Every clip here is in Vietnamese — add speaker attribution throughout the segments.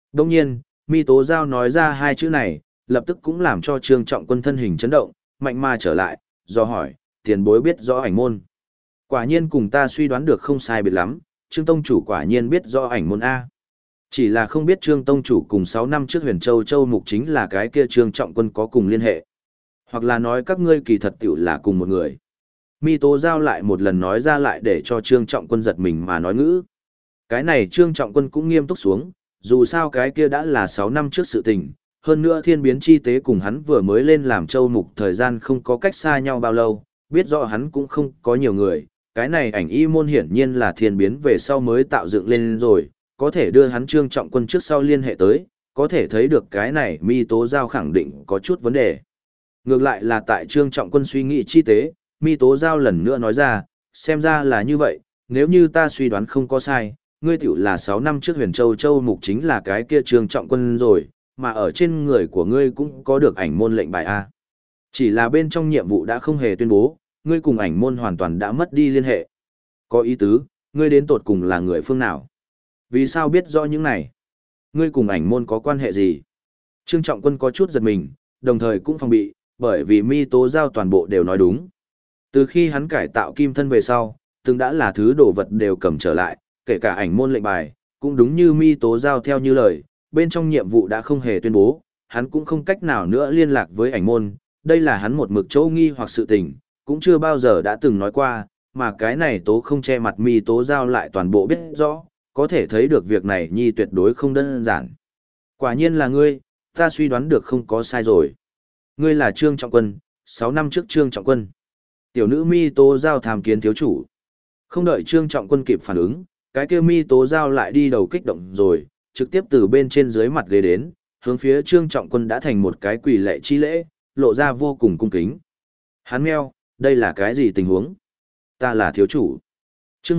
Speaker 1: Đông nhiên, Mi Tố Giao nói ra hai chữ này, lập tức cũng làm cho Trương Trọng Quân thân hình chấn động, mạnh mà trở lại, do hỏi, tiền bối biết rõ ảnh môn. Quả nhiên cùng ta suy đoán được không sai biệt lắm, Trương Tông Chủ quả nhiên biết rõ ảnh môn A. Chỉ là không biết Trương Tông Chủ cùng 6 năm trước Huyền Châu Châu Mục chính là cái kia Trương Trọng Quân có cùng liên hệ. Hoặc là nói các ngươi kỳ thật tiểu là cùng một người. Mi Tố Giao lại một lần nói ra lại để cho Trương Trọng Quân giật mình mà nói ngữ. Cái này Trương Trọng Quân cũng nghiêm túc xuống, dù sao cái kia đã là 6 năm trước sự tình, hơn nữa thiên biến chi tế cùng hắn vừa mới lên làm Châu Mục thời gian không có cách xa nhau bao lâu, biết rõ hắn cũng không có nhiều người, cái này ảnh y môn hiển nhiên là thiên biến về sau mới tạo dựng lên rồi, có thể đưa hắn Trương Trọng Quân trước sau liên hệ tới, có thể thấy được cái này Mi Tố Giao khẳng định có chút vấn đề. Ngược lại là tại Trương Trọng Quân suy nghĩ chi tế, Mi Tố Giao lần nữa nói ra, xem ra là như vậy, nếu như ta suy đoán không có sai, ngươi tiểu là 6 năm trước Huyền Châu Châu Mục chính là cái kia Trương Trọng Quân rồi, mà ở trên người của ngươi cũng có được ảnh môn lệnh bài A. Chỉ là bên trong nhiệm vụ đã không hề tuyên bố, ngươi cùng ảnh môn hoàn toàn đã mất đi liên hệ. Có ý tứ, ngươi đến tột cùng là người phương nào? Vì sao biết rõ những này? Ngươi cùng ảnh môn có quan hệ gì? Trương Trọng Quân có chút giật mình, đồng thời cũng phòng bị, bởi vì Mi Tố Giao toàn bộ đều nói đúng. Từ khi hắn cải tạo kim thân về sau, từng đã là thứ đồ vật đều cầm trở lại, kể cả ảnh môn lệnh bài, cũng đúng như Mi Tố Giao theo như lời, bên trong nhiệm vụ đã không hề tuyên bố, hắn cũng không cách nào nữa liên lạc với ảnh môn, đây là hắn một mực chỗ nghi hoặc sự tình, cũng chưa bao giờ đã từng nói qua, mà cái này tố không che mặt Mi Tố Giao lại toàn bộ biết rõ, có thể thấy được việc này nhi tuyệt đối không đơn giản. Quả nhiên là ngươi, ta suy đoán được không có sai rồi. Ngươi là Trương Trọng Quân, 6 năm trước Trương Trọng Quân. Tiểu nữ Mi Tố Giao tham kiến thiếu chủ. Không đợi Trương Trọng Quân kịp phản ứng, cái kia Mi Tố Giao lại đi đầu kích động rồi, trực tiếp từ bên trên dưới mặt ghế đến, hướng phía Trương Trọng Quân đã thành một cái quỳ lệ chi lễ, lộ ra vô cùng cung kính. Hắn meo, đây là cái gì tình huống? Ta là thiếu chủ. Chương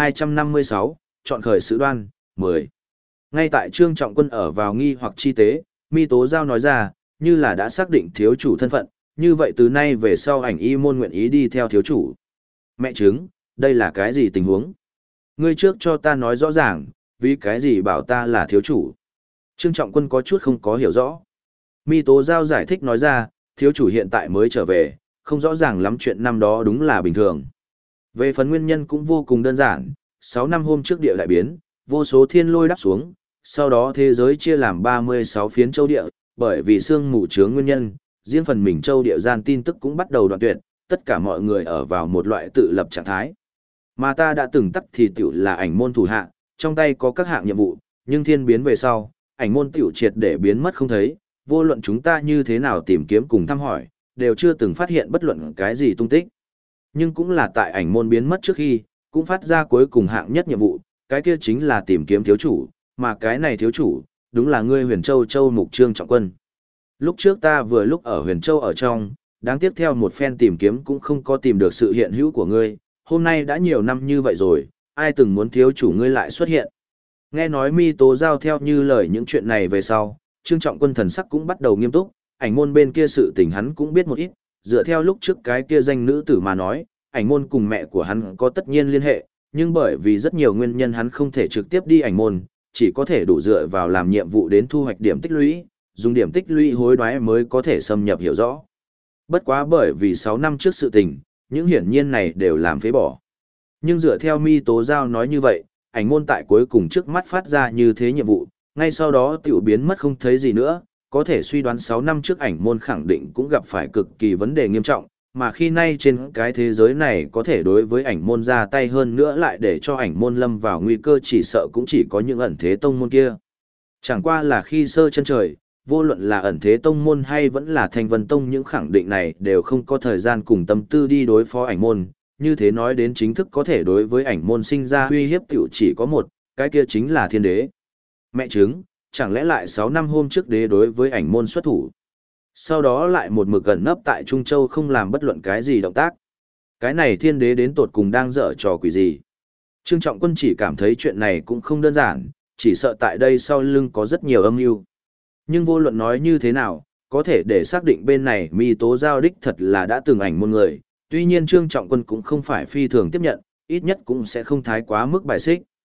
Speaker 1: 1256, chọn khởi sự đoan, 10. Ngay tại Trương Trọng Quân ở vào nghi hoặc chi tế, Mi Tố Giao nói ra, như là đã xác định thiếu chủ thân phận, như vậy từ nay về sau ảnh y môn nguyện ý đi theo thiếu chủ. Mẹ chứng, đây là cái gì tình huống? Ngươi trước cho ta nói rõ ràng, vì cái gì bảo ta là thiếu chủ? Trương Trọng Quân có chút không có hiểu rõ. Mi Tố Giao giải thích nói ra, thiếu chủ hiện tại mới trở về, không rõ ràng lắm chuyện năm đó đúng là bình thường. Về phần nguyên nhân cũng vô cùng đơn giản, 6 năm hôm trước địa đại biến, vô số thiên lôi đắp xuống, sau đó thế giới chia làm 36 phiến châu địa, bởi vì sương mù chướng nguyên nhân, riêng phần mình châu địa gian tin tức cũng bắt đầu đoạn tuyệt, tất cả mọi người ở vào một loại tự lập trạng thái. Mà ta đã từng tắc thì tiểu là ảnh môn thủ hạ, trong tay có các hạng nhiệm vụ, nhưng thiên biến về sau, ảnh môn tiểu triệt để biến mất không thấy, vô luận chúng ta như thế nào tìm kiếm cùng thăm hỏi, đều chưa từng phát hiện bất luận cái gì tung tích. Nhưng cũng là tại ảnh môn biến mất trước khi, cũng phát ra cuối cùng hạng nhất nhiệm vụ, cái kia chính là tìm kiếm thiếu chủ, mà cái này thiếu chủ, đúng là ngươi Huyền Châu Châu Mục Trương Trọng Quân. Lúc trước ta vừa lúc ở Huyền Châu ở trong, đáng tiếc theo một phen tìm kiếm cũng không có tìm được sự hiện hữu của ngươi, hôm nay đã nhiều năm như vậy rồi, ai từng muốn thiếu chủ ngươi lại xuất hiện. Nghe nói Mi Tố Giao theo như lời những chuyện này về sau, Trương Trọng Quân thần sắc cũng bắt đầu nghiêm túc, ảnh môn bên kia sự tình hắn cũng biết một ít, dựa theo lúc trước cái kia danh nữ tử mà nói, ảnh môn cùng mẹ của hắn có tất nhiên liên hệ, nhưng bởi vì rất nhiều nguyên nhân hắn không thể trực tiếp đi ảnh môn, chỉ có thể đủ dựa vào làm nhiệm vụ đến thu hoạch điểm tích lũy, dùng điểm tích lũy hối đoái mới có thể xâm nhập hiểu rõ. Bất quá bởi vì 6 năm trước sự tình, những hiển nhiên này đều làm phế bỏ. Nhưng dựa theo Mi Tố Giao nói như vậy, ảnh môn tại cuối cùng trước mắt phát ra như thế nhiệm vụ, ngay sau đó tiểu biến mất không thấy gì nữa, có thể suy đoán 6 năm trước ảnh môn khẳng định cũng gặp phải cực kỳ vấn đề nghiêm trọng, mà khi nay trên cái thế giới này có thể đối với ảnh môn ra tay hơn nữa lại để cho ảnh môn lâm vào nguy cơ chỉ sợ cũng chỉ có những ẩn thế tông môn kia. Chẳng qua là khi sơ chân trời, vô luận là ẩn thế tông môn hay vẫn là thanh vân tông những khẳng định này đều không có thời gian cùng tâm tư đi đối phó ảnh môn, như thế nói đến chính thức có thể đối với ảnh môn sinh ra uy hiếp tiểu chỉ có một, cái kia chính là thiên đế. Mẹ chứng, chẳng lẽ lại 6 năm hôm trước đế đối với ảnh môn xuất thủ. Sau đó lại một mực gần nấp tại Trung Châu không làm bất luận cái gì động tác. Cái này thiên đế đến tột cùng đang dở trò quỷ gì. Trương Trọng Quân chỉ cảm thấy chuyện này cũng không đơn giản, chỉ sợ tại đây sau lưng có rất nhiều âm mưu. Nhưng vô luận nói như thế nào, có thể để xác định bên này Mi Tố Giao đích thật là đã từng ảnh môn người, tuy nhiên Trương Trọng Quân cũng không phải phi thường tiếp nhận, ít nhất cũng sẽ không thái quá mức bài xích.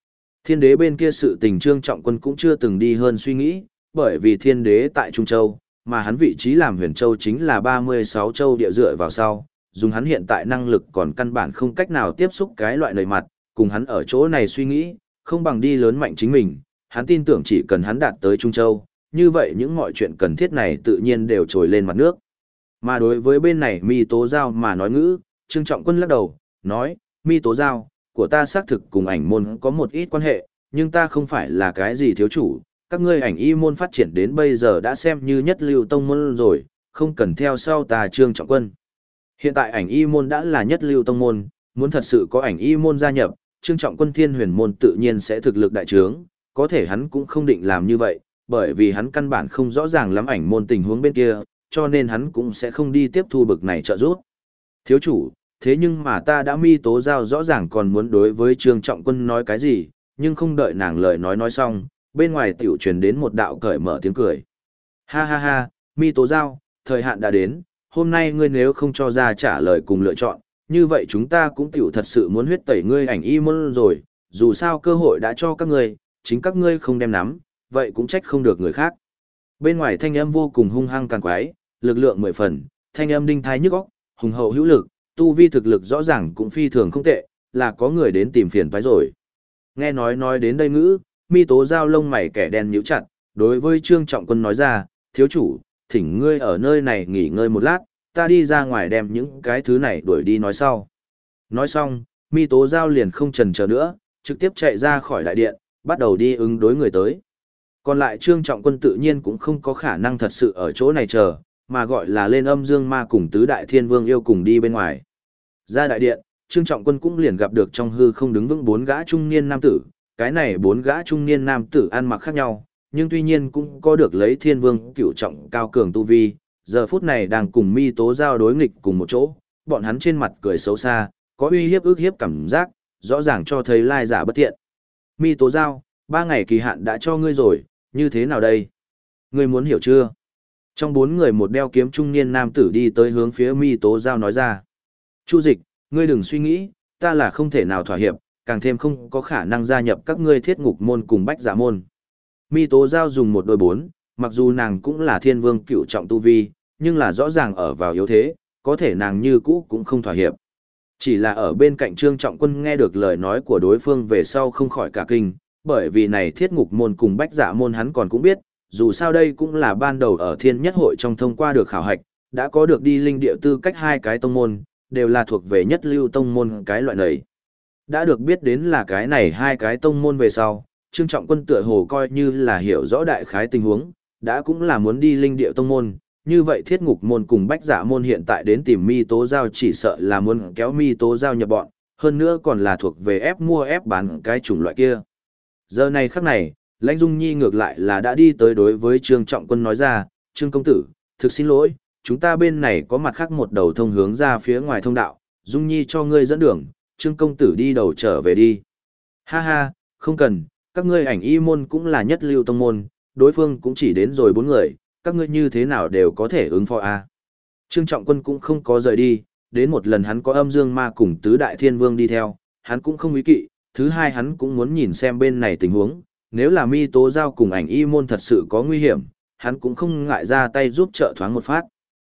Speaker 1: Thiên đế bên kia sự tình Trương Trọng Quân cũng chưa từng đi hơn suy nghĩ, bởi vì thiên đế tại Trung Châu, mà hắn vị trí làm huyền châu chính là 36 châu địa dựa vào sau, dùng hắn hiện tại năng lực còn căn bản không cách nào tiếp xúc cái loại lời mặt, cùng hắn ở chỗ này suy nghĩ, không bằng đi lớn mạnh chính mình, hắn tin tưởng chỉ cần hắn đạt tới Trung Châu, như vậy những mọi chuyện cần thiết này tự nhiên đều trồi lên mặt nước. Mà đối với bên này Mi Tố Giao mà nói ngữ, Trương Trọng Quân lắc đầu, nói, Mi Tố Giao, của ta xác thực cùng ảnh môn có một ít quan hệ, nhưng ta không phải là cái gì thiếu chủ, các ngươi ảnh y môn phát triển đến bây giờ đã xem như nhất lưu tông môn rồi, không cần theo sau ta Trương Trọng Quân. Hiện tại ảnh y môn đã là nhất lưu tông môn, muốn thật sự có ảnh y môn gia nhập, Trương Trọng Quân Thiên Huyền môn tự nhiên sẽ thực lực đại trướng, có thể hắn cũng không định làm như vậy, bởi vì hắn căn bản không rõ ràng lắm ảnh môn tình huống bên kia, cho nên hắn cũng sẽ không đi tiếp thu bực này trợ giúp. Thiếu chủ, thế nhưng mà ta đã Mi Tố Giao rõ ràng còn muốn đối với Trương Trọng Quân nói cái gì, nhưng không đợi nàng lời nói xong, bên ngoài tiểu truyền đến một đạo cởi mở tiếng cười. Ha ha ha, Mi Tố Giao, thời hạn đã đến, hôm nay ngươi nếu không cho ra trả lời cùng lựa chọn, như vậy chúng ta cũng tiểu thật sự muốn huyết tẩy ngươi ảnh y môn rồi, dù sao cơ hội đã cho các ngươi, chính các ngươi không đem nắm, vậy cũng trách không được người khác. Bên ngoài thanh âm vô cùng hung hăng càng quái, lực lượng 10 phần, thanh âm đinh thái nhức óc, hùng hậu hữu lực, tu vi thực lực rõ ràng cũng phi thường không tệ, là có người đến tìm phiền toái rồi. Nghe nói đến đây ngữ, Mi Tố Giao lông mày kẻ đen nhíu chặt, đối với Trương Trọng Quân nói ra, thiếu chủ, thỉnh ngươi ở nơi này nghỉ ngơi một lát, ta đi ra ngoài đem những cái thứ này đuổi đi nói sau. Nói xong, Mi Tố Giao liền không chần chờ nữa, trực tiếp chạy ra khỏi đại điện, bắt đầu đi ứng đối người tới. Còn lại Trương Trọng Quân tự nhiên cũng không có khả năng thật sự ở chỗ này chờ, mà gọi là lên âm dương ma cùng tứ đại thiên vương yêu cùng đi bên ngoài. Ra đại điện, Trương Trọng Quân cũng liền gặp được trong hư không đứng vững 4 gã trung niên nam tử, cái này 4 gã trung niên nam tử ăn mặc khác nhau, nhưng tuy nhiên cũng có được lấy thiên vương cửu trọng cao cường tu vi, giờ phút này đang cùng Mi Tố Giao đối nghịch cùng một chỗ, bọn hắn trên mặt cười xấu xa, có uy hiếp ức hiếp cảm giác, rõ ràng cho thấy lai giả bất thiện. Mi Tố Giao, 3 ngày kỳ hạn đã cho ngươi rồi, như thế nào đây? Ngươi muốn hiểu chưa? Trong 4 người một đeo kiếm trung niên nam tử đi tới hướng phía Mi Tố Giao nói ra. Chu Dịch, ngươi đừng suy nghĩ, ta là không thể nào thỏa hiệp, càng thêm không có khả năng gia nhập các ngươi thiết ngục môn cùng bách giả môn. Mi Tố Giao dùng một đôi 4, mặc dù nàng cũng là thiên vương cựu trọng tu vi, nhưng là rõ ràng ở vào yếu thế, có thể nàng như cũ cũng không thỏa hiệp. Chỉ là ở bên cạnh Trương Trọng Quân nghe được lời nói của đối phương về sau không khỏi cả kinh, bởi vì này thiết ngục môn cùng bách giả môn hắn còn cũng biết, dù sao đây cũng là ban đầu ở thiên nhất hội trong thông qua được khảo hạch, đã có được đi linh địa tư cách 2 cái tông môn, đều là thuộc về nhất lưu tông môn cái loại này. Đã được biết đến là cái này 2 cái tông môn về sau, Trương Trọng Quân tựa hồ coi như là hiểu rõ đại khái tình huống, đã cũng là muốn đi linh địa tông môn, như vậy thiết ngục môn cùng bách giả môn hiện tại đến tìm Mi Tố Giao chỉ sợ là muốn kéo Mi Tố Giao nhập bọn, hơn nữa còn là thuộc về ép mua ép bán cái chủng loại kia. Giờ này khắc này, Lãnh Dung Nhi ngược lại là đã đi tới đối với Trương Trọng Quân nói ra, Trương công tử, thực xin lỗi, chúng ta bên này có mặt khác một đầu thông hướng ra phía ngoài thông đạo, Dung Nhi cho ngươi dẫn đường, Trương công tử đi đầu trở về đi. Ha ha, không cần, các ngươi ảnh y môn cũng là nhất lưu tông môn, đối phương cũng chỉ đến rồi 4 người, các ngươi như thế nào đều có thể ứng phó a. Trương Trọng Quân cũng không có rời đi, đến một lần hắn có âm dương ma cùng tứ đại thiên vương đi theo, hắn cũng không ý kỵ, thứ hai hắn cũng muốn nhìn xem bên này tình huống, nếu là Mi Tố Giao cùng ảnh y môn thật sự có nguy hiểm, hắn cũng không ngại ra tay giúp trợ thoáng một phát.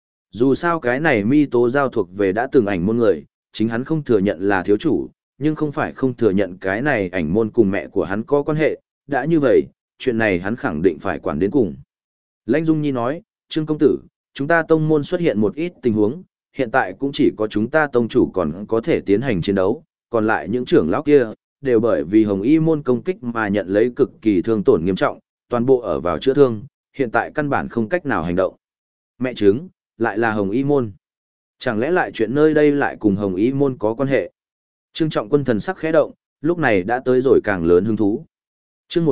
Speaker 1: Dù sao cái này Mi Tố Giao thuộc về đã từng ảnh môn người, chính hắn không thừa nhận là thiếu chủ, nhưng không phải không thừa nhận cái này ảnh môn cùng mẹ của hắn có quan hệ, đã như vậy, chuyện này hắn khẳng định phải quản đến cùng. Lãnh Dung Nhi nói, Trương công tử, chúng ta tông môn xuất hiện một ít tình huống, hiện tại cũng chỉ có chúng ta tông chủ còn có thể tiến hành chiến đấu, còn lại những trưởng lão kia, đều bởi vì Hồng Y môn công kích mà nhận lấy cực kỳ thương tổn nghiêm trọng, toàn bộ ở vào chữa thương, hiện tại căn bản không cách nào hành động. Mẹ chứng, lại là Hồng Y môn. Chẳng lẽ lại chuyện nơi đây lại cùng Hồng Y môn có quan hệ? Trương Trọng Quân thần sắc khẽ động, lúc này đã tới rồi càng lớn hứng thú. Chương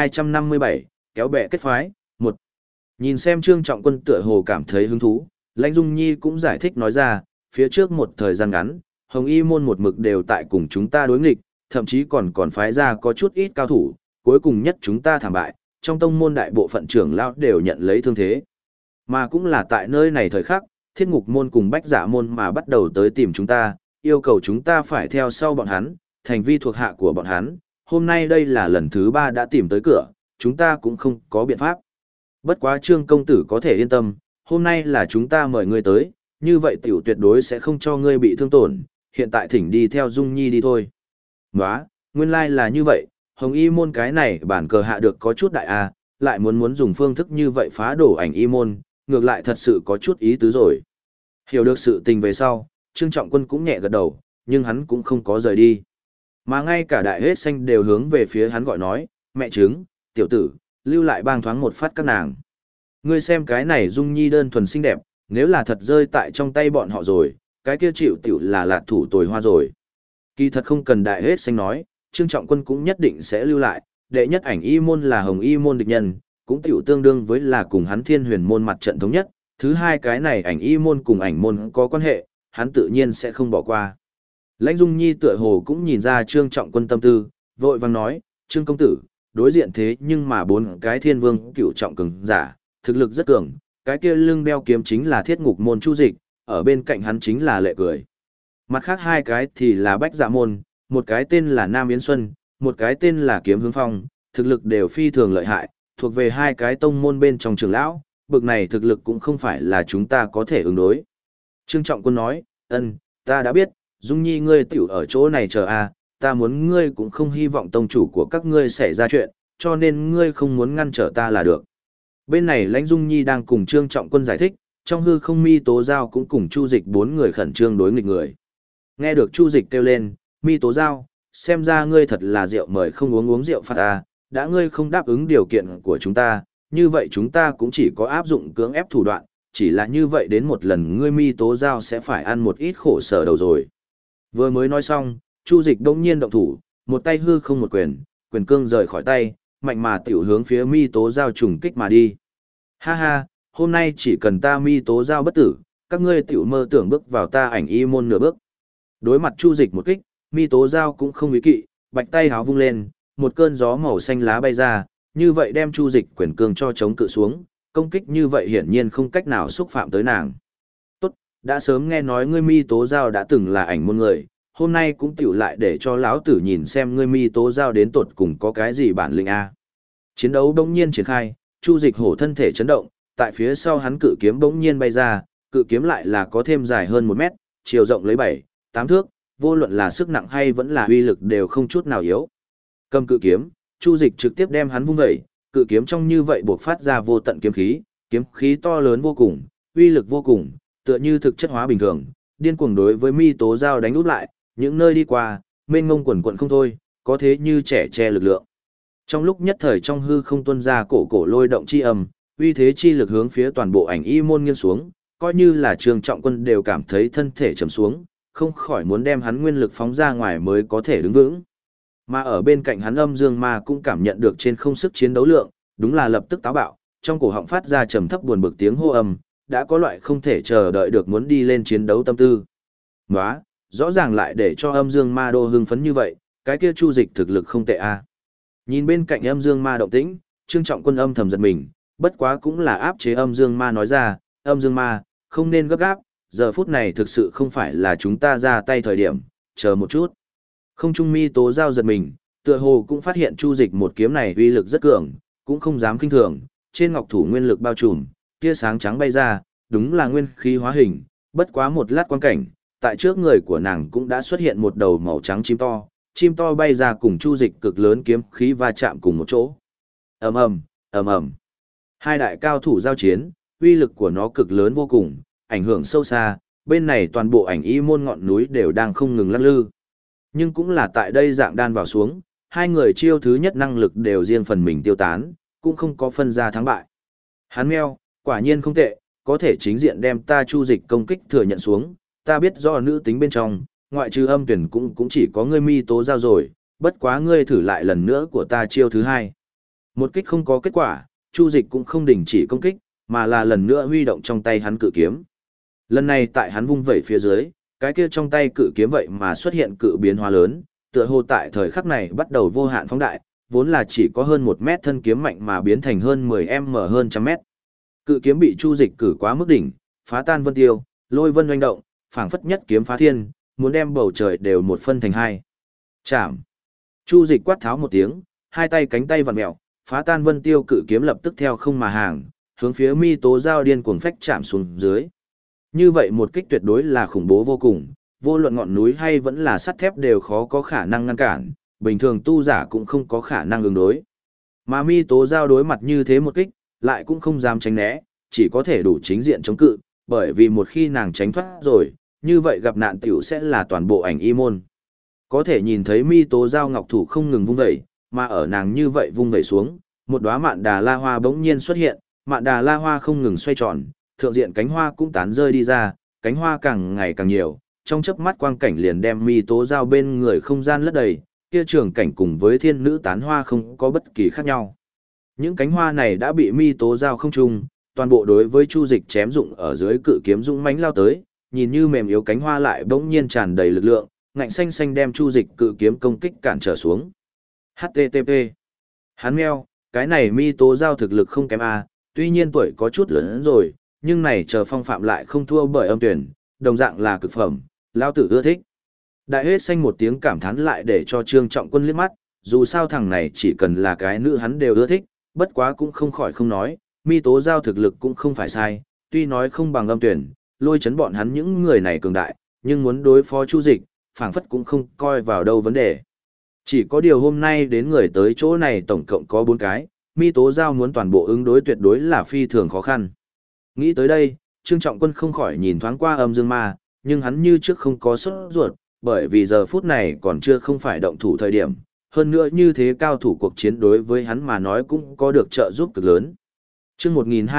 Speaker 1: 1257, kéo bè kết phái, 1. Nhìn xem Trương Trọng Quân tựa hồ cảm thấy hứng thú, Lãnh Dung Nhi cũng giải thích nói ra, phía trước một thời gian ngắn, Hồng Y môn một mực đều tại cùng chúng ta đối nghịch, thậm chí còn phái ra có chút ít cao thủ, cuối cùng nhất chúng ta thảm bại, trong tông môn đại bộ phận trưởng lão đều nhận lấy thương thế. Mà cũng là tại nơi này thời khắc, Thiết Ngục môn cùng Bách Giả môn mà bắt đầu tới tìm chúng ta, yêu cầu chúng ta phải theo sau bọn hắn, thành vi thuộc hạ của bọn hắn, hôm nay đây là lần thứ 3 đã tìm tới cửa, chúng ta cũng không có biện pháp. Bất quá Trương công tử có thể yên tâm, hôm nay là chúng ta mời ngươi tới, như vậy tiểu tuyệt đối sẽ không cho ngươi bị thương tổn, hiện tại thỉnh đi theo Dung Nhi đi thôi. Nóa, nguyên lai là như vậy, Hồng Y môn cái này bản cờ hạ được có chút đại a, lại muốn dùng phương thức như vậy phá đổ ảnh Y môn, ngược lại thật sự có chút ý tứ rồi. Hiểu được sự tình về sau, Trương Trọng Quân cũng nhẹ gật đầu, nhưng hắn cũng không có rời đi. Mà ngay cả đại hết xanh đều hướng về phía hắn gọi nói, mẹ trứng, tiểu tử, lưu lại bang thoáng một phát các nàng. Ngươi xem cái này Dung Nhi đơn thuần xinh đẹp, nếu là thật rơi tại trong tay bọn họ rồi, cái kia chịu tiểu là lạt thủ tồi hoa rồi. Kỳ thật không cần đại hết xanh nói, Trương Trọng Quân cũng nhất định sẽ lưu lại, đệ nhất ảnh Y môn là Hồng Y môn địch nhân, cũng tiểu tương đương với là cùng hắn Thiên Huyền môn mặt trận thống nhất, thứ hai cái này ảnh Y môn cùng ảnh môn có quan hệ, hắn tự nhiên sẽ không bỏ qua. Lãnh Dung Nhi tựa hồ cũng nhìn ra Trương Trọng Quân tâm tư, vội vàng nói, Trương công tử, đối diện thế nhưng mà 4 cái thiên vương cửu trọng cường giả, thực lực rất cường, cái kia lưng đeo kiếm chính là Thiết Ngục môn Chu Dịch, ở bên cạnh hắn chính là Lệ Cười. Mặt khác 2 cái thì là Bách Dạ môn, một cái tên là Nam Yến Xuân, một cái tên là Kiếm Hướng Phong, thực lực đều phi thường lợi hại, thuộc về 2 cái tông môn bên trong trường lão, bực này thực lực cũng không phải là chúng ta có thể ứng đối. Trương Trọng Quân nói, ta đã biết, Dung Nhi ngươi tiểu ở chỗ này chờ a, ta muốn ngươi cũng không hy vọng tông chủ của các ngươi xảy ra chuyện, cho nên ngươi không muốn ngăn trở ta là được. Bên này Lãnh Dung Nhi đang cùng Trương Trọng Quân giải thích, trong hư không Mi Tố Giao cũng cùng Chu Dịch 4 người khẩn trương đối nghịch người. Nghe được Chu Dịch kêu lên, Mi Tố Giao, xem ra ngươi thật là rượu mời không uống rượu phạt ta, đã ngươi không đáp ứng điều kiện của chúng ta, như vậy chúng ta cũng chỉ có áp dụng cưỡng ép thủ đoạn, chỉ là như vậy đến một lần ngươi Mi Tố Giao sẽ phải ăn một ít khổ sở đầu rồi. Vừa mới nói xong, Chu Dịch đông nhiên động thủ, một tay hư không một quyền, quyền cương rời khỏi tay, mạnh mà tiểu hướng phía Mi Tố Giao trùng kích mà đi. Ha ha, hôm nay chỉ cần ta Mi Tố Giao bất tử, các ngươi tiểu mơ tưởng bước vào ta ảnh Y môn nửa bước. Đối mặt Chu Dịch một kích, Mi Tố Giao cũng không ý kỵ, bạch tay háo vung lên, một cơn gió màu xanh lá bay ra, như vậy đem Chu Dịch quyền cương cho chống cự xuống, công kích như vậy hiển nhiên không cách nào xúc phạm tới nàng. Tốt, đã sớm nghe nói ngươi Mi Tố Giao đã từng là ảnh môn người, hôm nay cũng tiểu lại để cho lão tử nhìn xem ngươi Mi Tố Giao đến tột cùng có cái gì bản lĩnh a. Chiến đấu bỗng nhiên triển khai, Chu Dịch hổ thân thể chấn động, tại phía sau hắn cự kiếm bỗng nhiên bay ra, cự kiếm lại là có thêm dài hơn 1 mét, chiều rộng lấy 7-8 thước, vô luận là sức nặng hay vẫn là uy lực đều không chút nào yếu. Cầm cự kiếm, Chu Dịch trực tiếp đem hắn vung dậy, cự kiếm trong như vậy bộc phát ra vô tận kiếm khí to lớn vô cùng, uy lực vô cùng, tựa như thực chất hóa bình thường, điên cuồng đối với Mi Tố Giao đánh úp lại, những nơi đi qua, mênh mông quần quần không thôi, có thế như trẻ che lực lượng. Trong lúc nhất thời trong hư không tuôn ra cổ lôi động chi âm, uy thế chi lực hướng phía toàn bộ ảnh Y môn nghiêng xuống, coi như là Trương Trọng Quân đều cảm thấy thân thể trầm xuống, không khỏi muốn đem hắn nguyên lực phóng ra ngoài mới có thể đứng vững. Mà ở bên cạnh hắn Âm Dương Ma cũng cảm nhận được trên không sức chiến đấu lượng, đúng là lập tức táo bạo, trong cổ họng phát ra trầm thấp buồn bực tiếng hô âm, đã có loại không thể chờ đợi được muốn đi lên chiến đấu tâm tư. Nóa, rõ ràng lại để cho Âm Dương Ma đô hưng phấn như vậy, cái kia Chu Dịch thực lực không tệ a. Nhìn bên cạnh Âm Dương Ma động tĩnh, Trương Trọng Quân âm thầm giật mình, bất quá cũng là áp chế Âm Dương Ma nói ra, Âm Dương Ma, không nên gấp gáp, giờ phút này thực sự không phải là chúng ta ra tay thời điểm, chờ một chút. Không trung Mi Tố Giao giật mình, tựa hồ cũng phát hiện Chu Dịch một kiếm này uy lực rất cường, cũng không dám khinh thường, trên ngọc thủ nguyên lực bao trùm, tia sáng trắng bay ra, đúng là nguyên khí hóa hình, bất quá một lát quan cảnh, tại trước người của nàng cũng đã xuất hiện một đầu màu trắng chim to bay ra cùng Chu Dịch cực lớn kiếm khí va chạm cùng một chỗ. Ầm ầm, ầm ầm. Hai đại cao thủ giao chiến, uy lực của nó cực lớn vô cùng, ảnh hưởng sâu xa, bên này toàn bộ ảnh Y môn ngọn núi đều đang không ngừng lắc lư. Nhưng cũng là tại đây dạng đan vào xuống, hai người chiêu thứ nhất năng lực đều riêng phần mình tiêu tán, cũng không có phân ra thắng bại. Hắn meo, quả nhiên không tệ, có thể chính diện đem ta Chu Dịch công kích thừa nhận xuống, ta biết do nữ tính bên trong, ngoại trừ Âm Tuyển cũng chỉ có ngươi Mi Tố Giao rồi, bất quá ngươi thử lại lần nữa của ta chiêu thứ hai. Một kích không có kết quả, Chu Dịch cũng không đình chỉ công kích, mà là lần nữa huy động trong tay hắn cự kiếm. Lần này tại hắn vung vẩy phía dưới, cái kia trong tay cự kiếm vậy mà xuất hiện cự biến hóa lớn, tựa hồ tại thời khắc này bắt đầu vô hạn phóng đại, vốn là chỉ có hơn 1 mét thân kiếm mạnh mà biến thành hơn 10m hơn trăm mét. Cự kiếm bị Chu Dịch cử quá mức đỉnh, phá tan vân tiêu, lôi vân oanh động, phảng phất nhất kiếm phá thiên, muốn đem bầu trời đều một phân thành hai. Chạm. Chu Dịch quát tháo một tiếng, hai tay cánh tay vặn mèo, phá tan Vân Tiêu cự kiếm lập tức theo không mà hàng, hướng phía Mi Tố Giao điên cuồng phách chạm xuống dưới. Như vậy một kích tuyệt đối là khủng bố vô cùng, vô luận ngọn núi hay vẫn là sắt thép đều khó có khả năng ngăn cản, bình thường tu giả cũng không có khả năng ứng đối. Mà Mi Tố Giao đối mặt như thế một kích, lại cũng không dám tránh né, chỉ có thể đủ chính diện chống cự, bởi vì một khi nàng tránh thoát rồi, như vậy gặp nạn tiểu sẽ là toàn bộ ảnh y môn. Có thể nhìn thấy Mi Tố Giao ngọc thủ không ngừng vung vẩy, mà ở nàng như vậy vung vẩy xuống, một đóa mạn đà la hoa bỗng nhiên xuất hiện, mạn đà la hoa không ngừng xoay tròn, thượng diện cánh hoa cũng tán rơi đi ra, cánh hoa càng ngày càng nhiều, trong chớp mắt quang cảnh liền đem Mi Tố Giao bên người không gian lấp đầy, kia trường cảnh cùng với thiên nữ tán hoa không có bất kỳ khác nhau. Những cánh hoa này đã bị Mi Tố Giao không trùng, toàn bộ đối với Chu Dịch chém dụng ở dưới cự kiếm dũng mãnh lao tới, nhìn như mềm yếu cánh hoa lại bỗng nhiên tràn đầy lực lượng, ngạnh xanh xanh đem Chu Dịch cự kiếm công kích cản trở xuống. HTTP. Hắn meo, cái này Mi Tố Giao thực lực không kém a, tuy nhiên tuổi có chút lớn rồi, nhưng này chờ phong phạm lại không thua bởi âm tuyển, đồng dạng là cực phẩm, lao tử ưa thích. Đại hết xanh một tiếng cảm thán lại để cho Trương Trọng Quân liếc mắt, dù sao thằng này chỉ cần là cái nữ hắn đều ưa thích, bất quá cũng không khỏi không nói, Mi Tố Giao thực lực cũng không phải sai, tuy nói không bằng âm tuyển, lôi chấn bọn hắn những người này cường đại, nhưng muốn đối phó Chu Dịch, phảng phất cũng không coi vào đâu vấn đề. Chỉ có điều hôm nay đến người tới chỗ này tổng cộng có 4 cái, Mi Tố Giao muốn toàn bộ ứng đối tuyệt đối là phi thường khó khăn. Nghĩ tới đây, Trương Trọng Quân không khỏi nhìn thoáng qua Âm Dương Ma, nhưng hắn như trước không có sốt ruột, bởi vì giờ phút này còn chưa không phải động thủ thời điểm, hơn nữa như thế cao thủ cuộc chiến đối với hắn mà nói cũng có được trợ giúp cực lớn. Chương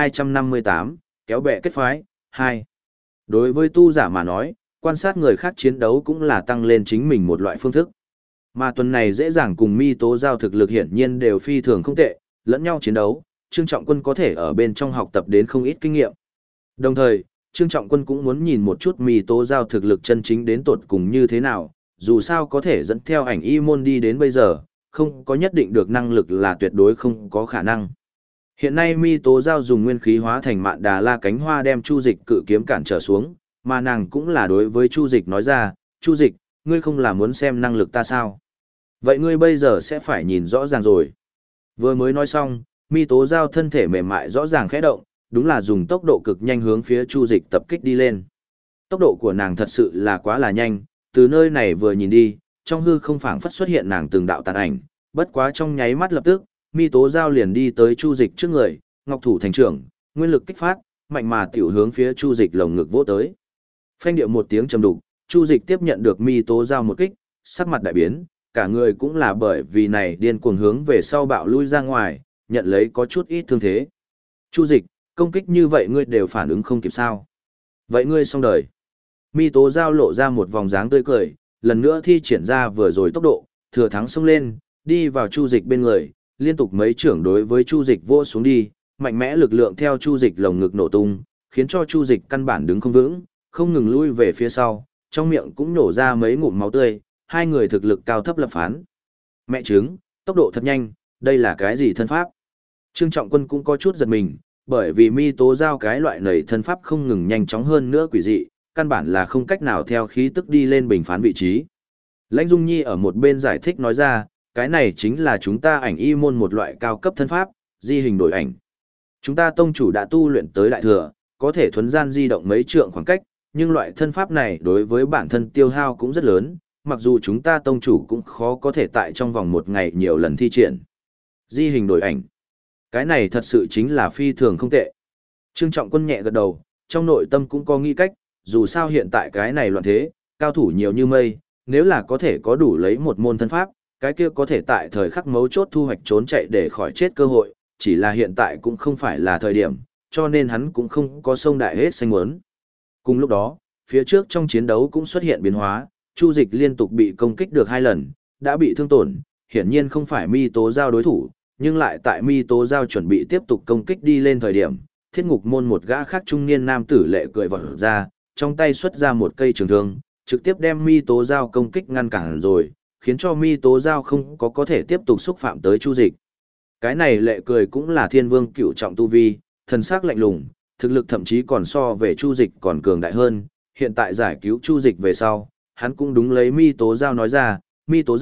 Speaker 1: 1258, kéo bè kết phái, 2. Đối với tu giả mà nói, quan sát người khác chiến đấu cũng là tăng lên chính mình một loại phương thức. Mà tuần này dễ dàng cùng Mi Tố Giao thực lực hiển nhiên đều phi thường không tệ, lẫn nhau chiến đấu, Trương Trọng Quân có thể ở bên trong học tập đến không ít kinh nghiệm. Đồng thời, Trương Trọng Quân cũng muốn nhìn một chút Mi Tố Giao thực lực chân chính đến tột cùng như thế nào, dù sao có thể dẫn theo ảnh y môn đi đến bây giờ, không có nhất định được năng lực là tuyệt đối không có khả năng. Hiện nay Mi Tố Giao dùng nguyên khí hóa thành mạn đà la cánh hoa đem Chu Dịch cự kiếm cản trở xuống, mà nàng cũng là đối với Chu Dịch nói ra, Chu Dịch, ngươi không là muốn xem năng lực ta sao? Vậy ngươi bây giờ sẽ phải nhìn rõ ràng rồi. Vừa mới nói xong, Mi Tố Giao thân thể mềm mại rõ ràng khẽ động, đúng là dùng tốc độ cực nhanh hướng phía Chu Dịch tập kích đi lên. Tốc độ của nàng thật sự là quá là nhanh, từ nơi này vừa nhìn đi, trong hư không phảng phất xuất hiện nàng từng đạo tàn ảnh, bất quá trong nháy mắt lập tức, Mi Tố Giao liền đi tới Chu Dịch trước người, ngọc thủ thành trưởng, nguyên lực kích phát, mạnh mà tiểu hướng phía Chu Dịch lồng ngực vỗ tới. Phanh điệu một tiếng trầm đục, Chu Dịch tiếp nhận được Mi Tố Giao một kích, sắc mặt đại biến, cả người cũng là bởi vì này điên cuồng hướng về sau bạo lui ra ngoài, nhận lấy có chút ít thương thế. Chu Dịch, công kích như vậy ngươi đều phản ứng không kịp sao? Vậy ngươi xong đời. Mi Tố Giao lộ ra một vòng dáng tươi cười, lần nữa thi triển ra vừa rồi tốc độ, thừa thắng xông lên, đi vào Chu Dịch bên người, liên tục mấy trưởng đối với Chu Dịch vỗ xuống đi, mạnh mẽ lực lượng theo Chu Dịch lồng ngực nổ tung, khiến cho Chu Dịch căn bản đứng không vững, không ngừng lui về phía sau, trong miệng cũng nổ ra mấy ngụm máu tươi, hai người thực lực cao thấp lập phán. Mẹ trứng, tốc độ thật nhanh, đây là cái gì thân pháp? Trương Trọng Quân cũng có chút giật mình, bởi vì Mi Tố Giao cái loại này thân pháp không ngừng nhanh chóng hơn nữa quỷ dị, căn bản là không cách nào theo khí tức đi lên bình phán vị trí. Lãnh Dung Nhi ở một bên giải thích nói ra, cái này chính là chúng ta ảnh y môn một loại cao cấp thân pháp, di hình đổi ảnh. Chúng ta tông chủ đã tu luyện tới đại thừa, có thể thuấn gian di động mấy trượng khoảng cách, nhưng loại thân pháp này đối với bản thân tiêu hao cũng rất lớn, mặc dù chúng ta tông chủ cũng khó có thể tại trong vòng một ngày nhiều lần thi triển. Di hình đổi ảnh. Cái này thật sự chính là phi thường không tệ. Trương Trọng Quân nhẹ gật đầu, trong nội tâm cũng có nghĩ cách, dù sao hiện tại cái này loạn thế, cao thủ nhiều như mây, nếu là có thể có đủ lấy một môn thân pháp, cái kia có thể tại thời khắc mấu chốt thu hoạch trốn chạy để khỏi chết cơ hội, chỉ là hiện tại cũng không phải là thời điểm, cho nên hắn cũng không có sông đại hết xanh muốn. Cùng lúc đó, phía trước trong chiến đấu cũng xuất hiện biến hóa, Chu Dịch liên tục bị công kích được 2 lần, đã bị thương tổn, hiển nhiên không phải Mi Tố Giao đối thủ, nhưng lại tại Mi Tố Giao chuẩn bị tiếp tục công kích đi lên thời điểm, Thiết Ngục môn một gã khác trung niên nam tử lệ cười vọt ra, trong tay xuất ra một cây trường thương, trực tiếp đem Mi Tố Giao công kích ngăn cản rồi, khiến cho Mi Tố Giao không có thể tiếp tục xúc phạm tới Chu Dịch. Cái này lệ cười cũng là Thiên Vương cửu trọng tu vi, thần sắc lạnh lùng, thực lực thậm chí còn so về Chu Dịch còn cường đại hơn, hiện tại giải cứu Chu Dịch về sau, hắn cũng đúng lấy Mi Tố Giao nói ra, Mi Tố Giao,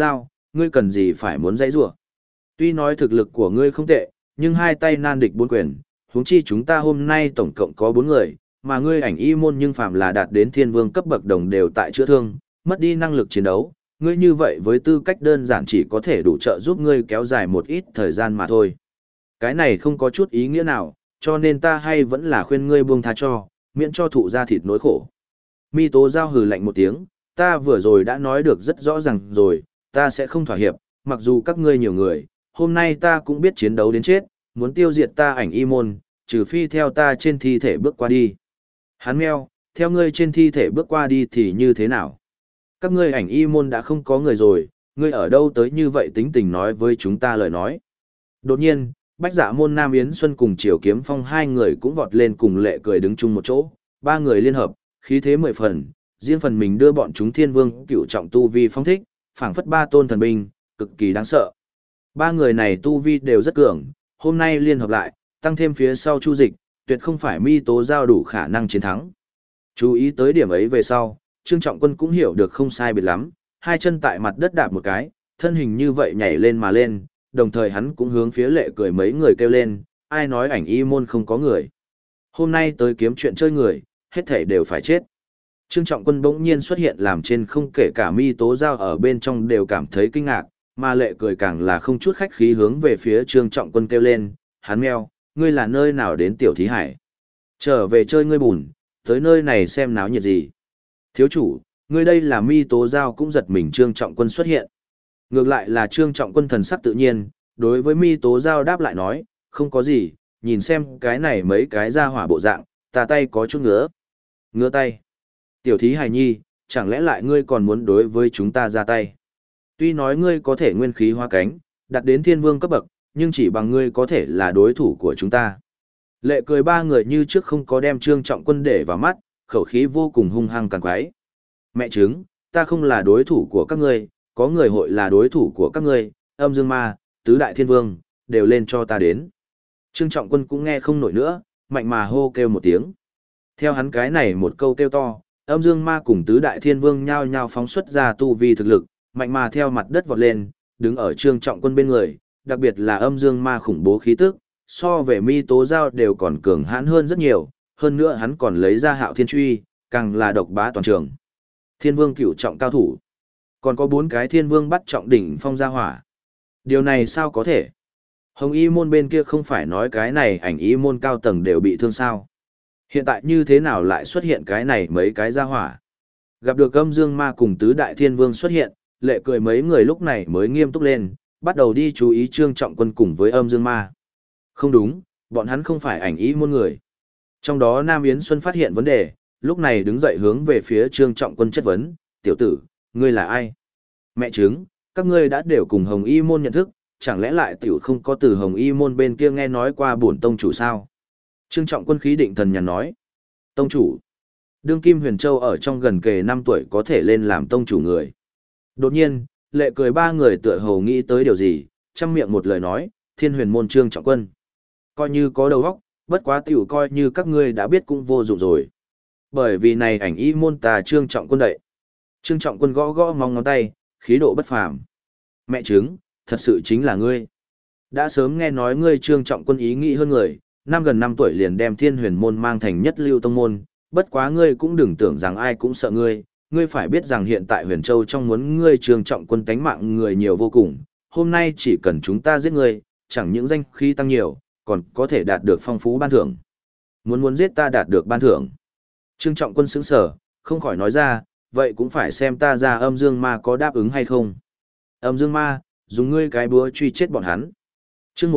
Speaker 1: ngươi cần gì phải muốn dãy rủa? Tuy nói thực lực của ngươi không tệ, nhưng hai tay nan địch bốn quyền, huống chi chúng ta hôm nay tổng cộng có 4 người, mà ngươi ảnh y môn nhưng phàm là đạt đến thiên vương cấp bậc đồng đều tại chữa thương, mất đi năng lực chiến đấu, ngươi như vậy với tư cách đơn giản chỉ có thể đủ trợ giúp ngươi kéo dài một ít thời gian mà thôi. Cái này không có chút ý nghĩa nào, cho nên ta hay vẫn là khuyên ngươi buông tha cho, miễn cho thụ ra thịt nỗi khổ. Mi Tố Giao hừ lạnh một tiếng, ta vừa rồi đã nói được rất rõ ràng rồi, ta sẽ không thỏa hiệp, mặc dù các ngươi nhiều người, hôm nay ta cũng biết chiến đấu đến chết, muốn tiêu diệt ta ảnh y môn, trừ phi theo ta trên thi thể bước qua đi. Hắn meo, theo ngươi trên thi thể bước qua đi thì như thế nào? Các ngươi ảnh y môn đã không có người rồi, ngươi ở đâu tới như vậy tính tình nói với chúng ta lời nói. Đột nhiên, Bách Dạ môn Nam Yến Xuân cùng Triều Kiếm Phong hai người cũng vọt lên cùng Lệ Cười đứng chung một chỗ, ba người liên hợp, khí thế 10 phần, riêng phần mình đưa bọn chúng Thiên Vương Cửu trọng tu vi phong thích, phảng phất ba tôn thần binh, cực kỳ đáng sợ. Ba người này tu vi đều rất cường, hôm nay liên hợp lại, tăng thêm phía sau Chu Dịch, tuyệt không phải Mi Tố Giao đủ khả năng chiến thắng. Chú ý tới điểm ấy về sau, Trương Trọng Quân cũng hiểu được không sai biệt lắm, hai chân tại mặt đất đạp một cái, thân hình như vậy nhảy lên mà lên, đồng thời hắn cũng hướng phía Lệ Cười mấy người kêu lên, ai nói ảnh y môn không có người. Hôm nay tới kiếm chuyện chơi người, hết thể đều phải chết. Trương Trọng Quân bỗng nhiên xuất hiện làm trên không kể cả Mi Tố Giao ở bên trong đều cảm thấy kinh ngạc, mà Lệ Cười càng là không chút khách khí hướng về phía Trương Trọng Quân kêu lên, hắn meo, ngươi là nơi nào đến tiểu thí hải? Trở về chơi ngươi bùn, tới nơi này xem náo nhiệt gì? Thiếu chủ, ngươi đây là Mi Tố Giao cũng giật mình Trương Trọng Quân xuất hiện. Ngược lại là Trương Trọng Quân thần sắc tự nhiên, đối với Mi Tố Giao đáp lại nói, không có gì, nhìn xem cái này mấy cái ra hỏa bộ dạng, ta tay có chút ngứa. Ngứa tay. Tiểu thí hài nhi, chẳng lẽ lại ngươi còn muốn đối với chúng ta ra tay? Tuy nói ngươi có thể nguyên khí hóa cánh, đạt đến thiên vương cấp bậc, nhưng chỉ bằng ngươi có thể là đối thủ của chúng ta. Lệ Cười ba người như trước không có đem Trương Trọng Quân để vào mắt, khẩu khí vô cùng hung hăng càng quái. Mẹ chứng, ta không là đối thủ của các ngươi, có người hội là đối thủ của các ngươi, Âm Dương Ma, Tứ Đại Thiên Vương, đều lên cho ta đến. Trương Trọng Quân cũng nghe không nổi nữa, mạnh mà hô kêu một tiếng. Theo hắn cái này một câu kêu to, Âm Dương Ma cùng Tứ Đại Thiên Vương nhao nhao phóng xuất ra tu vi thực lực, mạnh mà theo mặt đất vọt lên, đứng ở Trương Trọng Quân bên người, đặc biệt là Âm Dương Ma khủng bố khí tức, so về Mi Tố Giao đều còn cường hãn hơn rất nhiều, hơn nữa hắn còn lấy ra Hạo Thiên Truy, càng là độc bá toàn trường. Thiên Vương cửu trọng cao thủ, còn có 4 cái Thiên Vương bắt trọng đỉnh phong gia hỏa. Điều này sao có thể? Hồng Y môn bên kia không phải nói cái này ảnh y môn cao tầng đều bị thương sao? Hiện tại như thế nào lại xuất hiện cái này mấy cái gia hỏa? Gặp được Âm Dương Ma cùng Tứ Đại Thiên Vương xuất hiện, Lệ Cười mấy người lúc này mới nghiêm túc lên, bắt đầu đi chú ý Trương Trọng Quân cùng với Âm Dương Ma. Không đúng, bọn hắn không phải ảnh y môn người. Trong đó Nam Yến Xuân phát hiện vấn đề, lúc này đứng dậy hướng về phía Trương Trọng Quân chất vấn, tiểu tử, ngươi là ai? Mẹ chứng, các ngươi đã đều cùng Hồng Y môn nhận thức, chẳng lẽ lại tiểu không có từ Hồng Y môn bên kia nghe nói qua bổn tông chủ sao? Trương Trọng Quân khí định thần nhàn nói, tông chủ, đương kim Huyền Châu ở trong gần kề 5 tuổi có thể lên làm tông chủ người. Đột nhiên, Lệ Cười ba người tựa hồ nghĩ tới điều gì, trăm miệng một lời nói, Thiên Huyền môn Trương Trọng Quân. Coi như có đầu óc, bất quá tiểu coi như các ngươi đã biết cũng vô dụng rồi. Bởi vì này ảnh y môn ta Trương Trọng Quân đậy. Trương Trọng Quân gõ gõ mong ngón tay, khí độ bất phàm. Mẹ chứng, thật sự chính là ngươi. Đã sớm nghe nói ngươi Trương Trọng Quân ý nghĩ hơn người, gần 5 tuổi liền đem Thiên Huyền môn mang thành nhất lưu tông môn, bất quá ngươi cũng đừng tưởng rằng ai cũng sợ ngươi, ngươi phải biết rằng hiện tại Huyền Châu trong muốn ngươi Trương Trọng Quân tánh mạng người nhiều vô cùng, hôm nay chỉ cần chúng ta giết ngươi, chẳng những danh khí tăng nhiều, còn có thể đạt được phong phú ban thưởng. Muốn giết ta đạt được ban thưởng. Trương Trọng Quân sững sờ, không khỏi nói ra, vậy cũng phải xem ta ra Âm Dương Ma có đáp ứng hay không. Âm Dương Ma, dùng ngươi cái búa truy chết bọn hắn. Chương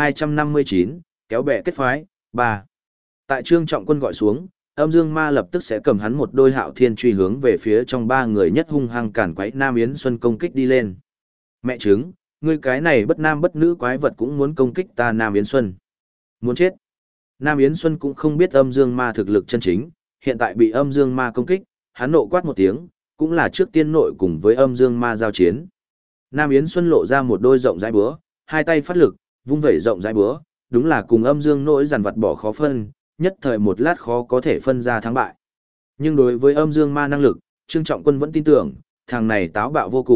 Speaker 1: 1259, kéo bè kết phái, 3. Tại Trương Trọng Quân gọi xuống, Âm Dương Ma lập tức sẽ cầm hắn một đôi Hạo Thiên truy hướng về phía trong ba người nhất hung hăng cản quấy Nam Yến Xuân công kích đi lên. Mẹ chứng, ngươi cái này bất nam bất nữ quái vật cũng muốn công kích ta Nam Yến Xuân. Muốn chết. Nam Yến Xuân cũng không biết Âm Dương Ma thực lực chân chính, hiện tại bị Âm Dương Ma công kích, hắn nộ quát một tiếng, cũng là trước tiên nội cùng với Âm Dương Ma giao chiến. Nam Yến Xuân lộ ra một đôi rộng rãi búa, hai tay phát lực, vung vẩy rộng rãi búa, đúng là cùng Âm Dương nỗi giàn vật bỏ khó phân, nhất thời một lát khó có thể phân ra thắng bại. Nhưng đối với Âm Dương Ma năng lực, Trương Trọng Quân vẫn tin tưởng, thằng này táo bạo vô cùng,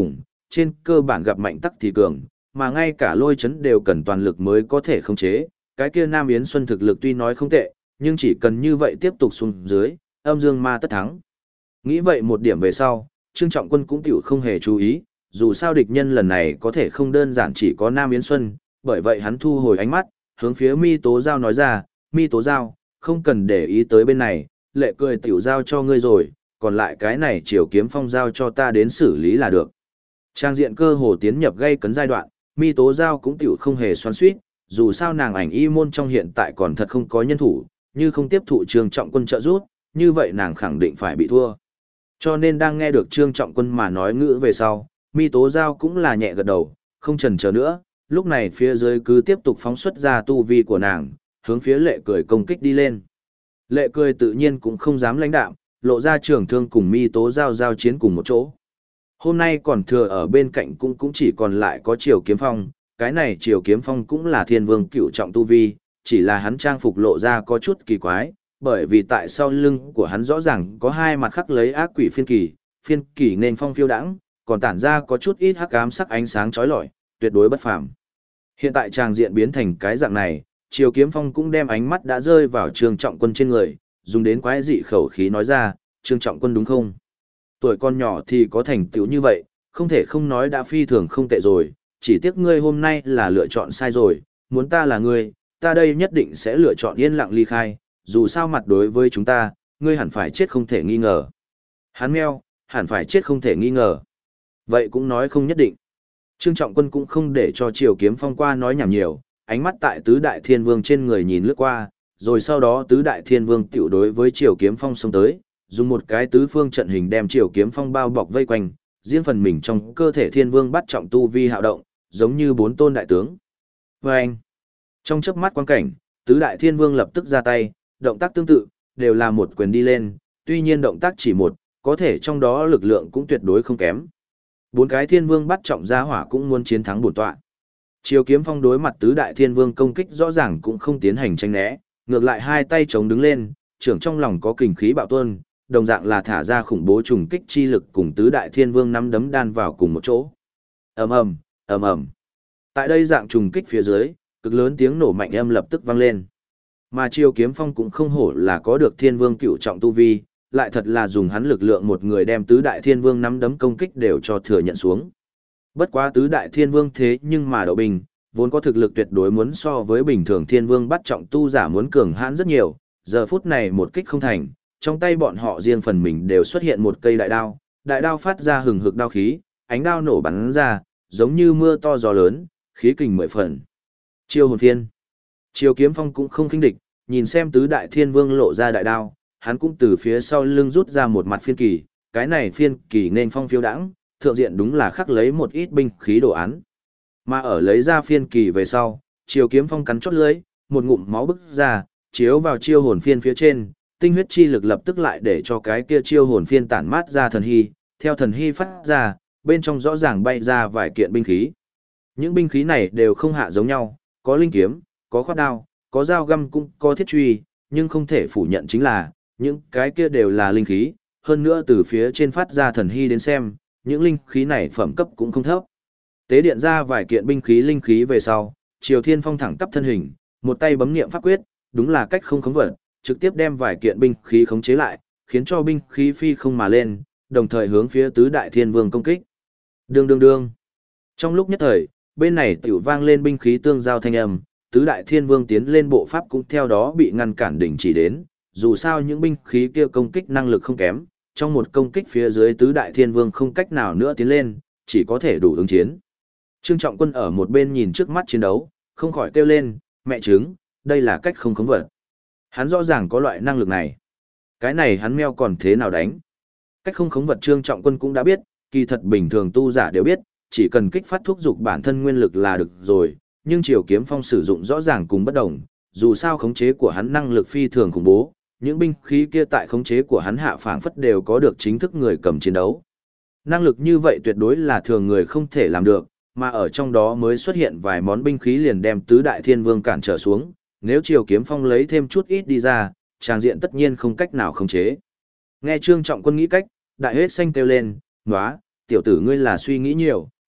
Speaker 1: trên cơ bản gặp mạnh tắc thì cường, mà ngay cả lôi chấn đều cần toàn lực mới có thể khống chế. Cái kia Nam Yến Xuân thực lực tuy nói không tệ, nhưng chỉ cần như vậy tiếp tục xuống dưới, âm dương ma tất thắng. Nghĩ vậy một điểm về sau, Trương Trọng Quân cũng tiểu không hề chú ý, dù sao địch nhân lần này có thể không đơn giản chỉ có Nam Yến Xuân, bởi vậy hắn thu hồi ánh mắt, hướng phía Mi Tố Giao nói ra, Mi Tố Giao, không cần để ý tới bên này, lệ cười tiểu giao cho ngươi rồi, còn lại cái này Triều Kiếm Phong giao cho ta đến xử lý là được. Trang diện cơ hồ tiến nhập gây cấn giai đoạn, Mi Tố Giao cũng tiểu không hề xoắn xuýt, dù sao nàng ảnh y môn trong hiện tại còn thật không có nhân thủ, như không tiếp thụ Trương Trọng Quân trợ giúp, như vậy nàng khẳng định phải bị thua. Cho nên đang nghe được Trương Trọng Quân mà nói ngữ về sau, Mi Tố Giao cũng là nhẹ gật đầu, không chần chờ nữa, lúc này phía dưới cứ tiếp tục phóng xuất ra tu vi của nàng, hướng phía lệ cười công kích đi lên. Lệ cười tự nhiên cũng không dám lãnh đạm, lộ ra trường thương cùng Mi Tố Giao giao chiến cùng một chỗ. Hôm nay còn thừa ở bên cạnh cũng chỉ còn lại có Triều Kiếm Phong, cái này Triều Kiếm Phong cũng là thiên vương cựu trọng tu vi, chỉ là hắn trang phục lộ ra có chút kỳ quái, bởi vì tại sau lưng của hắn rõ ràng có hai mặt khắc lấy ác quỷ phiên kỳ nên phong phiêu đãng, còn tản ra có chút ít hắc ám sắc ánh sáng chói lọi, tuyệt đối bất phàm. Hiện tại tràng diện biến thành cái dạng này, Triều Kiếm Phong cũng đem ánh mắt đã rơi vào Trương Trọng Quân trên người, dùng đến quái dị khẩu khí nói ra, Trương Trọng Quân đúng không? Tuổi con nhỏ thì có thành tựu như vậy, không thể không nói đã phi thường không tệ rồi, chỉ tiếc ngươi hôm nay là lựa chọn sai rồi, muốn ta là ngươi, ta đây nhất định sẽ lựa chọn yên lặng ly khai, dù sao mặt đối với chúng ta, ngươi hẳn phải chết không thể nghi ngờ. Hắn meo, hẳn phải chết không thể nghi ngờ. Vậy cũng nói không nhất định. Trương Trọng Quân cũng không để cho Triều Kiếm Phong qua nói nhảm nhiều, ánh mắt tại Tứ Đại Thiên Vương trên người nhìn lướt qua, rồi sau đó Tứ Đại Thiên Vương tiểu đối với Triều Kiếm Phong xông tới, dùng một cái tứ phương trận hình đem Triều Kiếm Phong bao bọc vây quanh, riêng phần mình trong cơ thể Thiên Vương bắt trọng tu vi hạo động, giống như bốn tôn đại tướng. Và anh, trong chớp mắt quang cảnh, Tứ Đại Thiên Vương lập tức ra tay, động tác tương tự, đều là một quyền đi lên, tuy nhiên động tác chỉ một, có thể trong đó lực lượng cũng tuyệt đối không kém. Bốn cái Thiên Vương bắt trọng gia hỏa cũng muốn chiến thắng bổn tọa. Triều Kiếm Phong đối mặt Tứ Đại Thiên Vương công kích rõ ràng cũng không tiến hành tranh né, ngược lại hai tay chống đứng lên, trưởng trong lòng có kình khí bạo tuôn, đồng dạng là thả ra khủng bố trùng kích chi lực cùng Tứ Đại Thiên Vương nắm đấm đan vào cùng một chỗ. Ầm ầm, ầm ầm. Tại đây dạng trùng kích phía dưới, cực lớn tiếng nổ mạnh âm lập tức vang lên. Mà Triều Kiếm Phong cũng không hổ là có được Thiên Vương cựu trọng tu vi, lại thật là dùng hắn lực lượng một người đem Tứ Đại Thiên Vương nắm đấm công kích đều cho thừa nhận xuống. Bất quá Tứ Đại Thiên Vương thế nhưng mà Đậu Bình, vốn có thực lực tuyệt đối muốn so với bình thường Thiên Vương bắt trọng tu giả muốn cường hãn rất nhiều, giờ phút này một kích không thành, trong tay bọn họ riêng phần mình đều xuất hiện một cây đại đao phát ra hừng hực đao khí, ánh đao nổ bắn ra, giống như mưa to gió lớn, khí kình mười phần. Chiêu hồn phiên. Triều Kiếm Phong cũng không khinh địch, nhìn xem Tứ Đại Thiên Vương lộ ra đại đao, hắn cũng từ phía sau lưng rút ra một mặt phiên kỳ, cái này phiên kỳ nên phong phiêu đãng, thượng diện đúng là khắc lấy một ít binh khí đồ án. Mà ở lấy ra phiên kỳ về sau, Triều Kiếm Phong cắn chót lưỡi, một ngụm máu bức ra, chiếu vào chiêu hồn phiên phía trên, tinh huyết chi lực lập tức lại để cho cái kia chiêu hồn phiên tản mát ra thần hy, theo thần hy phát ra, bên trong rõ ràng bay ra vài kiện binh khí. Những binh khí này đều không hạ giống nhau, có linh kiếm, có khoát đao, có dao găm cũng có thiết truy, nhưng không thể phủ nhận chính là, những cái kia đều là linh khí, hơn nữa từ phía trên phát ra thần hy đến xem, những linh khí này phẩm cấp cũng không thấp. Tế điện ra vài kiện binh khí linh khí về sau, Triều Thiên Phong thẳng tắp thân hình, một tay bấm niệm pháp quyết, đúng là cách không khống vật, trực tiếp đem vài kiện binh khí khống chế lại, khiến cho binh khí phi không mà lên, đồng thời hướng phía Tứ Đại Thiên Vương công kích. Đương đương đương. Trong lúc nhất thời, bên này tiểu vang lên binh khí tương giao thanh âm, Tứ Đại Thiên Vương tiến lên bộ pháp cũng theo đó bị ngăn cản đình chỉ đến, dù sao những binh khí kia công kích năng lực không kém, trong một công kích phía dưới Tứ Đại Thiên Vương không cách nào nữa tiến lên, chỉ có thể đủ ứng chiến. Trương Trọng Quân ở một bên nhìn trước mắt chiến đấu, không khỏi kêu lên, mẹ chứng, đây là cách không khống vật. Hắn rõ ràng có loại năng lực này. Cái này hắn meo còn thế nào đánh? Cách không khống vật Trương Trọng Quân cũng đã biết, kỳ thật bình thường tu giả đều biết, chỉ cần kích phát thúc dục bản thân nguyên lực là được rồi, nhưng Triều Kiếm Phong sử dụng rõ ràng cùng bất đồng, dù sao khống chế của hắn năng lực phi thường khủng bố, những binh khí kia tại khống chế của hắn hạ phảng phất đều có được chính thức người cầm chiến đấu. Năng lực như vậy tuyệt đối là thường người không thể làm được, mà ở trong đó mới xuất hiện vài món binh khí liền đem Tứ Đại Thiên Vương cản trở xuống, nếu Triều Kiếm Phong lấy thêm chút ít đi ra, tràng diện tất nhiên không cách nào khống chế. Nghe Trương Trọng Quân nghĩ cách, đại hết xanh kêu lên, "Nóa, tiểu tử ngươi là suy nghĩ nhiều,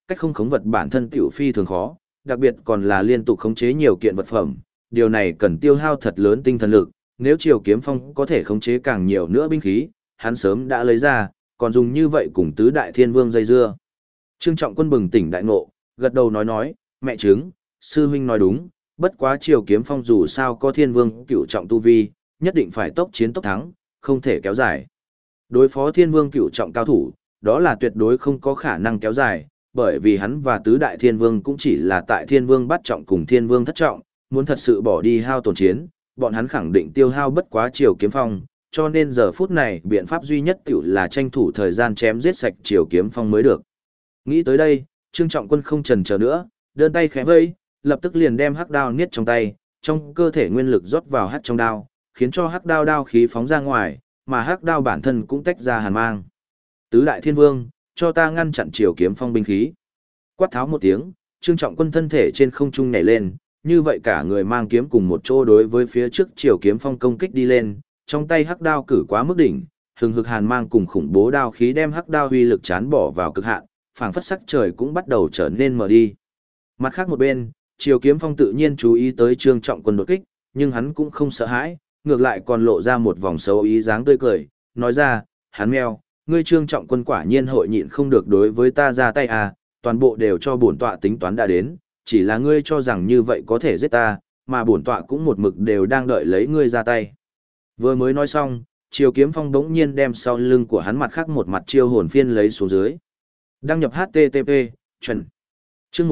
Speaker 1: cách không khống vật bản thân tiểu phi thường khó, đặc biệt còn là liên tục khống chế nhiều kiện vật phẩm, điều này cần tiêu hao thật lớn tinh thần lực, nếu Triều Kiếm Phong có thể khống chế càng nhiều nữa binh khí, hắn sớm đã lấy ra, còn dùng như vậy cùng tứ đại thiên vương dây dưa. Trương Trọng Quân bừng tỉnh đại ngộ, gật đầu nói, mẹ chứng, sư huynh nói đúng, bất quá Triều Kiếm Phong dù sao có thiên vương cửu trọng tu vi, nhất định phải tốc chiến tốc thắng, không thể kéo dài. Đối phó thiên vương cửu trọng cao thủ, đó là tuyệt đối không có khả năng kéo dài, bởi vì hắn và tứ đại thiên vương cũng chỉ là tại thiên vương bắt trọng cùng thiên vương thất trọng, muốn thật sự bỏ đi hao tổn chiến, bọn hắn khẳng định tiêu hao bất quá Triều Kiếm Phong, cho nên giờ phút này biện pháp duy nhất tiểu là tranh thủ thời gian chém giết sạch Triều Kiếm Phong mới được. Nghĩ tới đây, Trương Trọng Quân không chần chờ nữa, đơn tay khẽ vây, lập tức liền đem hắc đao niết trong tay, trong cơ thể nguyên lực rót vào hắc trong đao, khiến cho hắc đao đao khí phóng ra ngoài, mà hắc đao bản thân cũng tách ra hàn mang. Tứ đại thiên vương, cho ta ngăn chặn Triều Kiếm Phong binh khí. Quát tháo một tiếng, Trương Trọng Quân thân thể trên không trung nhảy lên, như vậy cả người mang kiếm cùng một chỗ đối với phía trước Triều Kiếm Phong công kích đi lên, trong tay hắc đao cử quá mức đỉnh, hừng hực hàn mang cùng khủng bố đao khí đem hắc đao uy lực chán bỏ vào cực hạn, phảng phất sắc trời cũng bắt đầu trở nên mờ đi. Mặt khác một bên, Triều Kiếm Phong tự nhiên chú ý tới Trương Trọng Quân đột kích, nhưng hắn cũng không sợ hãi, ngược lại còn lộ ra một vòng xấu ý dáng tươi cười, nói ra, hắn mèo, ngươi Trương Trọng Quân quả nhiên hội nhịn không được đối với ta ra tay à, toàn bộ đều cho bổn tọa tính toán đã đến, chỉ là ngươi cho rằng như vậy có thể giết ta, mà bổn tọa cũng một mực đều đang đợi lấy ngươi ra tay. Vừa mới nói xong, Triều Kiếm Phong bỗng nhiên đem sau lưng của hắn mặt khác một mặt chiêu hồn phiên lấy xuống dưới. Đăng nhập HTTP, chuẩn. Chương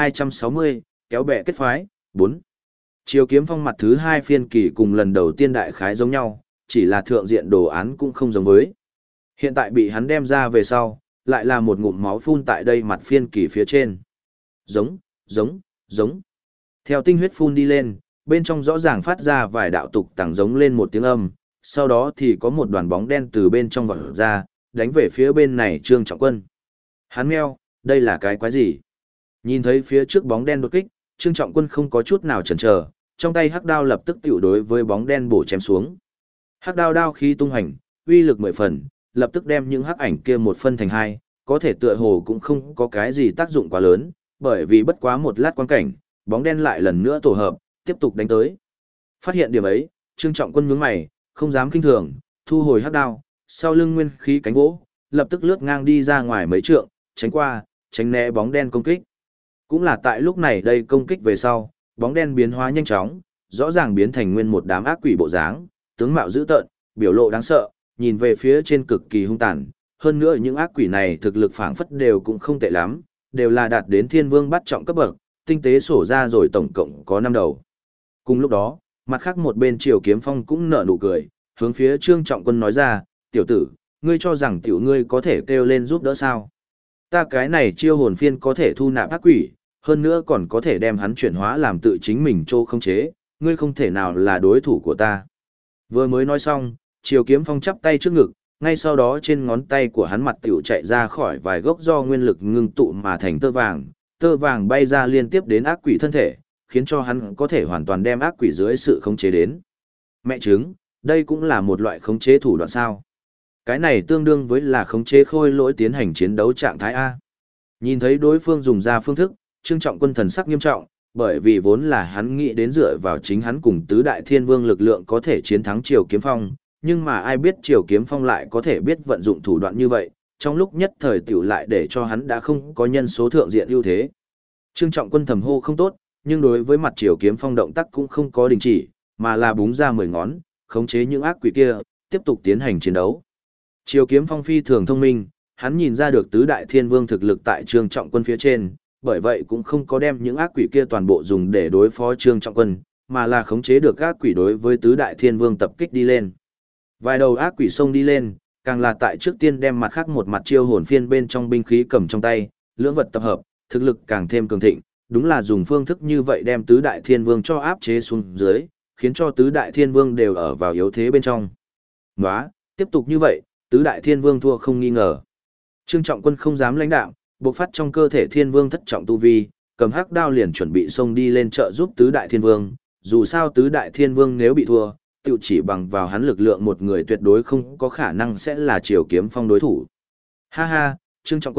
Speaker 1: 1260, kéo bè kết phái, 4. Triều Kiếm Phong mặt thứ hai phiên kỳ cùng lần đầu tiên đại khái giống nhau, chỉ là thượng diện đồ án cũng không giống với. Hiện tại bị hắn đem ra về sau, lại là một ngụm máu phun tại đây mặt phiên kỳ phía trên. Giống, giống, giống. Theo tinh huyết phun đi lên, bên trong rõ ràng phát ra vài đạo tục tẳng giống lên một tiếng âm, sau đó thì có một đoàn bóng đen từ bên trong vọt ra, đánh về phía bên này Trương Trọng Quân. Hắn meo, đây là cái quái gì? Nhìn thấy phía trước bóng đen đột kích, Trương Trọng Quân không có chút nào chần chờ, trong tay hắc đao lập tức tiểu đối với bóng đen bổ chém xuống. Hắc đao đao khí tung hành, uy lực 10 phần, lập tức đem những hắc ảnh kia một phân thành hai, có thể tựa hồ cũng không có cái gì tác dụng quá lớn, bởi vì bất quá một lát quan cảnh, bóng đen lại lần nữa tổ hợp, tiếp tục đánh tới. Phát hiện điểm ấy, Trương Trọng Quân nhướng mày, không dám kinh thường, thu hồi hắc đao, sau lưng nguyên khí cánh vỗ, lập tức lướt ngang đi ra ngoài mấy trượng, tránh qua, tránh né bóng đen công kích. Cũng là tại lúc này đây công kích về sau, bóng đen biến hóa nhanh chóng, rõ ràng biến thành nguyên một đám ác quỷ bộ dáng, tướng mạo dữ tợn, biểu lộ đáng sợ, nhìn về phía trên cực kỳ hung tàn. Hơn nữa những ác quỷ này thực lực phảng phất đều cũng không tệ lắm, đều là đạt đến thiên vương bắt trọng cấp bậc, tinh tế sổ ra rồi tổng cộng có 5 đầu. Cùng lúc đó, mặt khác một bên Triều Kiếm Phong cũng nở nụ cười, hướng phía Trương Trọng Quân nói ra, tiểu tử, ngươi cho rằng tiểu ngươi có thể kêu lên giúp đỡ sao? Ta cái này chiêu hồn phiên có thể thu nạp ác quỷ, hơn nữa còn có thể đem hắn chuyển hóa làm tự chính mình trô không chế, ngươi không thể nào là đối thủ của ta. Vừa mới nói xong, Triều Kiếm Phong chắp tay trước ngực, ngay sau đó trên ngón tay của hắn mặt tiểu chạy ra khỏi vài gốc do nguyên lực ngưng tụ mà thành tơ vàng bay ra liên tiếp đến ác quỷ thân thể, khiến cho hắn có thể hoàn toàn đem ác quỷ dưới sự khống chế đến. Mẹ chứng, đây cũng là một loại khống chế thủ đoạn sao. Cái này tương đương với là khống chế khôi lỗi tiến hành chiến đấu trạng thái A. Nhìn thấy đối phương dùng ra phương thức, Trương Trọng Quân thần sắc nghiêm trọng, bởi vì vốn là hắn nghĩ đến dựa vào chính hắn cùng tứ đại thiên vương lực lượng có thể chiến thắng Triều Kiếm Phong, nhưng mà ai biết Triều Kiếm Phong lại có thể biết vận dụng thủ đoạn như vậy, trong lúc nhất thời tiểu lại để cho hắn đã không có nhân số thượng diện ưu thế. Trương Trọng Quân thầm hô không tốt, nhưng đối với mặt Triều Kiếm Phong động tác cũng không có đình chỉ, mà là búng ra 10 ngón, khống chế những ác quỷ kia, tiếp tục tiến hành chiến đấu. Triều Kiếm Phong phi thường thông minh, hắn nhìn ra được tứ đại thiên vương thực lực tại Trương Trọng Quân phía trên, bởi vậy cũng không có đem những ác quỷ kia toàn bộ dùng để đối phó Trương Trọng Quân, mà là khống chế được ác quỷ đối với tứ đại thiên vương tập kích đi lên. Vài đầu ác quỷ xông đi lên, càng là tại trước tiên đem mặt khác một mặt chiêu hồn phiên bên trong binh khí cầm trong tay, lưỡng vật tập hợp, thực lực càng thêm cường thịnh, đúng là dùng phương thức như vậy đem tứ đại thiên vương cho áp chế xuống dưới, khiến cho tứ đại thiên vương đều ở vào yếu thế bên trong. Nóa, tiếp tục như vậy, tứ đại thiên vương thua không nghi ngờ. Trương Trọng Quân không dám lãnh đạo, bộc phát trong cơ thể thiên vương thất trọng tu vi, cầm hắc đao liền chuẩn bị xông đi lên trợ giúp tứ đại thiên vương, dù sao tứ đại thiên vương nếu bị thua, tự chỉ bằng vào hắn lực lượng một người tuyệt đối không có khả năng sẽ là Triều Kiếm Phong đối thủ. Ha ha, Trương Trọng Quân,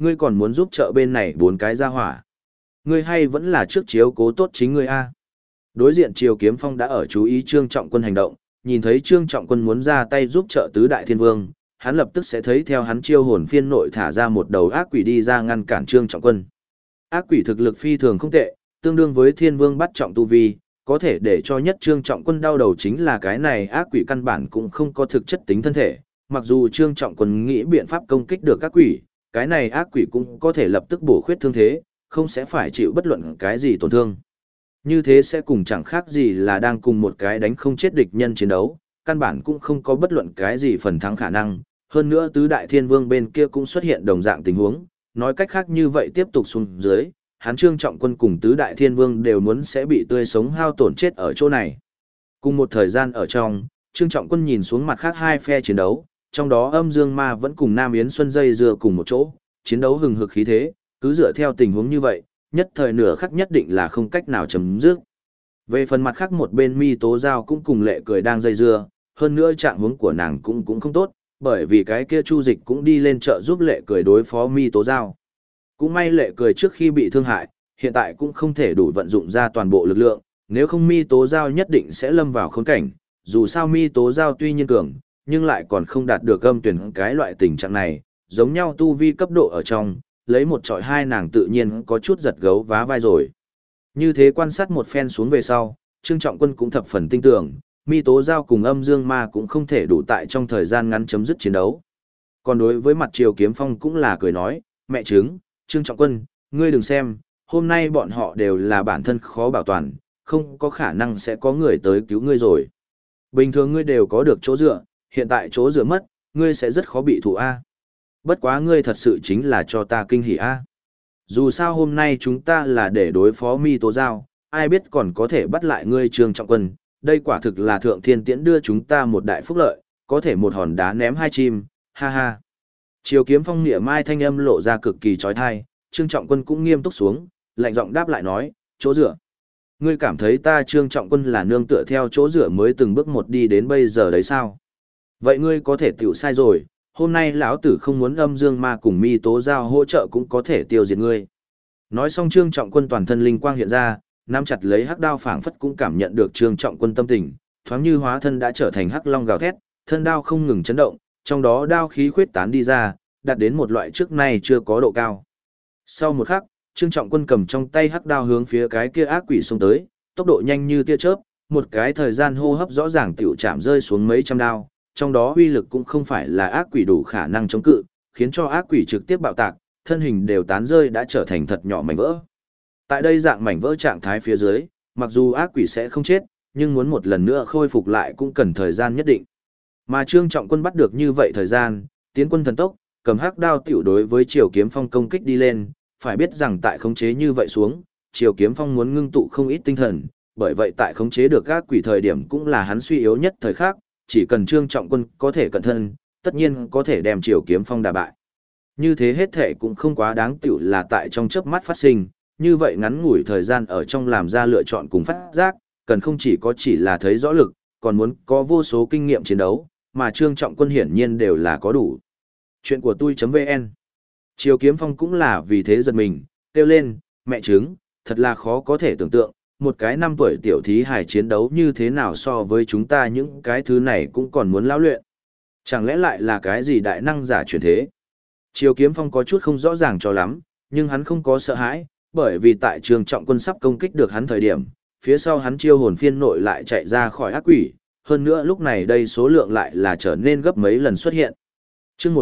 Speaker 1: ngươi còn muốn giúp trợ bên này 4 cái gia hỏa. Ngươi hay vẫn là trước chiếu cố tốt chính ngươi a. Đối diện Triều Kiếm Phong đã ở chú ý Trương Trọng Quân hành động, nhìn thấy Trương Trọng Quân muốn ra tay giúp trợ tứ đại thiên vương, hắn lập tức sẽ thấy theo hắn chiêu hồn phiên nội thả ra một đầu ác quỷ đi ra ngăn cản Trương Trọng Quân. Ác quỷ thực lực phi thường không tệ, tương đương với thiên vương bắt trọng tu vi, có thể để cho nhất Trương Trọng Quân đau đầu chính là cái này ác quỷ căn bản cũng không có thực chất tính thân thể, mặc dù Trương Trọng Quân nghĩ biện pháp công kích được ác quỷ, cái này ác quỷ cũng có thể lập tức bổ khuyết thương thế, không sẽ phải chịu bất luận cái gì tổn thương. Như thế sẽ cùng chẳng khác gì là đang cùng một cái đánh không chết địch nhân chiến đấu, căn bản cũng không có bất luận cái gì phần thắng khả năng, hơn nữa tứ đại thiên vương bên kia cũng xuất hiện đồng dạng tình huống, nói cách khác như vậy tiếp tục xuống dưới, hắn Trương Trọng Quân cùng tứ đại thiên vương đều muốn sẽ bị tươi sống hao tổn chết ở chỗ này. Cùng một thời gian ở trong, Trương Trọng Quân nhìn xuống mặt khác hai phe chiến đấu, trong đó Âm Dương Ma vẫn cùng Nam Yến Xuân dây dưa cùng một chỗ, chiến đấu hừng hực khí thế, cứ dựa theo tình huống như vậy, nhất thời nửa khắc nhất định là không cách nào chấm dứt. Về phần mặt khác một bên Mi Tố Giao cũng cùng Lệ Cười đang dây dưa, hơn nữa trạng huống của nàng cũng không tốt, bởi vì cái kia Chu Dịch cũng đi lên trợ giúp Lệ Cười đối phó Mi Tố Giao. Cũng may Lệ Cười trước khi bị thương hại, hiện tại cũng không thể đủ vận dụng ra toàn bộ lực lượng, nếu không Mi Tố Giao nhất định sẽ lâm vào khốn cảnh, dù sao Mi Tố Giao tuy nhiên cường, nhưng lại còn không đạt được âm tuyển cái loại tình trạng này, giống nhau tu vi cấp độ ở trong, lấy một trọi hai nàng tự nhiên có chút giật gấu vá vai rồi. Như thế quan sát một phen xuống về sau, Trương Trọng Quân cũng thập phần tin tưởng, Mi Tố Giao cùng Âm Dương Ma cũng không thể đủ tại trong thời gian ngắn chấm dứt chiến đấu. Còn đối với mặt Triều Kiếm Phong cũng là cười nói, mẹ chứng, Trương Trọng Quân, ngươi đừng xem, hôm nay bọn họ đều là bản thân khó bảo toàn, không có khả năng sẽ có người tới cứu ngươi rồi. Bình thường ngươi đều có được chỗ dựa, hiện tại chỗ dựa mất, ngươi sẽ rất khó bị thụ A. Bất quá ngươi thật sự chính là cho ta kinh hỉ A. Dù sao hôm nay chúng ta là để đối phó Mi Tố Giao, ai biết còn có thể bắt lại ngươi Trương Trọng Quân, đây quả thực là thượng thiên tiễn đưa chúng ta một đại phúc lợi, có thể một hòn đá ném hai chim, ha ha. Triều Kiếm Phong nịa mai thanh âm lộ ra cực kỳ trói thai, Trương Trọng Quân cũng nghiêm túc xuống, lạnh giọng đáp lại nói, chỗ dựa. Ngươi cảm thấy ta Trương Trọng Quân là nương tựa theo chỗ dựa mới từng bước một đi đến bây giờ đấy sao? Vậy ngươi có thể tiểu sai rồi, hôm nay lão tử không muốn Âm Dương Ma cùng Mi Tố Giao hỗ trợ cũng có thể tiêu diệt ngươi. Nói xong Trương Trọng Quân toàn thân linh quang hiện ra, nắm chặt lấy hắc đao phảng phất cũng cảm nhận được Trương Trọng Quân tâm tình, thoáng như hóa thân đã trở thành hắc long gào thét, thân đao không ngừng chấn động, trong đó đao khí khuyết tán đi ra, đạt đến một loại trước nay chưa có độ cao. Sau một khắc, Trương Trọng Quân cầm trong tay hắc đao hướng phía cái kia ác quỷ xông tới, tốc độ nhanh như tia chớp, một cái thời gian hô hấp rõ ràng tiểu chạm rơi xuống mấy trăm đao, trong đó uy lực cũng không phải là ác quỷ đủ khả năng chống cự, khiến cho ác quỷ trực tiếp bạo tạc, thân hình đều tán rơi đã trở thành thật nhỏ mảnh vỡ. Tại đây dạng mảnh vỡ trạng thái phía dưới, mặc dù ác quỷ sẽ không chết, nhưng muốn một lần nữa khôi phục lại cũng cần thời gian nhất định. Mà Trương Trọng Quân bắt được như vậy thời gian, tiến quân thần tốc, cầm hắc đao tiểu đối với Triều Kiếm Phong công kích đi lên, phải biết rằng tại khống chế như vậy xuống, Triều Kiếm Phong muốn ngưng tụ không ít tinh thần, bởi vậy tại khống chế được ác quỷ thời điểm cũng là hắn suy yếu nhất thời khắc, chỉ cần Trương Trọng Quân có thể cẩn thận, tất nhiên có thể đem Triều Kiếm Phong đả bại. Như thế hết thể cũng không quá đáng tiểu là tại trong chớp mắt phát sinh, như vậy ngắn ngủi thời gian ở trong làm ra lựa chọn cùng phát giác, cần không chỉ là thấy rõ lực, còn muốn có vô số kinh nghiệm chiến đấu, mà Trương Trọng Quân hiển nhiên đều là có đủ. Chuyện của tôi.vn Triều Kiếm Phong cũng là vì thế giật mình, kêu lên, mẹ chứng, thật là khó có thể tưởng tượng, một cái 5 tuổi tiểu thí hài chiến đấu như thế nào so với chúng ta những cái thứ này cũng còn muốn lão luyện. Chẳng lẽ lại là cái gì đại năng giả chuyển thế? Triều Kiếm Phong có chút không rõ ràng cho lắm, nhưng hắn không có sợ hãi, bởi vì tại Trương Trọng Quân sắp công kích được hắn thời điểm, phía sau hắn chiêu hồn phiên nội lại chạy ra khỏi ác quỷ, hơn nữa lúc này đây số lượng lại là trở nên gấp mấy lần xuất hiện. Chương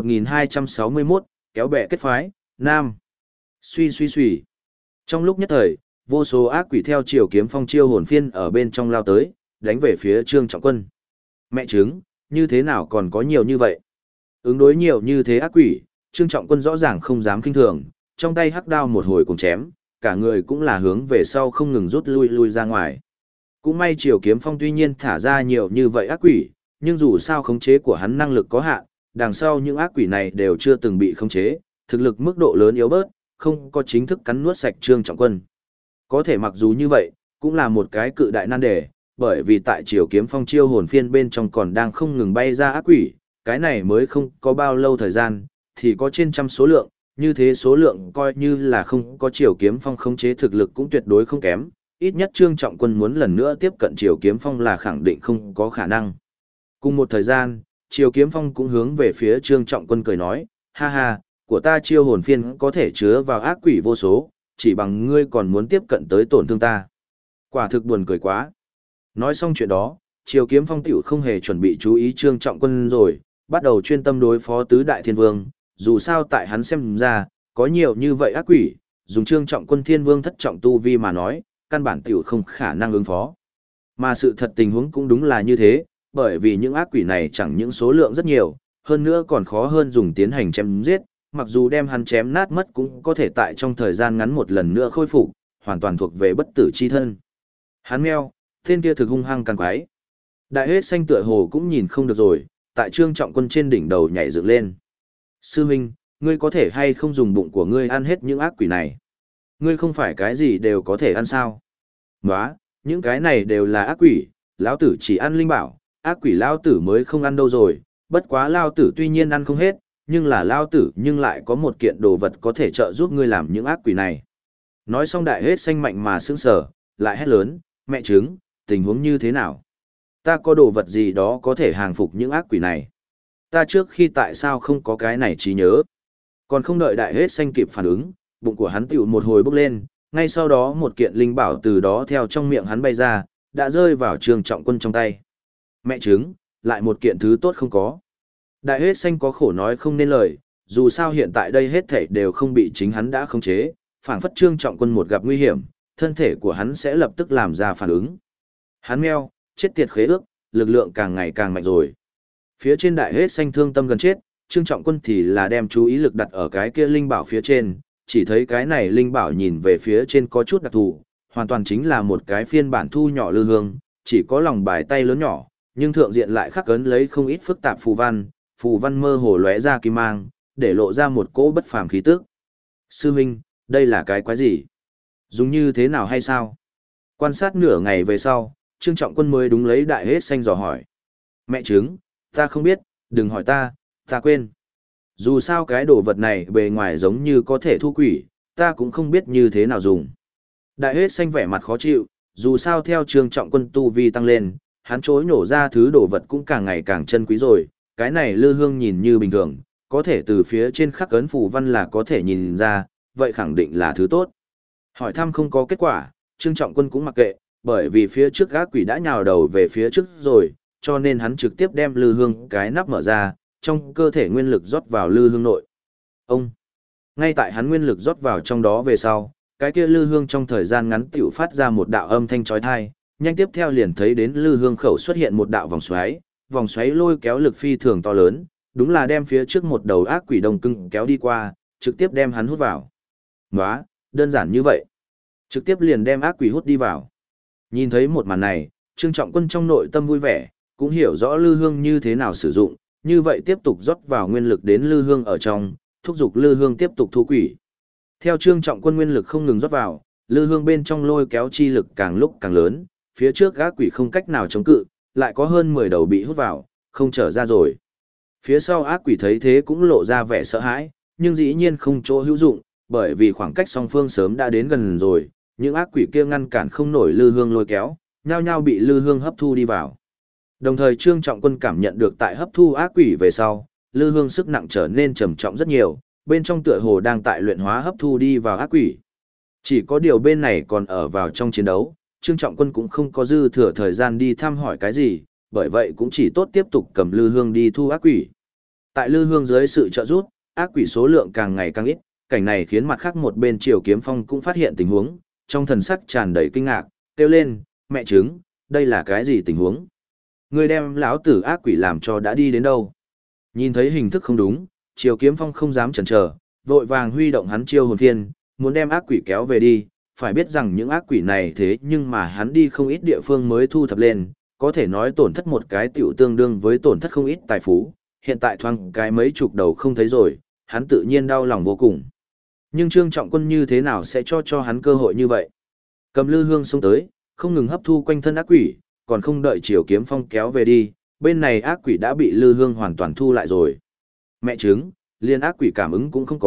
Speaker 1: 1261, kéo bè kết phái, Nam. Suy suy suy. Trong lúc nhất thời, vô số ác quỷ theo Triều Kiếm Phong chiêu hồn phiên ở bên trong lao tới, đánh về phía Trương Trọng Quân. Mẹ chứng, như thế nào còn có nhiều như vậy? Ứng đối nhiều như thế ác quỷ, Trương Trọng Quân rõ ràng không dám kinh thường, trong tay hắc đao một hồi cùng chém, cả người cũng là hướng về sau không ngừng rút lui ra ngoài. Cũng may Triều Kiếm Phong tuy nhiên thả ra nhiều như vậy ác quỷ, nhưng dù sao khống chế của hắn năng lực có hạn, đằng sau những ác quỷ này đều chưa từng bị khống chế, thực lực mức độ lớn yếu bớt, không có chính thức cắn nuốt sạch Trương Trọng Quân. Có thể mặc dù như vậy, cũng là một cái cự đại nan đề, bởi vì tại Triều Kiếm Phong chiêu hồn phiên bên trong còn đang không ngừng bay ra ác quỷ, cái này mới không có bao lâu thời gian, thì có trên trăm số lượng, như thế số lượng coi như là không có Triều Kiếm Phong khống chế thực lực cũng tuyệt đối không kém, ít nhất Trương Trọng Quân muốn lần nữa tiếp cận Triều Kiếm Phong là khẳng định không có khả năng. Cùng một thời gian, Triều Kiếm Phong cũng hướng về phía Trương Trọng Quân cười nói, ha ha, của ta chiêu hồn phiên có thể chứa vào ác quỷ vô số, chỉ bằng ngươi còn muốn tiếp cận tới tổn thương ta. Quả thực buồn cười quá. Nói xong chuyện đó, Triều Kiếm Phong tiểu không hề chuẩn bị chú ý Trương Trọng Quân rồi, bắt đầu chuyên tâm đối phó tứ đại thiên vương, dù sao tại hắn xem ra, có nhiều như vậy ác quỷ, dùng Trương Trọng Quân thiên vương thất trọng tu vi mà nói, căn bản tiểu không khả năng ứng phó. Mà sự thật tình huống cũng đúng là như thế, bởi vì những ác quỷ này chẳng những số lượng rất nhiều, hơn nữa còn khó hơn dùng tiến hành chém giết, mặc dù đem hắn chém nát mất cũng có thể tại trong thời gian ngắn một lần nữa khôi phục, hoàn toàn thuộc về bất tử chi thân. Hắn meo, tên kia thực hung hăng càng quái. Đại huyết xanh tựa hồ cũng nhìn không được rồi, tại Trương Trọng Quân trên đỉnh đầu nhảy dựng lên. Sư huynh, ngươi có thể hay không dùng bụng của ngươi ăn hết những ác quỷ này? Ngươi không phải cái gì đều có thể ăn sao? Nóa, những cái này đều là ác quỷ, lão tử chỉ ăn linh bảo, ác quỷ lão tử mới không ăn đâu rồi, bất quá lão tử tuy nhiên ăn không hết, nhưng là lão tử nhưng lại có một kiện đồ vật có thể trợ giúp ngươi làm những ác quỷ này. Nói xong đại hết xanh mạnh mà sững sờ, lại hét lớn, mẹ trứng, tình huống như thế nào? Ta có đồ vật gì đó có thể hàng phục những ác quỷ này? Ta trước khi tại sao không có cái này trí nhớ? Còn không đợi đại hết xanh kịp phản ứng, bụng của hắn tiểu một hồi bốc lên, ngay sau đó một kiện linh bảo từ đó theo trong miệng hắn bay ra, đã rơi vào Trương Trọng Quân trong tay. Mẹ trứng, lại một kiện thứ tốt không có. Đại hết xanh có khổ nói không nên lời, dù sao hiện tại đây hết thảy đều không bị chính hắn đã khống chế, phảng phất Trương Trọng Quân một gặp nguy hiểm, thân thể của hắn sẽ lập tức làm ra phản ứng. Hắn meo, chết tiệt khế ước, lực lượng càng ngày càng mạnh rồi. Phía trên đại hết xanh thương tâm gần chết, Trương Trọng Quân thì là đem chú ý lực đặt ở cái kia linh bảo phía trên, chỉ thấy cái này linh bảo nhìn về phía trên có chút đặc thù, hoàn toàn chính là một cái phiên bản thu nhỏ lư hương, chỉ có lòng bài tay lớn nhỏ, nhưng thượng diện lại khắc ấn lấy không ít phức tạp phù văn mơ hồ lóe ra kim mang, để lộ ra một cỗ bất phàm khí tức. Sư huynh, đây là cái quái gì? Dùng như thế nào hay sao? Quan sát nửa ngày về sau, Trương Trọng Quân mới đúng lấy đại hết xanh dò hỏi. Mẹ trứng, ta không biết, đừng hỏi ta quên. Dù sao cái đồ vật này bề ngoài giống như có thể thu quỷ, ta cũng không biết như thế nào dùng. Đại hết xanh vẻ mặt khó chịu, dù sao theo Trương Trọng Quân tu vi tăng lên, hắn chối nổ ra thứ đồ vật cũng càng ngày càng chân quý rồi, cái này lư hương nhìn như bình thường, có thể từ phía trên khắc ấn phù văn là có thể nhìn ra, vậy khẳng định là thứ tốt. Hỏi thăm không có kết quả, Trương Trọng Quân cũng mặc kệ, bởi vì phía trước ác quỷ đã nhào đầu về phía trước rồi, cho nên hắn trực tiếp đem lư hương cái nắp mở ra, trong cơ thể nguyên lực rót vào lư hương nội. Ông! Ngay tại hắn nguyên lực rót vào trong đó về sau, cái kia lư hương trong thời gian ngắn tiểu phát ra một đạo âm thanh chói tai, nhanh tiếp theo liền thấy đến lư hương khẩu xuất hiện một đạo vòng xoáy lôi kéo lực phi thường to lớn, đúng là đem phía trước một đầu ác quỷ đồng cưng kéo đi qua, trực tiếp đem hắn hút vào. Nóa, đơn giản như vậy. Trực tiếp liền đem ác quỷ hút đi vào. Nhìn thấy một màn này, Trương Trọng Quân trong nội tâm vui vẻ, cũng hiểu rõ lư hương như thế nào sử dụng, như vậy tiếp tục rót vào nguyên lực đến lư hương ở trong, thúc giục lư hương tiếp tục thu quỷ. Theo Trương Trọng Quân nguyên lực không ngừng rót vào, lư hương bên trong lôi kéo chi lực càng lúc càng lớn, phía trước ác quỷ không cách nào chống cự, lại có hơn 10 đầu bị hút vào, không trở ra rồi. Phía sau ác quỷ thấy thế cũng lộ ra vẻ sợ hãi, nhưng dĩ nhiên không chỗ hữu dụng, bởi vì khoảng cách song phương sớm đã đến gần rồi, những ác quỷ kia ngăn cản không nổi lư hương lôi kéo, nhao nhao bị lư hương hấp thu đi vào. Đồng thời Trương Trọng Quân cảm nhận được tại hấp thu ác quỷ về sau, lư hương sức nặng trở nên trầm trọng rất nhiều, bên trong tựa hồ đang tại luyện hóa hấp thu đi vào ác quỷ. Chỉ có điều bên này còn ở vào trong chiến đấu, Trương Trọng Quân cũng không có dư thừa thời gian đi thăm hỏi cái gì, bởi vậy cũng chỉ tốt tiếp tục cầm lư hương đi thu ác quỷ. Tại lư hương dưới sự trợ giúp, ác quỷ số lượng càng ngày càng ít, cảnh này khiến mặt khác một bên Triều Kiếm Phong cũng phát hiện tình huống, trong thần sắc tràn đầy kinh ngạc, kêu lên, mẹ trứng, đây là cái gì tình huống? Người đem lão tử ác quỷ làm cho đã đi đến đâu? Nhìn thấy hình thức không đúng, Triều Kiếm Phong không dám chần chờ, vội vàng huy động hắn chiêu hồn phiên, muốn đem ác quỷ kéo về đi, phải biết rằng những ác quỷ này thế nhưng mà hắn đi không ít địa phương mới thu thập lên, có thể nói tổn thất một cái tiểu tương đương với tổn thất không ít tài phú, hiện tại thoáng cái mấy chục đầu không thấy rồi, hắn tự nhiên đau lòng vô cùng. Nhưng Trương Trọng Quân như thế nào sẽ cho hắn cơ hội như vậy? Cầm lư hương xông tới, không ngừng hấp thu quanh thân ác quỷ, còn không đợi Triều Kiếm Phong kéo về đi, bên này ác quỷ đã bị lư hương hoàn toàn thu lại rồi. Mẹ trứng, liên ác quỷ cảm ứng cũng không có,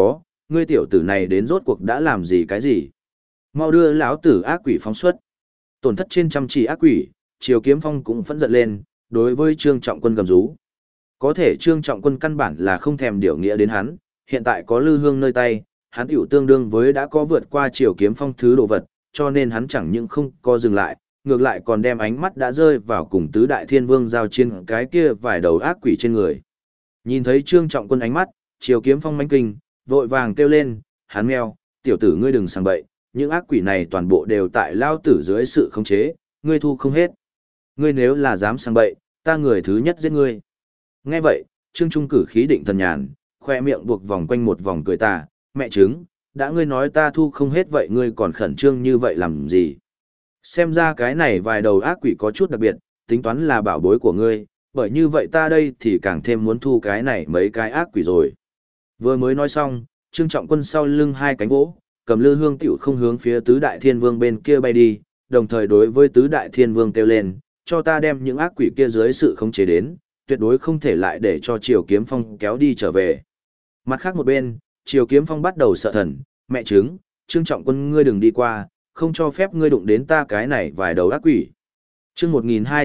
Speaker 1: ngươi tiểu tử này đến rốt cuộc đã làm gì cái gì? Mau đưa lão tử ác quỷ phóng xuất. Tổn thất trên trăm chỉ ác quỷ, Triều Kiếm Phong cũng phẫn giận lên, đối với Trương Trọng Quân gầm rú. Có thể Trương Trọng Quân căn bản là không thèm điều nghĩa đến hắn, hiện tại có Lư Hương nơi tay, hắn tiểu tương đương với đã có vượt qua Triều Kiếm Phong thứ đồ vật, cho nên hắn chẳng những không có dừng lại, ngược lại còn đem ánh mắt đã rơi vào cùng tứ đại thiên vương giao chiến cái kia vài đầu ác quỷ trên người. Nhìn thấy Trương Trọng Quân ánh mắt, Triều Kiếm Phong mãnh kinh, vội vàng kêu lên, hắn meo, tiểu tử ngươi đừng sang bậy, những ác quỷ này toàn bộ đều tại lao tử dưới sự khống chế, ngươi thu không hết. Ngươi nếu là dám sang bậy, ta người thứ nhất giết ngươi. Nghe vậy, Trương Trung cử khí định thần nhàn, khoe miệng buộc vòng quanh một vòng cười tà, mẹ chứng, đã ngươi nói ta thu không hết vậy ngươi còn khẩn trương như vậy làm gì? Xem ra cái này vài đầu ác quỷ có chút đặc biệt, tính toán là bảo bối của ngươi, bởi như vậy ta đây thì càng thêm muốn thu cái này mấy cái ác quỷ rồi. Vừa mới nói xong, Trương Trọng Quân sau lưng hai cánh vỗ, cầm Lư Hương tiểu không hướng phía tứ đại thiên vương bên kia bay đi, đồng thời đối với tứ đại thiên vương kêu lên, cho ta đem những ác quỷ kia dưới sự khống chế đến, tuyệt đối không thể lại để cho Triều Kiếm Phong kéo đi trở về. Mặt khác một bên, Triều Kiếm Phong bắt đầu sợ thần, mẹ chứng, Trương Trọng Quân ngươi đừng đi qua, không cho phép ngươi đụng đến ta cái này vài đầu ác quỷ. Chương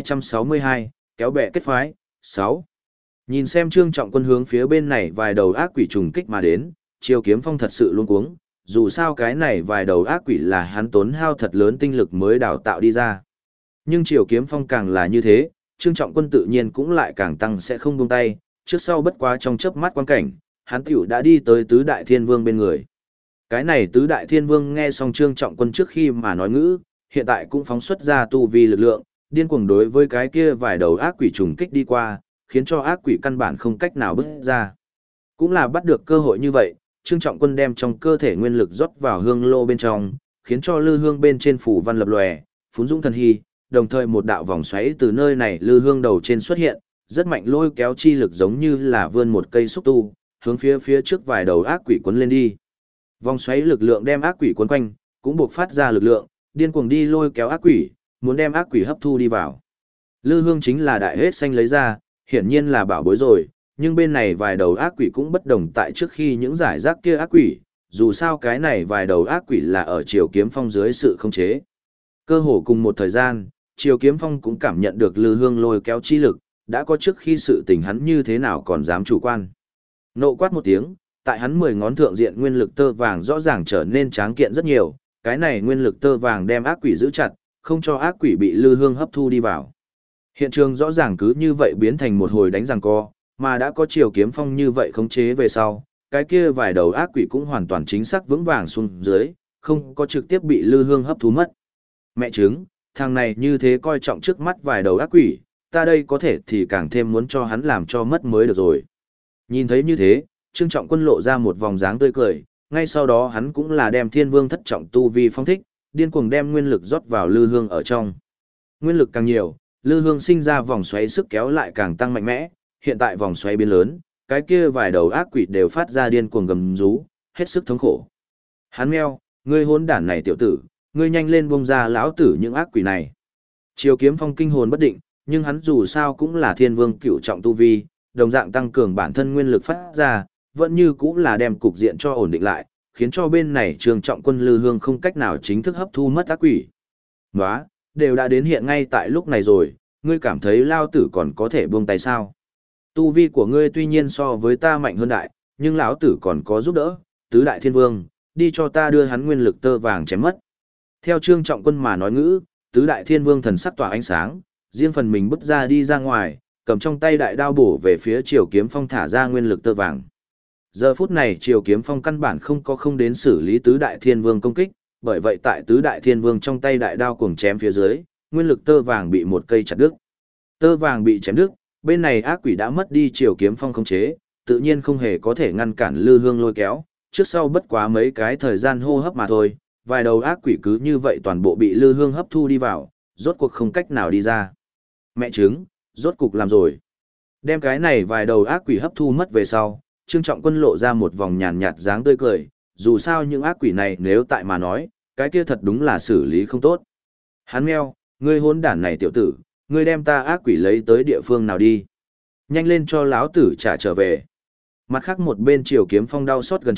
Speaker 1: 1262, kéo bè kết phái, 6. Nhìn xem Trương Trọng Quân hướng phía bên này vài đầu ác quỷ trùng kích mà đến, Triều Kiếm Phong thật sự luống cuống, dù sao cái này vài đầu ác quỷ là hắn tốn hao thật lớn tinh lực mới đào tạo đi ra. Nhưng Triều Kiếm Phong càng là như thế, Trương Trọng Quân tự nhiên cũng lại càng tăng sẽ không buông tay, trước sau bất quá trong chớp mắt quan cảnh, hắn tiểu đã đi tới tứ đại thiên vương bên người. Cái này tứ đại thiên vương nghe xong Trương Trọng Quân trước khi mà nói ngữ, hiện tại cũng phóng xuất ra tu vi lực lượng, điên cuồng đối với cái kia vài đầu ác quỷ trùng kích đi qua, khiến cho ác quỷ căn bản không cách nào bước ra. Cũng là bắt được cơ hội như vậy, Trương Trọng Quân đem trong cơ thể nguyên lực rót vào hương lô bên trong, khiến cho lư hương bên trên phủ văn lập lòe, phún dũng thần hy, đồng thời một đạo vòng xoáy từ nơi này lư hương đầu trên xuất hiện, rất mạnh lôi kéo chi lực giống như là vươn một cây xúc tu, hướng phía trước vài đầu ác quỷ cuốn lên đi. Vòng xoáy lực lượng đem ác quỷ cuốn quanh, cũng buộc phát ra lực lượng, điên cuồng đi lôi kéo ác quỷ, muốn đem ác quỷ hấp thu đi vào. Lư hương chính là đại hết xanh lấy ra, hiển nhiên là bảo bối rồi, nhưng bên này vài đầu ác quỷ cũng bất đồng tại trước khi những giải rác kia ác quỷ, dù sao cái này vài đầu ác quỷ là ở Triều Kiếm Phong dưới sự khống chế. Cơ hồ cùng một thời gian, Triều Kiếm Phong cũng cảm nhận được lư hương lôi kéo chi lực, đã có trước khi sự tình hắn như thế nào còn dám chủ quan. Nộ quát một tiếng, tại hắn 10 ngón thượng diện nguyên lực tơ vàng rõ ràng trở nên tráng kiện rất nhiều, cái này nguyên lực tơ vàng đem ác quỷ giữ chặt, không cho ác quỷ bị lư hương hấp thu đi vào. Hiện trường rõ ràng cứ như vậy biến thành một hồi đánh giằng co, mà đã có Triều Kiếm Phong như vậy khống chế về sau, cái kia vài đầu ác quỷ cũng hoàn toàn chính xác vững vàng xuống dưới, không có trực tiếp bị lư hương hấp thu mất. Mẹ chứng, thằng này như thế coi trọng trước mắt vài đầu ác quỷ, ta đây có thể thì càng thêm muốn cho hắn làm cho mất mới được rồi. Nhìn thấy như thế, Trương Trọng Quân lộ ra một vòng dáng tươi cười, ngay sau đó hắn cũng là đem Thiên Vương thất trọng tu vi phong thích, điên cuồng đem nguyên lực rót vào lư hương ở trong. Nguyên lực càng nhiều, lư hương sinh ra vòng xoáy sức kéo lại càng tăng mạnh mẽ, hiện tại vòng xoáy biến lớn, cái kia vài đầu ác quỷ đều phát ra điên cuồng gầm rú, hết sức thống khổ. Hắn meo, ngươi hỗn đản này tiểu tử, ngươi nhanh lên buông ra lão tử những ác quỷ này. Triều Kiếm Phong kinh hồn bất định, nhưng hắn dù sao cũng là Thiên Vương cửu trọng tu vi, đồng dạng tăng cường bản thân nguyên lực phát ra, vẫn như cũng là đem cục diện cho ổn định lại, khiến cho bên này Trương Trọng Quân lư hương không cách nào chính thức hấp thu mất ác quỷ. Nóa, đều đã đến hiện ngay tại lúc này rồi, ngươi cảm thấy lao tử còn có thể buông tay sao? Tu vi của ngươi tuy nhiên so với ta mạnh hơn đại, nhưng lão tử còn có giúp đỡ, tứ đại thiên vương, đi cho ta đưa hắn nguyên lực tơ vàng chém mất. Theo Trương Trọng Quân mà nói ngữ, tứ đại thiên vương thần sắc tỏa ánh sáng, riêng phần mình bứt ra đi ra ngoài, cầm trong tay đại đao bổ về phía Triều Kiếm Phong thả ra nguyên lực tơ vàng. Giờ phút này Triều Kiếm Phong căn bản không đến xử lý tứ đại thiên vương công kích, bởi vậy tại tứ đại thiên vương trong tay đại đao cuồng chém phía dưới, nguyên lực tơ vàng bị một cây chặt đứt. Tơ vàng bị chém đứt, bên này ác quỷ đã mất đi Triều Kiếm Phong khống chế, tự nhiên không hề có thể ngăn cản lư hương lôi kéo, trước sau bất quá mấy cái thời gian hô hấp mà thôi, vài đầu ác quỷ cứ như vậy toàn bộ bị lư hương hấp thu đi vào, rốt cuộc không cách nào đi ra. Mẹ chứng, rốt cục làm rồi. Đem cái này vài đầu ác quỷ hấp thu mất về sau, Trương Trọng Quân lộ ra một vòng nhàn nhạt dáng tươi cười, dù sao những ác quỷ này nếu tại mà nói, cái kia thật đúng là xử lý không tốt. Hắn meo, ngươi hỗn đản này tiểu tử, ngươi đem ta ác quỷ lấy tới địa phương nào đi. Nhanh lên cho lão tử trả trở về. Mặt khác một bên Triều Kiếm Phong đau xót gần chết,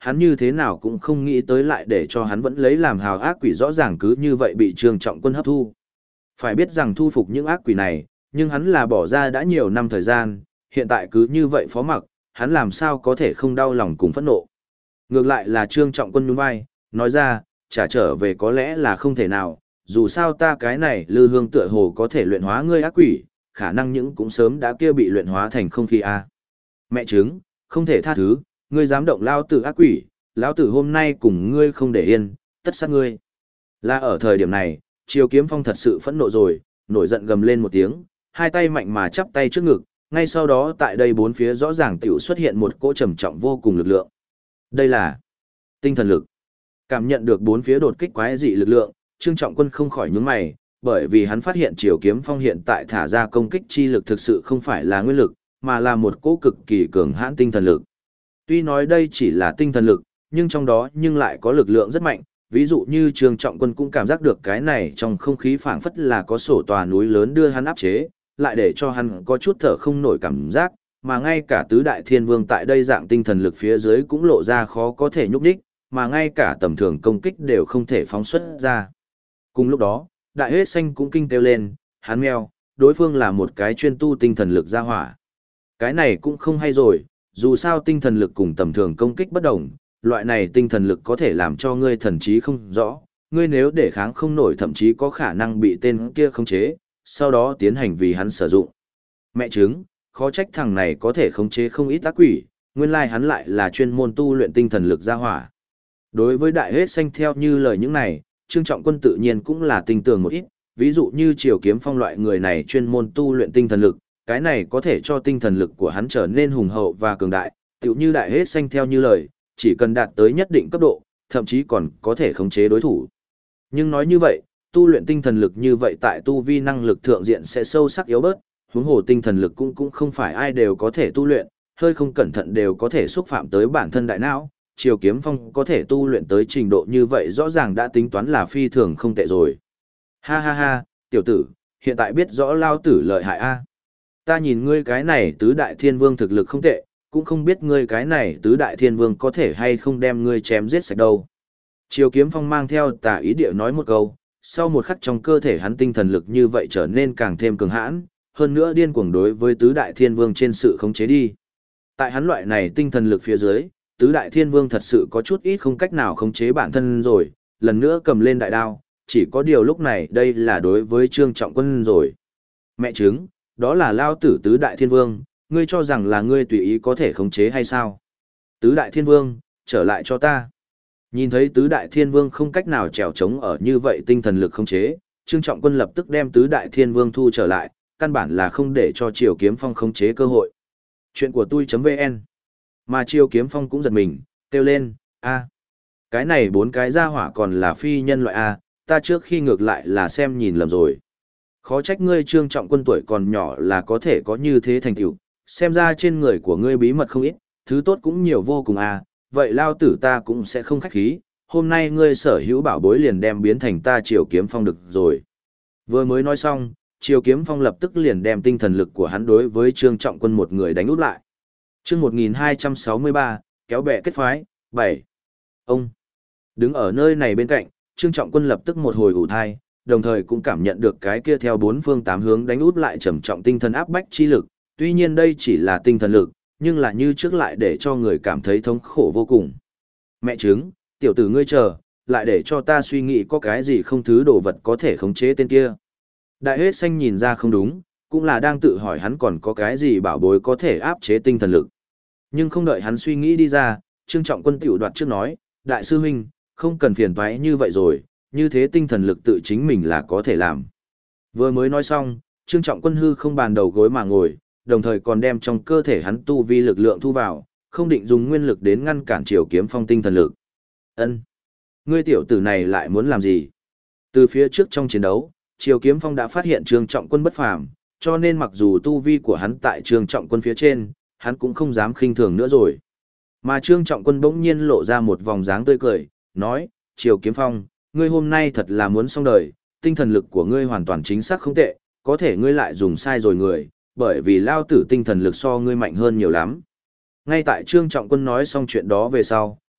Speaker 1: hắn như thế nào cũng không nghĩ tới lại để cho hắn vẫn lấy làm hào ác quỷ rõ ràng cứ như vậy bị Trương Trọng Quân hấp thu. Phải biết rằng thu phục những ác quỷ này, nhưng hắn là bỏ ra đã nhiều năm thời gian, hiện tại cứ như vậy phó mặc, hắn làm sao có thể không đau lòng cùng phẫn nộ. Ngược lại là Trương Trọng Quân nhún vai, nói ra, trả trở về có lẽ là không thể nào, dù sao ta cái này lư hương tựa hồ có thể luyện hóa ngươi ác quỷ, khả năng những cũng sớm đã kia bị luyện hóa thành không khí a. Mẹ chứng, không thể tha thứ, ngươi dám động lao tử ác quỷ, lão tử hôm nay cùng ngươi không để yên, tất sát ngươi. Là ở thời điểm này, Triều Kiếm Phong thật sự phẫn nộ rồi, nổi giận gầm lên một tiếng, hai tay mạnh mà chắp tay trước ngực, ngay sau đó tại đây bốn phía rõ ràng tiểu xuất hiện một cỗ trầm trọng vô cùng lực lượng. Đây là tinh thần lực. Cảm nhận được bốn phía đột kích quái dị lực lượng, Trương Trọng Quân không khỏi nhướng mày, bởi vì hắn phát hiện Triều Kiếm Phong hiện tại thả ra công kích chi lực thực sự không phải là nguyên lực, mà là một cỗ cực kỳ cường hãn tinh thần lực. Tuy nói đây chỉ là tinh thần lực, nhưng trong đó nhưng lại có lực lượng rất mạnh, ví dụ như Trương Trọng Quân cũng cảm giác được cái này trong không khí phảng phất là có sổ tòa núi lớn đưa hắn áp chế, lại để cho hắn có chút thở không nổi cảm giác, mà ngay cả tứ đại thiên vương tại đây dạng tinh thần lực phía dưới cũng lộ ra khó có thể nhúc đích, mà ngay cả tầm thường công kích đều không thể phóng xuất ra. Cùng lúc đó, đại hết xanh cũng kinh kêu lên, hắn meo, đối phương là một cái chuyên tu tinh thần lực ra hỏa. Cái này cũng không hay rồi, dù sao tinh thần lực cùng tầm thường công kích bất đồng, loại này tinh thần lực có thể làm cho ngươi thần trí không rõ, ngươi nếu để kháng không nổi thậm chí có khả năng bị tên kia khống chế, sau đó tiến hành vì hắn sử dụng. Mẹ chứng, khó trách thằng này có thể khống chế không ít ác quỷ, nguyên lai hắn lại là chuyên môn tu luyện tinh thần lực ra hỏa. Đối với đại hết xanh theo như lời những này, Trương Trọng Quân tự nhiên cũng là tinh tường một ít, ví dụ như Triều Kiếm Phong loại người này chuyên môn tu luyện tinh thần lực, cái này có thể cho tinh thần lực của hắn trở nên hùng hậu và cường đại, tựu như đại hết xanh theo như lời, chỉ cần đạt tới nhất định cấp độ, thậm chí còn có thể khống chế đối thủ. Nhưng nói như vậy, tu luyện tinh thần lực như vậy tại tu vi năng lực thượng diện sẽ sâu sắc yếu bớt, huống hồ tinh thần lực cũng không phải ai đều có thể tu luyện, hơi không cẩn thận đều có thể xúc phạm tới bản thân đại não. Triều Kiếm Phong có thể tu luyện tới trình độ như vậy rõ ràng đã tính toán là phi thường không tệ rồi. Ha ha ha, tiểu tử, hiện tại biết rõ lao tử lợi hại a. Ta nhìn ngươi cái này tứ đại thiên vương thực lực không tệ, cũng không biết ngươi cái này tứ đại thiên vương có thể hay không đem ngươi chém giết sạch đâu. Triều Kiếm Phong mang theo tà ý địa nói một câu, sau một khắc trong cơ thể hắn tinh thần lực như vậy trở nên càng thêm cường hãn, hơn nữa điên cuồng đối với tứ đại thiên vương trên sự khống chế đi. Tại hắn loại này tinh thần lực phía dưới, tứ đại thiên vương thật sự có chút ít không cách nào khống chế bản thân rồi, lần nữa cầm lên đại đao, chỉ có điều lúc này đây là đối với Trương Trọng Quân rồi. Mẹ chứng, đó là lao tử tứ đại thiên vương, ngươi cho rằng là ngươi tùy ý có thể khống chế hay sao? Tứ đại thiên vương, trở lại cho ta. Nhìn thấy tứ đại thiên vương không cách nào trèo trống ở như vậy tinh thần lực khống chế, Trương Trọng Quân lập tức đem tứ đại thiên vương thu trở lại, căn bản là không để cho Triều Kiếm Phong khống chế cơ hội. Chuyện của tôi.vn. Mà Triều Kiếm Phong cũng giật mình, kêu lên, a, cái này bốn cái gia hỏa còn là phi nhân loại a, ta trước khi ngược lại là xem nhìn lầm rồi. Khó trách ngươi Trương Trọng Quân tuổi còn nhỏ là có thể có như thế thành tựu, xem ra trên người của ngươi bí mật không ít, thứ tốt cũng nhiều vô cùng a, vậy lao tử ta cũng sẽ không khách khí, hôm nay ngươi sở hữu bảo bối liền đem biến thành ta Triều Kiếm Phong được rồi. Vừa mới nói xong, Triều Kiếm Phong lập tức liền đem tinh thần lực của hắn đối với Trương Trọng Quân một người đánh úp lại. Chương 1263, kéo bè kết phái, 7. Ông đứng ở nơi này bên cạnh, Trương Trọng Quân lập tức một hồi ủ thai, đồng thời cũng cảm nhận được cái kia theo bốn phương tám hướng đánh úp lại trầm trọng tinh thần áp bách chi lực, tuy nhiên đây chỉ là tinh thần lực, nhưng là như trước lại để cho người cảm thấy thống khổ vô cùng. Mẹ chứng, tiểu tử ngươi chờ, lại để cho ta suy nghĩ có cái gì không thứ đồ vật có thể khống chế tên kia. Đại hết xanh nhìn ra không đúng, cũng là đang tự hỏi hắn còn có cái gì bảo bối có thể áp chế tinh thần lực. Nhưng không đợi hắn suy nghĩ đi ra, Trương Trọng Quân tiểu đoạt trước nói, đại sư huynh, không cần phiền toái như vậy rồi, như thế tinh thần lực tự chính mình là có thể làm. Vừa mới nói xong, Trương Trọng Quân hư không bàn đầu gối mà ngồi, đồng thời còn đem trong cơ thể hắn tu vi lực lượng thu vào, không định dùng nguyên lực đến ngăn cản Triều Kiếm Phong tinh thần lực. Ân, ngươi tiểu tử này lại muốn làm gì? Từ phía trước trong chiến đấu, Triều Kiếm Phong đã phát hiện Trương Trọng Quân bất phàm, cho nên mặc dù tu vi của hắn tại Trương Trọng Quân phía trên, hắn cũng không dám khinh thường nữa rồi. Mà Trương Trọng Quân bỗng nhiên lộ ra một vòng dáng tươi cười, nói, Triều Kiếm Phong, ngươi hôm nay thật là muốn xong đời, tinh thần lực của ngươi hoàn toàn chính xác không tệ, có thể ngươi lại dùng sai rồi người, bởi vì lao tử tinh thần lực so ngươi mạnh hơn nhiều lắm. Ngay tại Trương Trọng Quân nói xong chuyện đó về sau,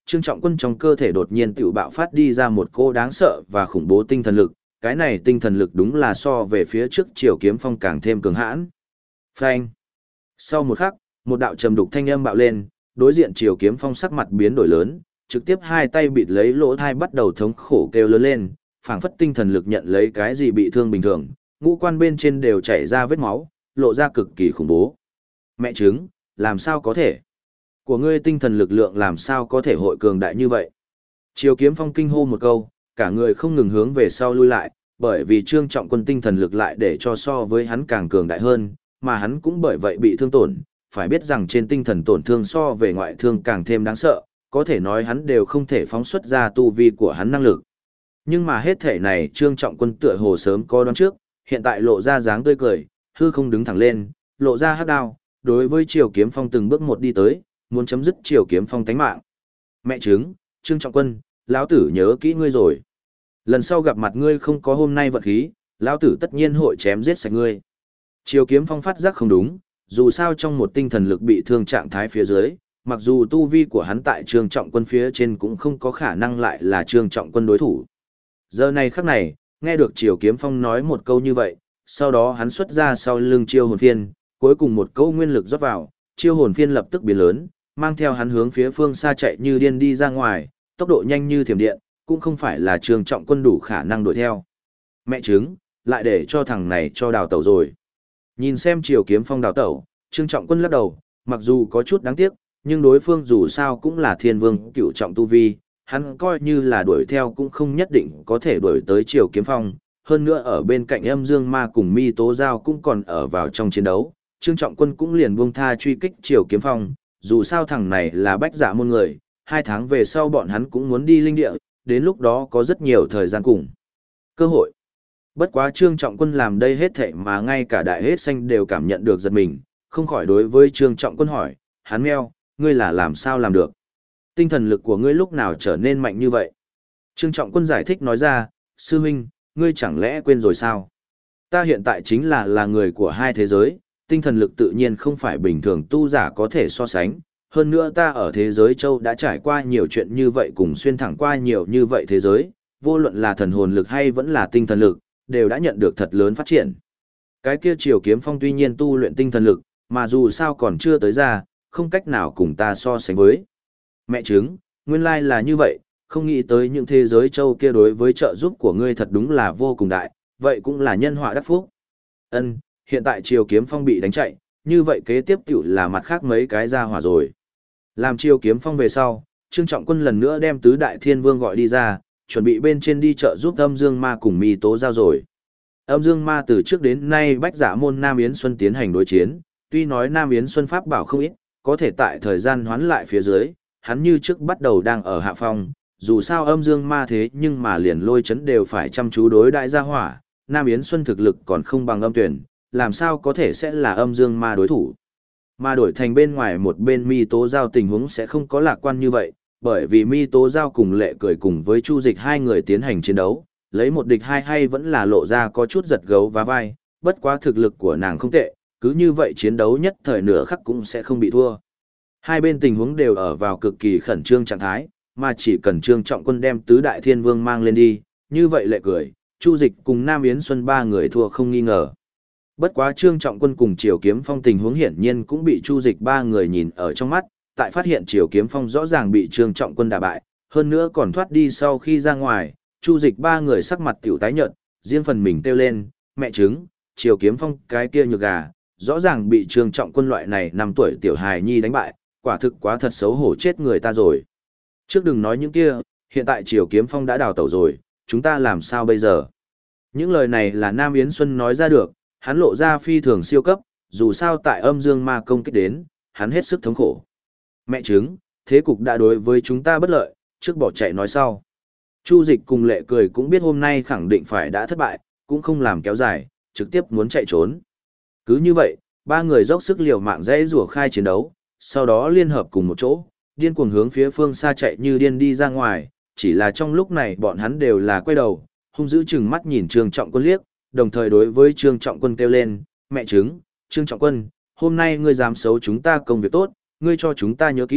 Speaker 1: Trương Trọng Quân trong cơ thể đột nhiên tự bạo phát đi ra một cô đáng sợ và khủng bố tinh thần lực, cái này tinh thần lực đúng là so về phía trước Triều Kiếm Phong càng thêm cường hãn. Phanh. Sau một khắc, một đạo trầm đục thanh âm bạo lên, đối diện Triều Kiếm Phong sắc mặt biến đổi lớn, trực tiếp hai tay bịt lấy lỗ tai bắt đầu thống khổ kêu lớn lên, phảng phất tinh thần lực nhận lấy cái gì bị thương bình thường, ngũ quan bên trên đều chảy ra vết máu, lộ ra cực kỳ khủng bố. Mẹ chứng, làm sao có thể? Của ngươi tinh thần lực lượng làm sao có thể hội cường đại như vậy? Triều Kiếm Phong kinh hô một câu, cả người không ngừng hướng về sau lui lại, bởi vì Trương Trọng Quân tinh thần lực lại để cho so với hắn càng cường đại hơn, mà hắn cũng bởi vậy bị thương tổn, phải biết rằng trên tinh thần tổn thương so về ngoại thương càng thêm đáng sợ, có thể nói hắn đều không thể phóng xuất ra tu vi của hắn năng lực. Nhưng mà hết thể này Trương Trọng Quân tựa hồ sớm có đoán trước, hiện tại lộ ra dáng tươi cười, hư không đứng thẳng lên, lộ ra hắc đao, đối với Triều Kiếm Phong từng bước một đi tới, muốn chấm dứt Triều Kiếm Phong tánh mạng. Mẹ chứng, Trương Trọng Quân, lão tử nhớ kỹ ngươi rồi. Lần sau gặp mặt ngươi không có hôm nay vận khí, lão tử tất nhiên hội chém giết sạch ngươi. Triều Kiếm Phong phát giác không đúng, dù sao trong một tinh thần lực bị thương trạng thái phía dưới, mặc dù tu vi của hắn tại Trương Trọng Quân phía trên cũng không có khả năng lại là Trương Trọng Quân đối thủ. Giờ này khắc này, nghe được Triều Kiếm Phong nói một câu như vậy, sau đó hắn xuất ra sau lưng chiêu hồn phiên, cuối cùng một câu nguyên lực rót vào, chiêu hồn phiên lập tức biến lớn, mang theo hắn hướng phía phương xa chạy như điên đi ra ngoài, tốc độ nhanh như thiểm điện, cũng không phải là Trương Trọng Quân đủ khả năng đuổi theo. Mẹ chứng, lại để cho thằng này cho đào tẩu rồi. Nhìn xem Triều Kiếm Phong đào tẩu, Trương Trọng Quân lắc đầu, mặc dù có chút đáng tiếc, nhưng đối phương dù sao cũng là thiên vương cựu trọng tu vi, hắn coi như là đuổi theo cũng không nhất định có thể đuổi tới Triều Kiếm Phong. Hơn nữa ở bên cạnh Âm Dương Ma cùng Mi Tố Giao cũng còn ở vào trong chiến đấu, Trương Trọng Quân cũng liền buông tha truy kích Triều Kiếm Phong, dù sao thằng này là bách dạ môn người, 2 tháng về sau bọn hắn cũng muốn đi linh địa, đến lúc đó có rất nhiều thời gian cùng cơ hội. Bất quá Trương Trọng Quân làm đây hết thảy mà ngay cả đại hết xanh đều cảm nhận được giật mình, không khỏi đối với Trương Trọng Quân hỏi, hắn meo, ngươi là làm sao làm được? Tinh thần lực của ngươi lúc nào trở nên mạnh như vậy? Trương Trọng Quân giải thích nói ra, sư huynh, ngươi chẳng lẽ quên rồi sao? Ta hiện tại chính là người của hai thế giới, tinh thần lực tự nhiên không phải bình thường tu giả có thể so sánh. Hơn nữa ta ở thế giới châu đã trải qua nhiều chuyện như vậy cùng xuyên thẳng qua nhiều như vậy thế giới, vô luận là thần hồn lực hay vẫn là tinh thần lực, đều đã nhận được thật lớn phát triển. Cái kia Triều Kiếm Phong tuy nhiên tu luyện tinh thần lực, mà dù sao còn chưa tới ra, không cách nào cùng ta so sánh với. Mẹ chứng, nguyên lai là như vậy, không nghĩ tới những thế giới châu kia đối với trợ giúp của ngươi thật đúng là vô cùng đại, vậy cũng là nhân họa đắc phúc. Ân, hiện tại Triều Kiếm Phong bị đánh chạy, như vậy kế tiếp tiểu là mặt khác mấy cái ra hỏa rồi. Làm Triều Kiếm Phong về sau, Trương Trọng Quân lần nữa đem tứ đại thiên vương gọi đi ra, chuẩn bị bên trên đi trợ giúp Âm Dương Ma cùng Mi Tố Giao rồi. Âm Dương Ma từ trước đến nay bách giả môn Nam Yến Xuân tiến hành đối chiến, tuy nói Nam Yến Xuân pháp bảo không ít, có thể tại thời gian hoán lại phía dưới, hắn như trước bắt đầu đang ở hạ phong, dù sao Âm Dương Ma thế nhưng mà liền lôi chấn đều phải chăm chú đối đại gia hỏa, Nam Yến Xuân thực lực còn không bằng Âm Tuyển, làm sao có thể sẽ là Âm Dương Ma đối thủ. Mà đổi thành bên ngoài một bên Mi Tố Giao tình huống sẽ không có lạc quan như vậy, bởi vì Mi Tố Giao cùng Lệ Cười cùng với Chu Dịch hai người tiến hành chiến đấu, lấy một địch hai hay vẫn là lộ ra có chút giật gấu và vai, bất quá thực lực của nàng không tệ, cứ như vậy chiến đấu nhất thời nửa khắc cũng sẽ không bị thua. Hai bên tình huống đều ở vào cực kỳ khẩn trương trạng thái, mà chỉ cần Trương Trọng Quân đem tứ đại thiên vương mang lên đi, như vậy Lệ Cười, Chu Dịch cùng Nam Yến Xuân ba người thua không nghi ngờ. Bất quá Trương Trọng Quân cùng Triều Kiếm Phong tình huống hiển nhiên cũng bị Chu Dịch ba người nhìn ở trong mắt, tại phát hiện Triều Kiếm Phong rõ ràng bị Trương Trọng Quân đả bại, hơn nữa còn thoát đi sau khi ra ngoài, Chu Dịch ba người sắc mặt tiểu tái nhợt, riêng phần mình kêu lên, mẹ chứng, Triều Kiếm Phong cái kia nhược gà, rõ ràng bị Trương Trọng Quân loại này 5 tuổi tiểu hài nhi đánh bại, quả thực quá thật xấu hổ chết người ta rồi. Trước đừng nói những kia, hiện tại Triều Kiếm Phong đã đào tẩu rồi, chúng ta làm sao bây giờ? Những lời này là Nam Yến Xuân nói ra được, hắn lộ ra phi thường siêu cấp, dù sao tại Âm Dương Ma công kích đến, hắn hết sức thống khổ. Mẹ chứng, thế cục đã đối với chúng ta bất lợi, trước bỏ chạy nói sau. Chu Dịch cùng Lệ Cười cũng biết hôm nay khẳng định phải đã thất bại, cũng không làm kéo dài, trực tiếp muốn chạy trốn. Cứ như vậy, ba người dốc sức liều mạng dãy rủa khai chiến đấu, sau đó liên hợp cùng một chỗ, điên cuồng hướng phía phương xa chạy như điên đi ra ngoài, chỉ là trong lúc này bọn hắn đều là quay đầu, hung dữ chừng mắt nhìn Trương Trọng Quân liếc, đồng thời đối với Trương Trọng Quân kêu lên, mẹ chứng, Trương Trọng Quân, hôm nay ngươi dám xấu chúng ta công việc tốt, ngươi cho chúng ta nhớ kỹ,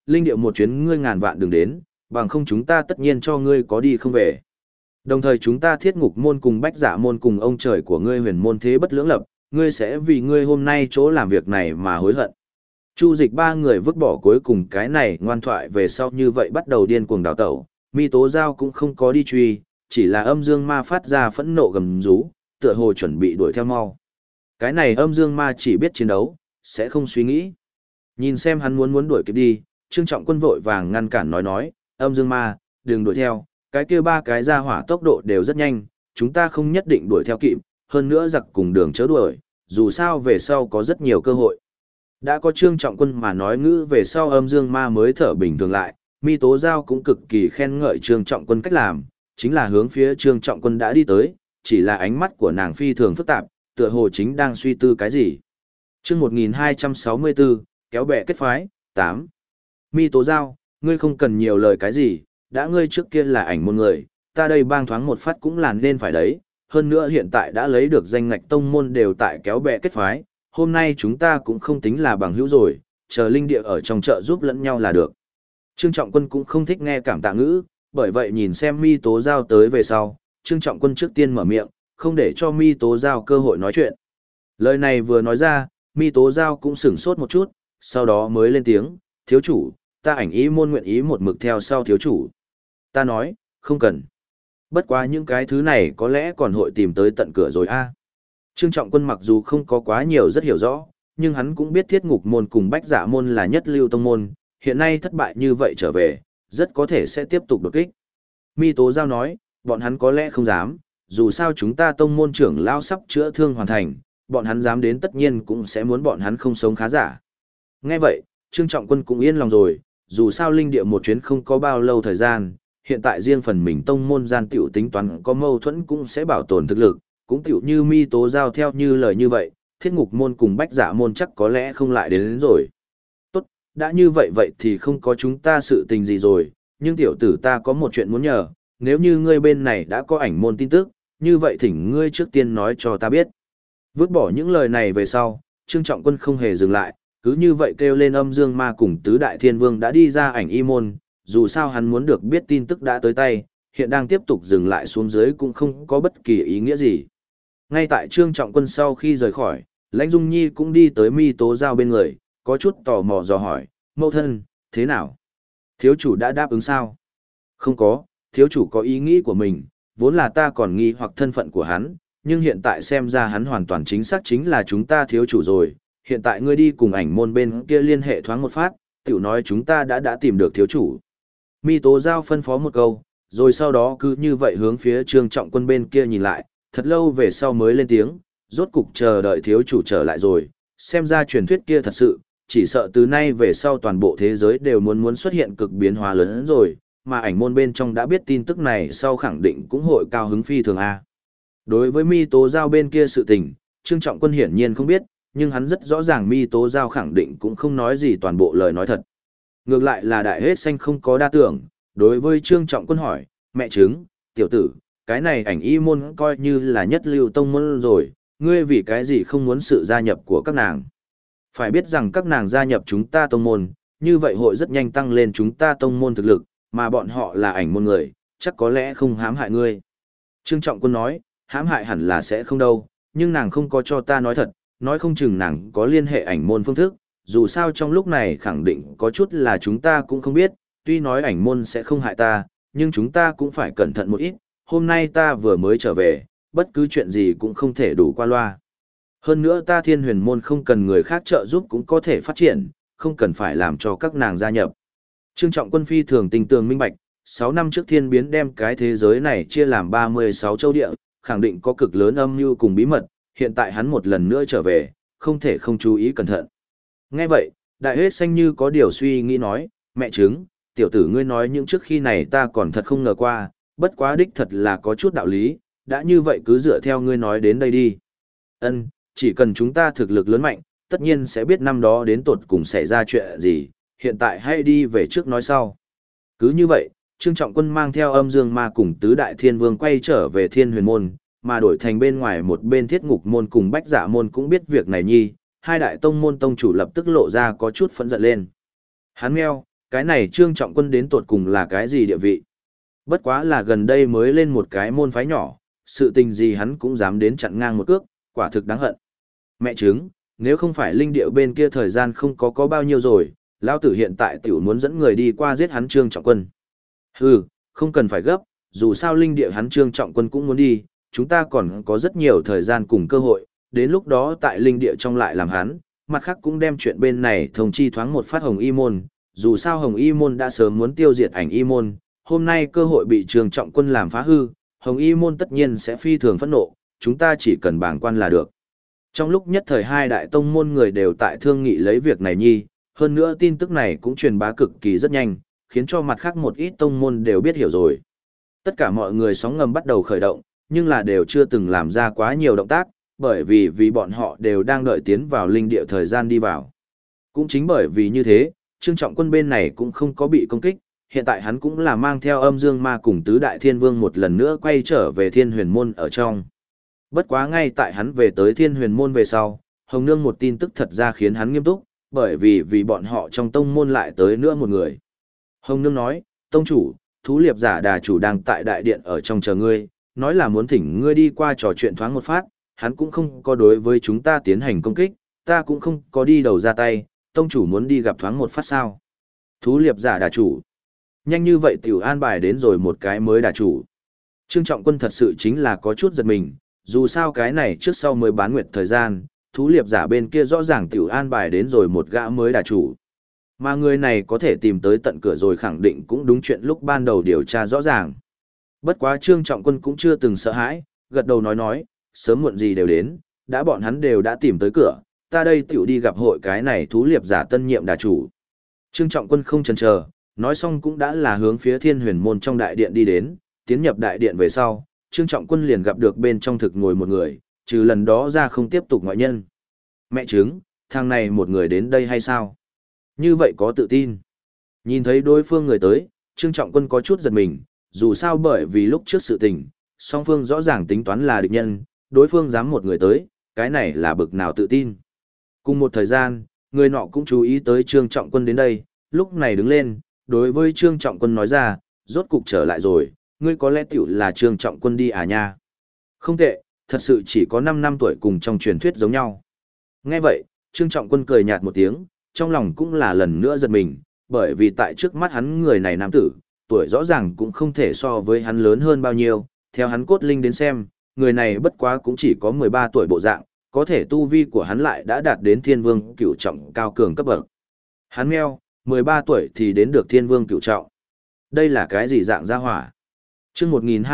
Speaker 1: linh điệu một chuyến ngươi ngàn vạn đừng đến, bằng không chúng ta tất nhiên cho ngươi có đi không về. Đồng thời chúng ta thiết ngục môn cùng bách giả môn cùng ông trời của ngươi huyền môn thế bất lưỡng lập, ngươi sẽ vì ngươi hôm nay chỗ làm việc này mà hối hận. Chu Dịch ba người vứt bỏ cuối cùng cái này ngoan thoại về sau như vậy bắt đầu điên cuồng đào tẩu, Mi Tố Giao cũng không có đi truy, chỉ là âm dương ma phát ra phẫn nộ gầm rú, tựa hồ chuẩn bị đuổi theo mau. Cái này âm dương ma chỉ biết chiến đấu, sẽ không suy nghĩ. Nhìn xem hắn muốn đuổi kịp đi, Trương Trọng Quân vội vàng ngăn cản nói, âm dương ma, đừng đuổi theo, cái kia ba cái ra hỏa tốc độ đều rất nhanh, chúng ta không nhất định đuổi theo kịp, hơn nữa giặc cùng đường chớ đuổi, dù sao về sau có rất nhiều cơ hội. Đã có Trương Trọng Quân mà nói ngữ về sau âm dương ma mới thở bình thường lại, Mi Tố Giao cũng cực kỳ khen ngợi Trương Trọng Quân cách làm, chính là hướng phía Trương Trọng Quân đã đi tới, chỉ là ánh mắt của nàng phi thường phức tạp, tựa hồ chính đang suy tư cái gì. Chương 1264, kéo bè kết phái, 8. Mi Tố Giao, ngươi không cần nhiều lời cái gì, đã ngươi trước kia là ảnh môn người, ta đây bang thoáng một phát cũng là nên phải đấy, hơn nữa hiện tại đã lấy được danh ngạch tông môn đều tại kéo bè kết phái, hôm nay chúng ta cũng không tính là bằng hữu rồi, chờ linh địa ở trong chợ giúp lẫn nhau là được. Trương Trọng Quân cũng không thích nghe cảm tạ ngữ, bởi vậy nhìn xem Mi Tố Giao tới về sau, Trương Trọng Quân trước tiên mở miệng, không để cho Mi Tố Giao cơ hội nói chuyện. Lời này vừa nói ra, Mi Tố Giao cũng sửng sốt một chút, sau đó mới lên tiếng, thiếu chủ, ta ảnh ý môn nguyện ý một mực theo sau thiếu chủ. Ta nói, không cần. Bất quá những cái thứ này có lẽ còn hội tìm tới tận cửa rồi a. Trương Trọng Quân mặc dù không có quá nhiều rất hiểu rõ, nhưng hắn cũng biết thiết ngục môn cùng bách giả môn là nhất lưu tông môn, hiện nay thất bại như vậy trở về, rất có thể sẽ tiếp tục đột kích. Mi Tố Giao nói, bọn hắn có lẽ không dám, dù sao chúng ta tông môn trưởng lao sắp chữa thương hoàn thành, bọn hắn dám đến tất nhiên cũng sẽ muốn bọn hắn không sống khá giả. Nghe vậy, Trương Trọng Quân cũng yên lòng rồi, dù sao linh địa một chuyến không có bao lâu thời gian, hiện tại riêng phần mình tông môn gian tiểu tính toán có mâu thuẫn cũng sẽ bảo tồn thực lực, cũng tiểu như Mi Tố Giao theo như lời như vậy, thiết ngục môn cùng bách giả môn chắc có lẽ không lại đến rồi. Tốt, đã như vậy vậy thì không có chúng ta sự tình gì rồi, nhưng tiểu tử ta có một chuyện muốn nhờ, nếu như ngươi bên này đã có ảnh môn tin tức, như vậy thỉnh ngươi trước tiên nói cho ta biết. Vứt bỏ những lời này về sau, Trương Trọng Quân không hề dừng lại, cứ như vậy kêu lên âm dương ma cùng tứ đại thiên vương đã đi ra ảnh y môn, dù sao hắn muốn được biết tin tức đã tới tay, hiện đang tiếp tục dừng lại xuống dưới cũng không có bất kỳ ý nghĩa gì. Ngay tại Trương Trọng Quân sau khi rời khỏi, Lãnh Dung Nhi cũng đi tới Mi Tố Giao bên người, có chút tò mò dò hỏi, mẫu thân, thế nào? Thiếu chủ đã đáp ứng sao? Không có, thiếu chủ có ý nghĩ của mình, vốn là ta còn nghi hoặc thân phận của hắn, nhưng hiện tại xem ra hắn hoàn toàn chính xác chính là chúng ta thiếu chủ rồi, hiện tại ngươi đi cùng ảnh môn bên kia liên hệ thoáng một phát, tiểu nói chúng ta đã tìm được thiếu chủ. Mi Tố Giao phân phó một câu, rồi sau đó cứ như vậy hướng phía Trương Trọng Quân bên kia nhìn lại, thật lâu về sau mới lên tiếng, rốt cục chờ đợi thiếu chủ trở lại rồi, xem ra truyền thuyết kia thật sự, chỉ sợ từ nay về sau toàn bộ thế giới đều muốn xuất hiện cực biến hóa lớn hơn rồi, mà ảnh môn bên trong đã biết tin tức này sau khẳng định cũng hội cao hứng phi thường a. Đối với Mi Tố Giao bên kia sự tình, Trương Trọng Quân hiển nhiên không biết, nhưng hắn rất rõ ràng Mi Tố Giao khẳng định cũng không nói gì toàn bộ lời nói thật. Ngược lại là Đại Hết Xanh không có đa tưởng, đối với Trương Trọng Quân hỏi, mẹ chứng, tiểu tử, cái này ảnh y môn coi như là nhất lưu tông môn rồi, ngươi vì cái gì không muốn sự gia nhập của các nàng. Phải biết rằng các nàng gia nhập chúng ta tông môn, như vậy hội rất nhanh tăng lên chúng ta tông môn thực lực, mà bọn họ là ảnh môn người, chắc có lẽ không hãm hại ngươi. Trương Trọng Quân nói, hãm hại hẳn là sẽ không đâu, nhưng nàng không có cho ta nói thật, nói không chừng nàng có liên hệ ảnh môn phương thức, dù sao trong lúc này khẳng định có chút là chúng ta cũng không biết, tuy nói ảnh môn sẽ không hại ta, nhưng chúng ta cũng phải cẩn thận một ít, hôm nay ta vừa mới trở về, bất cứ chuyện gì cũng không thể đủ qua loa. Hơn nữa ta Thiên Huyền môn không cần người khác trợ giúp cũng có thể phát triển, không cần phải làm cho các nàng gia nhập. Trương Trọng Quân phi thường tình tường minh bạch, 6 năm trước thiên biến đem cái thế giới này chia làm 36 châu địa, khẳng định có cực lớn âm mưu cùng bí mật, hiện tại hắn một lần nữa trở về, không thể không chú ý cẩn thận. Nghe vậy, Đại Hết Xanh như có điều suy nghĩ nói, mẹ chứng, tiểu tử ngươi nói những trước khi này ta còn thật không ngờ qua, bất quá đích thật là có chút đạo lý, đã như vậy cứ dựa theo ngươi nói đến đây đi. Ân, chỉ cần chúng ta thực lực lớn mạnh, tất nhiên sẽ biết năm đó đến tột cùng xảy ra chuyện gì, hiện tại hãy đi về trước nói sau. Cứ như vậy, Trương Trọng Quân mang theo âm dương ma cùng tứ đại thiên vương quay trở về Thiên Huyền môn, mà đổi thành bên ngoài một bên thiết ngục môn cùng bách giả môn cũng biết việc này nhi, hai đại tông môn tông chủ lập tức lộ ra có chút phẫn giận lên. Hắn meo, cái này Trương Trọng Quân đến tột cùng là cái gì địa vị? Bất quá là gần đây mới lên một cái môn phái nhỏ, sự tình gì hắn cũng dám đến chặn ngang một cước, quả thực đáng hận. Mẹ chứng, nếu không phải linh điệu bên kia thời gian không có bao nhiêu rồi, lão tử hiện tại tiểu muốn dẫn người đi qua giết hắn Trương Trọng Quân. Hừ, không cần phải gấp, dù sao linh địa hắn Trương Trọng Quân cũng muốn đi, chúng ta còn có rất nhiều thời gian cùng cơ hội, đến lúc đó tại linh địa trong lại làm hắn, mặt khác cũng đem chuyện bên này thông chi thoáng một phát Hồng Y Môn, dù sao Hồng Y Môn đã sớm muốn tiêu diệt Ảnh Y Môn, hôm nay cơ hội bị Trương Trọng Quân làm phá hư, Hồng Y Môn tất nhiên sẽ phi thường phẫn nộ, chúng ta chỉ cần bàng quan là được. Trong lúc nhất thời hai đại tông môn người đều tại thương nghị lấy việc này nhi, hơn nữa tin tức này cũng truyền bá cực kỳ rất nhanh, khiến cho mặt khác một ít tông môn đều biết hiểu rồi. Tất cả mọi người sóng ngầm bắt đầu khởi động, nhưng là đều chưa từng làm ra quá nhiều động tác, bởi vì bọn họ đều đang đợi tiến vào linh địa thời gian đi vào. Cũng chính bởi vì như thế, Trương Trọng Quân bên này cũng không có bị công kích, hiện tại hắn cũng là mang theo âm dương ma cùng tứ đại thiên vương một lần nữa quay trở về thiên huyền môn ở trong. Bất quá ngay tại hắn về tới thiên huyền môn về sau, Hồng Nương một tin tức thật ra khiến hắn nghiêm túc, bởi vì bọn họ trong tông môn lại tới nữa một người. Hồng Nương nói, tông chủ, thú liệp giả đà chủ đang tại đại điện ở trong chờ ngươi, nói là muốn thỉnh ngươi đi qua trò chuyện thoáng một phát, hắn cũng không có đối với chúng ta tiến hành công kích, ta cũng không có đi đầu ra tay, tông chủ muốn đi gặp thoáng một phát sao. Thú liệp giả đà chủ. Nhanh như vậy tiểu an bài đến rồi một cái mới đà chủ. Trương Trọng Quân thật sự chính là có chút giật mình, dù sao cái này trước sau mới bán nguyệt thời gian, thú liệp giả bên kia rõ ràng tiểu an bài đến rồi một gã mới đà chủ. Mà người này có thể tìm tới tận cửa rồi khẳng định cũng đúng chuyện lúc ban đầu điều tra rõ ràng. Bất quá Trương Trọng Quân cũng chưa từng sợ hãi, gật đầu nói, sớm muộn gì đều đến, đã bọn hắn đều đã tìm tới cửa, ta đây tiểu đi gặp hội cái này thú liệp giả tân nhiệm đà chủ. Trương Trọng Quân không chần chờ, nói xong cũng đã là hướng phía thiên huyền môn trong đại điện đi đến, tiến nhập đại điện về sau, Trương Trọng Quân liền gặp được bên trong thực ngồi một người, trừ lần đó ra không tiếp tục ngoại nhân. Mẹ chứng, thằng này một người đến đây hay sao? Như vậy có tự tin. Nhìn thấy đối phương người tới, Trương Trọng Quân có chút giật mình, dù sao bởi vì lúc trước sự tình, song phương rõ ràng tính toán là địch nhân, đối phương dám một người tới, cái này là bực nào tự tin. Cùng một thời gian, người nọ cũng chú ý tới Trương Trọng Quân đến đây, lúc này đứng lên, đối với Trương Trọng Quân nói ra, rốt cục trở lại rồi, ngươi có lẽ tiểu là Trương Trọng Quân đi à nha. Không tệ, thật sự chỉ có 5 năm tuổi cùng trong truyền thuyết giống nhau. Nghe vậy, Trương Trọng Quân cười nhạt một tiếng, trong lòng cũng là lần nữa giật mình, bởi vì tại trước mắt hắn người này nam tử, tuổi rõ ràng cũng không thể so với hắn lớn hơn bao nhiêu, theo hắn cốt linh đến xem, người này bất quá cũng chỉ có 13 tuổi bộ dạng, có thể tu vi của hắn lại đã đạt đến thiên vương cửu trọng cao cường cấp bậc. Hắn meo, 13 tuổi thì đến được thiên vương cửu trọng. Đây là cái gì dạng gia hỏa? Chương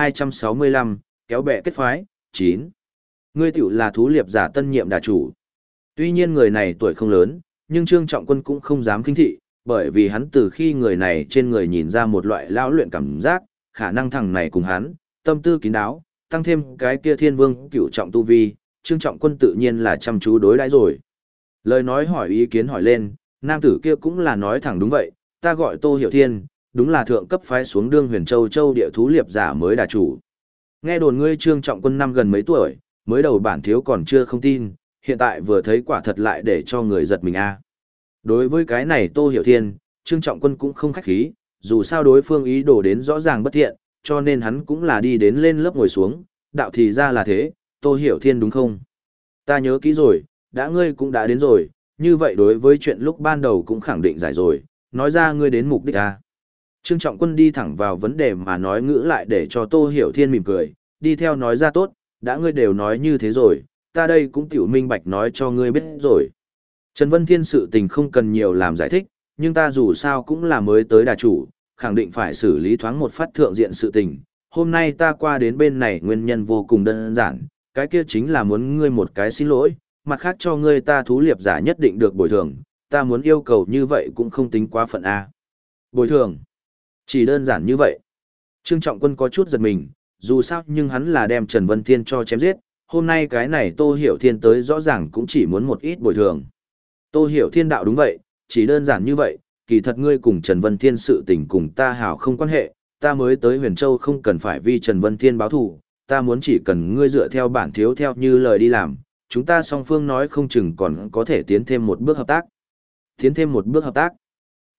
Speaker 1: 1265, kéo bè kết phái, 9. Ngươi tiểu là thú liệp giả tân nhiệm đà chủ. Tuy nhiên người này tuổi không lớn, nhưng Trương Trọng Quân cũng không dám khinh thị, bởi vì hắn từ khi người này trên người nhìn ra một loại lão luyện cảm giác, khả năng thằng này cùng hắn, tâm tư kín đáo, tăng thêm cái kia thiên vương cửu trọng tu vi, Trương Trọng Quân tự nhiên là chăm chú đối đãi rồi. Lời nói hỏi ý kiến hỏi lên, nam tử kia cũng là nói thẳng đúng vậy, ta gọi Tô Hiểu Thiên, đúng là thượng cấp phái xuống đương Huyền Châu Châu địa thú liệp giả mới đà chủ. Nghe đồn ngươi Trương Trọng Quân năm gần mấy tuổi, mới đầu bản thiếu còn chưa không tin, hiện tại vừa thấy quả thật lại để cho người giật mình a. Đối với cái này Tô Hiểu Thiên, Trương Trọng Quân cũng không khách khí, dù sao đối phương ý đồ đến rõ ràng bất thiện, cho nên hắn cũng là đi đến lên lớp ngồi xuống, đạo thì ra là thế, Tô Hiểu Thiên đúng không? Ta nhớ kỹ rồi, đã ngươi cũng đã đến rồi, như vậy đối với chuyện lúc ban đầu cũng khẳng định giải rồi, nói ra ngươi đến mục đích a. Trương Trọng Quân đi thẳng vào vấn đề mà nói ngữ lại để cho Tô Hiểu Thiên mỉm cười, đi theo nói ra tốt, đã ngươi đều nói như thế rồi, ta đây cũng tiểu minh bạch nói cho ngươi biết rồi. Trần Vân Thiên sự tình không cần nhiều làm giải thích, nhưng ta dù sao cũng là mới tới đà chủ, khẳng định phải xử lý thoáng một phát thượng diện sự tình. Hôm nay ta qua đến bên này nguyên nhân vô cùng đơn giản, cái kia chính là muốn ngươi một cái xin lỗi, mặt khác cho ngươi ta thú liệp giả nhất định được bồi thường, ta muốn yêu cầu như vậy cũng không tính quá phận A. Bồi thường. Chỉ đơn giản như vậy. Trương Trọng Quân có chút giật mình, dù sao nhưng hắn là đem Trần Vân Thiên cho chém giết, hôm nay cái này Tô Hiểu Thiên tới rõ ràng cũng chỉ muốn một ít bồi thường. Tô Hiểu Thiên đạo đúng vậy, chỉ đơn giản như vậy, kỳ thật ngươi cùng Trần Vân Thiên sự tình cùng ta hảo không quan hệ, ta mới tới Huyền Châu không cần phải vì Trần Vân Thiên báo thù, ta muốn chỉ cần ngươi dựa theo bản thiếu theo như lời đi làm, chúng ta song phương nói không chừng còn có thể tiến thêm một bước hợp tác. Tiến thêm một bước hợp tác.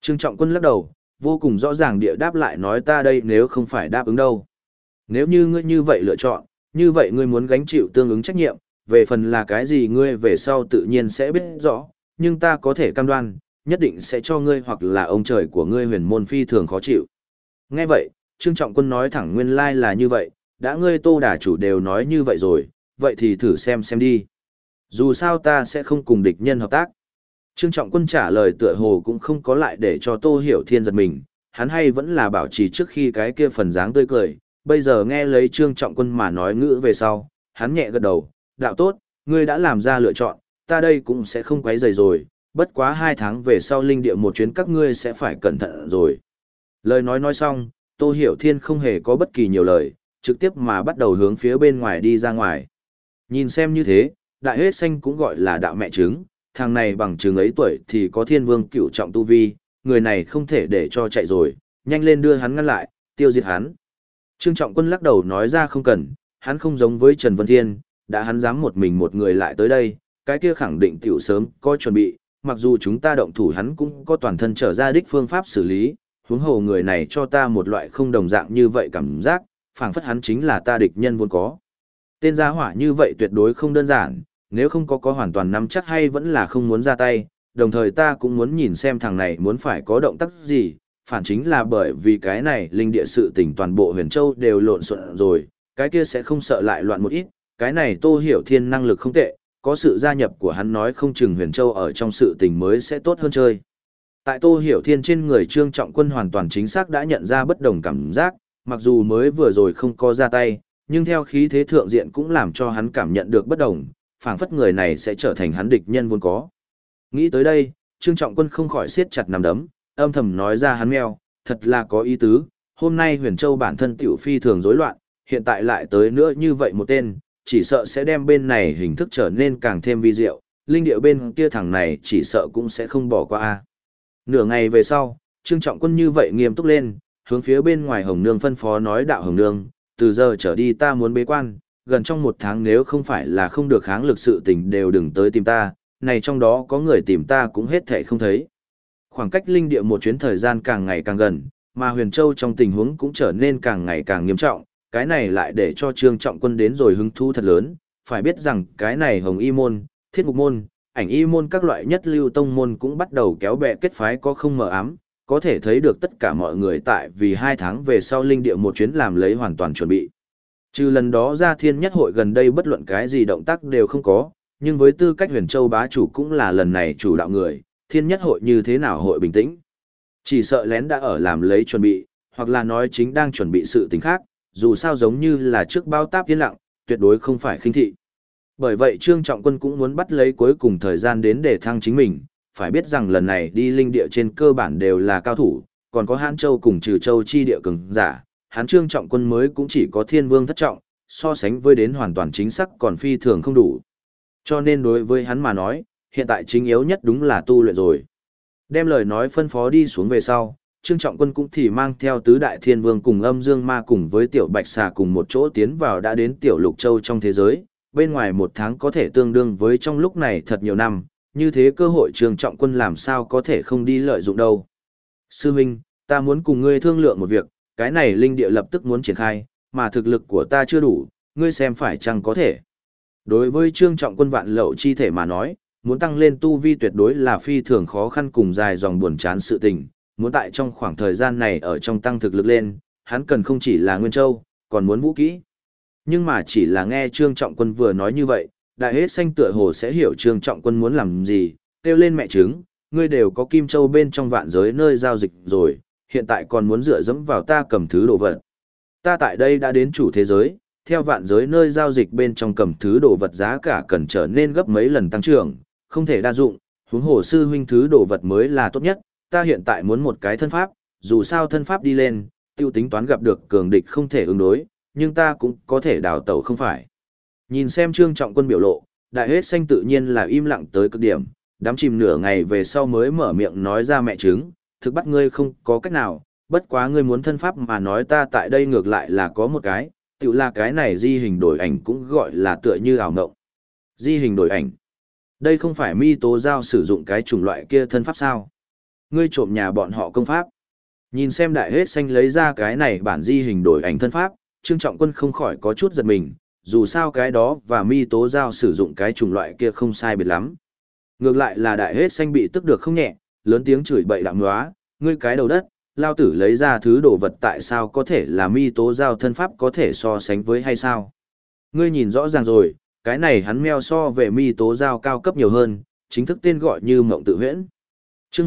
Speaker 1: Trương Trọng Quân lắc đầu, vô cùng rõ ràng địa đáp lại nói ta đây nếu không phải đáp ứng đâu. Nếu như ngươi như vậy lựa chọn, như vậy ngươi muốn gánh chịu tương ứng trách nhiệm, về phần là cái gì ngươi về sau tự nhiên sẽ biết rõ, nhưng ta có thể cam đoan, nhất định sẽ cho ngươi hoặc là ông trời của ngươi huyền môn phi thường khó chịu. Nghe vậy, Trương Trọng Quân nói thẳng nguyên lai là như vậy, đã ngươi Tô đà chủ đều nói như vậy rồi, vậy thì thử xem đi. Dù sao ta sẽ không cùng địch nhân hợp tác. Trương Trọng Quân trả lời tựa hồ cũng không có lại để cho Tô Hiểu Thiên giật mình, hắn hay vẫn là bảo trì trước khi cái kia phần dáng tươi cười, bây giờ nghe lấy Trương Trọng Quân mà nói ngữ về sau, hắn nhẹ gật đầu, đạo tốt, ngươi đã làm ra lựa chọn, ta đây cũng sẽ không quấy rầy rồi, bất quá 2 tháng về sau linh địa một chuyến các ngươi sẽ phải cẩn thận rồi. Lời nói xong, Tô Hiểu Thiên không hề có bất kỳ nhiều lời, trực tiếp mà bắt đầu hướng phía bên ngoài đi ra ngoài. Nhìn xem như thế, đại hết xanh cũng gọi là đạo mẹ trứng, thằng này bằng chừng ấy tuổi thì có thiên vương cửu trọng tu vi, người này không thể để cho chạy rồi, nhanh lên đưa hắn ngăn lại, tiêu diệt hắn. Trương Trọng Quân lắc đầu nói ra không cần, hắn không giống với Trần Vân Thiên, đã hắn dám một mình một người lại tới đây, cái kia khẳng định tiểu sớm có chuẩn bị, mặc dù chúng ta động thủ hắn cũng có toàn thân trở ra đích phương pháp xử lý, huống hồ người này cho ta một loại không đồng dạng như vậy cảm giác, phảng phất hắn chính là ta địch nhân vốn có. Tên gia hỏa như vậy tuyệt đối không đơn giản, nếu không có hoàn toàn nắm chắc hay vẫn là không muốn ra tay, đồng thời ta cũng muốn nhìn xem thằng này muốn phải có động tác gì, phản chính là bởi vì cái này linh địa sự tình toàn bộ huyền châu đều lộn xộn rồi, cái kia sẽ không sợ lại loạn một ít, cái này Tô Hiểu Thiên năng lực không tệ, có sự gia nhập của hắn nói không chừng huyền châu ở trong sự tình mới sẽ tốt hơn chơi. Tại Tô Hiểu Thiên trên người Trương Trọng Quân hoàn toàn chính xác đã nhận ra bất đồng cảm giác, mặc dù mới vừa rồi không có ra tay, nhưng theo khí thế thượng diện cũng làm cho hắn cảm nhận được bất đồng, phảng phất người này sẽ trở thành hắn địch nhân vốn có. Nghĩ tới đây, Trương Trọng Quân không khỏi siết chặt nắm đấm, âm thầm nói ra hắn meo, thật là có ý tứ, hôm nay huyền châu bản thân tiểu phi thường rối loạn, hiện tại lại tới nữa như vậy một tên, chỉ sợ sẽ đem bên này hình thức trở nên càng thêm vi diệu, linh điệu bên kia thằng này chỉ sợ cũng sẽ không bỏ qua a. Nửa ngày về sau, Trương Trọng Quân như vậy nghiêm túc lên, hướng phía bên ngoài Hồng Nương phân phó nói đạo Hồng Nương, từ giờ trở đi ta muốn bế quan, gần trong 1 tháng nếu không phải là không được kháng lực sự tình đều đừng tới tìm ta, này trong đó có người tìm ta cũng hết thảy không thấy. Khoảng cách linh địa một chuyến thời gian càng ngày càng gần, mà Huyền Châu trong tình huống cũng trở nên càng ngày càng nghiêm trọng, cái này lại để cho Trương Trọng Quân đến rồi hứng thú thật lớn, phải biết rằng cái này Hồng Y môn, Thiết Ngục môn, Ảnh Y môn các loại nhất lưu tông môn cũng bắt đầu kéo bè kết phái có không mờ ám, có thể thấy được tất cả mọi người tại vì 2 tháng về sau linh địa một chuyến làm lấy hoàn toàn chuẩn bị. Trừ lần đó ra Thiên Nhất hội gần đây bất luận cái gì động tác đều không có, nhưng với tư cách Huyền Châu bá chủ cũng là lần này chủ đạo người, Thiên Nhất hội như thế nào hội bình tĩnh. Chỉ sợ lén đã ở làm lấy chuẩn bị, hoặc là nói chính đang chuẩn bị sự tình khác, dù sao giống như là trước bao táp yên lặng, tuyệt đối không phải khinh thị. Bởi vậy Trương Trọng Quân cũng muốn bắt lấy cuối cùng thời gian đến để thăng chính mình, phải biết rằng lần này đi linh địa trên cơ bản đều là cao thủ, còn có Hán Châu cùng Trừ Châu chi địa cường giả, hắn Trương Trọng Quân mới cũng chỉ có Thiên Vương thất trọng, so sánh với đến hoàn toàn chính xác còn phi thường không đủ. Cho nên đối với hắn mà nói, hiện tại chính yếu nhất đúng là tu luyện rồi. Đem lời nói phân phó đi xuống về sau, Trương Trọng Quân cũng thì mang theo tứ đại thiên vương cùng âm dương ma cùng với tiểu bạch xà cùng một chỗ tiến vào đã đến tiểu lục châu trong thế giới, bên ngoài 1 tháng có thể tương đương với trong lúc này thật nhiều năm, như thế cơ hội Trương Trọng Quân làm sao có thể không đi lợi dụng đâu. Sư huynh, ta muốn cùng ngươi thương lượng một việc, cái này linh địa lập tức muốn triển khai, mà thực lực của ta chưa đủ, ngươi xem phải chăng có thể. Đối với Trương Trọng Quân vạn lậu chi thể mà nói, muốn tăng lên tu vi tuyệt đối là phi thường khó khăn cùng dài dòng buồn chán sự tình, muốn tại trong khoảng thời gian này ở trong tăng thực lực lên, hắn cần không chỉ là Nguyên Châu, còn muốn vũ kỹ. Nhưng mà chỉ là nghe Trương Trọng Quân vừa nói như vậy, đại hết xanh tựa hồ sẽ hiểu Trương Trọng Quân muốn làm gì, kêu lên mẹ trứng, ngươi đều có Kim Châu bên trong vạn giới nơi giao dịch rồi, hiện tại còn muốn dựa dẫm vào ta cầm thứ đồ vật. Ta tại đây đã đến chủ thế giới, theo vạn giới nơi giao dịch bên trong cầm thứ đồ vật giá cả cần trở nên gấp mấy lần tăng trưởng, không thể đa dụng, huống hồ sư huynh thứ đồ vật mới là tốt nhất, ta hiện tại muốn một cái thân pháp, dù sao thân pháp đi lên, tiêu tính toán gặp được cường địch không thể ứng đối, nhưng ta cũng có thể đào tẩu không phải. Nhìn xem Trương Trọng Quân biểu lộ, đại hết xanh tự nhiên là im lặng tới cực điểm, đám chìm nửa ngày về sau mới mở miệng nói ra mẹ trứng, thực bắt ngươi không có cách nào, bất quá ngươi muốn thân pháp mà nói ta tại đây ngược lại là có một cái, tự là cái này di hình đổi ảnh cũng gọi là tựa như ảo ngộng. Di hình đổi ảnh. Đây không phải Mi Tố Giao sử dụng cái chủng loại kia thân pháp sao? Ngươi trộm nhà bọn họ công pháp. Nhìn xem đại hết xanh lấy ra cái này bản di hình đổi ảnh thân pháp, Trương Trọng Quân không khỏi có chút giật mình, dù sao cái đó và mi tố giao sử dụng cái chủng loại kia không sai biệt lắm. Ngược lại là đại hết xanh bị tức được không nhẹ, lớn tiếng chửi bậy đạm nóa, ngươi cái đầu đất, lao tử lấy ra thứ đồ vật tại sao có thể là mi tố giao thân pháp có thể so sánh với hay sao? Ngươi nhìn rõ ràng rồi, cái này hắn meo so về mi tố giao cao cấp nhiều hơn, chính thức tên gọi như mộng tự huyễn. Chương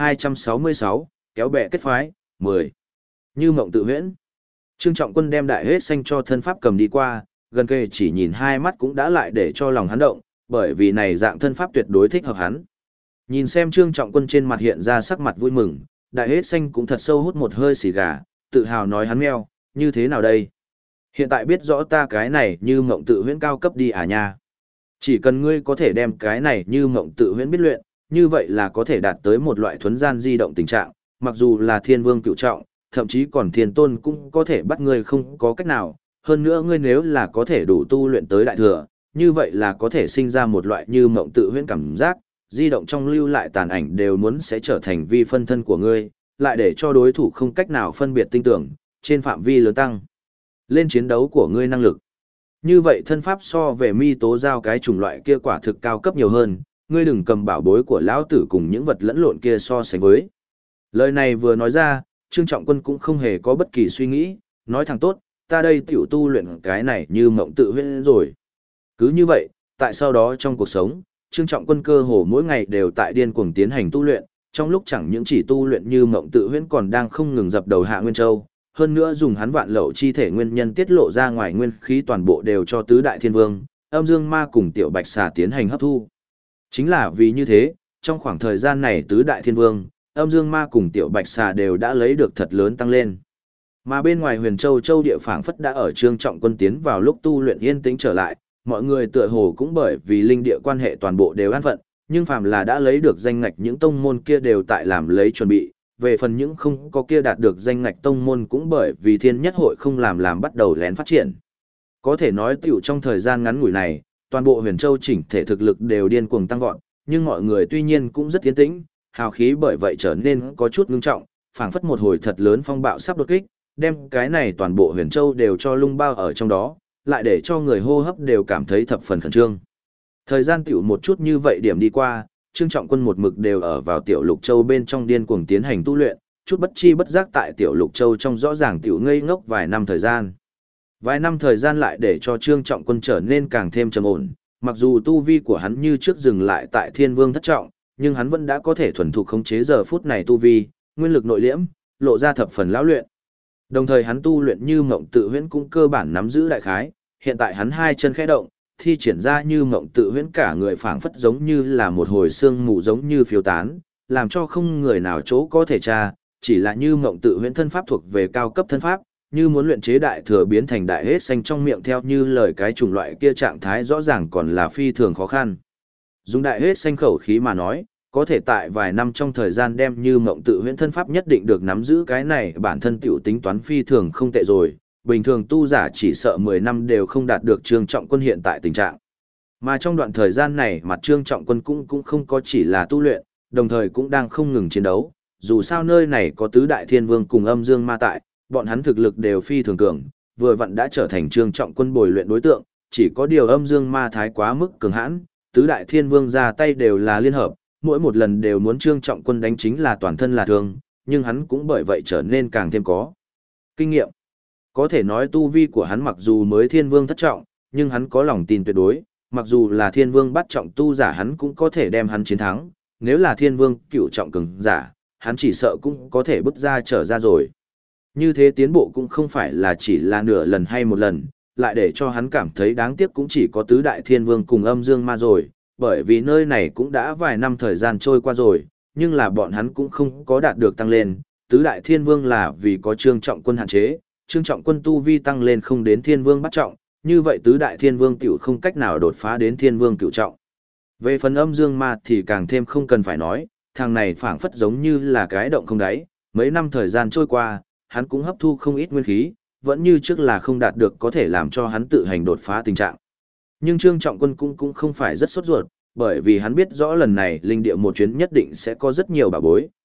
Speaker 1: 1266, kéo bè kết phái, 10. Như mộng tự huyễn. Trương Trọng Quân đem đại hết xanh cho thân pháp cầm đi qua, gần kề chỉ nhìn hai mắt cũng đã lại để cho lòng hắn động, bởi vì này dạng thân pháp tuyệt đối thích hợp hắn. Nhìn xem Trương Trọng Quân trên mặt hiện ra sắc mặt vui mừng, đại hết xanh cũng thật sâu hút một hơi xì gà, tự hào nói hắn meo, như thế nào đây? Hiện tại biết rõ ta cái này như mộng tự huyễn cao cấp đi à nha. Chỉ cần ngươi có thể đem cái này như mộng tự huyễn biết luyện, như vậy là có thể đạt tới một loại thuấn gian di động tình trạng, mặc dù là thiên vương cựu trọng, thậm chí còn thiên tôn cũng có thể bắt ngươi không có cách nào, hơn nữa ngươi nếu là có thể đủ tu luyện tới đại thừa, như vậy là có thể sinh ra một loại như mộng tự huyễn cảm giác, di động trong lưu lại tàn ảnh đều muốn sẽ trở thành vi phân thân của ngươi, lại để cho đối thủ không cách nào phân biệt tinh tưởng, trên phạm vi lớn tăng lên chiến đấu của ngươi năng lực. Như vậy thân pháp so về mi tố giao cái chủng loại kia quả thực cao cấp nhiều hơn, ngươi đừng cầm bảo bối của lão tử cùng những vật lẫn lộn kia so sánh với. Lời này vừa nói ra, Trương Trọng Quân cũng không hề có bất kỳ suy nghĩ, nói thẳng tốt, ta đây tiểu tu luyện cái này như mộng tự huyễn rồi. Cứ như vậy, tại sau đó trong cuộc sống, Trương Trọng Quân cơ hồ mỗi ngày đều tại điên cuồng tiến hành tu luyện, trong lúc chẳng những chỉ tu luyện như mộng tự huyễn còn đang không ngừng dập đầu hạ Nguyên Châu, hơn nữa dùng hắn vạn lậu chi thể nguyên nhân tiết lộ ra ngoài nguyên khí toàn bộ đều cho tứ đại thiên vương, âm dương ma cùng tiểu bạch xà tiến hành hấp thu. Chính là vì như thế, trong khoảng thời gian này tứ đại thiên vương, âm dương ma cùng tiểu bạch xà đều đã lấy được thật lớn tăng lên. Mà bên ngoài Huyền Châu Châu địa phảng phất đã ở Trương Trọng Quân tiến vào lúc tu luyện yên tĩnh trở lại, mọi người tựa hồ cũng bởi vì linh địa quan hệ toàn bộ đều an phận, nhưng phàm là đã lấy được danh ngạch những tông môn kia đều tại làm lấy chuẩn bị, về phần những không có kia đạt được danh ngạch tông môn cũng bởi vì thiên nhất hội không làm bắt đầu lén phát triển. Có thể nói tiểu trong thời gian ngắn ngủi này, toàn bộ Huyền Châu chỉnh thể thực lực đều điên cuồng tăng vọt, nhưng mọi người tuy nhiên cũng rất tiến tĩnh, hào khí bởi vậy trở nên có chút ngưng trọng, phảng phất một hồi thật lớn phong bạo sắp đột kích, đem cái này toàn bộ Huyền Châu đều cho lung bao ở trong đó, lại để cho người hô hấp đều cảm thấy thập phần khẩn trương. Thời gian tiểu một chút như vậy điểm đi qua, Trương Trọng Quân một mực đều ở vào tiểu Lục Châu bên trong điên cuồng tiến hành tu luyện, chút bất chi bất giác tại tiểu Lục Châu trong rõ ràng tiểu ngây ngốc vài năm thời gian. Vài năm thời gian lại để cho Trương Trọng Quân trở nên càng thêm trầm ổn, mặc dù tu vi của hắn như trước dừng lại tại Thiên Vương thất trọng, nhưng hắn vẫn đã có thể thuần thục khống chế giờ phút này tu vi, nguyên lực nội liễm, lộ ra thập phần lão luyện. Đồng thời hắn tu luyện như mộng tự huyễn cũng cơ bản nắm giữ đại khái, hiện tại hắn hai chân khẽ động, thi triển ra như mộng tự huyễn cả người phảng phất giống như là một hồi sương mù giống như phiêu tán, làm cho không người nào chỗ có thể tra, chỉ là như mộng tự huyễn thân pháp thuộc về cao cấp thân pháp, như muốn luyện chế đại thừa biến thành đại hết xanh trong miệng theo như lời cái chủng loại kia trạng thái rõ ràng còn là phi thường khó khăn. Dùng đại hết xanh khẩu khí mà nói, có thể tại vài năm trong thời gian đem như mộng tự huyễn thân pháp nhất định được nắm giữ cái này bản thân tiểu tính toán phi thường không tệ rồi, bình thường tu giả chỉ sợ 10 năm đều không đạt được Trương Trọng Quân hiện tại tình trạng. Mà trong đoạn thời gian này mặt Trương Trọng Quân cũng không có chỉ là tu luyện, đồng thời cũng đang không ngừng chiến đấu, dù sao nơi này có tứ đại thiên vương cùng âm dương ma tại, bọn hắn thực lực đều phi thường cường, vừa vặn đã trở thành Trương Trọng Quân bồi luyện đối tượng, chỉ có điều âm dương ma thái quá mức cường hãn, tứ đại thiên vương ra tay đều là liên hợp, mỗi một lần đều muốn Trương Trọng Quân đánh chính là toàn thân là thương, nhưng hắn cũng bởi vậy trở nên càng thêm có kinh nghiệm. Có thể nói tu vi của hắn mặc dù mới thiên vương thất trọng, nhưng hắn có lòng tin tuyệt đối, mặc dù là thiên vương bắt trọng tu giả hắn cũng có thể đem hắn chiến thắng, nếu là thiên vương cửu trọng cường giả, hắn chỉ sợ cũng có thể bước ra trở ra rồi. Như thế tiến bộ cũng không phải là chỉ là nửa lần hay một lần, lại để cho hắn cảm thấy đáng tiếc cũng chỉ có tứ đại thiên vương cùng âm dương ma rồi, bởi vì nơi này cũng đã vài năm thời gian trôi qua rồi, nhưng là bọn hắn cũng không có đạt được tăng lên, tứ đại thiên vương là vì có Trương Trọng Quân hạn chế, Trương Trọng Quân tu vi tăng lên không đến thiên vương bắt trọng, như vậy tứ đại thiên vương tiểu không cách nào đột phá đến thiên vương cửu trọng. Về phần âm dương ma thì càng thêm không cần phải nói, thằng này phảng phất giống như là cái động không đáy, mấy năm thời gian trôi qua, hắn cũng hấp thu không ít nguyên khí, vẫn như trước là không đạt được có thể làm cho hắn tự hành đột phá tình trạng. Nhưng Trương Trọng Quân cũng không phải rất sốt ruột, bởi vì hắn biết rõ lần này linh địa một chuyến nhất định sẽ có rất nhiều bảo bối,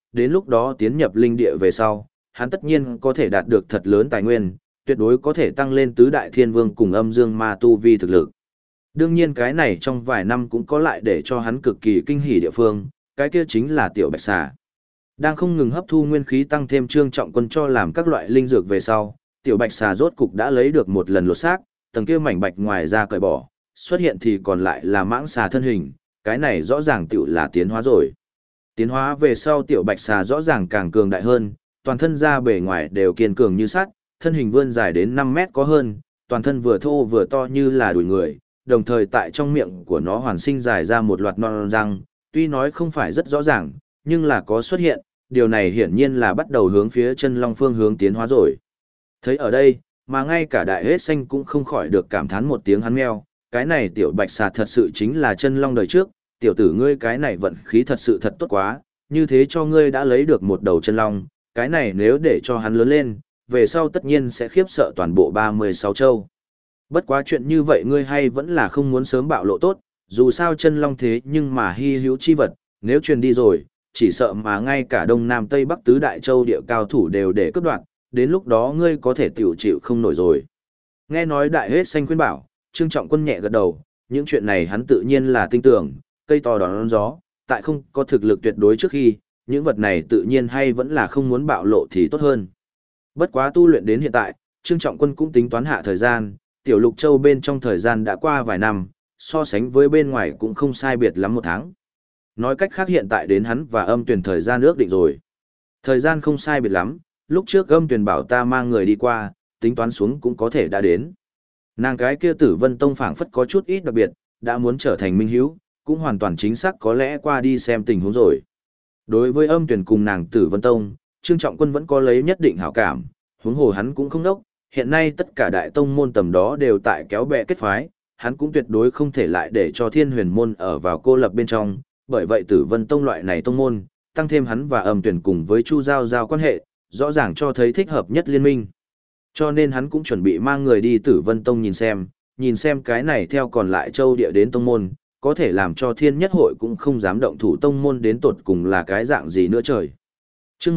Speaker 1: đến lúc đó tiến nhập linh địa về sau, hắn tất nhiên có thể đạt được thật lớn tài nguyên, tuyệt đối có thể tăng lên tứ đại thiên vương cùng âm dương ma tu vi thực lực. Đương nhiên cái này trong vài năm cũng có lại để cho hắn cực kỳ kinh hỉ địa phương, cái kia chính là tiểu bạch xà. Đang không ngừng hấp thu nguyên khí tăng thêm Trương Trọng Quân cho làm các loại linh dược về sau, tiểu bạch xà rốt cục đã lấy được một lần lột xác, tầng kia mảnh bạch ngoài ra cởi bỏ, xuất hiện thì còn lại là mãng xà thân hình, cái này rõ ràng tiểu là tiến hóa rồi. Tiến hóa về sau tiểu bạch xà rõ ràng càng cường đại hơn, toàn thân da bề ngoài đều kiên cường như sắt, thân hình vươn dài đến 5 mét có hơn, toàn thân vừa thô vừa to như là đùi người, đồng thời tại trong miệng của nó hoàn sinh dài ra một loạt non răng, tuy nói không phải rất rõ ràng, nhưng là có xuất hiện, điều này hiển nhiên là bắt đầu hướng phía chân long phương hướng tiến hóa rồi. Thấy ở đây, mà ngay cả đại hết xanh cũng không khỏi được cảm thán một tiếng hắn meo, cái này tiểu bạch xà thật sự chính là chân long đời trước, tiểu tử ngươi cái này vận khí thật sự thật tốt quá, như thế cho ngươi đã lấy được một đầu chân long, cái này nếu để cho hắn lớn lên, về sau tất nhiên sẽ khiếp sợ toàn bộ 36 châu. Bất quá chuyện như vậy ngươi hay vẫn là không muốn sớm bạo lộ tốt, dù sao chân long thế nhưng mà hy hữu chi vật, nếu truyền đi rồi, chỉ sợ mà ngay cả Đông Nam Tây Bắc tứ đại châu địa cao thủ đều để cướp đoạt, đến lúc đó ngươi có thể tiểu chịu không nổi rồi. Nghe nói đại hết xanh khuyên bảo, Trương Trọng Quân nhẹ gật đầu, những chuyện này hắn tự nhiên là tin tưởng, cây to đón gió, tại không có thực lực tuyệt đối trước khi, những vật này tự nhiên hay vẫn là không muốn bạo lộ thì tốt hơn. Bất quá tu luyện đến hiện tại, Trương Trọng Quân cũng tính toán hạ thời gian, tiểu lục châu bên trong thời gian đã qua vài năm, so sánh với bên ngoài cũng không sai biệt lắm một tháng. Nói cách khác hiện tại đến hắn và âm tuyển thời gian ước định rồi. Thời gian không sai biệt lắm, lúc trước âm tuyển bảo ta mang người đi qua, tính toán xuống cũng có thể đã đến. Nàng cái kia Tử Vân Tông phảng phất có chút ít đặc biệt, đã muốn trở thành minh hiếu, cũng hoàn toàn chính xác có lẽ qua đi xem tình huống rồi. Đối với âm tuyển cùng nàng Tử Vân Tông, Trương Trọng Quân vẫn có lấy nhất định hảo cảm, huống hồ hắn cũng không đốc, hiện nay tất cả đại tông môn tầm đó đều tại kéo bè kết phái, hắn cũng tuyệt đối không thể lại để cho Thiên Huyền môn ở vào cô lập bên trong, bởi vậy Tử Vân Tông loại này tông môn, tăng thêm hắn và âm tuyển cùng với Chu Giao Giao quan hệ, rõ ràng cho thấy thích hợp nhất liên minh. Cho nên hắn cũng chuẩn bị mang người đi Tử Vân Tông nhìn xem cái này theo còn lại châu địa đến tông môn, có thể làm cho Thiên Nhất Hội cũng không dám động thủ tông môn đến tột cùng là cái dạng gì nữa trời. Chương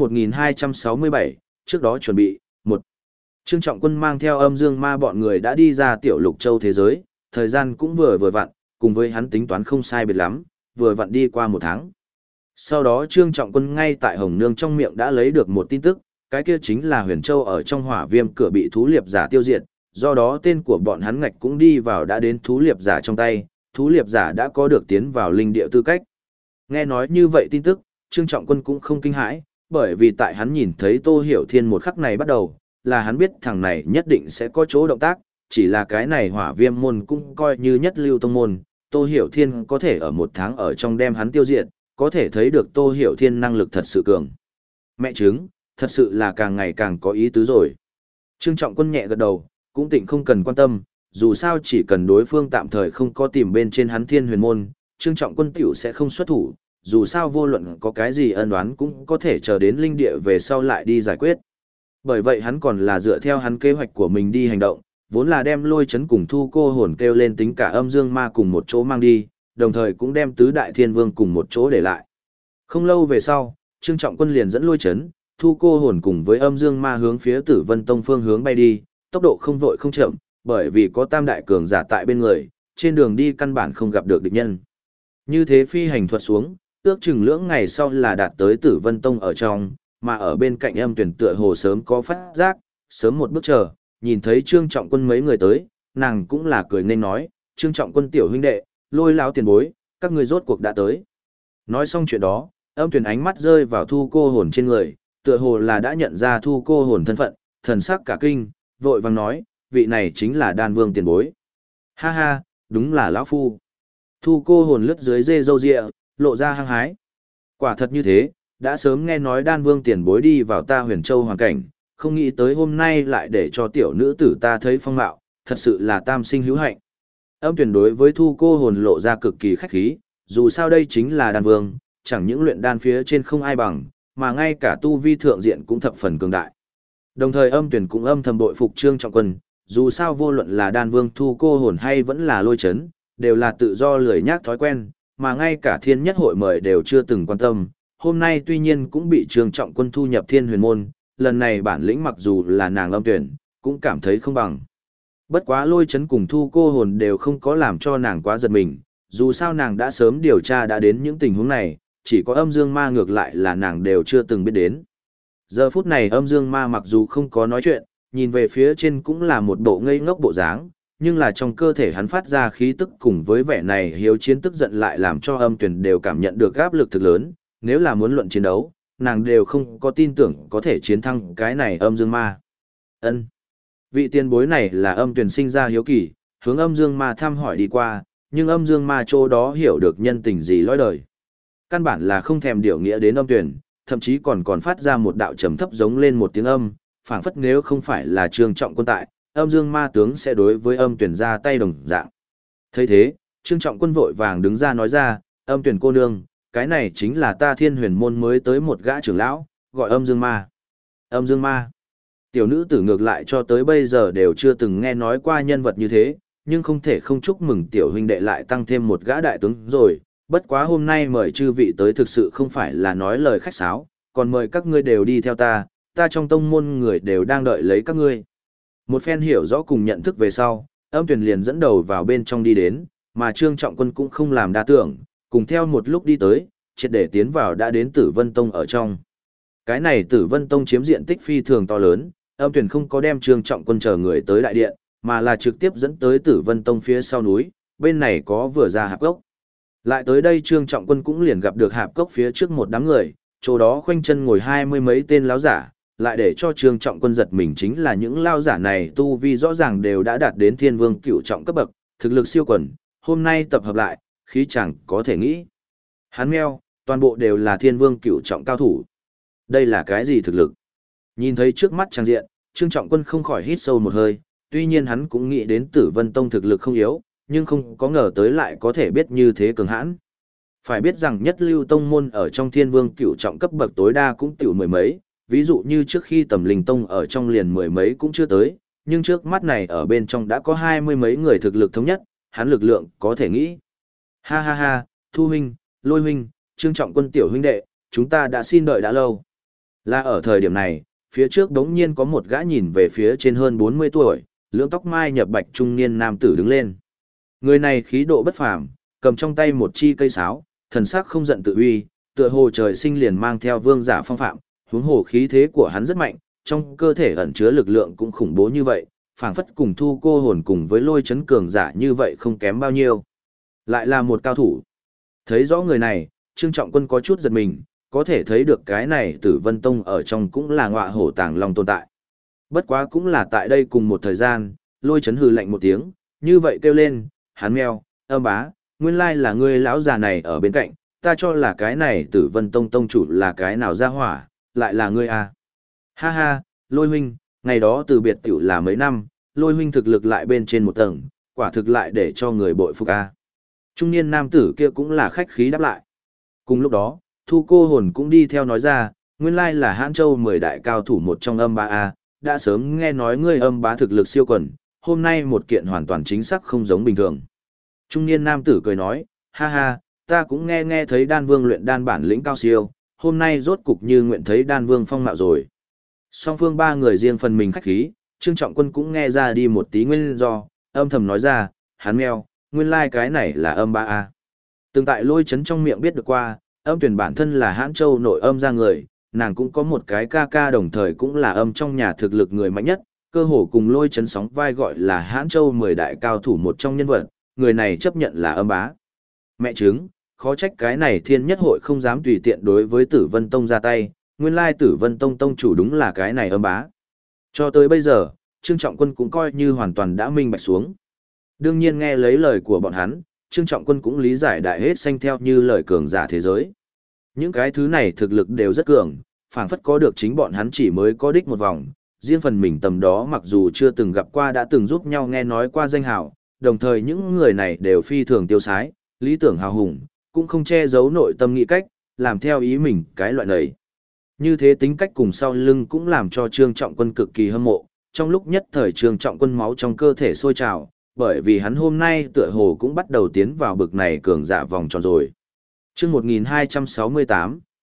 Speaker 1: 1267, trước đó chuẩn bị, 1. Trương Trọng Quân mang theo âm dương ma bọn người đã đi ra tiểu lục châu thế giới, thời gian cũng vừa vặn, cùng với hắn tính toán không sai biệt lắm, vừa vặn đi qua một tháng. Sau đó Trương Trọng Quân ngay tại Hồng Nương trong miệng đã lấy được một tin tức, cái kia chính là Huyền Châu ở trong hỏa viêm cửa bị thú liệp giả tiêu diệt, do đó tên của bọn hắn ngạch cũng đi vào đã đến thú liệp giả trong tay, thú liệp giả đã có được tiến vào linh địa tư cách. Nghe nói như vậy tin tức, Trương Trọng Quân cũng không kinh hãi, bởi vì tại hắn nhìn thấy Tô Hiểu Thiên một khắc này bắt đầu, là hắn biết thằng này nhất định sẽ có chỗ động tác, chỉ là cái này hỏa viêm môn cũng coi như nhất lưu tông môn, Tô Hiểu Thiên có thể ở một tháng ở trong đem hắn tiêu diệt, có thể thấy được Tô Hiểu Thiên năng lực thật sự cường. Mẹ chứng, thật sự là càng ngày càng có ý tứ rồi. Trương Trọng Quân nhẹ gật đầu, cũng tỉnh không cần quan tâm, dù sao chỉ cần đối phương tạm thời không có tìm bên trên hắn Thiên Huyền môn, Trương Trọng Quân tiểu sẽ không xuất thủ, dù sao vô luận có cái gì ân oán cũng có thể chờ đến linh địa về sau lại đi giải quyết. Bởi vậy hắn còn là dựa theo hắn kế hoạch của mình đi hành động, vốn là đem Lôi Chấn cùng Thu Cô Hồn kêu lên tính cả âm dương ma cùng một chỗ mang đi, đồng thời cũng đem tứ đại thiên vương cùng một chỗ để lại. Không lâu về sau, Trương Trọng Quân liền dẫn Lôi Chấn, Thu Cô Hồn cùng với âm dương ma hướng phía Tử Vân Tông phương hướng bay đi, tốc độ không vội không chậm, bởi vì có tam đại cường giả tại bên người, trên đường đi căn bản không gặp được địch nhân. Như thế phi hành thuật xuống, ước chừng lưỡng ngày sau là đạt tới Tử Vân Tông ở trong, mà ở bên cạnh âm tuyển tựa hồ sớm có phát giác, sớm một bước chờ, nhìn thấy Trương Trọng Quân mấy người tới, nàng cũng là cười nên nói, Trương Trọng Quân tiểu huynh đệ, Lôi lão tiền bối, các người rốt cuộc đã tới. Nói xong chuyện đó, âm tuyển ánh mắt rơi vào Thu Cô Hồn trên người, tựa hồ là đã nhận ra Thu Cô Hồn thân phận, thần sắc cả kinh, vội vàng nói, vị này chính là Đan Vương tiền bối. Ha ha, đúng là lão phu. Thu Cô Hồn lướt dưới dê râu ria, lộ ra hăng hái. Quả thật như thế, đã sớm nghe nói Đan Vương tiền bối đi vào ta Huyền Châu hoàn cảnh, không nghĩ tới hôm nay lại để cho tiểu nữ tử ta thấy phong mạo, thật sự là tam sinh hữu hạnh. Âm tuyển đối với Thu Cô Hồn lộ ra cực kỳ khách khí, dù sao đây chính là Đan Vương, chẳng những luyện đan phía trên không ai bằng, mà ngay cả tu vi thượng diện cũng thập phần cường đại. Đồng thời âm tuyển cũng âm thầm bội phục Trương Trọng Quân, dù sao vô luận là Đan Vương Thu Cô Hồn hay vẫn là Lôi Chấn, đều là tự do lười nhác thói quen, mà ngay cả Thiên Nhất Hội mời đều chưa từng quan tâm, hôm nay tuy nhiên cũng bị Trương Trọng Quân thu nhập Thiên Huyền môn, lần này bản lĩnh mặc dù là nàng Âm Tuyển, cũng cảm thấy không bằng. Bất quá Lôi Chấn cùng Thu Cô Hồn đều không có làm cho nàng quá giật mình, dù sao nàng đã sớm điều tra đã đến những tình huống này, chỉ có Âm Dương Ma ngược lại là nàng đều chưa từng biết đến. Giờ phút này Âm Dương Ma mặc dù không có nói chuyện, nhìn về phía trên cũng là một bộ ngây ngốc bộ dáng, nhưng là trong cơ thể hắn phát ra khí tức cùng với vẻ này hiếu chiến tức giận lại làm cho Âm Tuyển đều cảm nhận được áp lực thực lớn, nếu là muốn luận chiến đấu, nàng đều không có tin tưởng có thể chiến thắng cái này Âm Dương Ma. Ân, vị tiền bối này là Âm Tuyển sinh ra hiếu kỳ, hướng Âm Dương Ma thăm hỏi đi qua, nhưng Âm Dương Ma chỗ đó hiểu được nhân tình gì lõi đời. Căn bản là không thèm điều nghĩa đến Âm Tuyển, thậm chí còn phát ra một đạo trầm thấp giống lên một tiếng âm, phảng phất nếu không phải là Trương Trọng Quân tại, Âm Dương Ma tướng sẽ đối với Âm Tuyển ra tay đồng dạng. Thấy thế, Trương Trọng Quân vội vàng đứng ra nói ra, Âm Tuyển cô nương, cái này chính là ta Thiên Huyền môn mới tới một gã trưởng lão, gọi Âm Dương Ma. Âm Dương Ma. Tiểu nữ tử ngược lại cho tới bây giờ đều chưa từng nghe nói qua nhân vật như thế, nhưng không thể không chúc mừng tiểu huynh đệ lại tăng thêm một gã đại tướng rồi, bất quá hôm nay mời chư vị tới thực sự không phải là nói lời khách sáo, còn mời các ngươi đều đi theo ta trong tông môn người đều đang đợi lấy các ngươi. Một phen hiểu rõ cùng nhận thức về sau, Âm Tuyển liền dẫn đầu vào bên trong đi đến, mà Trương Trọng Quân cũng không làm đa tưởng, cùng theo một lúc đi tới, triệt để tiến vào đã đến Tử Vân Tông ở trong. Cái này Tử Vân Tông chiếm diện tích phi thường to lớn, Âm Tuyển không có đem Trương Trọng Quân chờ người tới đại điện, mà là trực tiếp dẫn tới Tử Vân Tông phía sau núi, bên này có vừa ra hạp cốc. Lại tới đây Trương Trọng Quân cũng liền gặp được hạp cốc phía trước một đám người, chỗ đó khoanh chân ngồi 20 mấy tên lão giả, lại để cho Trương Trọng Quân giật mình chính là những lão giả này tu vi rõ ràng đều đã đạt đến Thiên Vương cửu trọng cấp bậc, thực lực siêu quần, hôm nay tập hợp lại, khí chẳng có thể nghĩ. Hắn meo, toàn bộ đều là Thiên Vương cửu trọng cao thủ. Đây là cái gì thực lực? Nhìn thấy trước mắt trang diện, Trương Trọng Quân không khỏi hít sâu một hơi, tuy nhiên hắn cũng nghĩ đến Tử Vân Tông thực lực không yếu, nhưng không có ngờ tới lại có thể biết như thế cường hãn. Phải biết rằng nhất lưu tông môn ở trong Thiên Vương cửu trọng cấp bậc tối đa cũng tiểu mười mấy, ví dụ như trước khi Tầm Linh Tông ở trong liền mười mấy cũng chưa tới, nhưng trước mắt này ở bên trong đã có 20 mấy người thực lực thống nhất, hắn lực lượng có thể nghĩ. Ha ha ha, Thu huynh, Lôi huynh, Trương Trọng Quân tiểu huynh đệ, chúng ta đã xin đợi đã lâu. Là ở thời điểm này, phía trước đống nhiên có một gã nhìn về phía trên hơn 40 tuổi, lưỡng tóc mai nhập bạch trung niên nam tử đứng lên. Người này khí độ bất phàm, cầm trong tay một chi cây sáo, thần sắc không giận tự uy, tựa hồ trời sinh liền mang theo vương giả phong phạm, huống hồ khí thế của hắn rất mạnh, trong cơ thể ẩn chứa lực lượng cũng khủng bố như vậy, phảng phất cùng Thu Cô Hồn cùng với Lôi Chấn cường giả như vậy không kém bao nhiêu. Lại là một cao thủ. Thấy rõ người này, Trương Trọng Quân có chút giật mình, có thể thấy được cái này Tử Vân Tông ở trong cũng là ngọa hổ tàng long tồn tại. Bất quá cũng là tại đây cùng một thời gian, Lôi Chấn hừ lạnh một tiếng, như vậy kêu lên, hắn meo, Âm bá, nguyên lai là ngươi lão già này ở bên cạnh, ta cho là cái này Tử Vân Tông tông chủ là cái nào ra hỏa, lại là ngươi à. Ha ha, Lôi huynh, ngày đó từ biệt tiểu là mấy năm, Lôi huynh thực lực lại bên trên một tầng, quả thực lại để cho người bội phục a. Trung niên nam tử kia cũng là khách khí đáp lại. Cùng lúc đó, Thu Cô Hồn cũng đi theo nói ra, nguyên lai là Hãn Châu 10 đại cao thủ một trong Âm bá a, đã sớm nghe nói ngươi Âm bá thực lực siêu quần, hôm nay một kiện hoàn toàn chính xác không giống bình thường. Trung niên nam tử cười nói, ha ha, ta cũng nghe thấy đan vương luyện đan bản lĩnh cao siêu, hôm nay rốt cục như nguyện thấy đan vương phong mạo rồi. Song phương ba người riêng phần mình khách khí, Trương Trọng Quân cũng nghe ra đi một tí nguyên do, âm thầm nói ra, hắn meo, nguyên lai cái này là Âm bá a. Từng tại Lôi Chấn trong miệng biết được qua, Âm Tuyển bản thân là Hãn Châu nội âm ra người, nàng cũng có một cái ca ca đồng thời cũng là âm trong nhà thực lực người mạnh nhất, cơ hồ cùng Lôi Chấn sóng vai gọi là Hãn Châu 10 đại cao thủ một trong nhân vật, người này chấp nhận là Âm bá. Mẹ chứng, khó trách cái này Thiên Nhất hội không dám tùy tiện đối với Tử Vân Tông ra tay, nguyên lai Tử Vân Tông tông chủ đúng là cái này Âm bá. Cho tới bây giờ, Trương Trọng Quân cũng coi như hoàn toàn đã minh bạch xuống. Đương nhiên nghe lấy lời của bọn hắn, Trương Trọng Quân cũng lý giải đại hết xanh theo như lời cường giả thế giới. Những cái thứ này thực lực đều rất cường, phảng phất có được chính bọn hắn chỉ mới có đích một vòng, riêng phần mình tầm đó mặc dù chưa từng gặp qua đã từng giúp nhau nghe nói qua danh hào, đồng thời những người này đều phi thường tiêu sái, lý tưởng hào hùng, cũng không che giấu nội tâm nghĩ cách, làm theo ý mình cái loại này. Như thế tính cách cùng sau lưng cũng làm cho Trương Trọng Quân cực kỳ hâm mộ, trong lúc nhất thời Trương Trọng Quân máu trong cơ thể sôi trào, bởi vì hắn hôm nay tựa hồ cũng bắt đầu tiến vào bực này cường giả vòng tròn rồi. Chương 1268,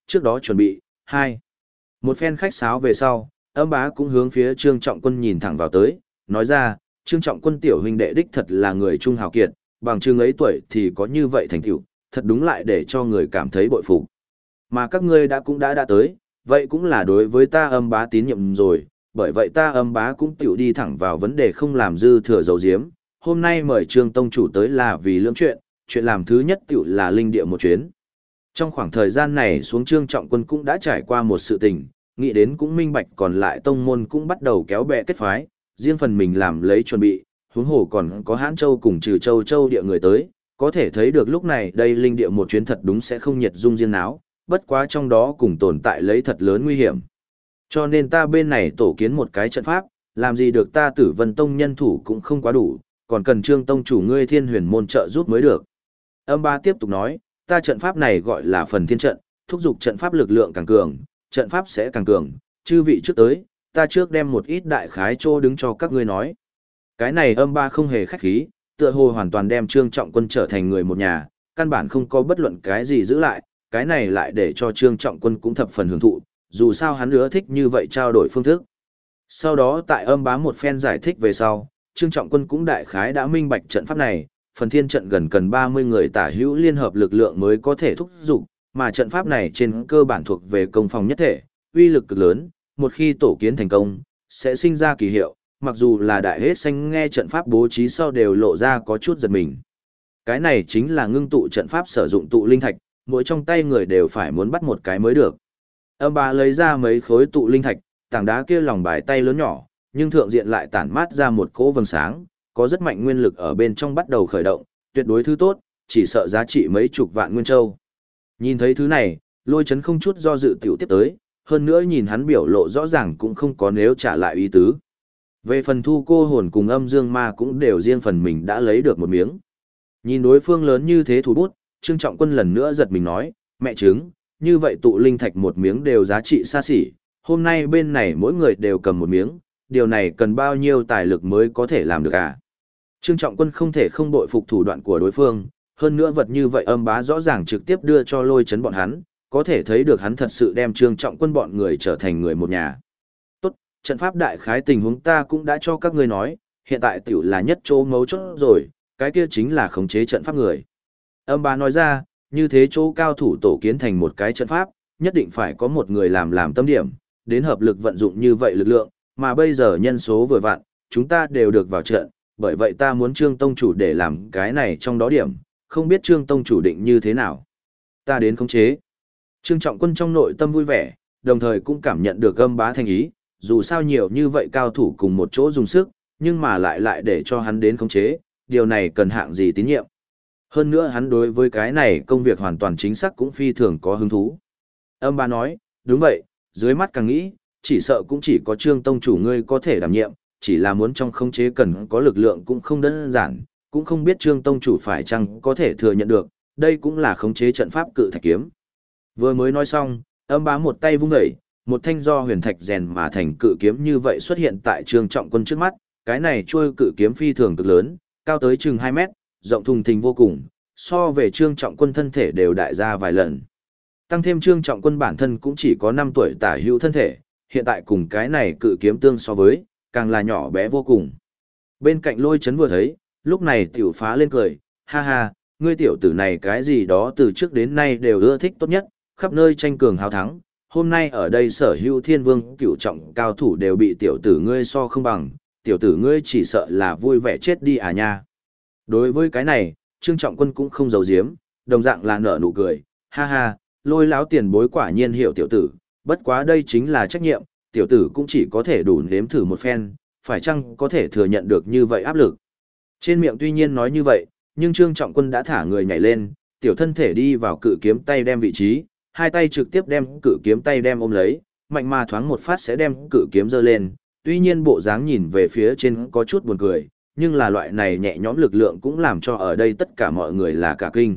Speaker 1: Trước đó chuẩn bị, 2. Một phen khách sáo về sau, âm bá cũng hướng phía Trương Trọng Quân nhìn thẳng vào tới, nói ra, Trương Trọng Quân tiểu huynh đệ đích thật là người trung hào kiệt, bằng chừng ấy tuổi thì có như vậy thành tựu, thật đúng lại để cho người cảm thấy bội phục. Mà các ngươi cũng đã tới, vậy cũng là đối với ta âm bá tín nhiệm rồi, bởi vậy ta âm bá cũng tiểu đi thẳng vào vấn đề không làm dư thừa dầu diếm. Hôm nay mời Trương Tông Chủ tới là vì lưỡng chuyện làm thứ nhất tiểu là linh địa một chuyến. Trong khoảng thời gian này xuống Trương Trọng Quân cũng đã trải qua một sự tình, nghĩ đến cũng minh bạch còn lại tông môn cũng bắt đầu kéo bè kết phái, riêng phần mình làm lấy chuẩn bị, huống hồ còn có Hãn Châu cùng Trừ Châu địa người tới, có thể thấy được lúc này đây linh địa một chuyến thật đúng sẽ không nhiệt dung riêng náo, bất quá trong đó cùng tồn tại lấy thật lớn nguy hiểm. Cho nên ta bên này tổ kiến một cái trận pháp, làm gì được ta Tử Vân Tông nhân thủ cũng không quá đủ, còn cần Trương Tông Chủ ngươi Thiên Huyền môn trợ giúp mới được. Âm Ba tiếp tục nói, ta trận pháp này gọi là phần thiên trận, thúc giục trận pháp lực lượng càng cường, trận pháp sẽ càng cường, chư vị trước tới, ta trước đem một ít đại khái trô đứng cho các ngươi nói. Cái này Âm Ba không hề khách khí, tựa hồ hoàn toàn đem Trương Trọng Quân trở thành người một nhà, căn bản không có bất luận cái gì giữ lại, cái này lại để cho Trương Trọng Quân cũng thập phần hưởng thụ, dù sao hắn ưa thích như vậy trao đổi phương thức. Sau đó tại Âm Bá một phen giải thích về sau, Trương Trọng Quân cũng đại khái đã minh bạch trận pháp này, phần thiên trận gần cần 30 người tả hữu liên hợp lực lượng mới có thể thúc giục, mà trận pháp này trên cơ bản thuộc về công phòng nhất thể, uy lực cực lớn, một khi tổ kiến thành công, sẽ sinh ra kỳ hiệu, mặc dù là đại hết xanh nghe trận pháp bố trí sau đều lộ ra có chút giật mình. Cái này chính là ngưng tụ trận pháp sử dụng tụ linh thạch, mỗi trong tay người đều phải muốn bắt một cái mới được. Âm Bá lấy ra mấy khối tụ linh thạch, tảng đá kia lòng bài tay lớn nhỏ, nhưng thượng diện lại tản mát ra một cỗ vầng sáng, có rất mạnh nguyên lực ở bên trong bắt đầu khởi động, tuyệt đối thứ tốt, chỉ sợ giá trị mấy chục vạn nguyên châu. Nhìn thấy thứ này, Lôi Chấn không chút do dự tiểu tiếp tới, hơn nữa nhìn hắn biểu lộ rõ ràng cũng không có nếu trả lại ý tứ. Về phần Thu Cô Hồn cùng Âm Dương Ma cũng đều riêng phần mình đã lấy được một miếng. Nhìn đối phương lớn như thế thủ bút, Trương Trọng Quân lần nữa giật mình nói, mẹ chứng, như vậy tụ linh thạch một miếng đều giá trị xa xỉ, hôm nay bên này mỗi người đều cầm một miếng, điều này cần bao nhiêu tài lực mới có thể làm được à? Trương Trọng Quân không thể không bội phục thủ đoạn của đối phương, hơn nữa vật như vậy Âm Bá rõ ràng trực tiếp đưa cho Lôi Chấn bọn hắn, có thể thấy được hắn thật sự đem Trương Trọng Quân bọn người trở thành người một nhà. Tốt, trận pháp đại khái tình huống ta cũng đã cho các ngươi nói, hiện tại tiểu là nhất chỗ mấu chốt rồi, cái kia chính là khống chế trận pháp người. Âm Bá nói ra, như thế chỗ cao thủ tổ kiến thành một cái trận pháp, nhất định phải có một người làm tâm điểm, đến hợp lực vận dụng như vậy lực lượng, mà bây giờ nhân số vừa vặn, chúng ta đều được vào trận, bởi vậy ta muốn Trương Tông Chủ để làm cái này trong đó điểm, không biết Trương Tông Chủ định như thế nào. Ta đến khống chế. Trương Trọng Quân trong nội tâm vui vẻ, đồng thời cũng cảm nhận được Âm Bá thành ý, dù sao nhiều như vậy cao thủ cùng một chỗ dùng sức, nhưng mà lại để cho hắn đến khống chế, điều này cần hạng gì tín nhiệm. Hơn nữa hắn đối với cái này công việc hoàn toàn chính xác cũng phi thường có hứng thú. Âm Bá nói, đúng vậy, dưới mắt càng nghĩ, chỉ sợ cũng chỉ có Trương Tông Chủ ngươi có thể đảm nhiệm, chỉ là muốn trong khống chế cần có lực lượng cũng không đơn giản, cũng không biết Trương Tông Chủ phải chăng có thể thừa nhận được, đây cũng là khống chế trận pháp cự thạch kiếm. Vừa mới nói xong, Âm Bá một tay vung dậy, một thanh do huyền thạch rèn mà thành cự kiếm như vậy xuất hiện tại Trương Trọng Quân trước mắt, cái này chuôi cự kiếm phi thường cực lớn, cao tới chừng 2 mét, rộng thùng thình vô cùng, so về Trương Trọng Quân thân thể đều đại ra vài lần. Tăng thêm Trương Trọng Quân bản thân cũng chỉ có 5 tuổi tả hữu thân thể, hiện tại cùng cái này cự kiếm tương so với, càng là nhỏ bé vô cùng. Bên cạnh Lôi Chấn vừa thấy, lúc này tiểu phá lên cười, ha ha, ngươi tiểu tử này cái gì đó từ trước đến nay đều ưa thích tốt nhất, khắp nơi tranh cường hào thắng, hôm nay ở đây sở hữu thiên vương cửu trọng cao thủ đều bị tiểu tử ngươi so không bằng, tiểu tử ngươi chỉ sợ là vui vẻ chết đi à nha. Đối với cái này, Trương Trọng Quân cũng không giấu giếm, đồng dạng là nở nụ cười, ha ha, Lôi láo tiền bối quả nhiên hiểu tiểu tử, bất quá đây chính là trách nhiệm, tiểu tử cũng chỉ có thể đủ nếm thử một phen, phải chăng có thể thừa nhận được như vậy áp lực. Trên miệng tuy nhiên nói như vậy, nhưng Trương Trọng Quân đã thả người nhảy lên, tiểu thân thể đi vào cự kiếm tay đem vị trí, hai tay trực tiếp đem cự kiếm tay đem ôm lấy, mạnh mà thoáng một phát sẽ đem cự kiếm giơ lên, tuy nhiên bộ dáng nhìn về phía trên có chút buồn cười, nhưng là loại này nhẹ nhõm lực lượng cũng làm cho ở đây tất cả mọi người là cả kinh.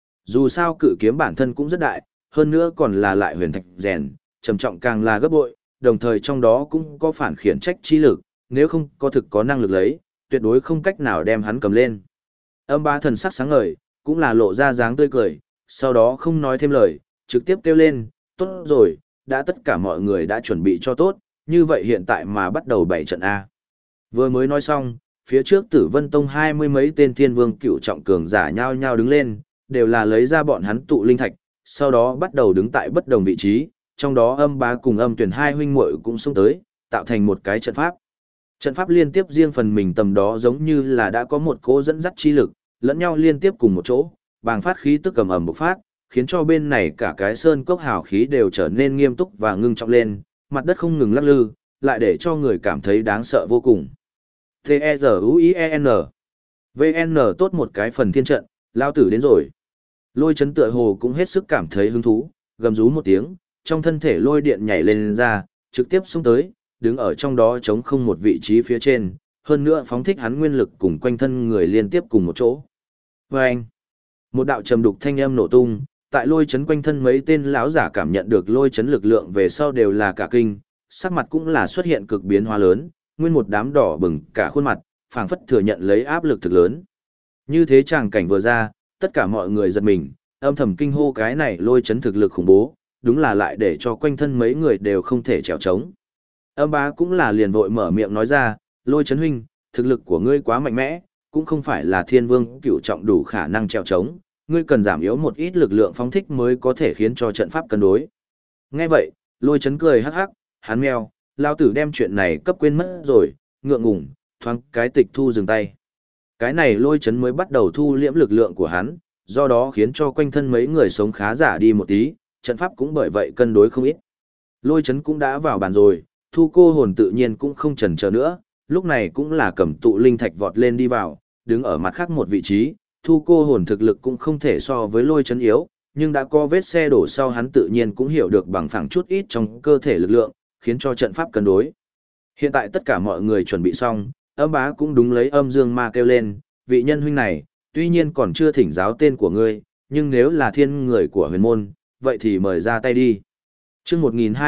Speaker 1: Dù sao cự kiếm bản thân cũng rất đại, hơn nữa còn là lại huyền thạch rèn, trầm trọng càng là gấp bội, đồng thời trong đó cũng có phản khiển trách chi lực, nếu không có thực có năng lực lấy, tuyệt đối không cách nào đem hắn cầm lên. Âm Bá thần sắc sáng ngời, cũng là lộ ra dáng tươi cười, sau đó không nói thêm lời, trực tiếp kêu lên, tốt rồi, đã tất cả mọi người đã chuẩn bị cho tốt, như vậy hiện tại mà bắt đầu bảy trận A. Vừa mới nói xong, phía trước Tử Vân Tông 20 mấy tên thiên vương cựu trọng cường giả nhao nhao đứng lên, đều là lấy ra bọn hắn tụ linh thạch, sau đó bắt đầu đứng tại bất đồng vị trí, trong đó Âm Bá cùng Âm Tuyển hai huynh muội cũng xông tới, tạo thành một cái trận pháp. Trận pháp liên tiếp riêng phần mình tầm đó giống như là đã có một cỗ dẫn dắt chi lực, lẫn nhau liên tiếp cùng một chỗ, bàng phát khí tức ầm ầm bộc phát, khiến cho bên này cả cái sơn cốc hào khí đều trở nên nghiêm túc và ngưng trọng lên, mặt đất không ngừng lắc lư, lại để cho người cảm thấy đáng sợ vô cùng. T-E-Z-U-I-E-N VN tốt một cái phần thiên trận, lao tử đến rồi. Lôi chấn tựa hồ cũng hết sức cảm thấy hứng thú, gầm rú một tiếng, trong thân thể lôi điện nhảy lên ra, trực tiếp xông tới, đứng ở trong đó chống không một vị trí phía trên, hơn nữa phóng thích hắn nguyên lực cùng quanh thân người liên tiếp cùng một chỗ. Vâng! Một đạo trầm đục thanh âm nổ tung, tại lôi chấn quanh thân mấy tên lão giả cảm nhận được lôi chấn lực lượng về sau đều là cả kinh, sắc mặt cũng là xuất hiện cực biến hóa lớn, nguyên một đám đỏ bừng cả khuôn mặt, phảng phất thừa nhận lấy áp lực thực lớn. Như thế tràng cảnh vừa ra, tất cả mọi người giật mình, âm thầm kinh hô cái này lôi chấn thực lực khủng bố, đúng là lại để cho quanh thân mấy người đều không thể trèo trống. Âm Bá cũng là liền vội mở miệng nói ra, lôi chấn huynh, thực lực của ngươi quá mạnh mẽ, cũng không phải là thiên vương cửu trọng đủ khả năng trèo trống, ngươi cần giảm yếu một ít lực lượng phóng thích mới có thể khiến cho trận pháp cân đối. Nghe vậy, lôi chấn cười hắc hắc, hắn meo, lao tử đem chuyện này cấp quên mất rồi, ngượng ngùng, thoáng cái tịch thu dừng tay. Cái này lôi chấn mới bắt đầu thu liễm lực lượng của hắn, do đó khiến cho quanh thân mấy người sống khá giả đi một tí, trận pháp cũng bởi vậy cân đối không ít. Lôi chấn cũng đã vào bàn rồi, thu cô hồn tự nhiên cũng không chần chờ nữa, lúc này cũng là cầm tụ linh thạch vọt lên đi vào, đứng ở mặt khác một vị trí, thu cô hồn thực lực cũng không thể so với lôi chấn yếu, nhưng đã có vết xe đổ sau hắn tự nhiên cũng hiểu được bằng phẳng chút ít trong cơ thể lực lượng, khiến cho trận pháp cân đối. Hiện tại tất cả mọi người chuẩn bị xong, Âm Bá cũng đúng lấy Âm Dương Ma kêu lên, vị nhân huynh này, tuy nhiên còn chưa thỉnh giáo tên của ngươi, nhưng nếu là thiên người của huyền môn, vậy thì mời ra tay đi. Chương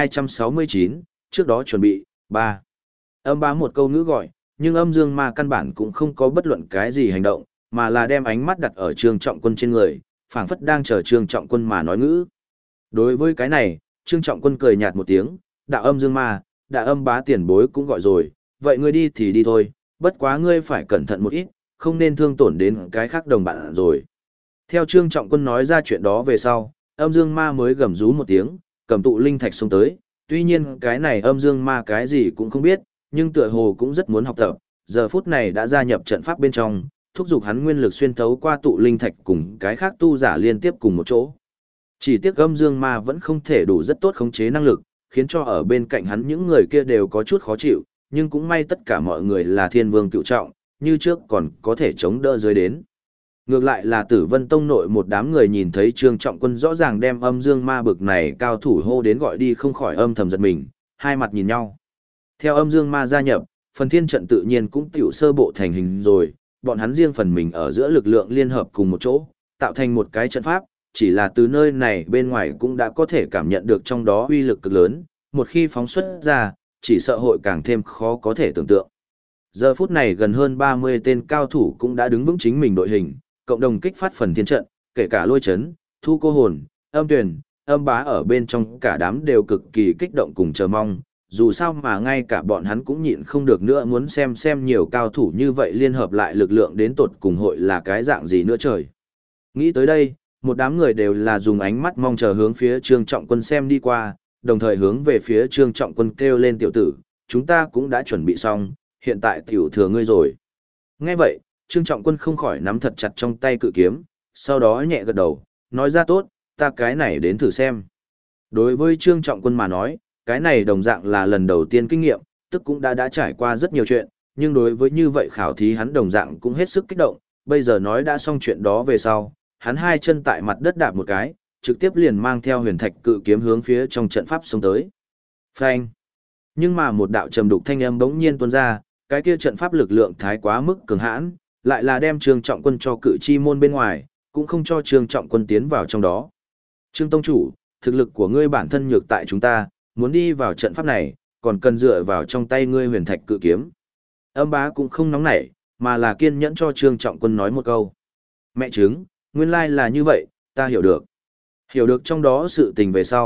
Speaker 1: 1269, trước đó chuẩn bị, 3. Âm Bá một câu ngữ gọi, nhưng Âm Dương Ma căn bản cũng không có bất luận cái gì hành động, mà là đem ánh mắt đặt ở Trương Trọng Quân trên người, phảng phất đang chờ Trương Trọng Quân mà nói ngữ. Đối với cái này, Trương Trọng Quân cười nhạt một tiếng, đạo Âm Dương Ma, đạo Âm Bá tiền bối cũng gọi rồi, vậy ngươi đi thì đi thôi, bất quá ngươi phải cẩn thận một ít, không nên thương tổn đến cái khác đồng bạn rồi. Theo Trương Trọng Quân nói ra chuyện đó về sau, Âm Dương Ma mới gầm rú một tiếng, cầm tụ linh thạch xông tới, tuy nhiên cái này Âm Dương Ma cái gì cũng không biết, nhưng tựa hồ cũng rất muốn học tập, giờ phút này đã gia nhập trận pháp bên trong, thúc giục hắn nguyên lực xuyên thấu qua tụ linh thạch cùng cái khác tu giả liên tiếp cùng một chỗ. Chỉ tiếc Âm Dương Ma vẫn không thể đủ rất tốt khống chế năng lực, khiến cho ở bên cạnh hắn những người kia đều có chút khó chịu, nhưng cũng may tất cả mọi người là thiên vương cựu trọng, như trước còn có thể chống đỡ dưới đến. Ngược lại là Tử Vân Tông nội một đám người nhìn thấy Trương Trọng Quân rõ ràng đem Âm Dương Ma bực này cao thủ hô đến gọi đi không khỏi âm thầm giật mình, hai mặt nhìn nhau. Theo Âm Dương Ma gia nhập, phần thiên trận tự nhiên cũng tiểu sơ bộ thành hình rồi, bọn hắn riêng phần mình ở giữa lực lượng liên hợp cùng một chỗ, tạo thành một cái trận pháp, chỉ là từ nơi này bên ngoài cũng đã có thể cảm nhận được trong đó uy lực cực lớn, một khi phóng xuất ra, chỉ sợ hội càng thêm khó có thể tưởng tượng. Giờ phút này gần hơn 30 tên cao thủ cũng đã đứng vững chính mình đội hình, cộng đồng kích phát phần thiên trận, kể cả lôi chấn, thu cô hồn, Âm Tuyền, Âm Bá ở bên trong cả đám đều cực kỳ kích động cùng chờ mong, dù sao mà ngay cả bọn hắn cũng nhịn không được nữa muốn xem nhiều cao thủ như vậy liên hợp lại lực lượng đến tột cùng hội là cái dạng gì nữa trời. Nghĩ tới đây, một đám người đều là dùng ánh mắt mong chờ hướng phía Trương Trọng Quân xem đi qua, đồng thời hướng về phía Trương Trọng Quân kêu lên tiểu tử, chúng ta cũng đã chuẩn bị xong, hiện tại tiểu thừa ngươi rồi. Nghe vậy, Trương Trọng Quân không khỏi nắm thật chặt trong tay cự kiếm, sau đó nhẹ gật đầu, nói ra tốt, ta cái này đến thử xem. Đối với Trương Trọng Quân mà nói, cái này đồng dạng là lần đầu tiên kinh nghiệm, tức cũng đã trải qua rất nhiều chuyện, nhưng đối với như vậy khảo thí hắn đồng dạng cũng hết sức kích động, bây giờ nói đã xong chuyện đó về sau, hắn hai chân tại mặt đất đạp một cái, trực tiếp liền mang theo huyền thạch cự kiếm hướng phía trong trận pháp xông tới. Phanh! Nhưng mà một đạo trầm đục thanh âm bỗng nhiên tuôn ra, cái kia trận pháp lực lượng thái quá mức cường hãn, lại là đem Trương Trọng Quân cho cự chi môn bên ngoài, cũng không cho Trương Trọng Quân tiến vào trong đó. Trương Tông Chủ, thực lực của ngươi bản thân nhược tại chúng ta, muốn đi vào trận pháp này, còn cần dựa vào trong tay ngươi huyền thạch cự kiếm. Âm Bá cũng không nóng nảy, mà là kiên nhẫn cho Trương Trọng Quân nói một câu. Mẹ chứng, nguyên lai là như vậy, ta hiểu được. Hiểu được trong đó sự tình về sau,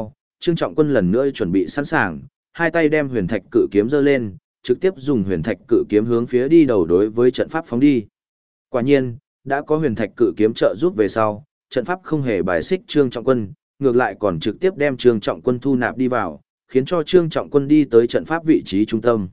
Speaker 1: Trương Trọng Quân lần nữa chuẩn bị sẵn sàng, hai tay đem huyền thạch cự kiếm giơ lên, trực tiếp dùng huyền thạch cự kiếm hướng phía đi đầu đối với trận pháp phóng đi. Quả nhiên, đã có huyền thạch cự kiếm trợ giúp về sau, trận pháp không hề bài xích Trương Trọng Quân, ngược lại còn trực tiếp đem Trương Trọng Quân thu nạp đi vào, khiến cho Trương Trọng Quân đi tới trận pháp vị trí trung tâm.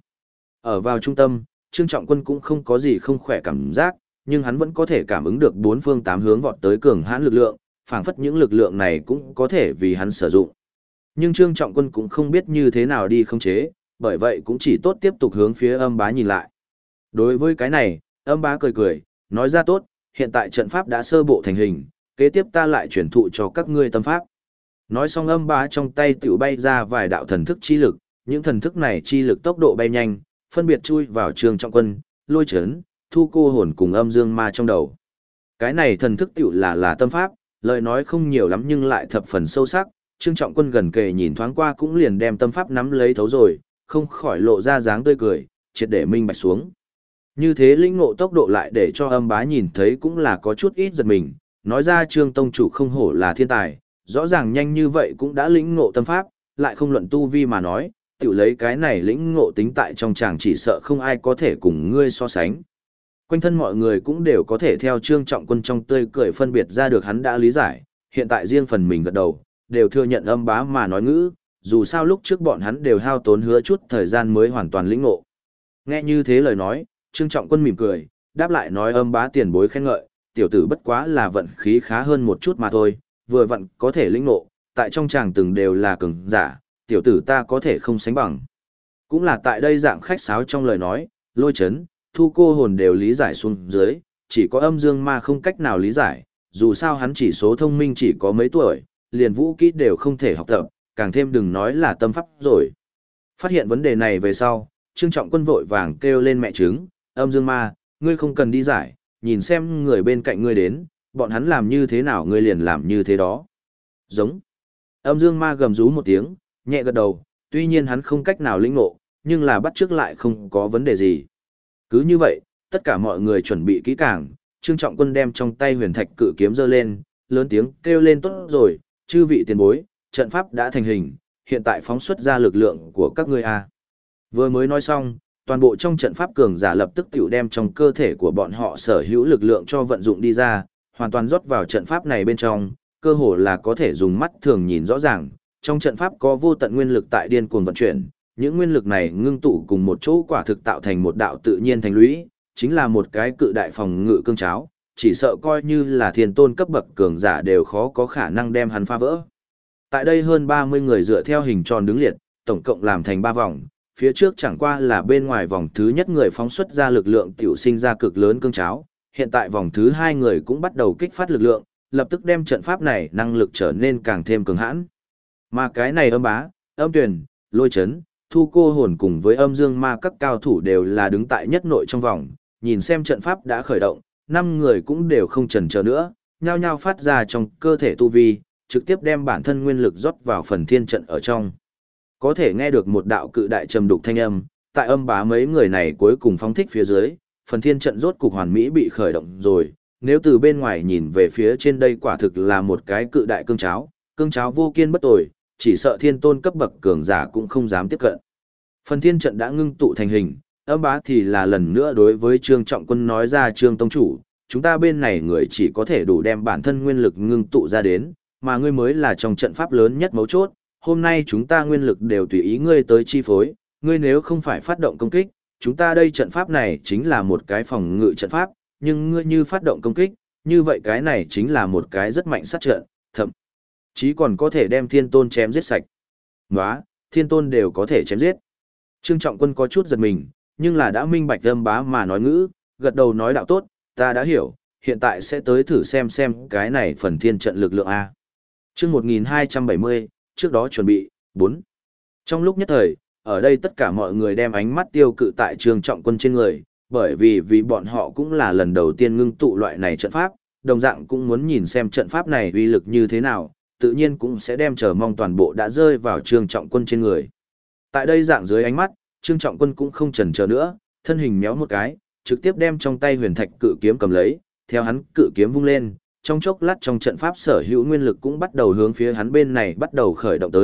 Speaker 1: Ở vào trung tâm, Trương Trọng Quân cũng không có gì không khỏe cảm giác, nhưng hắn vẫn có thể cảm ứng được bốn phương tám hướng vọt tới cường hãn lực lượng, phảng phất những lực lượng này cũng có thể vì hắn sử dụng. Nhưng Trương Trọng Quân cũng không biết như thế nào đi khống chế, bởi vậy cũng chỉ tốt tiếp tục hướng phía Âm Bá nhìn lại. Đối với cái này, Âm Bá cười cười, nói ra tốt, hiện tại trận pháp đã sơ bộ thành hình, kế tiếp ta lại chuyển thụ cho các ngươi tâm pháp. Nói xong Âm Bá trong tay tiểu bay ra vài đạo thần thức chi lực, những thần thức này chi lực tốc độ bay nhanh, phân biệt chui vào Trương Trọng Quân, Lôi Chấn, Thu Cô Hồn cùng Âm Dương Ma trong đầu. Cái này thần thức tiểu là tâm pháp, lời nói không nhiều lắm nhưng lại thập phần sâu sắc, Trương Trọng Quân gần kề nhìn thoáng qua cũng liền đem tâm pháp nắm lấy thấu rồi, không khỏi lộ ra dáng tươi cười, triệt để minh bạch xuống. Như thế lĩnh ngộ tốc độ lại để cho Âm Bá nhìn thấy cũng là có chút ít giật mình, nói ra Trương Tông Chủ không hổ là thiên tài, rõ ràng nhanh như vậy cũng đã lĩnh ngộ tâm pháp, lại không luận tu vi mà nói, tiểu lấy cái này lĩnh ngộ tính tại trong chàng chỉ sợ không ai có thể cùng ngươi so sánh. Quanh thân mọi người cũng đều có thể theo Trương Trọng Quân trong tươi cười phân biệt ra được hắn đã lý giải, hiện tại riêng phần mình gật đầu, đều thừa nhận Âm Bá mà nói ngữ, dù sao lúc trước bọn hắn đều hao tốn hứa chút thời gian mới hoàn toàn lĩnh ngộ. Nghe như thế lời nói, Trương Trọng Quân mỉm cười, đáp lại nói Âm Bá tiền bối khen ngợi, tiểu tử bất quá là vận khí khá hơn một chút mà thôi, vừa vận có thể lĩnh ngộ, tại trong chàng từng đều là cường giả, tiểu tử ta có thể không sánh bằng. Cũng là tại đây dạng khách sáo trong lời nói, Lôi Chấn, Thu Cô Hồn đều lý giải xuống dưới, chỉ có Âm Dương Ma không cách nào lý giải, dù sao hắn chỉ số thông minh chỉ có mấy tuổi, liền vũ kỹ đều không thể học tập, càng thêm đừng nói là tâm pháp rồi. Phát hiện vấn đề này về sau, Trương Trọng Quân vội vàng kêu lên mẹ trứng, Âm Dương Ma, ngươi không cần đi giải, nhìn xem người bên cạnh ngươi đến, bọn hắn làm như thế nào ngươi liền làm như thế đó. Giống. Âm Dương Ma gầm rú một tiếng, nhẹ gật đầu, tuy nhiên hắn không cách nào lĩnh ngộ, nhưng là bắt chước lại không có vấn đề gì. Cứ như vậy, tất cả mọi người chuẩn bị kỹ càng, Trương Trọng Quân đem trong tay huyền thạch cự kiếm giơ lên, lớn tiếng kêu lên tốt rồi, chư vị tiền bối, trận pháp đã thành hình, hiện tại phóng xuất ra lực lượng của các ngươi a. Vừa mới nói xong, toàn bộ trong trận pháp cường giả lập tức tiểu đem trong cơ thể của bọn họ sở hữu lực lượng cho vận dụng đi ra, hoàn toàn rót vào trận pháp này bên trong, cơ hồ là có thể dùng mắt thường nhìn rõ ràng, trong trận pháp có vô tận nguyên lực tại điên cuồng vận chuyển, những nguyên lực này ngưng tụ cùng một chỗ quả thực tạo thành một đạo tự nhiên thành lũy, chính là một cái cự đại phòng ngự cương cháo, chỉ sợ coi như là thiên tôn cấp bậc cường giả đều khó có khả năng đem hắn phá vỡ. Tại đây hơn 30 người dựa theo hình tròn đứng liệt, tổng cộng làm thành 3 vòng, phía trước chẳng qua là bên ngoài vòng thứ nhất người phóng xuất ra lực lượng tiểu sinh ra cực lớn cương cháo, hiện tại vòng thứ 2 người cũng bắt đầu kích phát lực lượng, lập tức đem trận pháp này năng lực trở nên càng thêm cường hãn. Mà cái này Âm Bá, Âm Tuyền, Lôi Chấn, Thu Cô Hồn cùng với Âm Dương Ma các cao thủ đều là đứng tại nhất nội trong vòng, nhìn xem trận pháp đã khởi động, 5 người cũng đều không chần chờ nữa, nhao nhao phát ra trong cơ thể tu vi, trực tiếp đem bản thân nguyên lực rót vào phần thiên trận ở trong. Có thể nghe được một đạo cự đại trầm đục thanh âm, tại Âm Bá mấy người này cuối cùng phóng thích phía dưới, phần thiên trận rốt cục hoàn mỹ bị khởi động rồi, nếu từ bên ngoài nhìn về phía trên đây quả thực là một cái cự đại cương cháo vô kiên bất tồi, chỉ sợ thiên tôn cấp bậc cường giả cũng không dám tiếp cận. Phần thiên trận đã ngưng tụ thành hình, Âm Bá thì là lần nữa đối với Trương Trọng Quân nói ra Trương Tông Chủ, chúng ta bên này người chỉ có thể đủ đem bản thân nguyên lực ngưng tụ ra đến, mà ngươi mới là trong trận pháp lớn nhất mấu chốt, hôm nay chúng ta nguyên lực đều tùy ý ngươi tới chi phối, ngươi nếu không phải phát động công kích, chúng ta đây trận pháp này chính là một cái phòng ngự trận pháp, nhưng ngươi như phát động công kích, như vậy cái này chính là một cái rất mạnh sát trận, thậm chí còn có thể đem thiên tôn chém giết sạch. Nóa, thiên tôn đều có thể chém giết. Trương Trọng Quân có chút giật mình, nhưng là đã minh bạch Âm Bá mà nói ngữ, gật đầu nói đạo tốt, ta đã hiểu, hiện tại sẽ tới thử xem cái này phần thiên trận lực lượng A. Chương 1270, trước đó chuẩn bị, 4. Trong lúc nhất thời, ở đây tất cả mọi người đem ánh mắt tiêu cự tại Trương Trọng Quân trên người, bởi vì bọn họ cũng là lần đầu tiên ngưng tụ loại này trận pháp, đồng dạng cũng muốn nhìn xem trận pháp này uy lực như thế nào, tự nhiên cũng sẽ đem chờ mong toàn bộ đã rơi vào Trương Trọng Quân trên người. Tại đây dạng dưới ánh mắt, Trương Trọng Quân cũng không chần chờ nữa, thân hình méo một cái, trực tiếp đem trong tay huyền thạch cự kiếm cầm lấy, theo hắn cự kiếm vung lên, trong chốc lát trong trận pháp sở hữu nguyên lực cũng bắt đầu hướng phía hắn bên này bắt đầu khởi động tới,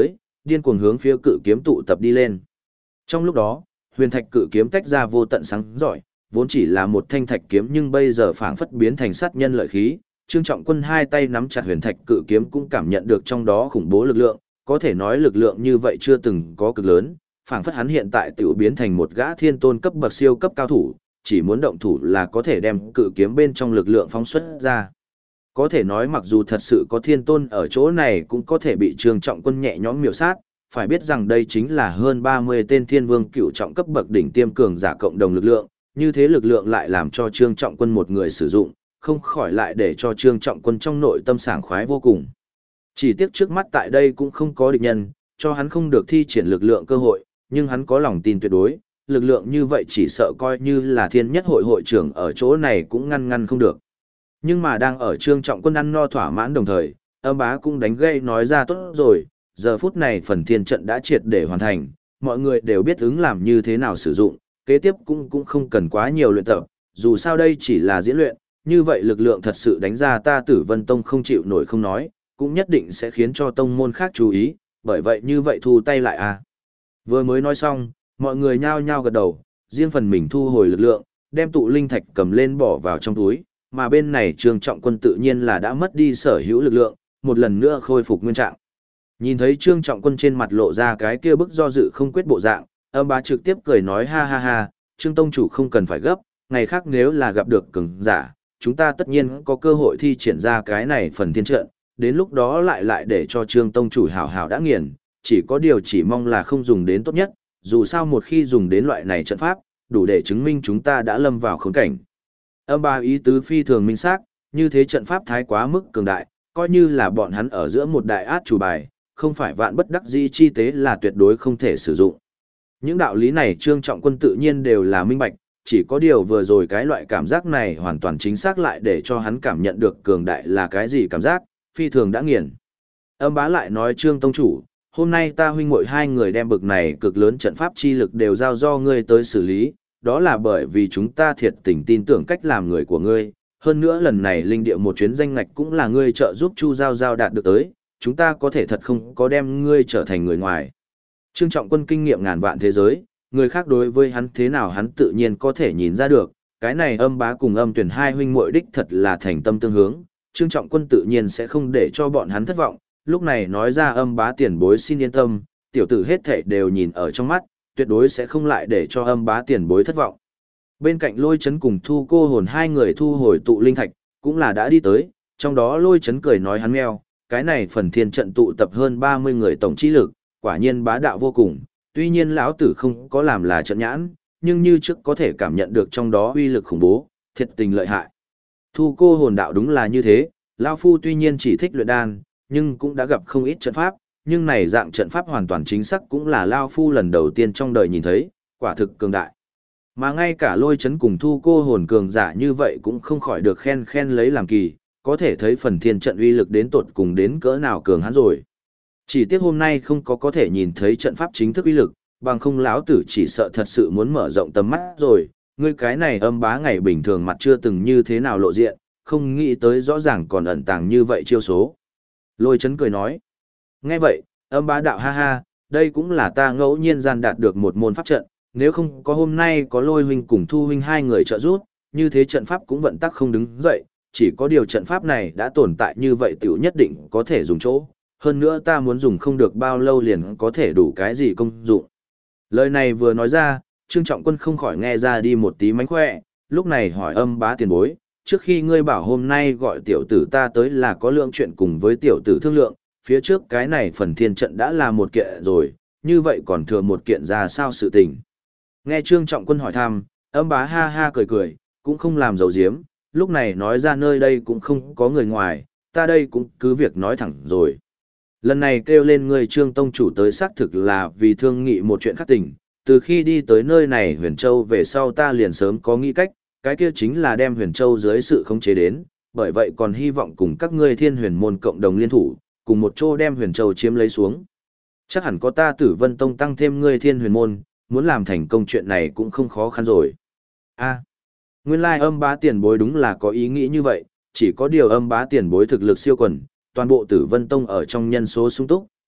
Speaker 1: điên cuồng hướng phía cự kiếm tụ tập đi lên. Trong lúc đó, huyền thạch cự kiếm tách ra vô tận sáng giỏi, vốn chỉ là một thanh thạch kiếm nhưng bây giờ phảng phất biến thành sát nhân lợi khí. Trương Trọng Quân hai tay nắm chặt huyền thạch cự kiếm cũng cảm nhận được trong đó khủng bố lực lượng, có thể nói lực lượng như vậy chưa từng có cực lớn, phảng phất hắn hiện tại tiểu biến thành một gã thiên tôn cấp bậc siêu cấp cao thủ, chỉ muốn động thủ là có thể đem cự kiếm bên trong lực lượng phóng xuất ra. Có thể nói mặc dù thật sự có thiên tôn ở chỗ này cũng có thể bị Trương Trọng Quân nhẹ nhõm miểu sát, phải biết rằng đây chính là hơn 30 tên thiên vương cựu trọng cấp bậc đỉnh tiêm cường giả cộng đồng lực lượng, như thế lực lượng lại làm cho Trương Trọng Quân một người sử dụng, không khỏi lại để cho Trương Trọng Quân trong nội tâm sảng khoái vô cùng. Chỉ tiếc trước mắt tại đây cũng không có địch nhân, cho hắn không được thi triển lực lượng cơ hội, nhưng hắn có lòng tin tuyệt đối, lực lượng như vậy chỉ sợ coi như là thiên nhất hội hội trưởng ở chỗ này cũng ngăn không được. Nhưng mà đang ở Trương Trọng Quân ăn no thỏa mãn đồng thời, Âm Bá cũng đánh gây nói ra tốt rồi, giờ phút này phần thiên trận đã triệt để hoàn thành, mọi người đều biết ứng làm như thế nào sử dụng, kế tiếp cũng không cần quá nhiều luyện tập, dù sao đây chỉ là diễn luyện, như vậy lực lượng thật sự đánh ra ta Tử Vân Tông không chịu nổi không nói, cũng nhất định sẽ khiến cho tông môn khác chú ý, bởi vậy như vậy thu tay lại à. Vừa mới nói xong, mọi người nhao nhao gật đầu, riêng phần mình thu hồi lực lượng, đem tụ linh thạch cầm lên bỏ vào trong túi, mà bên này Trương Trọng Quân tự nhiên là đã mất đi sở hữu lực lượng, một lần nữa khôi phục nguyên trạng. Nhìn thấy Trương Trọng Quân trên mặt lộ ra cái kia bức do dự không quyết bộ dạng, Âm Bá trực tiếp cười nói ha ha ha, Trương Tông chủ không cần phải gấp, ngày khác nếu là gặp được cường giả, chúng ta tất nhiên có cơ hội thi triển ra cái này phần thiên trận, đến lúc đó lại để cho Trương Tông chủ hảo hảo đã nghiền, chỉ có điều chỉ mong là không dùng đến tốt nhất, dù sao một khi dùng đến loại này trận pháp, đủ để chứng minh chúng ta đã lâm vào khốn cảnh. Âm Bá ý tứ phi thường minh xác, như thế trận pháp thái quá mức cường đại, coi như là bọn hắn ở giữa một đại át chủ bài, không phải vạn bất đắc dĩ chi tế là tuyệt đối không thể sử dụng. Những đạo lý này Trương Trọng Quân tự nhiên đều là minh bạch, chỉ có điều vừa rồi cái loại cảm giác này hoàn toàn chính xác lại để cho hắn cảm nhận được cường đại là cái gì cảm giác, phi thường đã nghiền. Âm Bá lại nói Trương Tông chủ, hôm nay ta huynh muội hai người đem bực này cực lớn trận pháp chi lực đều giao do ngươi tới xử lý, đó là bởi vì chúng ta thiệt tình tin tưởng cách làm người của ngươi, hơn nữa lần này linh địa một chuyến danh ngạch cũng là ngươi trợ giúp Chu Giao Giao đạt được tới, chúng ta có thể thật không có đem ngươi trở thành người ngoài. Trương Trọng Quân kinh nghiệm ngàn vạn thế giới, người khác đối với hắn thế nào hắn tự nhiên có thể nhìn ra được, cái này Âm Bá cùng Âm Tuyển hai huynh muội đích thật là thành tâm tương hướng, Trương Trọng Quân tự nhiên sẽ không để cho bọn hắn thất vọng, lúc này nói ra Âm Bá tiền bối xin yên tâm, tiểu tử hết thảy đều nhìn ở trong mắt, tuyệt đối sẽ không lại để cho Âm Bá tiền bối thất vọng. Bên cạnh Lôi Chấn cùng Thu Cô Hồn hai người thu hồi tụ linh thạch, cũng là đã đi tới, trong đó Lôi Chấn cười nói hắn meo, cái này phần thiên trận tụ tập hơn 30 người tổng trí lực, quả nhiên bá đạo vô cùng, tuy nhiên lão tử không có làm là trận nhãn, nhưng như trước có thể cảm nhận được trong đó uy lực khủng bố, thiệt tình lợi hại. Thu Cô Hồn đạo đúng là như thế, lão phu tuy nhiên chỉ thích luyện đan, nhưng cũng đã gặp không ít trận pháp, nhưng này dạng trận pháp hoàn toàn chính xác cũng là lão phu lần đầu tiên trong đời nhìn thấy, quả thực cường đại. Mà ngay cả Lôi Chấn cùng Thu Cô Hồn cường giả như vậy cũng không khỏi được khen lấy làm kỳ, có thể thấy phần thiên trận uy lực đến tột cùng đến cỡ nào cường hắn rồi. Chỉ tiếc hôm nay không có thể nhìn thấy trận pháp chính thức uy lực, bằng không lão tử chỉ sợ thật sự muốn mở rộng tầm mắt rồi, ngươi cái này Âm Bá ngày bình thường mặt chưa từng như thế nào lộ diện, không nghĩ tới rõ ràng còn ẩn tàng như vậy chiêu số. Lôi Chấn cười nói, nghe vậy, Âm Bá đạo ha ha, đây cũng là ta ngẫu nhiên gian đạt được một môn pháp trận, nếu không có hôm nay có Lôi huynh cùng Thu huynh hai người trợ giúp, như thế trận pháp cũng vận tắc không đứng dậy, chỉ có điều trận pháp này đã tồn tại như vậy tiểu nhất định có thể dùng chỗ, hơn nữa ta muốn dùng không được bao lâu liền có thể đủ cái gì công dụng. Lời này vừa nói ra, Trương Trọng Quân không khỏi nghe ra đi một tí mánh khỏe, lúc này hỏi Âm Bá tiền bối, trước khi ngươi bảo hôm nay gọi tiểu tử ta tới là có lượng chuyện cùng với tiểu tử thương lượng, phía trước cái này phần thiên trận đã là một kiện rồi, như vậy còn thừa một kiện ra sao sự tình. Nghe Trương Trọng Quân hỏi thăm, Âm Bá ha ha cười cười, cũng không làm dầu diếm, lúc này nói ra nơi đây cũng không có người ngoài, ta đây cũng cứ việc nói thẳng rồi. Lần này kêu lên người Trương Tông chủ tới xác thực là vì thương nghị một chuyện khác tình, từ khi đi tới nơi này Huyền Châu về sau ta liền sớm có nghĩ cách, cái kia chính là đem Huyền Châu dưới sự khống chế đến, bởi vậy còn hy vọng cùng các ngươi Thiên Huyền môn cộng đồng liên thủ, cùng một chỗ đem Huyền Châu chiếm lấy xuống. Chắc hẳn có ta Tử Vân Tông tăng thêm ngươi Thiên Huyền môn, muốn làm thành công chuyện này cũng không khó khăn rồi. A, nguyên lai Âm Bá tiền bối đúng là có ý nghĩ như vậy, chỉ có điều Âm Bá tiền bối thực lực siêu quần, toàn bộ Tử Vân Tông ở trong nhân số sung túc,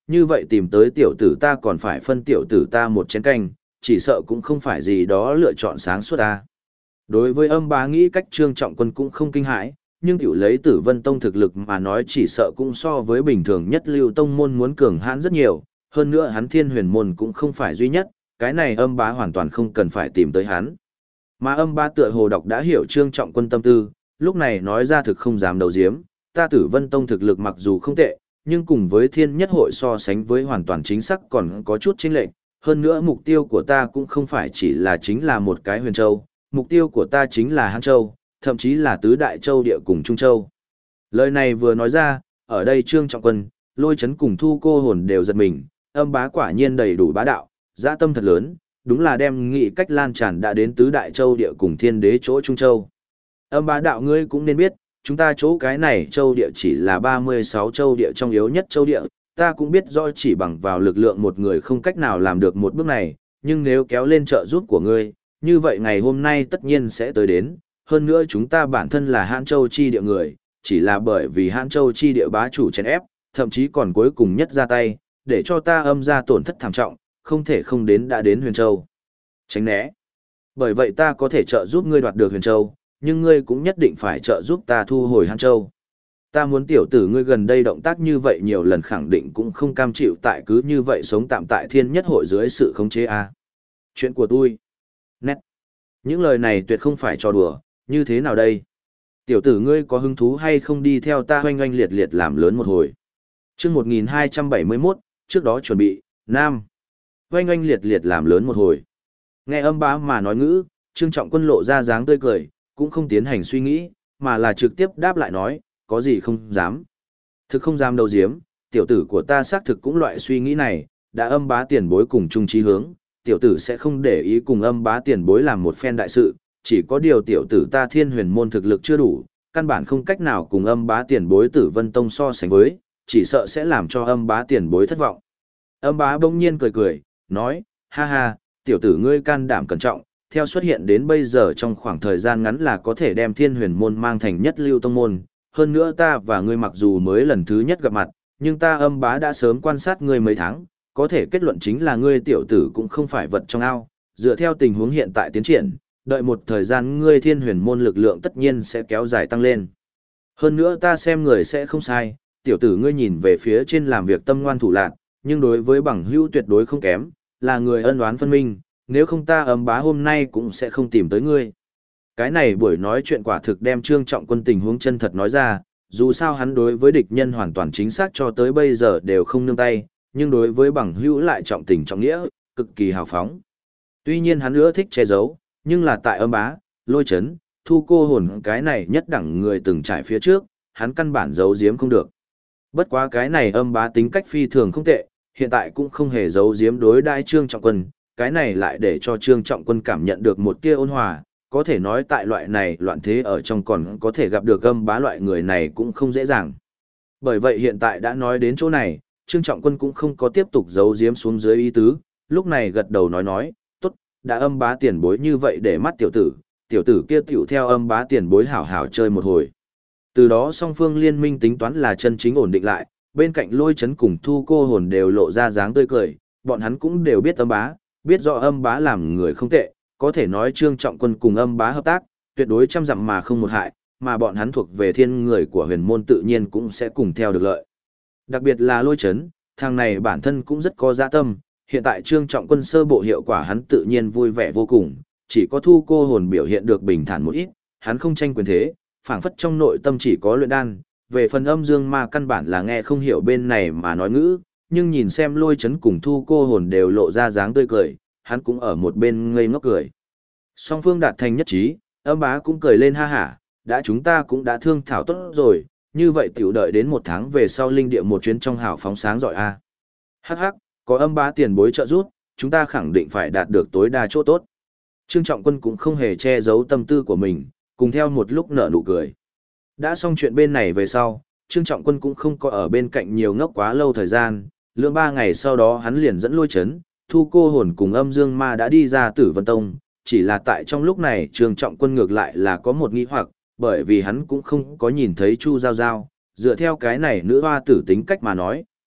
Speaker 1: như vậy tìm tới tiểu tử ta còn phải phân tiểu tử ta một chén canh, chỉ sợ cũng không phải gì đó lựa chọn sáng suốt ta. Đối với Âm Bá nghĩ cách Trương Trọng Quân cũng không kinh hãi, nhưng tiểu lấy Tử Vân Tông thực lực mà nói chỉ sợ cũng so với bình thường nhất lưu tông môn muốn cường hãn rất nhiều, hơn nữa hắn Thiên Huyền môn cũng không phải duy nhất, cái này Âm Bá hoàn toàn không cần phải tìm tới hắn. Mà Âm Bá tựa hồ đọc đã hiểu Trương Trọng Quân tâm tư, lúc này nói ra thực không dám đầu diếm, ta Tử Vân Tông thực lực mặc dù không tệ, nhưng cùng với Thiên Nhất hội so sánh với hoàn toàn chính xác còn có chút chênh lệch, hơn nữa mục tiêu của ta cũng không phải chỉ là chính là một cái Huyền Châu, mục tiêu của ta chính là Hán Châu, thậm chí là tứ đại châu địa cùng Trung Châu. Lời này vừa nói ra, ở đây Trương Trọng Quân, Lôi Chấn cùng Thu Cô Hồn đều giật mình, Âm Bá quả nhiên đầy đủ bá đạo, dã tâm thật lớn, đúng là đem nghị cách lan tràn đã đến tứ đại châu địa cùng Thiên Đế chỗ Trung Châu. Âm Bá đạo ngươi cũng nên biết, chúng ta chỗ cái này châu địa chỉ là 36 châu địa trong yếu nhất châu địa, ta cũng biết rõ chỉ bằng vào lực lượng một người không cách nào làm được một bước này, nhưng nếu kéo lên trợ giúp của ngươi, như vậy ngày hôm nay tất nhiên sẽ tới đến, hơn nữa chúng ta bản thân là Hãn Châu chi địa người, chỉ là bởi vì Hãn Châu chi địa bá chủ chèn ép, thậm chí còn cuối cùng nhất ra tay, để cho ta Âm gia tổn thất thảm trọng, không thể không đến đã đến Huyền Châu. Tránh né. Bởi vậy ta có thể trợ giúp ngươi đoạt được Huyền Châu, nhưng ngươi cũng nhất định phải trợ giúp ta thu hồi Hãn Châu. Ta muốn tiểu tử ngươi gần đây động tác như vậy nhiều lần khẳng định cũng không cam chịu tại cứ như vậy sống tạm tại Thiên Nhất hội dưới sự khống chế a. Chuyện của tôi. Nét. Những lời này tuyệt không phải trò đùa, như thế nào đây? Tiểu tử ngươi có hứng thú hay không đi theo ta oanh oanh liệt liệt làm lớn một hồi? Chương 1271, trước đó chuẩn bị, Nam. Oanh oanh liệt liệt làm lớn một hồi. Nghe Âm Bá mà nói ngữ, Trương Trọng Quân lộ ra dáng tươi cười, cũng không tiến hành suy nghĩ, mà là trực tiếp đáp lại nói, có gì không dám. Thực không dám đầu diếm, tiểu tử của ta xác thực cũng loại suy nghĩ này, đã Âm Bá tiền bối cùng chung chí hướng, tiểu tử sẽ không để ý cùng Âm Bá tiền bối làm một phen đại sự, chỉ có điều tiểu tử ta Thiên Huyền môn thực lực chưa đủ, căn bản không cách nào cùng Âm Bá tiền bối Tử Vân Tông so sánh với, chỉ sợ sẽ làm cho Âm Bá tiền bối thất vọng. Âm Bá bỗng nhiên cười cười, nói, ha ha, tiểu tử ngươi can đảm cẩn trọng, theo xuất hiện đến bây giờ trong khoảng thời gian ngắn là có thể đem Thiên Huyền môn mang thành nhất lưu tông môn, hơn nữa ta và ngươi mặc dù mới lần thứ nhất gặp mặt, nhưng ta Âm Bá đã sớm quan sát ngươi mấy tháng, có thể kết luận chính là ngươi tiểu tử cũng không phải vật trong ao, dựa theo tình huống hiện tại tiến triển, đợi một thời gian ngươi Thiên Huyền môn lực lượng tất nhiên sẽ kéo dài tăng lên. Hơn nữa ta xem người sẽ không sai, tiểu tử ngươi nhìn về phía trên làm việc tâm ngoan thủ lạn, nhưng đối với bằng hữu tuyệt đối không kém, là người ân oán phân minh, nếu không ta Âm Bá hôm nay cũng sẽ không tìm tới ngươi. Cái này buổi nói chuyện quả thực đem Trương Trọng Quân tình huống chân thật nói ra, dù sao hắn đối với địch nhân hoàn toàn chính xác cho tới bây giờ đều không nương tay, nhưng đối với bằng hữu lại trọng tình trọng nghĩa, cực kỳ hào phóng. Tuy nhiên hắn ưa thích che giấu, nhưng là tại Âm Bá, Lôi Chấn, Thu Cô Hồn cái này nhất đẳng người từng trải phía trước, hắn căn bản giấu giếm không được. Bất quá cái này Âm Bá tính cách phi thường không tệ, hiện tại cũng không hề giấu giếm đối đãi Trương Trọng Quân, cái này lại để cho Trương Trọng Quân cảm nhận được một tia ôn hòa, có thể nói tại loại này loạn thế ở trong còn có thể gặp được Âm Bá loại người này cũng không dễ dàng. Bởi vậy hiện tại đã nói đến chỗ này, Trương Trọng Quân cũng không có tiếp tục giấu giếm xuống dưới ý tứ, lúc này gật đầu nói, tốt, đã Âm Bá tiền bối như vậy để mắt tiểu tử kia tiểu theo Âm Bá tiền bối hảo hảo chơi một hồi. Từ đó song phương liên minh tính toán là chân chính ổn định lại, bên cạnh Lôi Chấn cùng Thu Cô Hồn đều lộ ra dáng tươi cười, bọn hắn cũng đều biết Âm Bá, biết rõ Âm Bá làm người không tệ, có thể nói Trương Trọng Quân cùng Âm Bá hợp tác, tuyệt đối trăm dặm mà không một hại, mà bọn hắn thuộc về thiên người của huyền môn tự nhiên cũng sẽ cùng theo được lợi. Đặc biệt là Lôi Chấn, thằng này bản thân cũng rất có dạ tâm, hiện tại Trương Trọng Quân sơ bộ hiệu quả hắn tự nhiên vui vẻ vô cùng, chỉ có Thu Cô Hồn biểu hiện được bình thản một ít, hắn không tranh quyền thế, phảng phất trong nội tâm chỉ có luyện đan, về phần Âm Dương Ma căn bản là nghe không hiểu bên này mà nói ngữ, nhưng nhìn xem Lôi Chấn cùng Thu Cô Hồn đều lộ ra dáng tươi cười, hắn cũng ở một bên ngây ngốc cười. Song phương đạt thành nhất trí, Âm Bá cũng cười lên ha hả, đã chúng ta cũng đã thương thảo tốt rồi, như vậy tiểu đợi đến một tháng về sau linh địa một chuyến trong hào phóng sáng giỏi a. Hắc hắc, có Âm Bá tiền bối trợ giúp, chúng ta khẳng định phải đạt được tối đa chỗ tốt. Trương Trọng Quân cũng không hề che giấu tâm tư của mình, cùng theo một lúc nở nụ cười. Đã xong chuyện bên này về sau, Trương Trọng Quân cũng không có ở bên cạnh nhiều ngốc quá lâu thời gian, lượng 3 ngày sau đó hắn liền dẫn Lôi Chấn, Thu Cô Hồn cùng Âm Dương Ma đã đi ra Tử Vân Tông, chỉ là tại trong lúc này Trương Trọng Quân ngược lại là có một nghi hoặc, bởi vì hắn cũng không có nhìn thấy Chu Giao Giao, dựa theo cái này nữ hoa tử tính cách mà nói,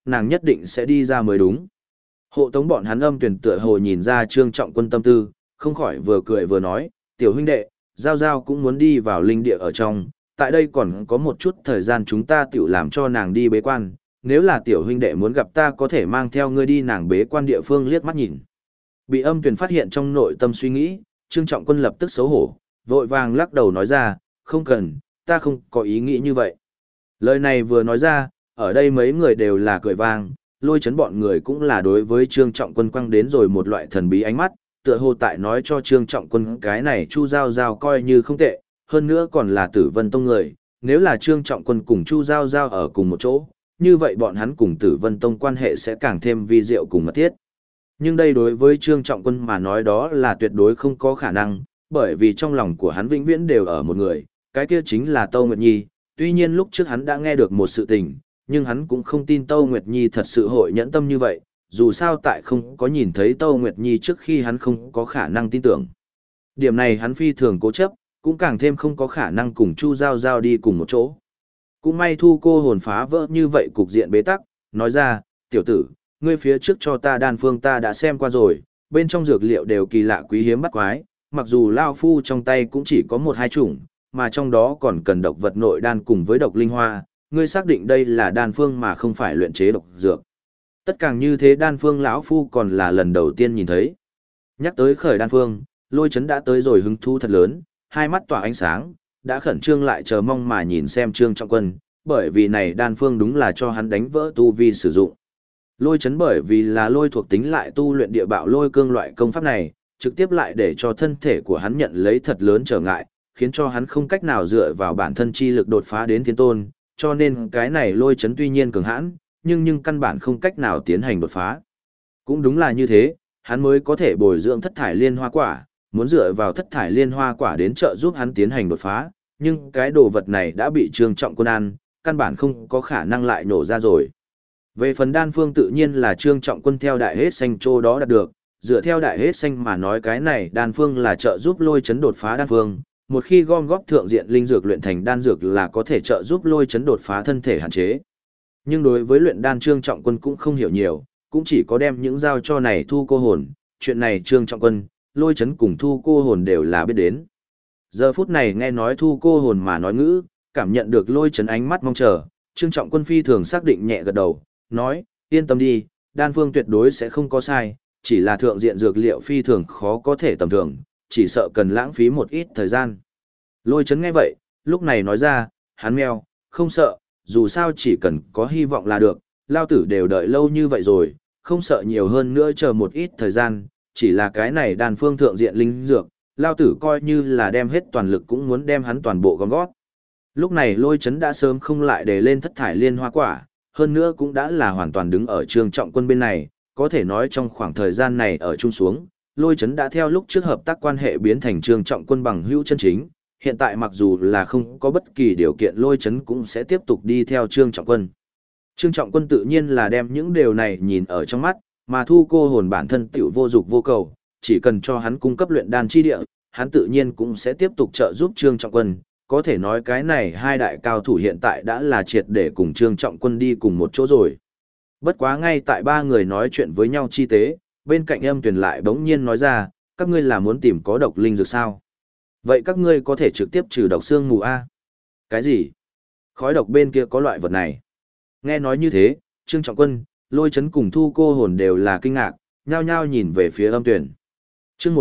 Speaker 1: nàng nhất định sẽ đi ra mới đúng. Hộ tống bọn hắn Âm Tuyền tựa hồ nhìn ra Trương Trọng Quân tâm tư, không khỏi vừa cười vừa nói, tiểu huynh đệ, Giao Giao cũng muốn đi vào linh địa ở trong, tại đây còn có một chút thời gian chúng ta tiểu làm cho nàng đi bế quan, nếu là tiểu huynh đệ muốn gặp ta có thể mang theo ngươi đi nàng bế quan địa phương liếc mắt nhìn. Bị Âm Tuyền phát hiện trong nội tâm suy nghĩ, Trương Trọng Quân lập tức xấu hổ, vội vàng lắc đầu nói ra, không cần, ta không có ý nghĩ như vậy. Lời này vừa nói ra, ở đây mấy người đều là cười vang, Lôi Chấn bọn người cũng là đối với Trương Trọng Quân quăng đến rồi một loại thần bí ánh mắt, tựa hồ tại nói cho Trương Trọng Quân cái này Chu Giao Giao coi như không tệ, hơn nữa còn là Tử Vân Tông người, nếu là Trương Trọng Quân cùng Chu Giao Giao ở cùng một chỗ, như vậy bọn hắn cùng Tử Vân Tông quan hệ sẽ càng thêm vi diệu cùng mật thiết. Nhưng đây đối với Trương Trọng Quân mà nói đó là tuyệt đối không có khả năng, bởi vì trong lòng của hắn vĩnh viễn đều ở một người, cái kia chính là Tâu Nguyệt Nhi, tuy nhiên lúc trước hắn đã nghe được một sự tình, nhưng hắn cũng không tin Tâu Nguyệt Nhi thật sự hội nhẫn tâm như vậy, dù sao tại không có nhìn thấy Tâu Nguyệt Nhi trước khi hắn không có khả năng tin tưởng. Điểm này hắn phi thường cố chấp, cũng càng thêm không có khả năng cùng Chu Giao Giao đi cùng một chỗ. Cũng may Thu Cô hồn phá vỡ như vậy cục diện bế tắc, nói ra, tiểu tử, ngươi phía trước cho ta đan phương ta đã xem qua rồi, bên trong dược liệu đều kỳ lạ quý hiếm bắt quái, mặc dù Lao Phu trong tay cũng chỉ có một hai chủng, mà trong đó còn cần độc vật nội đan cùng với độc linh hoa, ngươi xác định đây là đan phương mà không phải luyện chế độc dược. Tất cả như thế đan phương lão Phu còn là lần đầu tiên nhìn thấy. Nhắc tới khởi đan phương, Lôi Chấn đã tới rồi hứng thú thật lớn, hai mắt tỏa ánh sáng, đã khẩn trương lại chờ mong mà nhìn xem Trương Trọng Quân, bởi vì này đan phương đúng là cho hắn đánh vỡ tu vi sử dụng. Lôi Chấn bởi vì là lôi thuộc tính lại tu luyện địa bạo lôi cương loại công pháp này, trực tiếp lại để cho thân thể của hắn nhận lấy thật lớn trở ngại, khiến cho hắn không cách nào dựa vào bản thân chi lực đột phá đến thiên tôn, cho nên cái này Lôi Chấn tuy nhiên cường hãn, nhưng căn bản không cách nào tiến hành đột phá. Cũng đúng là như thế, hắn mới có thể bồi dưỡng thất thải liên hoa quả, muốn dựa vào thất thải liên hoa quả đến trợ giúp hắn tiến hành đột phá, nhưng cái đồ vật này đã bị Trương Trọng Quân ăn, căn bản không có khả năng lại nổ ra rồi. Về phần đan phương tự nhiên là Trương Trọng Quân theo đại hết xanh chỗ đó đạt được, dựa theo đại hết xanh mà nói cái này đan phương là trợ giúp Lôi Chấn đột phá đan phương, một khi gom góp thượng diện linh dược luyện thành đan dược là có thể trợ giúp Lôi Chấn đột phá thân thể hạn chế. Nhưng đối với luyện đan Trương Trọng Quân cũng không hiểu nhiều, cũng chỉ có đem những giao cho này Thu Cô hồn, chuyện này Trương Trọng Quân, Lôi Chấn cùng Thu Cô hồn đều là biết đến. Giờ phút này nghe nói Thu Cô hồn mà nói ngữ, cảm nhận được Lôi Chấn ánh mắt mong chờ, Trương Trọng Quân phi thường xác định nhẹ gật đầu, nói, yên tâm đi, đan phương tuyệt đối sẽ không có sai, chỉ là thượng diện dược liệu phi thường khó có thể tầm thường, chỉ sợ cần lãng phí một ít thời gian. Lôi Chấn nghe vậy, lúc này nói ra, hắn meo, không sợ, dù sao chỉ cần có hy vọng là được, lao tử đều đợi lâu như vậy rồi, không sợ nhiều hơn nữa chờ một ít thời gian, chỉ là cái này đan phương thượng diện linh dược, lao tử coi như là đem hết toàn lực cũng muốn đem hắn toàn bộ gom gót. Lúc này Lôi Chấn đã sớm không lại để lên thất thải liên hoa quả, hơn nữa cũng đã là hoàn toàn đứng ở Trương Trọng Quân bên này, có thể nói trong khoảng thời gian này ở chung xuống, Lôi Chấn đã theo lúc trước hợp tác quan hệ biến thành Trương Trọng Quân bằng hữu chân chính, hiện tại mặc dù là không có bất kỳ điều kiện Lôi Chấn cũng sẽ tiếp tục đi theo Trương Trọng Quân. Trương Trọng Quân tự nhiên là đem những điều này nhìn ở trong mắt, mà Thu Cô hồn bản thân tiểu vô dục vô cầu, chỉ cần cho hắn cung cấp luyện đan chi địa, hắn tự nhiên cũng sẽ tiếp tục trợ giúp Trương Trọng Quân. Có thể nói cái này hai đại cao thủ hiện tại đã là triệt để cùng Trương Trọng Quân đi cùng một chỗ rồi. Bất quá ngay tại ba người nói chuyện với nhau chi tế, bên cạnh Âm Tuyền lại bỗng nhiên nói ra, các ngươi là muốn tìm có độc linh dược sao? Vậy các ngươi có thể trực tiếp trừ độc xương mù A. Cái gì? Khói độc bên kia có loại vật này. Nghe nói như thế, Trương Trọng Quân, Lôi Chấn cùng Thu Cô hồn đều là kinh ngạc, nhao nhao nhìn về phía Âm Tuyền. Chương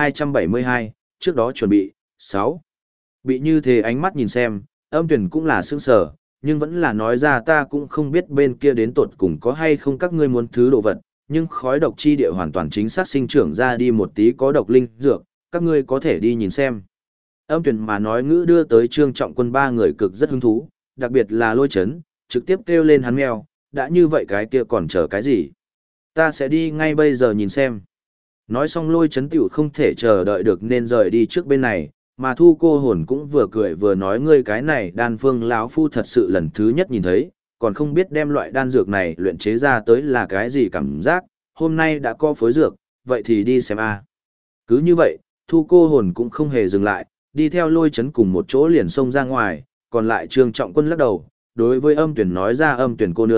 Speaker 1: 1272, trước đó chuẩn bị, 6. Bị như thế ánh mắt nhìn xem, Âm Tuyền cũng là sững sờ, nhưng vẫn là nói ra ta cũng không biết bên kia đến tột cùng có hay không các ngươi muốn thứ đồ vật, nhưng khói độc chi địa hoàn toàn chính xác sinh trưởng ra đi một tí có độc linh dược, các ngươi có thể đi nhìn xem. Âm Tuyền mà nói ngữ đưa tới Trương Trọng Quân ba người cực rất hứng thú, đặc biệt là Lôi Chấn, trực tiếp kêu lên hắn mèo, đã như vậy cái kia còn chờ cái gì? Ta sẽ đi ngay bây giờ nhìn xem. Nói xong Lôi Chấn tiểu không thể chờ đợi được nên rời đi trước bên này, mà Thu Cô hồn cũng vừa cười vừa nói ngươi cái này đan phương lão phu thật sự lần thứ nhất nhìn thấy, còn không biết đem loại đan dược này luyện chế ra tới là cái gì cảm giác, hôm nay đã có phối dược, vậy thì đi xem a. Cứ như vậy, Thu Cô hồn cũng không hề dừng lại, đi theo Lôi Chấn cùng một chỗ liền xông ra ngoài, còn lại Trương Trọng Quân lắc đầu, đối với Âm Tuyền nói ra Âm Tuyền cô nương,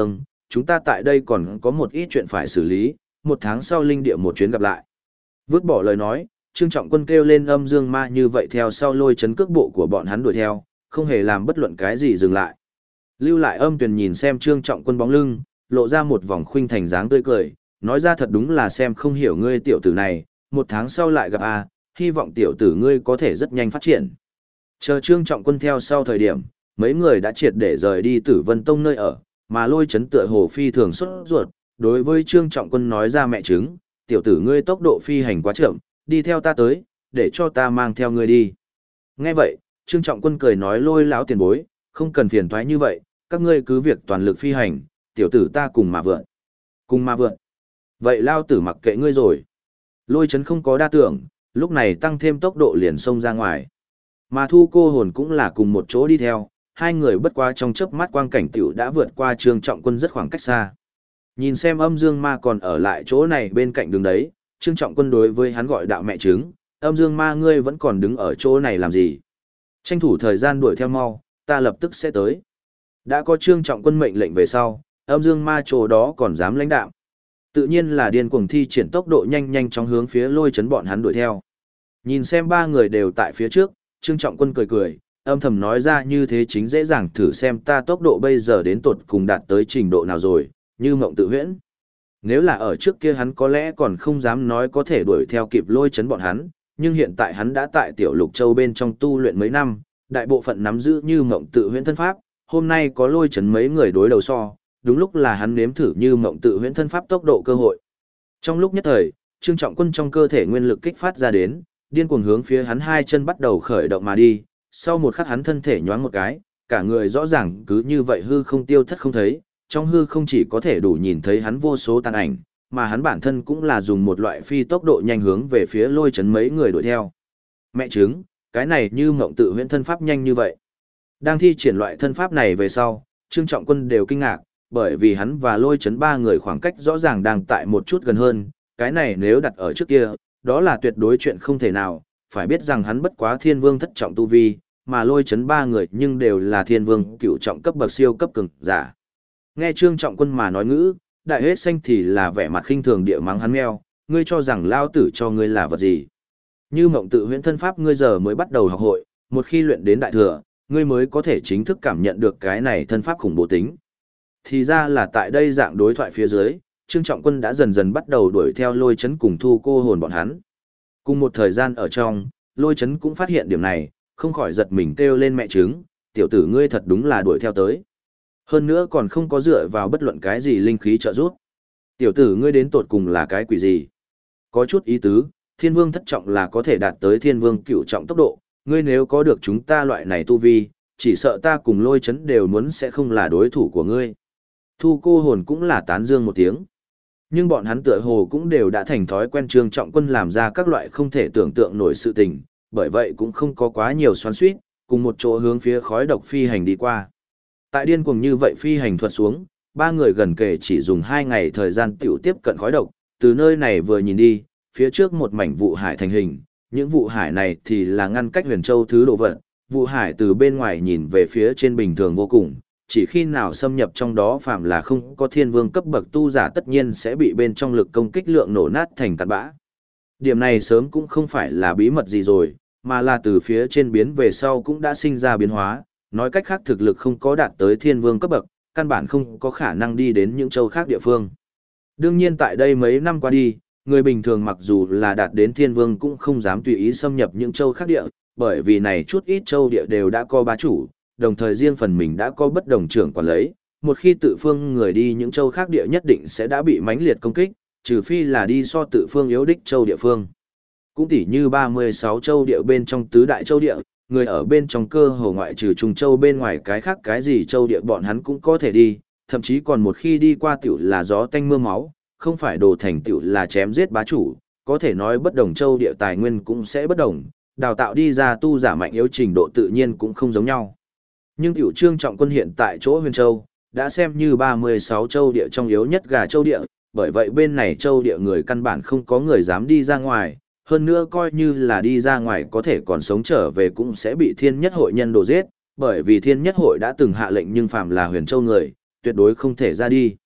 Speaker 1: chúng ta tại đây còn có một ít chuyện phải xử lý, 1 tháng sau linh địa một chuyến gặp lại. Vứt bỏ lời nói, Trương Trọng Quân kêu lên âm dương ma như vậy theo sau lôi chấn cước bộ của bọn hắn đuổi theo, không hề làm bất luận cái gì dừng lại. Lưu lại âm tuyền nhìn xem Trương Trọng Quân bóng lưng, lộ ra một vòng khuynh thành dáng tươi cười, nói ra thật đúng là xem không hiểu ngươi tiểu tử này, 1 tháng sau lại gặp a, hy vọng tiểu tử ngươi có thể rất nhanh phát triển. Chờ Trương Trọng Quân theo sau thời điểm, mấy người đã triệt để rời đi Tử Vân Tông nơi ở, mà lôi chấn tựa hồ phi thường xuất ruột, đối với Trương Trọng Quân nói ra mẹ chứng, tiểu tử ngươi tốc độ phi hành quá chậm, đi theo ta tới, để cho ta mang theo ngươi đi. Nghe vậy, Trương Trọng Quân cười nói lôi lão tiền bối, không cần phiền toái như vậy, các ngươi cứ việc toàn lực phi hành, tiểu tử ta cùng mà vượn. Cùng mà vượn. Vậy lao tử mặc kệ ngươi rồi. Lôi chấn không có đa tưởng, lúc này tăng thêm tốc độ liền xông ra ngoài. Mà thu cô hồn cũng là cùng một chỗ đi theo, hai người bất quá trong chớp mắt quang cảnh tiểu đã vượt qua Trương Trọng Quân rất khoảng cách xa. Nhìn xem âm dương ma còn ở lại chỗ này bên cạnh đường đấy, Trương Trọng Quân đối với hắn gọi đạo mẹ trứng, âm dương ma ngươi vẫn còn đứng ở chỗ này làm gì? Tranh thủ thời gian đuổi theo mau, ta lập tức sẽ tới. Đã có Trương Trọng Quân mệnh lệnh về sau, âm dương ma chỗ đó còn dám lãnh đạo. Tự nhiên là điên cuồng thi triển tốc độ nhanh chóng hướng phía lôi chấn bọn hắn đuổi theo. Nhìn xem ba người đều tại phía trước, Trương Trọng Quân cười, âm thầm nói ra như thế chính dễ dàng thử xem ta tốc độ bây giờ đến tột cùng đạt tới trình độ nào rồi, như mộng tự huyễn. Nếu là ở trước kia hắn có lẽ còn không dám nói có thể đuổi theo kịp lôi chấn bọn hắn, nhưng hiện tại hắn đã tại Tiểu Lục Châu bên trong tu luyện mấy năm, đại bộ phận nắm giữ như mộng tự huyễn thân pháp, hôm nay có lôi chấn mấy người đối đầu so, đúng lúc là hắn nếm thử như mộng tự huyễn thân pháp tốc độ cơ hội. Trong lúc nhất thời, Trương Trọng Quân trong cơ thể nguyên lực kích phát ra đến, điên cuồng hướng phía hắn hai chân bắt đầu khởi động mà đi, sau một khắc hắn thân thể nhoáng một cái, cả người rõ ràng cứ như vậy hư không tiêu thất không thấy, trong hư không chỉ có thể đủ nhìn thấy hắn vô số tàn ảnh, mà hắn bản thân cũng là dùng một loại phi tốc độ nhanh hướng về phía lôi chấn mấy người đuổi theo. Mẹ chứng, cái này như mộng tự huyễn thân pháp nhanh như vậy. Đang thi triển loại thân pháp này về sau, Trương Trọng Quân đều kinh ngạc, bởi vì hắn và lôi chấn ba người khoảng cách rõ ràng đang tại một chút gần hơn, cái này nếu đặt ở trước kia, đó là tuyệt đối chuyện không thể nào, phải biết rằng hắn bất quá thiên vương thất trọng tu vi, mà lôi chấn ba người nhưng đều là thiên vương cửu trọng cấp bậc siêu cấp cường giả. Nghe Trương Trọng Quân mà nói ngữ, đại hết xanh thì là vẻ mặt khinh thường địa mắng hắn meo, ngươi cho rằng lao tử cho ngươi là vật gì. Như mộng tự huyễn thân pháp ngươi giờ mới bắt đầu học hội, một khi luyện đến đại thừa, ngươi mới có thể chính thức cảm nhận được cái này thân pháp khủng bố tính. Thì ra là tại đây dạng đối thoại phía dưới, Trương Trọng Quân đã dần dần bắt đầu đuổi theo lôi chấn cùng thu cô hồn bọn hắn. Cùng một thời gian ở trong, lôi chấn cũng phát hiện điểm này, không khỏi giật mình kêu lên mẹ trứng, tiểu tử ngươi thật đúng là đuổi theo tới. Hơn nữa còn không có dựa vào bất luận cái gì linh khí trợ giúp. Tiểu tử ngươi đến tột cùng là cái quỷ gì? Có chút ý tứ, thiên vương thất trọng là có thể đạt tới thiên vương cửu trọng tốc độ, ngươi nếu có được chúng ta loại này tu vi, chỉ sợ ta cùng lôi chấn đều muốn sẽ không là đối thủ của ngươi. Thu cô hồn cũng là tán dương một tiếng. Nhưng bọn hắn tựa hồ cũng đều đã thành thói quen Trương Trọng Quân làm ra các loại không thể tưởng tượng nổi sự tình, bởi vậy cũng không có quá nhiều xoắn xuýt, cùng một chỗ hướng phía khói độc phi hành đi qua. Tại điên cuồng như vậy phi hành thuật xuống, ba người gần kề chỉ dùng 2 ngày thời gian tiểu tiếp cận khói độc, từ nơi này vừa nhìn đi, phía trước một mảnh vụ hải thành hình, những vụ hải này thì là ngăn cách Huyền Châu thứ đồ vật, vụ hải từ bên ngoài nhìn về phía trên bình thường vô cùng, chỉ khi nào xâm nhập trong đó phạm là không có thiên vương cấp bậc tu giả tất nhiên sẽ bị bên trong lực công kích lượng nổ nát thành tạt bã. Điểm này sớm cũng không phải là bí mật gì rồi, mà là từ phía trên biến về sau cũng đã sinh ra biến hóa, nói cách khác thực lực không có đạt tới thiên vương cấp bậc, căn bản không có khả năng đi đến những châu khác địa phương. Đương nhiên tại đây mấy năm qua đi, người bình thường mặc dù là đạt đến thiên vương cũng không dám tùy ý xâm nhập những châu khác địa, bởi vì này chút ít châu địa đều đã có bá chủ, đồng thời riêng phần mình đã có bất đồng trưởng quản lấy, một khi tự phương người đi những châu khác địa nhất định sẽ đã bị mãnh liệt công kích, trừ phi là đi so tự phương yếu đích châu địa phương. Cũng tỉ như 36 châu địa bên trong tứ đại châu địa, người ở bên trong cơ hồ ngoại trừ Trung Châu bên ngoài cái khác cái gì châu địa bọn hắn cũng có thể đi, thậm chí còn một khi đi qua tiểu là gió tanh mưa máu, không phải đồ thành tiểu là chém giết bá chủ, có thể nói bất đồng châu địa tài nguyên cũng sẽ bất đồng, đào tạo đi ra tu giả mạnh yếu trình độ tự nhiên cũng không giống nhau. Nhưng tiểu Trương Trọng Quân hiện tại chỗ Huyền Châu, đã xem như 36 châu địa trong yếu nhất gà châu địa, bởi vậy bên này châu địa người căn bản không có người dám đi ra ngoài, hơn nữa coi như là đi ra ngoài có thể còn sống trở về cũng sẽ bị Thiên Nhất Hội nhân đồ giết, bởi vì Thiên Nhất Hội đã từng hạ lệnh nhưng phàm là Huyền Châu người, tuyệt đối không thể ra đi.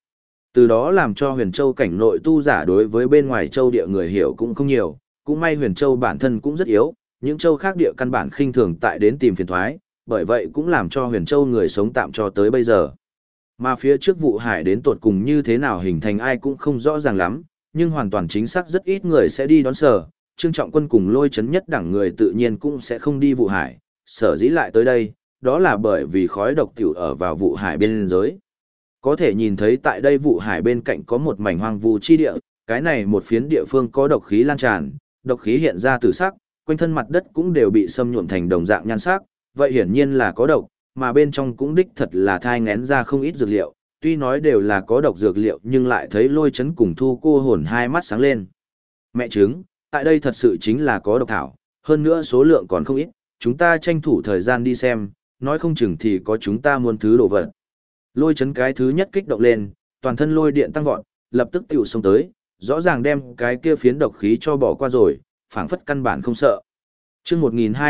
Speaker 1: Từ đó làm cho Huyền Châu cảnh nội tu giả đối với bên ngoài châu địa người hiểu cũng không nhiều, cũng may Huyền Châu bản thân cũng rất yếu, những châu khác địa căn bản khinh thường tại đến tìm phiền thoái, bởi vậy cũng làm cho Huyền Châu người sống tạm cho tới bây giờ. Mà phía trước vụ hải đến tột cùng như thế nào hình thành ai cũng không rõ ràng lắm, nhưng hoàn toàn chính xác rất ít người sẽ đi đón sở, Trương Trọng Quân cùng Lôi Chấn nhất đẳng người tự nhiên cũng sẽ không đi vụ hải, sở dĩ lại tới đây, đó là bởi vì khói độc tiểu ở vào vụ hải bên giới. Có thể nhìn thấy tại đây vụ hải bên cạnh có một mảnh hoang vu chi địa, cái này một phiến địa phương có độc khí lan tràn, độc khí hiện ra từ sắc, quanh thân mặt đất cũng đều bị xâm nhuộm thành đồng dạng nhan sắc, vậy hiển nhiên là có độc, mà bên trong cũng đích thật là thai ngén ra không ít dược liệu, tuy nói đều là có độc dược liệu nhưng lại thấy Lôi Chấn cùng Thu Cô Hồn hai mắt sáng lên. Mẹ chứng, tại đây thật sự chính là có độc thảo, hơn nữa số lượng còn không ít, chúng ta tranh thủ thời gian đi xem, nói không chừng thì có chúng ta muốn thứ đồ vật. Lôi Chấn cái thứ nhất kích động lên, toàn thân lôi điện tăng vọt, lập tức tiểu xông tới, rõ ràng đem cái kia phiến độc khí cho bỏ qua rồi, phảng phất căn bản không sợ. Chương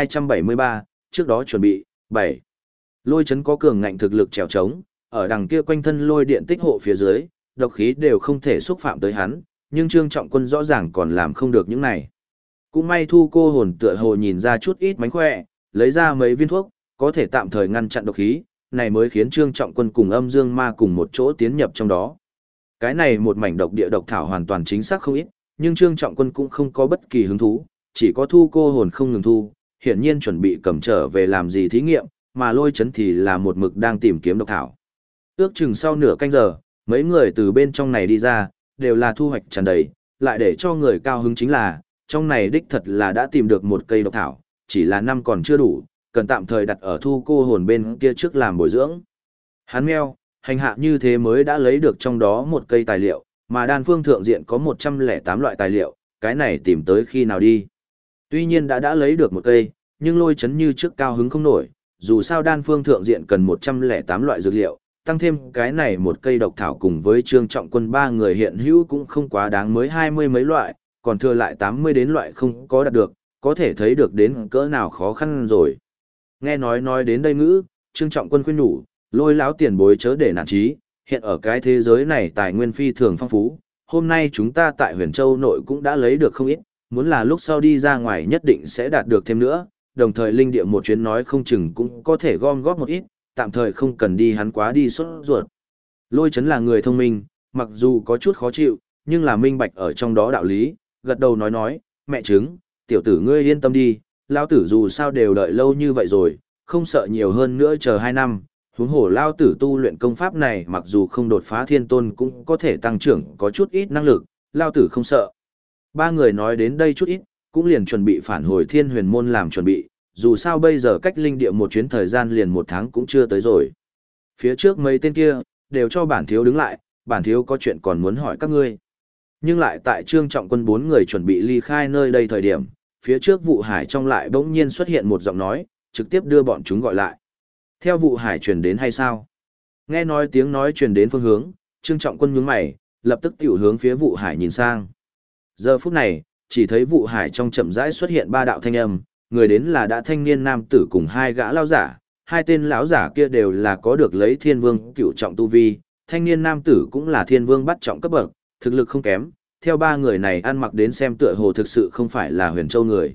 Speaker 1: 1273, trước đó chuẩn bị, 7. Lôi Chấn có cường ngạnh thực lực trèo trống, ở đằng kia quanh thân lôi điện tích hộ phía dưới, độc khí đều không thể xúc phạm tới hắn, nhưng Trương Trọng Quân rõ ràng còn làm không được những này. Cũng may Thu Cô Hồn tựa hồ nhìn ra chút ít mánh khỏe, lấy ra mấy viên thuốc, có thể tạm thời ngăn chặn độc khí, này mới khiến Trương Trọng Quân cùng Âm Dương Ma cùng một chỗ tiến nhập trong đó. Cái này một mảnh độc địa độc thảo hoàn toàn chính xác không ít, nhưng Trương Trọng Quân cũng không có bất kỳ hứng thú, chỉ có Thu Cô Hồn không ngừng thu, hiển nhiên chuẩn bị cầm trở về làm gì thí nghiệm, mà Lôi Chấn thì là một mực đang tìm kiếm độc thảo. Ước chừng sau nửa canh giờ, mấy người từ bên trong này đi ra, đều là thu hoạch tràn đầy, lại để cho người cao hứng chính là, trong này đích thật là đã tìm được một cây độc thảo, chỉ là năm còn chưa đủ, cần tạm thời đặt ở Thu Cô Hồn bên kia trước làm bồi dưỡng. Hắn meo, hành hạ như thế mới đã lấy được trong đó một cây tài liệu, mà đan phương thượng diện có 108 loại tài liệu, cái này tìm tới khi nào đi. Tuy nhiên đã lấy được một cây, nhưng Lôi Chấn như trước cao hứng không nổi, dù sao đan phương thượng diện cần 108 loại dược liệu, tăng thêm cái này một cây độc thảo cùng với Trương Trọng Quân ba người hiện hữu cũng không quá đáng, mới 20 mấy loại, còn thừa lại 80 đến loại không có đạt được, có thể thấy được đến cỡ nào khó khăn rồi. Nghe nói đến đây ngữ, Trương Trọng Quân khuyên nhủ, Lôi láo tiền bối chớ để nản chí, hiện ở cái thế giới này tài nguyên phi thường phong phú, hôm nay chúng ta tại Huyền Châu nội cũng đã lấy được không ít, muốn là lúc sau đi ra ngoài nhất định sẽ đạt được thêm nữa, đồng thời linh địa một chuyến nói không chừng cũng có thể gom góp một ít, tạm thời không cần đi hắn quá đi sốt ruột. Lôi Chấn là người thông minh, mặc dù có chút khó chịu, nhưng là minh bạch ở trong đó đạo lý, gật đầu nói, mẹ chứng, tiểu tử ngươi yên tâm đi, lao tử dù sao đều đợi lâu như vậy rồi, không sợ nhiều hơn nữa chờ 2 năm, huống hồ lao tử tu luyện công pháp này mặc dù không đột phá thiên tôn cũng có thể tăng trưởng có chút ít năng lực, lao tử không sợ. Ba người nói đến đây chút ít, cũng liền chuẩn bị phản hồi Thiên Huyền môn làm chuẩn bị, dù sao bây giờ cách linh địa một chuyến thời gian liền 1 tháng cũng chưa tới rồi. Phía trước mấy tên kia, đều cho bản thiếu đứng lại, bản thiếu có chuyện còn muốn hỏi các ngươi. Nhưng lại tại Trương Trọng Quân 4 người chuẩn bị ly khai nơi đây thời điểm, phía trước vụ hải trong lại bỗng nhiên xuất hiện một giọng nói, trực tiếp đưa bọn chúng gọi lại. Theo vụ hải truyền đến hay sao? Nghe nói tiếng nói truyền đến phương hướng, Trương Trọng Quân nhướng mày, lập tức tiểu hướng phía vụ hải nhìn sang. Giờ phút này, chỉ thấy vụ hải trong chậm rãi xuất hiện 3 đạo thanh âm, người đến là đã thanh niên nam tử cùng 2 gã lão giả, 2 tên lão giả kia đều là có được lấy Thiên Vương cửu trọng tu vi, thanh niên nam tử cũng là Thiên Vương bắt trọng cấp bậc, thực lực không kém, theo 3 người này ăn mặc đến xem tựa hồ thực sự không phải là Huyền Châu người.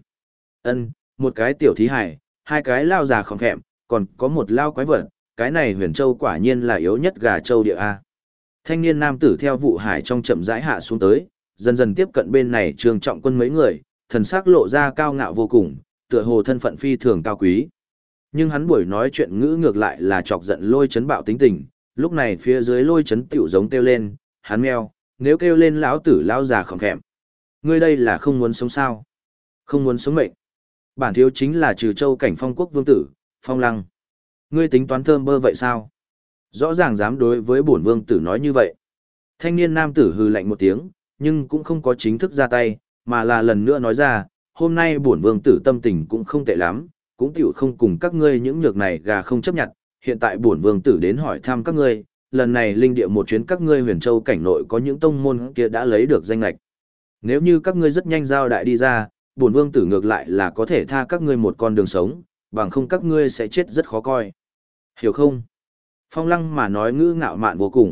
Speaker 1: Một cái tiểu thí hải, 2 cái lão già khom khẹm, còn có một lao quái vật, cái này Huyền Châu quả nhiên là yếu nhất gà châu địa a. Thanh niên nam tử theo vụ hải trong chậm rãi hạ xuống tới, dần dần tiếp cận bên này Trương Trọng Quân mấy người, thần sắc lộ ra cao ngạo vô cùng, tựa hồ thân phận phi thường cao quý. Nhưng hắn buổi nói chuyện ngữ ngược lại là chọc giận Lôi Chấn bạo tính tình, lúc này phía dưới Lôi Chấn tiểu giống kêu lên, hắn meo, nếu kêu lên lão tử lão già khom khẹm. Ngươi đây là không muốn sống sao? Không muốn sống mệnh. Bản thiếu chính là Trừ Châu cảnh Phong Quốc vương tử, Phong Lăng. Ngươi tính toán thơm bơ vậy sao? Rõ ràng dám đối với bổn vương tử nói như vậy. Thanh niên nam tử hừ lạnh một tiếng, nhưng cũng không có chính thức ra tay, mà là lần nữa nói ra, hôm nay bổn vương tử tâm tình cũng không tệ lắm, cũng tiểu không cùng các ngươi những nhược này gà không chấp nhận, hiện tại bổn vương tử đến hỏi thăm các ngươi, lần này linh địa một chuyến các ngươi Huyền Châu cảnh nội có những tông môn kia đã lấy được danh lệch. Nếu như các ngươi rất nhanh giao đại đi ra, bổn vương tử ngược lại là có thể tha các ngươi một con đường sống, bằng không các ngươi sẽ chết rất khó coi. Hiểu không? Phong Lăng mà nói ngữ ngạo mạn vô cùng,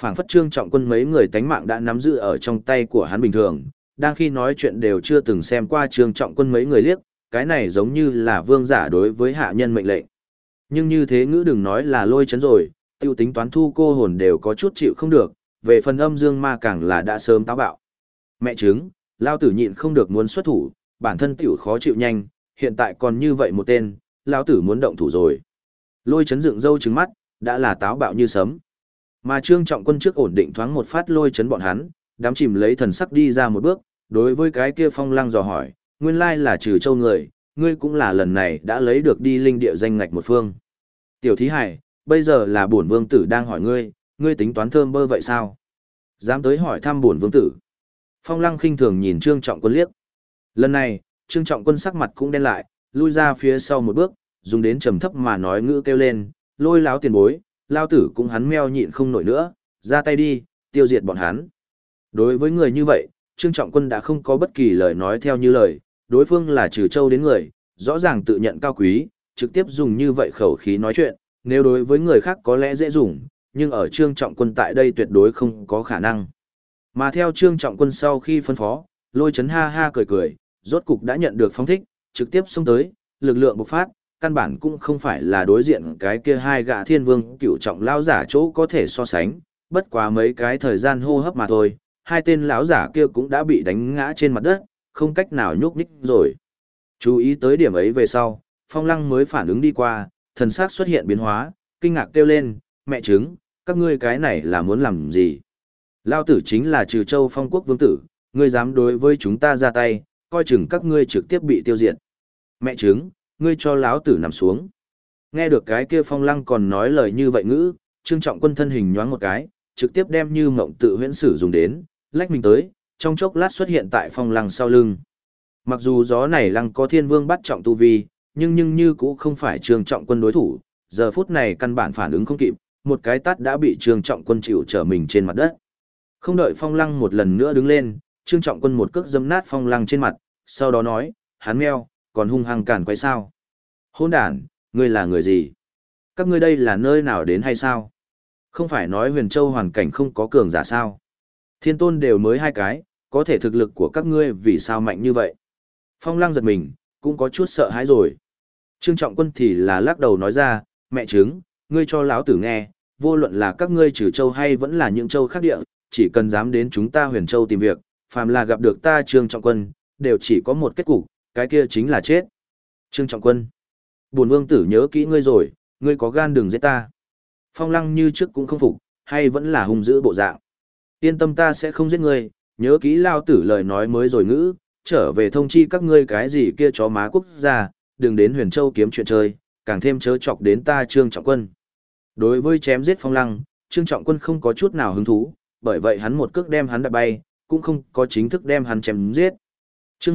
Speaker 1: Phảng phất Trương Trọng Quân mấy người tánh mạng đã nắm giữ ở trong tay của hắn bình thường, đang khi nói chuyện đều chưa từng xem qua Trương Trọng Quân mấy người liếc, cái này giống như là vương giả đối với hạ nhân mệnh lệnh. Nhưng như thế ngữ đừng nói là Lôi Chấn rồi, tiêu tính toán thu cô hồn đều có chút chịu không được, về phần âm dương ma càng là đã sớm táo bạo. Mẹ chứng, lao tử nhịn không được muốn xuất thủ, bản thân tiểu khó chịu nhanh, hiện tại còn như vậy một tên, lao tử muốn động thủ rồi. Lôi Chấn dựng râu trừng mắt, đã là táo bạo như sấm. Mà Trương Trọng Quân trước ổn định thoáng một phát Lôi Chấn bọn hắn, đám chìm lấy thần sắc đi ra một bước, đối với cái kia Phong Lăng dò hỏi, nguyên lai là Trừ Châu người, ngươi cũng là lần này đã lấy được đi linh địa danh ngạch một phương. Tiểu thí hải, bây giờ là bổn vương tử đang hỏi ngươi, ngươi tính toán thơm bơ vậy sao? Dám tới hỏi thăm bổn vương tử. Phong Lăng khinh thường nhìn Trương Trọng Quân liếc. Lần này, Trương Trọng Quân sắc mặt cũng đen lại, lui ra phía sau một bước, dùng đến trầm thấp mà nói ngữ kêu lên, Lôi láo tiền bối, lao tử cũng hắn meo nhịn không nổi nữa, ra tay đi, tiêu diệt bọn hắn. Đối với người như vậy, Trương Trọng Quân đã không có bất kỳ lời nói theo như lời, đối phương là Trừ Châu đến người, rõ ràng tự nhận cao quý, trực tiếp dùng như vậy khẩu khí nói chuyện, nếu đối với người khác có lẽ dễ dùng, nhưng ở Trương Trọng Quân tại đây tuyệt đối không có khả năng. Mà theo Trương Trọng Quân sau khi phân phó, Lôi Chấn ha ha cười cười, rốt cục đã nhận được phóng thích, trực tiếp xông tới, lực lượng bộc phát, căn bản cũng không phải là đối diện cái kia hai gã thiên vương cựu trọng lão giả chỗ có thể so sánh, bất quá mấy cái thời gian hô hấp mà thôi, hai tên lão giả kia cũng đã bị đánh ngã trên mặt đất, không cách nào nhúc nhích rồi. Chú ý tới điểm ấy về sau, Phong Lăng mới phản ứng đi qua, thần sắc xuất hiện biến hóa, kinh ngạc kêu lên, mẹ chứng, các ngươi cái này là muốn làm gì? Lao tử chính là Trừ Châu Phong Quốc vương tử, ngươi dám đối với chúng ta ra tay, coi chừng các ngươi trực tiếp bị tiêu diệt. Mẹ chứng, ngươi cho lão tử nằm xuống. Nghe được cái kia Phong Lăng còn nói lời như vậy ngữ, Trương Trọng Quân thân hình nhoáng một cái, trực tiếp đem như mộng tự huyễn sử dùng đến, lách mình tới, trong chốc lát xuất hiện tại Phong Lăng sau lưng. Mặc dù gió này Lăng có thiên vương bắt trọng tu vi, nhưng như cũ không phải Trương Trọng Quân đối thủ, giờ phút này căn bản phản ứng không kịp, một cái tát đã bị Trương Trọng Quân chịu trở mình trên mặt đất. Không đợi Phong Lăng một lần nữa đứng lên, Trương Trọng Quân một cước dẫm nát Phong Lăng trên mặt, sau đó nói, hắn meo, còn hung hăng cản quay sao? Hỗn đản, ngươi là người gì? Các ngươi đây là nơi nào đến hay sao? Không phải nói Huyền Châu hoàn cảnh không có cường giả sao? Thiên tôn đều mới hai cái, có thể thực lực của các ngươi vì sao mạnh như vậy? Phong Lăng giật mình, cũng có chút sợ hãi rồi. Trương Trọng Quân thì là lắc đầu nói ra, mẹ chứng, ngươi cho lão tử nghe, vô luận là các ngươi Trừ Châu hay vẫn là những châu khác địa, chỉ cần dám đến chúng ta Huyền Châu tìm việc, phàm là gặp được ta Trương Trọng Quân, đều chỉ có một kết cục, cái kia chính là chết. Trương Trọng Quân, bổn vương tử nhớ kỹ ngươi rồi, ngươi có gan đừng giết ta. Phong Lăng như trước cũng không phục, hay vẫn là hung dữ bộ dạng. Yên tâm, ta sẽ không giết ngươi, nhớ kỹ lao tử lời nói mới rồi ngữ, trở về thông chi các ngươi cái gì kia chó má quốc gia, đừng đến Huyền Châu kiếm chuyện chơi, càng thêm chớ chọc đến ta Trương Trọng Quân. Đối với chém giết Phong Lăng, Trương Trọng Quân không có chút nào hứng thú, bởi vậy hắn một cước đem hắn đạp bay, cũng không có chính thức đem hắn chém giết. Chương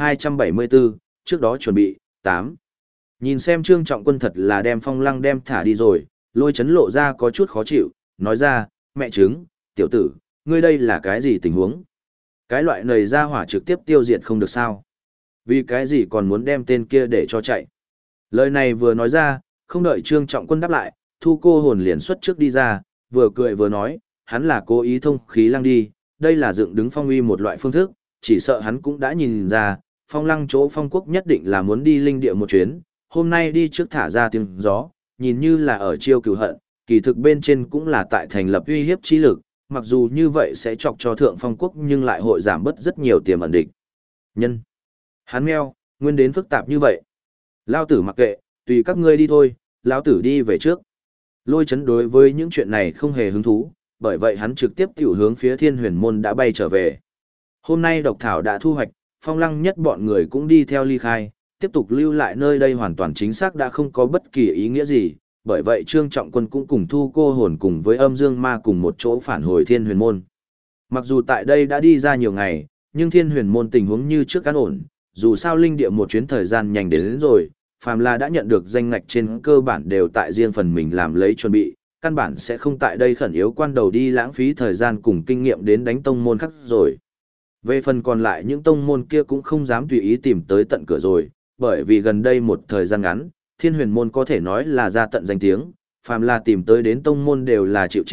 Speaker 1: 1274, trước đó chuẩn bị, 8. Nhìn xem Trương Trọng Quân thật là đem Phong Lăng đem thả đi rồi, Lôi Chấn lộ ra có chút khó chịu, nói ra, mẹ chứng, tiểu tử, ngươi đây là cái gì tình huống? Cái loại nầy ra hỏa trực tiếp tiêu diệt không được sao? Vì cái gì còn muốn đem tên kia để cho chạy? Lời này vừa nói ra, không đợi Trương Trọng Quân đáp lại, thu cô hồn liền xuất trước đi ra, vừa cười vừa nói, hắn là cố ý thông khí lăng đi, đây là dựng đứng phong uy một loại phương thức, chỉ sợ hắn cũng đã nhìn ra, Phong Lăng chỗ Phong Quốc nhất định là muốn đi linh địa một chuyến, hôm nay đi trước thả ra tiếng gió, nhìn như là ở chiêu cửu hận, kỳ thực bên trên cũng là tại thành lập uy hiếp chi lực, mặc dù như vậy sẽ chọc cho Thượng Phong Quốc nhưng lại hội giảm bớt rất nhiều tiềm ẩn địch. Nhân. Hắn meo, nguyên đến phức tạp như vậy. Lao tử mặc kệ, tùy các ngươi đi thôi, lão tử đi về trước. Lôi Chấn đối với những chuyện này không hề hứng thú, bởi vậy hắn trực tiếp tiểu hướng phía Thiên Huyền Môn đã bay trở về. Hôm nay độc thảo đã thu hoạch, Phong Lăng nhất bọn người cũng đi theo ly khai, tiếp tục lưu lại nơi đây hoàn toàn chính xác đã không có bất kỳ ý nghĩa gì, bởi vậy Trương Trọng Quân cũng cùng thu cô hồn cùng với âm dương ma cùng một chỗ phản hồi Thiên Huyền Môn. Mặc dù tại đây đã đi ra nhiều ngày, nhưng Thiên Huyền Môn tình huống như trước an ổn, dù sao linh địa một chuyến thời gian nhanh đến rồi, phàm là đã nhận được danh ngạch trên cơ bản đều tại riêng phần mình làm lấy chuẩn bị, căn bản sẽ không tại đây khẩn yếu quan đầu đi lãng phí thời gian cùng kinh nghiệm đến đánh tông môn khác rồi. Về phần còn lại những tông môn kia cũng không dám tùy ý tìm tới tận cửa rồi, bởi vì gần đây một thời gian ngắn, Thiên Huyền Môn có thể nói là ra tận danh tiếng, phàm là tìm tới đến tông môn đều là chịu chết,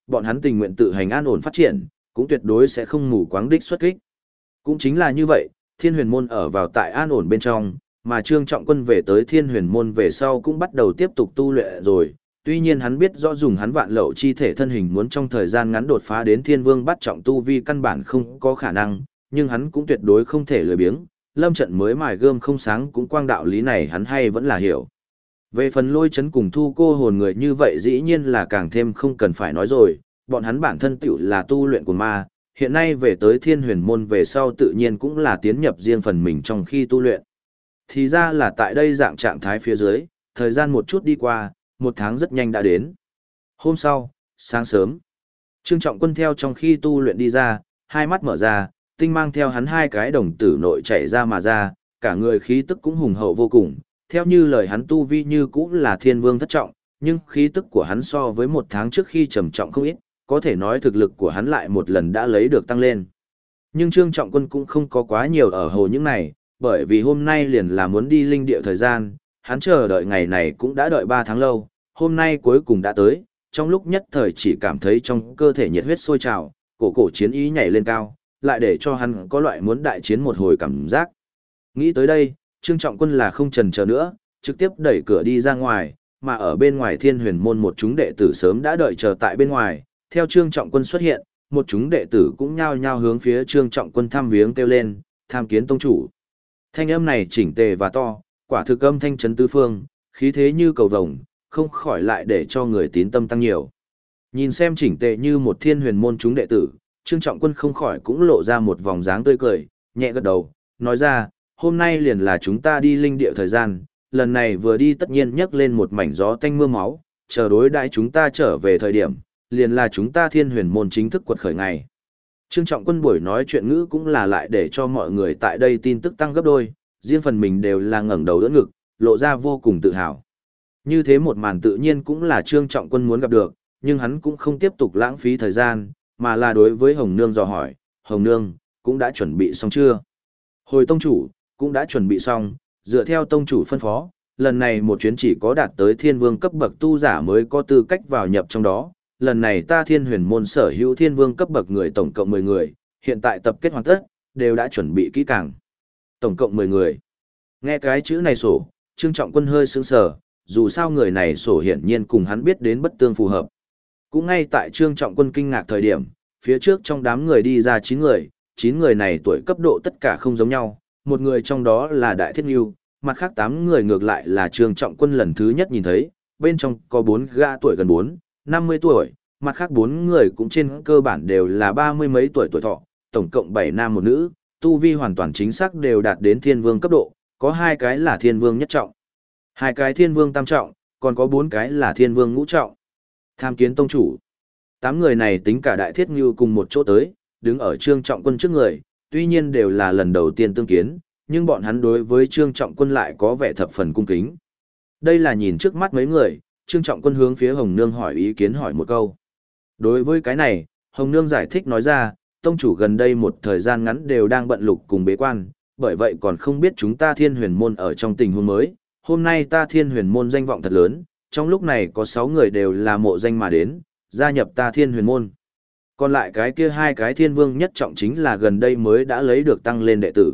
Speaker 1: bọn hắn tình nguyện tự hành an ổn phát triển, cũng tuyệt đối sẽ không mù quáng đích xuất kích. Cũng chính là như vậy, Thiên Huyền Môn ở vào tại an ổn bên trong, mà Trương Trọng Quân về tới Thiên Huyền Môn về sau cũng bắt đầu tiếp tục tu luyện rồi. Tuy nhiên hắn biết rõ dùng hắn vạn lậu chi thể thân hình muốn trong thời gian ngắn đột phá đến Thiên Vương bắt trọng tu vi căn bản không có khả năng, nhưng hắn cũng tuyệt đối không thể lười biếng, lâm trận mới mài gươm không sáng cũng quang đạo lý này hắn hay vẫn là hiểu. Về phần Lôi Chấn cùng Thu Cô Hồn người như vậy dĩ nhiên là càng thêm không cần phải nói rồi, bọn hắn bản thân tựu là tu luyện của ma, hiện nay về tới Thiên Huyền Môn về sau tự nhiên cũng là tiến nhập riêng phần mình trong khi tu luyện. Thì ra là tại đây dạng trạng thái phía dưới, thời gian một chút đi qua, một tháng rất nhanh đã đến. Hôm sau, sáng sớm, Trương Trọng Quân theo trong khi tu luyện đi ra, hai mắt mở ra, tinh mang theo hắn hai cái đồng tử nội chảy ra mà ra, cả người khí tức cũng hùng hậu vô cùng, theo như lời hắn tu vi như cũng là Thiên Vương thất trọng, nhưng khí tức của hắn so với một tháng trước khi trầm trọng không ít, có thể nói thực lực của hắn lại một lần đã lấy được tăng lên. Nhưng Trương Trọng Quân cũng không có quá nhiều ở hồ những này, bởi vì hôm nay liền là muốn đi linh địa thời gian, hắn chờ đợi ngày này cũng đã đợi 3 tháng lâu, hôm nay cuối cùng đã tới, trong lúc nhất thời chỉ cảm thấy trong cơ thể nhiệt huyết sôi trào, cổ chiến ý nhảy lên cao, lại để cho hắn có loại muốn đại chiến một hồi cảm giác. Nghĩ tới đây, Trương Trọng Quân là không chần chờ nữa, trực tiếp đẩy cửa đi ra ngoài, mà ở bên ngoài Thiên Huyền Môn một chúng đệ tử sớm đã đợi chờ tại bên ngoài, theo Trương Trọng Quân xuất hiện, một chúng đệ tử cũng nhao nhao hướng phía Trương Trọng Quân thăm viếng kêu lên, tham kiến tông chủ. Thanh âm này chỉnh tề và to, quả thực âm thanh chấn tứ phương, khí thế như cầu vồng, không khỏi lại để cho người tín tâm tăng nhiều. Nhìn xem chỉnh tề như một Thiên Huyền Môn chúng đệ tử, Trương Trọng Quân không khỏi cũng lộ ra một vòng dáng tươi cười, nhẹ gật đầu, nói ra, hôm nay liền là chúng ta đi linh địa thời gian, lần này vừa đi tất nhiên nhấc lên một mảnh gió tanh mưa máu, chờ đối đãi chúng ta trở về thời điểm, liền là chúng ta Thiên Huyền Môn chính thức quật khởi ngày. Trương Trọng Quân buổi nói chuyện ngữ cũng là lại để cho mọi người tại đây tin tức tăng gấp đôi, riêng phần mình đều là ngẩng đầu đỡ ngực, lộ ra vô cùng tự hào. Như thế một màn tự nhiên cũng là Trương Trọng Quân muốn gặp được, nhưng hắn cũng không tiếp tục lãng phí thời gian, mà là đối với Hồng Nương dò hỏi, Hồng Nương, cũng đã chuẩn bị xong chưa? Hồi tông chủ, cũng đã chuẩn bị xong, dựa theo tông chủ phân phó, lần này một chuyến chỉ có đạt tới Thiên Vương cấp bậc tu giả mới có tư cách vào nhập trong đó. Lần này ta Thiên Huyền Môn sở hữu Thiên Vương cấp bậc người tổng cộng 10 người, hiện tại tập kết hoàn tất, đều đã chuẩn bị kỹ càng. Tổng cộng 10 người. Nghe cái chữ này sổ, Trương Trọng Quân hơi sững sờ, dù sao người này sổ hiển nhiên cùng hắn biết đến bất tương phù hợp. Cũng ngay tại Trương Trọng Quân kinh ngạc thời điểm, phía trước trong đám người đi ra 9 người, 9 người này tuổi cấp độ tất cả không giống nhau, một người trong đó là Đại Thiết Ngưu, mặt khác 8 người ngược lại là Trương Trọng Quân lần thứ nhất nhìn thấy, bên trong có 4 gã tuổi gần 50 tuổi, mặt khác 4 người cũng trên cơ bản đều là 30 mấy tuổi tuổi thọ, tổng cộng 7 nam một nữ, tu vi hoàn toàn chính xác đều đạt đến Thiên Vương cấp độ, có 2 cái là Thiên Vương nhất trọng, 2 cái Thiên Vương tam trọng, còn có 4 cái là Thiên Vương ngũ trọng. Tham kiến tông chủ. 8 người này tính cả Đại Thiết Ngưu cùng một chỗ tới, đứng ở Trương Trọng Quân trước người, tuy nhiên đều là lần đầu tiên tương kiến, nhưng bọn hắn đối với Trương Trọng Quân lại có vẻ thập phần cung kính. Đây là nhìn trước mắt mấy người, Trương Trọng Quân hướng phía Hồng Nương hỏi ý kiến hỏi một câu. Đối với cái này, Hồng Nương giải thích nói ra, tông chủ gần đây một thời gian ngắn đều đang bận lục cùng bế quan, bởi vậy còn không biết chúng ta Thiên Huyền Môn ở trong tình huống mới. Hôm nay ta Thiên Huyền Môn danh vọng thật lớn, trong lúc này có 6 người đều là mộ danh mà đến, gia nhập ta Thiên Huyền Môn. Còn lại cái kia 2 cái Thiên Vương nhất trọng chính là gần đây mới đã lấy được tăng lên đệ tử.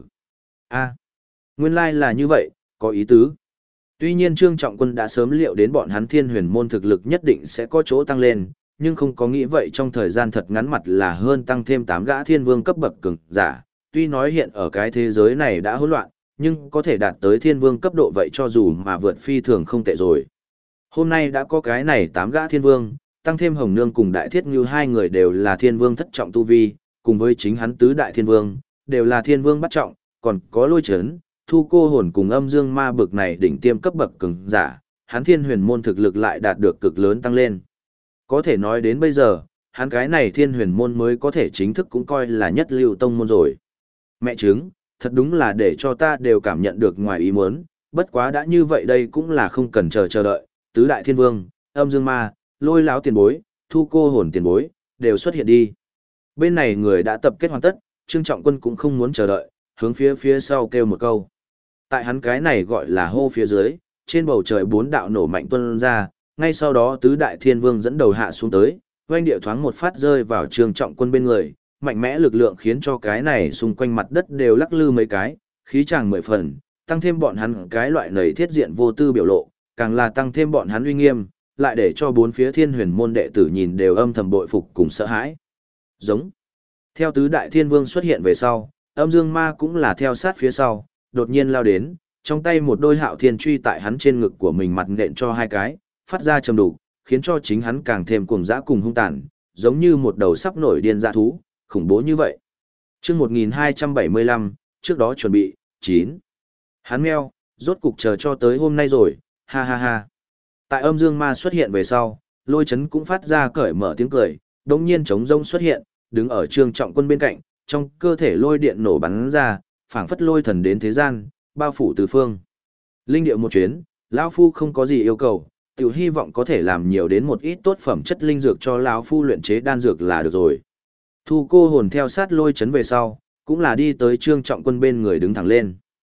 Speaker 1: Nguyên lai là như vậy, có ý tứ. Tuy nhiên Trương Trọng Quân đã sớm liệu đến bọn hắn Thiên Huyền Môn thực lực nhất định sẽ có chỗ tăng lên, nhưng không có nghĩ vậy trong thời gian thật ngắn mặt là hơn tăng thêm 8 gã Thiên Vương cấp bậc cường giả. Tuy nói hiện ở cái thế giới này đã hỗn loạn, nhưng có thể đạt tới Thiên Vương cấp độ vậy cho dù mà vượt phi thường không tệ rồi. Hôm nay đã có cái này 8 gã Thiên Vương, tăng thêm Hồng Nương cùng Đại Thiết Ngưu 2 người đều là Thiên Vương thất trọng tu vi, cùng với chính hắn tứ đại Thiên Vương, đều là Thiên Vương bát trọng, còn có Lôi Chấn, Thu Cô Hồn cùng Âm Dương Ma bực này đỉnh tiêm cấp bậc cường giả, hắn Thiên Huyền Môn thực lực lại đạt được cực lớn tăng lên. Có thể nói đến bây giờ, hắn cái này Thiên Huyền Môn mới có thể chính thức cũng coi là nhất lưu tông môn rồi. Mẹ chứng, thật đúng là để cho ta đều cảm nhận được ngoài ý muốn, bất quá đã như vậy đây cũng là không cần chờ đợi, tứ đại Thiên Vương, Âm Dương Ma, Lôi Láo tiền bối, Thu Cô Hồn tiền bối, đều xuất hiện đi. Bên này người đã tập kết hoàn tất, Trương Trọng Quân cũng không muốn chờ đợi, hướng phía sau kêu một câu. Tại hắn cái này gọi là hô phía dưới, trên bầu trời 4 đạo nổ mạnh tuôn ra, ngay sau đó tứ đại Thiên Vương dẫn đầu hạ xuống tới, Oanh địa thoáng một phát rơi vào Trương Trọng Quân bên người, mạnh mẽ lực lượng khiến cho cái này xung quanh mặt đất đều lắc lư mấy cái, khí chàng 10 phần, tăng thêm bọn hắn cái loại nầy thiết diện vô tư biểu lộ, càng là tăng thêm bọn hắn uy nghiêm, lại để cho bốn phía Thiên Huyền môn đệ tử nhìn đều âm thầm bội phục cùng sợ hãi. Giống. Theo tứ đại thiên vương xuất hiện về sau, Âm Dương Ma cũng là theo sát phía sau, đột nhiên lao đến, trong tay một đôi Hạo Thiên truy tại hắn trên ngực của mình mặt nện cho hai cái, phát ra trầm đục, khiến cho chính hắn càng thêm cuồng dã cùng hung tàn, giống như một đầu sắp nổi điên dã thú, khủng bố như vậy. Chương 1275, trước đó chuẩn bị, 9. Hắn meo, rốt cục chờ cho tới hôm nay rồi, ha ha ha. Tại Âm Dương Ma xuất hiện về sau, Lôi Chấn cũng phát ra cởi mở tiếng cười, đống nhiên trống rông xuất hiện, đứng ở Trương Trọng Quân bên cạnh, trong cơ thể lôi điện nổ bắn ra, phảng phất lôi thần đến thế gian, bao phủ tứ phương. Linh điệu một chuyến, lão phu không có gì yêu cầu, tiểu hy vọng có thể làm nhiều đến một ít tốt phẩm chất linh dược cho lão phu luyện chế đan dược là được rồi. Thu Cô Hồn theo sát Lôi Chấn về sau, cũng là đi tới Trương Trọng Quân bên người đứng thẳng lên.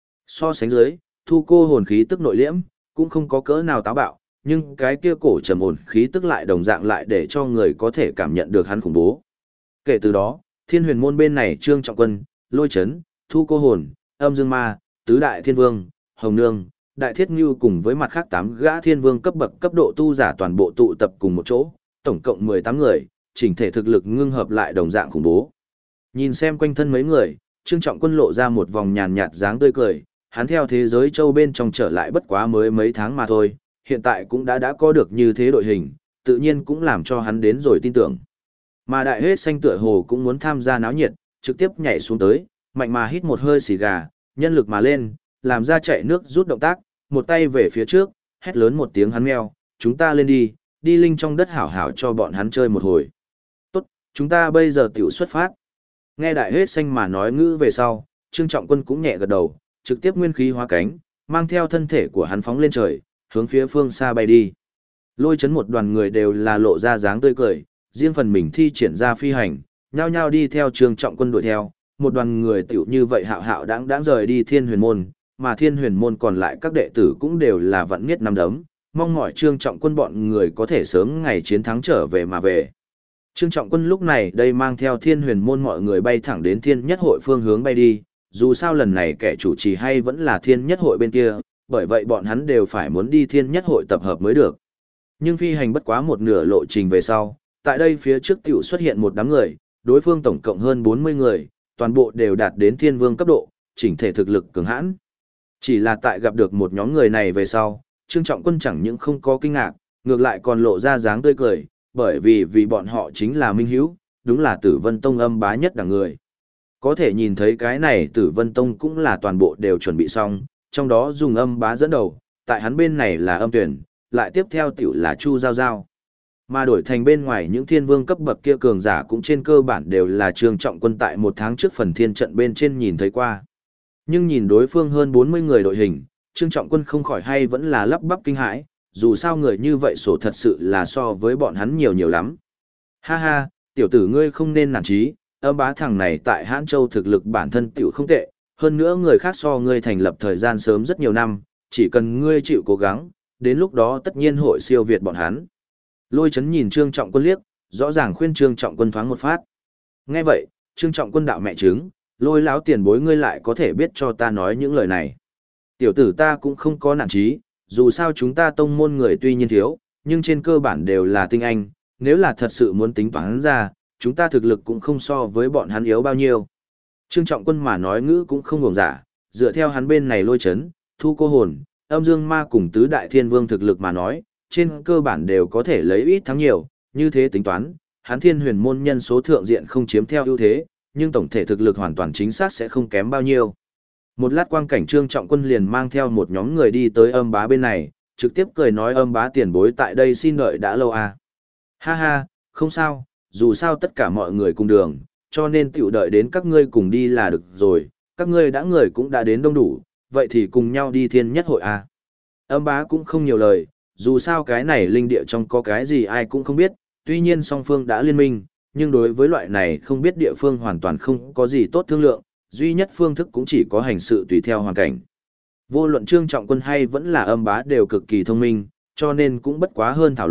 Speaker 1: So sánh dưới, Thu Cô Hồn khí tức nội liễm, cũng không có cỡ nào táo bạo, nhưng cái kia cổ trầm ổn khí tức lại đồng dạng lại để cho người có thể cảm nhận được hắn khủng bố. Kể từ đó, Thiên Huyền môn bên này Trương Trọng Quân, Lôi Chấn, Thu Cô Hồn, Âm Dương Ma, Tứ Đại Thiên Vương, Hồng Nương, Đại Thiết Ngưu cùng với mặt khác 8 gã thiên vương cấp bậc cấp độ tu giả toàn bộ tụ tập cùng một chỗ, tổng cộng 18 người, chỉnh thể thực lực ngưng hợp lại đồng dạng khủng bố. Nhìn xem quanh thân mấy người, Trương Trọng Quân lộ ra một vòng nhàn nhạt dáng tươi cười, hắn theo thế giới châu bên trong trở lại bất quá mới mấy tháng mà thôi, hiện tại cũng đã có được như thế đội hình, tự nhiên cũng làm cho hắn đến rồi tin tưởng. Mà đại hết xanh tựa hồ cũng muốn tham gia náo nhiệt, trực tiếp nhảy xuống tới, mạnh mà hít một hơi xì gà, nhân lực mà lên, làm ra chạy nước rút động tác, một tay về phía trước, hét lớn một tiếng hắn meo, chúng ta lên đi, đi linh trong đất hảo hảo cho bọn hắn chơi một hồi. Tốt, chúng ta bây giờ tiểu xuất phát. Nghe đại hết xanh mà nói ngữ về sau, Trương Trọng Quân cũng nhẹ gật đầu, trực tiếp nguyên khí hóa cánh, mang theo thân thể của hắn phóng lên trời, hướng phía phương xa bay đi. Lôi Chấn một đoàn người đều là lộ ra dáng tươi cười, riêng phần mình thi triển ra phi hành, nhao nhao đi theo Trương Trọng Quân đuổi theo, một đoàn người tiểu như vậy hạo hạo đáng rời đi Thiên Huyền môn, mà Thiên Huyền môn còn lại các đệ tử cũng đều là vận miết năm đấm, mong mỏi Trương Trọng Quân bọn người có thể sớm ngày chiến thắng trở về mà về. Trương Trọng Quân lúc này đây mang theo Thiên Huyền môn mọi người bay thẳng đến Thiên Nhất hội phương hướng bay đi, dù sao lần này kẻ chủ trì hay vẫn là Thiên Nhất hội bên kia, bởi vậy bọn hắn đều phải muốn đi Thiên Nhất hội tập hợp mới được. Nhưng phi hành bất quá một nửa lộ trình về sau, tại đây phía trước tiểu xuất hiện một đám người, đối phương tổng cộng hơn 40 người, toàn bộ đều đạt đến thiên vương cấp độ, chỉnh thể thực lực cường hãn. Chỉ là tại gặp được một nhóm người này về sau, Trương Trọng Quân chẳng những không có kinh ngạc, ngược lại còn lộ ra dáng tươi cười, bởi vì bọn họ chính là minh hữu, đúng là Tử Vân Tông âm bá nhất đẳng người. Có thể nhìn thấy cái này Tử Vân Tông cũng là toàn bộ đều chuẩn bị xong, trong đó dùng âm bá dẫn đầu, tại hắn bên này là âm tuyển, lại tiếp theo tiểu là Chu Giao Giao. Mà đổi thành bên ngoài những thiên vương cấp bậc kia cường giả cũng trên cơ bản đều là Trương Trọng Quân tại một tháng trước phần thiên trận bên trên nhìn thấy qua. Nhưng nhìn đối phương hơn 40 người đội hình, Trương Trọng Quân không khỏi hay vẫn là lắp bắp kinh hãi, dù sao người như vậy sổ thật sự là so với bọn hắn nhiều lắm. Ha ha, tiểu tử ngươi không nên nản chí, âm bá thằng này tại Hãn Châu thực lực bản thân tiểu không tệ, hơn nữa người khác so ngươi thành lập thời gian sớm rất nhiều năm, chỉ cần ngươi chịu cố gắng, đến lúc đó tất nhiên hội siêu việt bọn hắn. Lôi Chấn nhìn Trương Trọng Quân liếc, rõ ràng khuyên Trương Trọng Quân thoáng một phát. Nghe vậy, Trương Trọng Quân đạo mẹ trứng, Lôi láo tiền bối ngươi lại có thể biết cho ta nói những lời này. Tiểu tử ta cũng không có nản chí, dù sao chúng ta tông môn người tuy nhiên thiếu, nhưng trên cơ bản đều là tinh anh, nếu là thật sự muốn tính toán ra, chúng ta thực lực cũng không so với bọn hắn yếu bao nhiêu. Trương Trọng Quân mà nói ngữ cũng không ngủng giả, dựa theo hắn bên này Lôi Chấn, Thu Cô Hồn, Âm Dương Ma cùng Tứ Đại Thiên Vương thực lực mà nói, trên cơ bản đều có thể lấy ít thắng nhiều, như thế tính toán, hắn Thiên Huyền môn nhân số thượng diện không chiếm theo ưu thế, nhưng tổng thể thực lực hoàn toàn chính xác sẽ không kém bao nhiêu. Một lát quang cảnh Trương Trọng Quân liền mang theo một nhóm người đi tới âm bá bên này, trực tiếp cười nói âm bá tiền bối tại đây xin đợi đã lâu à. Ha ha, không sao, dù sao tất cả mọi người cùng đường, cho nên tiểu đợi đến các ngươi cùng đi là được rồi, các ngươi người cũng đã đến đông đủ, vậy thì cùng nhau đi Thiên Nhất hội à. Âm bá cũng không nhiều lời, dù sao cái này linh địa trong có cái gì ai cũng không biết, tuy nhiên song phương đã liên minh, nhưng đối với loại này không biết địa phương hoàn toàn không có gì tốt thương lượng, duy nhất phương thức cũng chỉ có hành sự tùy theo hoàn cảnh. Vô luận Trương Trọng Quân hay vẫn là âm bá đều cực kỳ thông minh, cho nên cũng bất quá hơn thảo luận,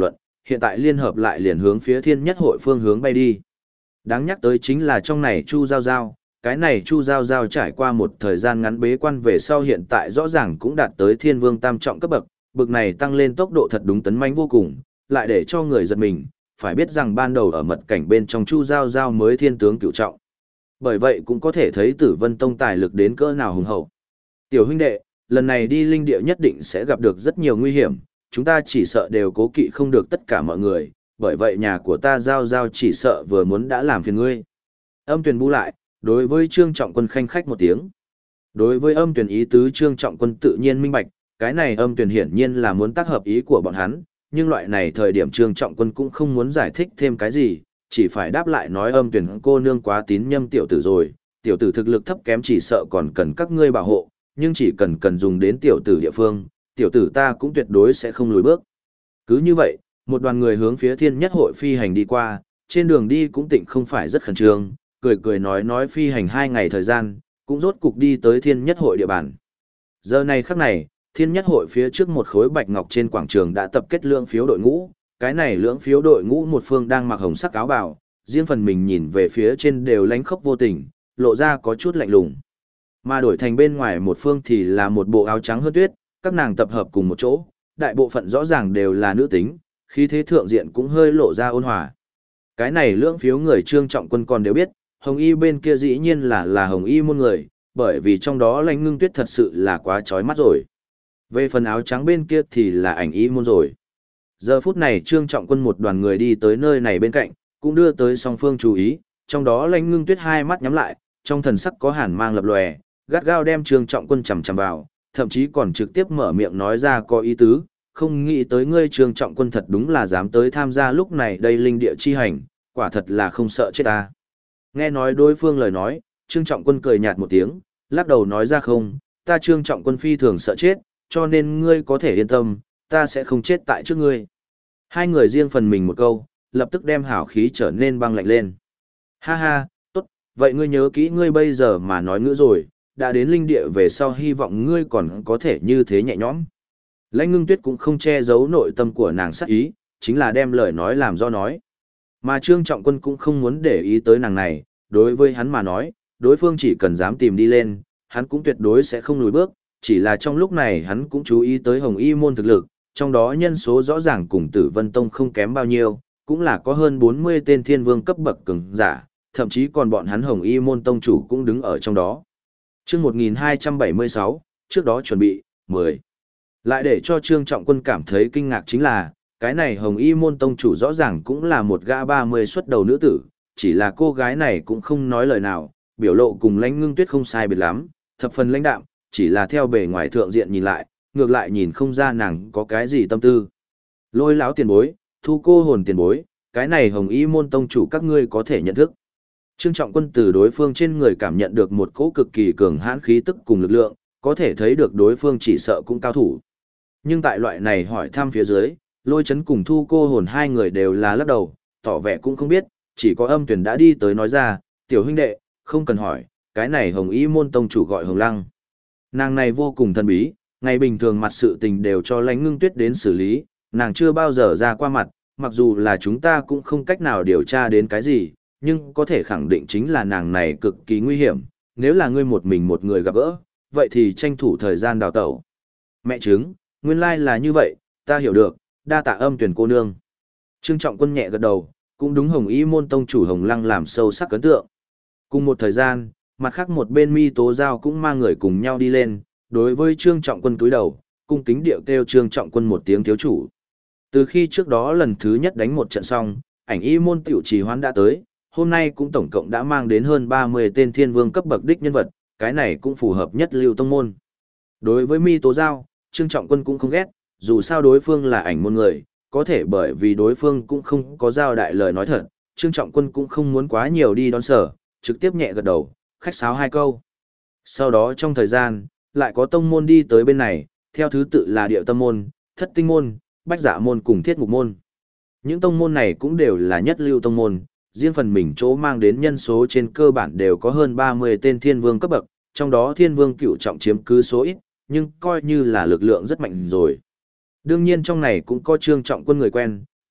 Speaker 1: hiện tại liên hợp lại liền hướng phía thiên nhất hội phương hướng bay đi. Đáng nhắc tới chính là trong này Chu Giao Giao, cái này Chu Giao Giao trải qua một thời gian ngắn bế quan về sau hiện tại rõ ràng cũng đạt tới thiên vương tam trọng cấp bậc, bậc này tăng lên tốc độ thật đúng tấn mãnh vô cùng, lại để cho người giật mình, phải biết rằng ban đầu ở mật cảnh bên trong Chu Giao Giao mới thiên tướng cửu trọng. Bởi vậy cũng có thể thấy Tử Vân Tông tài lực đến cỡ nào hùng hậu. Tiểu huynh đệ, lần này đi linh địa nhất định sẽ gặp được rất nhiều nguy hiểm, chúng ta chỉ sợ đều cố kỵ không được tất cả mọi người, bởi vậy nhà của ta Giao Giao chỉ sợ vừa muốn đã làm phiền ngươi. Âm Tuyền bu lại, đối với Trương Trọng Quân khanh khách một tiếng. Đối với Âm Tuyền ý tứ Trương Trọng Quân tự nhiên minh bạch, cái này Âm Tuyền hiển nhiên là muốn tác hợp ý của bọn hắn, nhưng loại này thời điểm Trương Trọng Quân cũng không muốn giải thích thêm cái gì, chỉ phải đáp lại nói Âm Tuyền cô nương quá tín nhâm tiểu tử rồi, tiểu tử thực lực thấp kém chỉ sợ còn cần các ngươi bảo hộ, nhưng chỉ cần dùng đến tiểu tử địa phương, tiểu tử ta cũng tuyệt đối sẽ không lùi bước. Cứ như vậy, một đoàn người hướng phía thiên nhất hội phi hành đi qua, trên đường đi cũng tịnh không phải rất khẩn trương, cười cười nói phi hành 2 ngày thời gian, cũng rốt cục đi tới thiên nhất hội địa bàn. Giờ này khắc này, thiên nhất hội phía trước một khối bạch ngọc trên quảng trường đã tập kết lưỡng phiếu đội ngũ, cái này lưỡng phiếu đội ngũ một phương đang mặc hồng sắc áo bào, riêng phần mình nhìn về phía trên đều lánh khốc vô tình, lộ ra có chút lạnh lùng. Mà đổi thành bên ngoài một phương thì là một bộ áo trắng hơn tuyết, các nàng tập hợp cùng một chỗ, đại bộ phận rõ ràng đều là nữ tính, khí thế thượng diện cũng hơi lộ ra ôn hòa. Cái này lưỡng phiếu người Trương Trọng Quân còn đều biết, Hồng Y bên kia dĩ nhiên là Hồng Y môn người, bởi vì trong đó Lãnh Ngưng Tuyết thật sự là quá chói mắt rồi. Về phần áo trắng bên kia thì là Ảnh Y môn rồi. Giờ phút này Trương Trọng Quân một đoàn người đi tới nơi này bên cạnh, cũng đưa tới song phương chú ý, trong đó Lãnh Ngưng Tuyết hai mắt nhắm lại, trong thần sắc có hàn mang lập lòe, gắt gao đem Trương Trọng Quân chằm chằm vào, thậm chí còn trực tiếp mở miệng nói ra có ý tứ, không nghĩ tới ngươi Trương Trọng Quân thật đúng là dám tới tham gia lúc này đây linh địa chi hành, quả thật là không sợ chết ta. Nghe nói đối phương lời nói, Trương Trọng Quân cười nhạt một tiếng, lắc đầu nói ra không, ta Trương Trọng Quân phi thường sợ chết, cho nên ngươi có thể yên tâm, ta sẽ không chết tại trước ngươi. Hai người riêng phần mình một câu, lập tức đem hảo khí trở nên băng lạnh lên. Ha ha, tốt, vậy ngươi nhớ kỹ ngươi bây giờ mà nói ngữ rồi, đã đến linh địa về sau hy vọng ngươi còn có thể như thế nhẹ nhõm. Lãnh Ngưng Tuyết cũng không che giấu nội tâm của nàng sắc ý, chính là đem lời nói làm do nói. Mà Trương Trọng Quân cũng không muốn để ý tới nàng này, đối với hắn mà nói, đối phương chỉ cần dám tìm đi lên, hắn cũng tuyệt đối sẽ không lùi bước, chỉ là trong lúc này hắn cũng chú ý tới Hồng Y môn thực lực, trong đó nhân số rõ ràng cùng Tử Vân Tông không kém bao nhiêu, cũng là có hơn 40 tên thiên vương cấp bậc cường giả, thậm chí còn bọn hắn Hồng Y môn tông chủ cũng đứng ở trong đó. Chương 1276, trước đó chuẩn bị, 10. Lại để cho Trương Trọng Quân cảm thấy kinh ngạc chính là, cái này Hồng Y môn tông chủ rõ ràng cũng là một gã 30 xuất đầu nữ tử, chỉ là cô gái này cũng không nói lời nào, biểu lộ cùng Lãnh Ngưng Tuyết không sai biệt lắm, thập phần lãnh đạm, chỉ là theo bề ngoài thượng diện nhìn lại, ngược lại nhìn không ra nàng có cái gì tâm tư. Lôi lão tiền bối, Thu cô hồn tiền bối, cái này Hồng Y môn tông chủ các ngươi có thể nhận thức. Trương Trọng Quân từ đối phương trên người cảm nhận được một cỗ cực kỳ cường hãn khí tức cùng lực lượng, có thể thấy được đối phương chỉ sợ cũng cao thủ. Nhưng tại loại này hỏi thăm phía dưới, Lôi Chấn cùng Thu cô hồn hai người đều là lắc đầu, tỏ vẻ cũng không biết, chỉ có Âm Tuyển đã đi tới nói ra, tiểu huynh đệ, không cần hỏi, cái này Hồng Y môn tông chủ gọi Hồng Lăng. Nàng này vô cùng thần bí, ngày bình thường mặt sự tình đều cho Lãnh Ngưng Tuyết đến xử lý, nàng chưa bao giờ ra qua mặt, mặc dù là chúng ta cũng không cách nào điều tra đến cái gì, nhưng có thể khẳng định chính là nàng này cực kỳ nguy hiểm, nếu là ngươi một mình một người gặp gỡ, vậy thì tranh thủ thời gian đào tẩu. Mẹ chứng, nguyên lai là như vậy, ta hiểu được, đa tạ Âm Tuyển cô nương. Trương Trọng Quân nhẹ gật đầu, cũng đúng Hồng Y môn tông chủ Hồng Lăng làm sâu sắc ấn tượng. Cùng một thời gian, mặt khác một bên Mi Tố Giao cũng mang người cùng nhau đi lên, đối với Trương Trọng Quân cúi đầu, cung kính điệu kêu Trương Trọng Quân một tiếng thiếu chủ. Từ khi trước đó lần thứ nhất đánh một trận xong, Ảnh Y môn tiểu trì hoãn đã tới, hôm nay cũng tổng cộng đã mang đến hơn 30 tên thiên vương cấp bậc đích nhân vật, cái này cũng phù hợp nhất lưu tông môn. Đối với Mi Tố Giao, Trương Trọng Quân cũng không ghét, dù sao đối phương là ảnh môn người, có thể bởi vì đối phương cũng không có giao đại lời nói thật, Trương Trọng Quân cũng không muốn quá nhiều đi đón sở, trực tiếp nhẹ gật đầu, khách sáo hai câu. Sau đó trong thời gian, lại có tông môn đi tới bên này, theo thứ tự là Điệu Tâm môn, Thất Tinh môn, Bách Dạ môn cùng Thiết Ngục môn. Những tông môn này cũng đều là nhất lưu tông môn, riêng phần mình chỗ mang đến nhân số trên cơ bản đều có hơn 30 tên thiên vương cấp bậc, trong đó thiên vương cửu trọng chiếm cứ số ít, nhưng coi như là lực lượng rất mạnh rồi. Đương nhiên trong này cũng có Trương Trọng Quân người quen,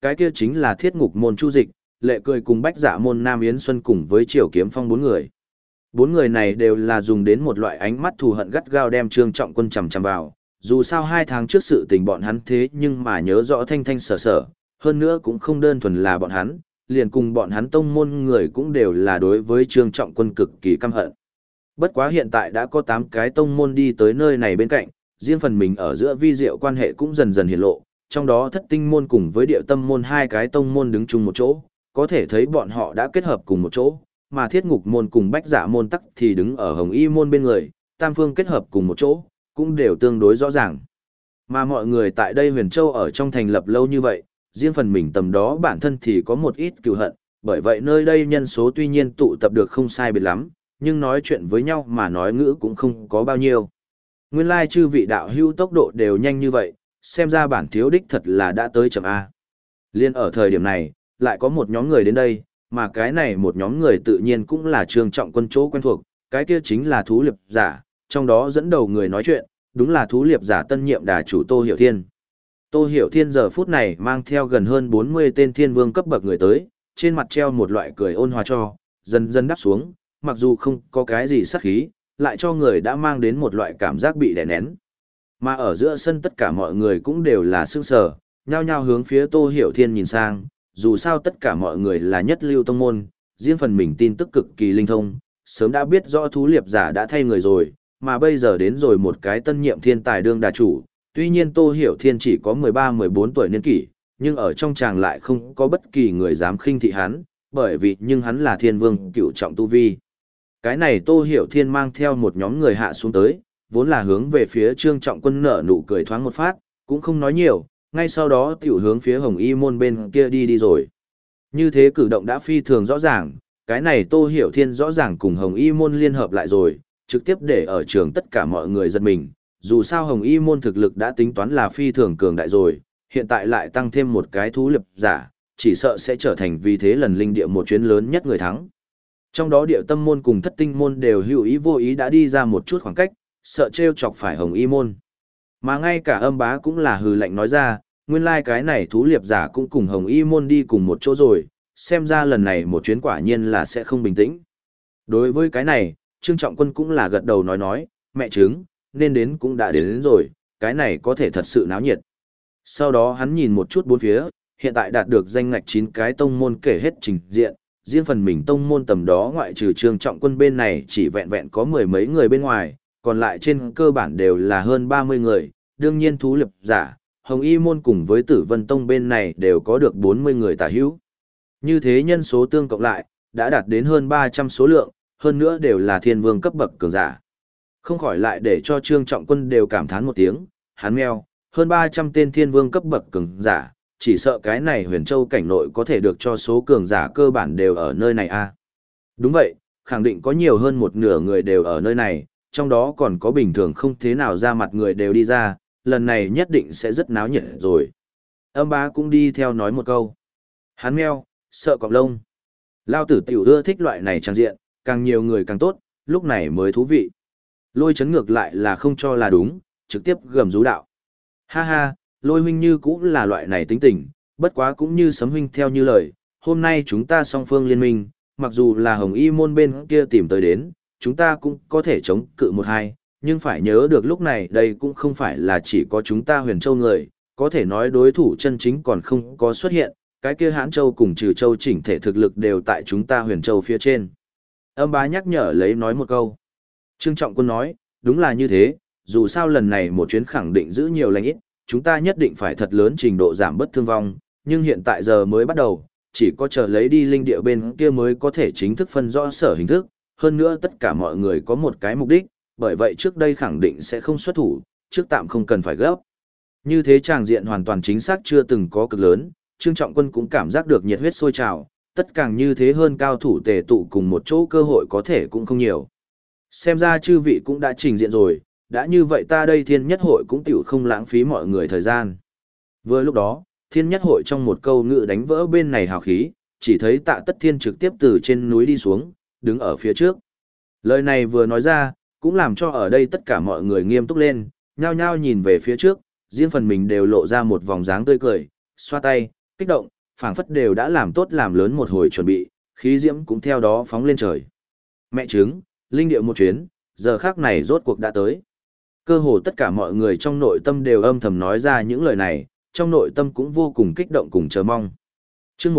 Speaker 1: cái kia chính là Thiết Ngục môn Chu Dịch, Lệ Cười cùng Bách Dạ môn Nam Yến Xuân cùng với Triều Kiếm Phong bốn người. Bốn người này đều là dùng đến một loại ánh mắt thù hận gắt gao đem Trương Trọng Quân chằm chằm vào, dù sao 2 tháng trước sự tình bọn hắn thế nhưng mà nhớ rõ thanh thanh sở sở, hơn nữa cũng không đơn thuần là bọn hắn, liền cùng bọn hắn tông môn người cũng đều là đối với Trương Trọng Quân cực kỳ căm hận. Bất quá hiện tại đã có 8 cái tông môn đi tới nơi này bên cạnh, riêng phần mình ở giữa vi diệu quan hệ cũng dần dần hiện lộ, trong đó Thất Tinh môn cùng với Điệu Tâm môn 2 cái tông môn đứng chung một chỗ, có thể thấy bọn họ đã kết hợp cùng một chỗ, mà Thiết Ngục môn cùng Bách Dạ môn tắc thì đứng ở Hồng Y môn bên người, tam phương kết hợp cùng một chỗ, cũng đều tương đối rõ ràng. Mà mọi người tại đây Huyền Châu ở trong thành lập lâu như vậy, riêng phần mình tầm đó bản thân thì có một ít cừu hận, bởi vậy nơi đây nhân số tuy nhiên tụ tập được không sai biệt lắm, nhưng nói chuyện với nhau mà nói ngữ cũng không có bao nhiêu. Nguyên lai chư vị đạo hữu tốc độ đều nhanh như vậy, xem ra bản thiếu đích thật là đã tới chậm A. Liên ở thời điểm này, lại có một nhóm người đến đây, mà cái này một nhóm người tự nhiên cũng là Trương Trọng Quân chỗ quen thuộc, cái kia chính là thú liệp giả, trong đó dẫn đầu người nói chuyện, đúng là thú liệp giả tân nhiệm đà chủ Tô Hiểu Thiên. Tô Hiểu Thiên giờ phút này mang theo gần hơn 40 tên thiên vương cấp bậc người tới, trên mặt treo một loại cười ôn hòa cho, dần dần đắp xuống, mặc dù không có cái gì sát khí, lại cho người đã mang đến một loại cảm giác bị đè nén. Mà ở giữa sân tất cả mọi người cũng đều là sững sờ, nhao nhao hướng phía Tô Hiểu Thiên nhìn sang, dù sao tất cả mọi người là nhất lưu tông môn, riêng phần mình tin tức cực kỳ linh thông, sớm đã biết rõ thú liệp giả đã thay người rồi, mà bây giờ đến rồi một cái tân nhiệm thiên tài đương đà chủ, tuy nhiên Tô Hiểu Thiên chỉ có 13-14 tuổi niên kỷ, nhưng ở trong chàng lại không có bất kỳ người dám khinh thị hắn, bởi vì nhưng hắn là thiên vương cựu trọng tu vi. Cái này Tô Hiểu Thiên mang theo một nhóm người hạ xuống tới, vốn là hướng về phía Trương Trọng Quân nở nụ cười thoáng một phát, cũng không nói nhiều, ngay sau đó tiểu hướng phía Hồng Y môn bên kia đi rồi. Như thế cử động đã phi thường rõ ràng, cái này Tô Hiểu Thiên rõ ràng cùng Hồng Y môn liên hợp lại rồi, trực tiếp để ở trường tất cả mọi người giật mình, dù sao Hồng Y môn thực lực đã tính toán là phi thường cường đại rồi, hiện tại lại tăng thêm một cái thú liệp giả, chỉ sợ sẽ trở thành vì thế lần linh địa một chuyến lớn nhất người thắng. Trong đó Điệu Tâm môn cùng Thất Tinh môn đều hữu ý vô ý đã đi ra một chút khoảng cách, sợ trêu chọc phải Hồng Y môn. Mà ngay cả Âm Bá cũng là hừ lạnh nói ra, nguyên lai cái này thú liệp giả cũng cùng Hồng Y môn đi cùng một chỗ rồi, xem ra lần này một chuyến quả nhiên là sẽ không bình tĩnh. Đối với cái này, Trương Trọng Quân cũng là gật đầu nói, mẹ chứng, nên đến cũng đã đến rồi, cái này có thể thật sự náo nhiệt. Sau đó hắn nhìn một chút bốn phía, hiện tại đạt được danh ngạch 9 cái tông môn kể hết trình diện, riêng phần mình tông môn tầm đó ngoại trừ Trương Trọng Quân bên này chỉ vẹn vẹn có 10 mấy người bên ngoài, còn lại trên cơ bản đều là hơn 30 người, đương nhiên thú liệp giả, Hồng Y môn cùng với Tử Vân Tông bên này đều có được 40 người tả hữu. Như thế nhân số tương cộng lại, đã đạt đến hơn 300 số lượng, hơn nữa đều là thiên vương cấp bậc cường giả. Không khỏi lại để cho Trương Trọng Quân đều cảm thán một tiếng, hắn meo, hơn 300 tên thiên vương cấp bậc cường giả, chỉ sợ cái này Huyền Châu cảnh nội có thể được cho số cường giả cơ bản đều ở nơi này a. Đúng vậy, khẳng định có nhiều hơn một nửa người đều ở nơi này, trong đó còn có bình thường không thế nào ra mặt người đều đi ra, lần này nhất định sẽ rất náo nhiệt rồi. Âm Bá cũng đi theo nói một câu. Hắn meo, sợ cọp lông. Lao tử tiểu ưa thích loại này trang diện, càng nhiều người càng tốt, lúc này mới thú vị. Lôi chấn ngược lại là không cho là đúng, trực tiếp gầm rú đạo. Ha ha, Lôi huynh như cũng là loại này tính tình, bất quá cũng như Sấm huynh theo như lời, hôm nay chúng ta song phương liên minh, mặc dù là Hồng Y môn bên kia tìm tới đến, chúng ta cũng có thể chống cự một hai, nhưng phải nhớ được lúc này đây cũng không phải là chỉ có chúng ta Huyền Châu người, có thể nói đối thủ chân chính còn không có xuất hiện, cái kia Hãn Châu cùng Trừ Châu chỉnh thể thực lực đều tại chúng ta Huyền Châu phía trên. Âm Bá nhắc nhở lấy nói một câu. Trương Trọng Quân nói, đúng là như thế, dù sao lần này một chuyến khẳng định giữ nhiều lành ít, chúng ta nhất định phải thật lớn trình độ giảm bất thương vong, nhưng hiện tại giờ mới bắt đầu, chỉ có chờ lấy đi linh địa bên kia mới có thể chính thức phân rõ sở hình thức, hơn nữa tất cả mọi người có một cái mục đích, bởi vậy trước đây khẳng định sẽ không xuất thủ, trước tạm không cần phải gấp. Như thế tràng diện hoàn toàn chính xác chưa từng có cực lớn, Trương Trọng Quân cũng cảm giác được nhiệt huyết sôi trào, tất càng như thế hơn cao thủ tề tụ cùng một chỗ cơ hội có thể cũng không nhiều. Xem ra chư vị cũng đã trình diện rồi, đã như vậy ta đây Thiên Nhất Hội cũng tiểu không lãng phí mọi người thời gian. Vừa lúc đó, Thiên Nhất Hội trong một câu ngữ đánh vỡ bên này hào khí, chỉ thấy Tạ Tất Thiên trực tiếp từ trên núi đi xuống, đứng ở phía trước. Lời này vừa nói ra, cũng làm cho ở đây tất cả mọi người nghiêm túc lên, nhao nhao nhìn về phía trước, riêng phần mình đều lộ ra một vòng dáng tươi cười, xoa tay, kích động, phảng phất đều đã làm tốt làm lớn một hồi chuẩn bị, khí diễm cũng theo đó phóng lên trời. Mẹ chứng, linh địa một chuyến, giờ khắc này rốt cuộc đã tới. Cơ hồ tất cả mọi người trong nội tâm đều âm thầm nói ra những lời này, trong nội tâm cũng vô cùng kích động cùng chờ mong. Chương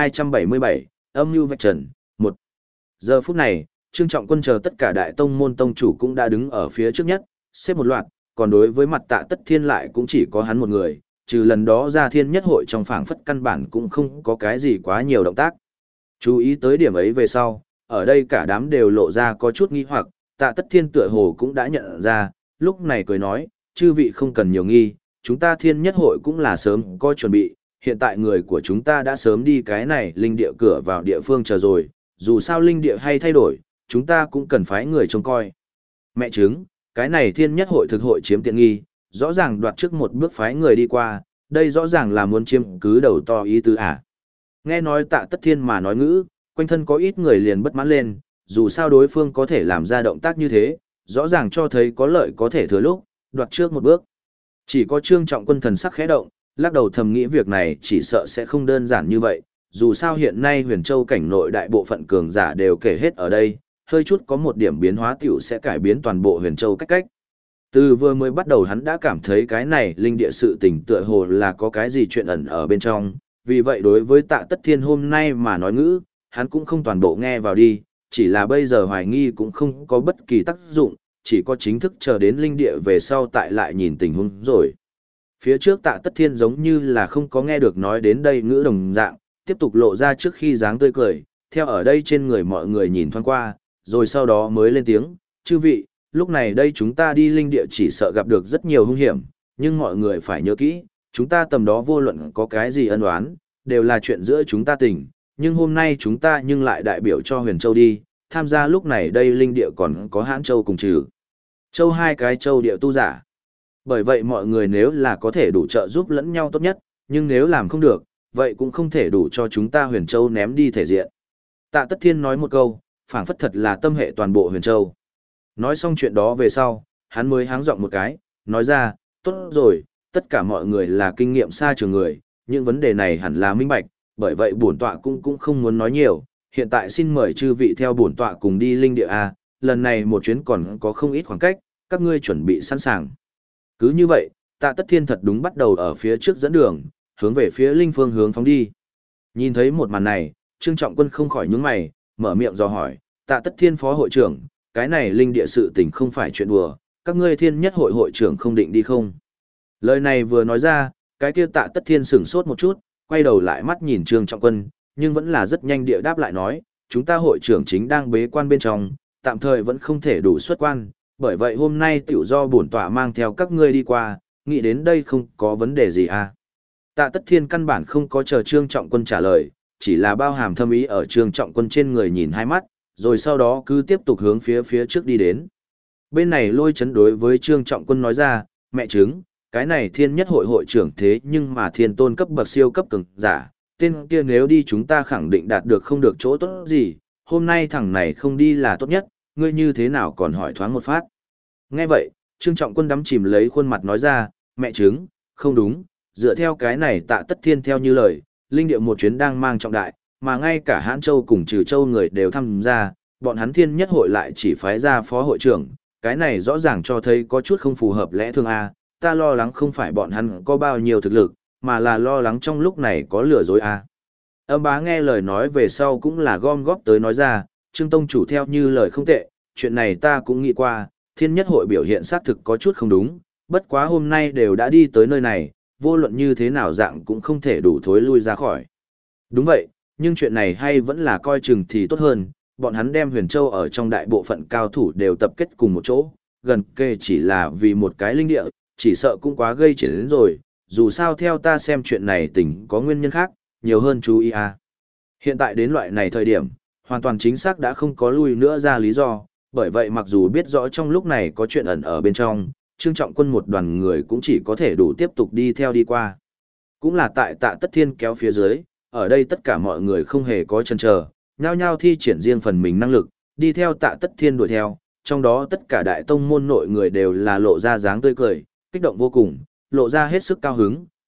Speaker 1: 1277, âm mưu vạch trần, 1. Giờ phút này, Trương Trọng Quân chờ tất cả đại tông môn tông chủ cũng đã đứng ở phía trước nhất, xếp một loạt, còn đối với mặt Tạ Tất Thiên lại cũng chỉ có hắn một người, trừ lần đó ra Thiên Nhất hội trong phảng phất căn bản cũng không có cái gì quá nhiều động tác. Chú ý tới điểm ấy về sau, ở đây cả đám đều lộ ra có chút nghi hoặc, Tạ Tất Thiên tựa hồ cũng đã nhận ra, lúc này cười nói, chư vị không cần nhiều nghi, chúng ta Thiên Nhất hội cũng là sớm có chuẩn bị, hiện tại người của chúng ta đã sớm đi cái này linh địa cửa vào địa phương chờ rồi, dù sao linh địa hay thay đổi, chúng ta cũng cần phái người trông coi. Mẹ chứng, cái này Thiên Nhất hội thực hội chiếm tiện nghi, rõ ràng đoạt trước một bước phái người đi qua, đây rõ ràng là muốn chiếm cứ đầu to ý tứ à. Nghe nói Tạ Tất Thiên mà nói ngữ, quanh thân có ít người liền bất mãn lên, dù sao đối phương có thể làm ra động tác như thế, rõ ràng cho thấy có lợi có thể thừa lúc, đoạt trước một bước. Chỉ có Trương Trọng Quân thần sắc khẽ động, lắc đầu thầm nghĩ việc này chỉ sợ sẽ không đơn giản như vậy, dù sao hiện nay Huyền Châu cảnh nội đại bộ phận cường giả đều kể hết ở đây, hơi chút có một điểm biến hóa tiểu sẽ cải biến toàn bộ Huyền Châu cách. Từ vừa mới bắt đầu hắn đã cảm thấy cái này linh địa sự tình tựa hồ là có cái gì chuyện ẩn ở bên trong, vì vậy đối với Tạ Tất Thiên hôm nay mà nói ngữ, hắn cũng không toàn bộ nghe vào đi, chỉ là bây giờ hoài nghi cũng không có bất kỳ tác dụng, chỉ có chính thức chờ đến linh địa về sau tại lại nhìn tình huống rồi. Phía trước Tạ Tất Thiên giống như là không có nghe được nói đến đây ngữ đồng dạng, tiếp tục lộ ra trước khi dáng tươi cười, theo ở đây trên người mọi người nhìn thoáng qua, rồi sau đó mới lên tiếng, chư vị, lúc này đây chúng ta đi linh địa chỉ sợ gặp được rất nhiều hung hiểm, nhưng mọi người phải nhớ kỹ, chúng ta tầm đó vô luận có cái gì ân oán, đều là chuyện giữa chúng ta tình, nhưng hôm nay chúng ta nhưng lại đại biểu cho Huyền Châu đi, tham gia lúc này đây linh địa còn có Hãn Châu cùng trừ Châu hai cái châu địa tu giả. Bởi vậy mọi người nếu là có thể đủ trợ giúp lẫn nhau tốt nhất, nhưng nếu làm không được, vậy cũng không thể đủ cho chúng ta Huyền Châu ném đi thể diện. Tạ Tất Thiên nói một câu, phảng phất thật là tâm hệ toàn bộ Huyền Châu. Nói xong chuyện đó về sau, hắn mới háng giọng một cái, nói ra, tốt rồi, tất cả mọi người là kinh nghiệm xa trường người, những vấn đề này hẳn là minh bạch, bởi vậy bổn tọa cũng không muốn nói nhiều, hiện tại xin mời chư vị theo bổn tọa cùng đi linh địa A, lần này một chuyến còn có không ít khoảng cách, các ngươi chuẩn bị sẵn sàng. Cứ như vậy, Tạ Tất Thiên thật đúng bắt đầu ở phía trước dẫn đường, hướng về phía linh phương hướng phóng đi. Nhìn thấy một màn này, Trương Trọng Quân không khỏi nhướng mày, mở miệng dò hỏi, Tạ Tất Thiên phó hội trưởng, cái này linh địa sự tình không phải chuyện đùa, các ngươi Thiên Nhất hội hội trưởng không định đi không? Lời này vừa nói ra, cái kia Tạ Tất Thiên sửng sốt một chút, quay đầu lại mắt nhìn Trương Trọng Quân, nhưng vẫn là rất nhanh địa đáp lại nói, chúng ta hội trưởng chính đang bế quan bên trong, tạm thời vẫn không thể đủ xuất quan, bởi vậy hôm nay tiểu do bổn tọa mang theo các ngươi đi qua, nghĩ đến đây không có vấn đề gì à. Tạ Tất Thiên căn bản không có chờ Trương Trọng Quân trả lời, chỉ là bao hàm thâm ý ở Trương Trọng Quân trên người nhìn hai mắt, rồi sau đó cứ tiếp tục hướng phía trước đi đến. Bên này Lôi Chấn đối với Trương Trọng Quân nói ra, mẹ chứng, cái này Thiên Nhất hội hội trưởng thế nhưng mà thiên tôn cấp bậc siêu cấp cường giả, tên kia nếu đi chúng ta khẳng định đạt được không được chỗ tốt gì, hôm nay thằng này không đi là tốt nhất, ngươi như thế nào còn hỏi thoáng một phát. Nghe vậy, Trương Trọng Quân đắm chìm lấy khuôn mặt nói ra, mẹ chứng, không đúng, dựa theo cái này Tạ Tất Thiên theo như lời, linh địa một chuyến đang mang trọng đại, mà ngay cả Hãn Châu cùng Trừ Châu người đều tham gia, bọn hắn Thiên Nhất hội lại chỉ phái ra phó hội trưởng, cái này rõ ràng cho thấy có chút không phù hợp lẽ thường a, ta lo lắng không phải bọn hắn có bao nhiêu thực lực, mà là lo lắng trong lúc này có lừa dối a. Âm Bá nghe lời nói về sau cũng là gom góp tới nói ra, Trương tông chủ theo như lời không tệ, chuyện này ta cũng nghĩ qua, Thiên Nhất hội biểu hiện xác thực có chút không đúng, bất quá hôm nay đều đã đi tới nơi này, vô luận như thế nào dạng cũng không thể đủ thối lui ra khỏi. Đúng vậy, nhưng chuyện này hay vẫn là coi chừng thì tốt hơn, bọn hắn đem Huyền Châu ở trong đại bộ phận cao thủ đều tập kết cùng một chỗ, gần kề chỉ là vì một cái linh địa, chỉ sợ cũng quá gây triển đến rồi, dù sao theo ta xem chuyện này tỉnh có nguyên nhân khác, nhiều hơn chú ý à. Hiện tại đến loại này thời điểm, hoàn toàn chính xác đã không có lui nữa ra lý do, bởi vậy mặc dù biết rõ trong lúc này có chuyện ẩn ở bên trong, Trương Trọng Quân một đoàn người cũng chỉ có thể đủ tiếp tục đi theo đi qua. Cũng là tại Tạ Tất Thiên kéo phía dưới, ở đây tất cả mọi người không hề có chần chờ, nhao nhao thi triển riêng phần mình năng lực, đi theo Tạ Tất Thiên đuổi theo, trong đó tất cả đại tông môn nội người đều là lộ ra dáng tươi cười, kích động vô cùng, lộ ra hết sức cao hứng,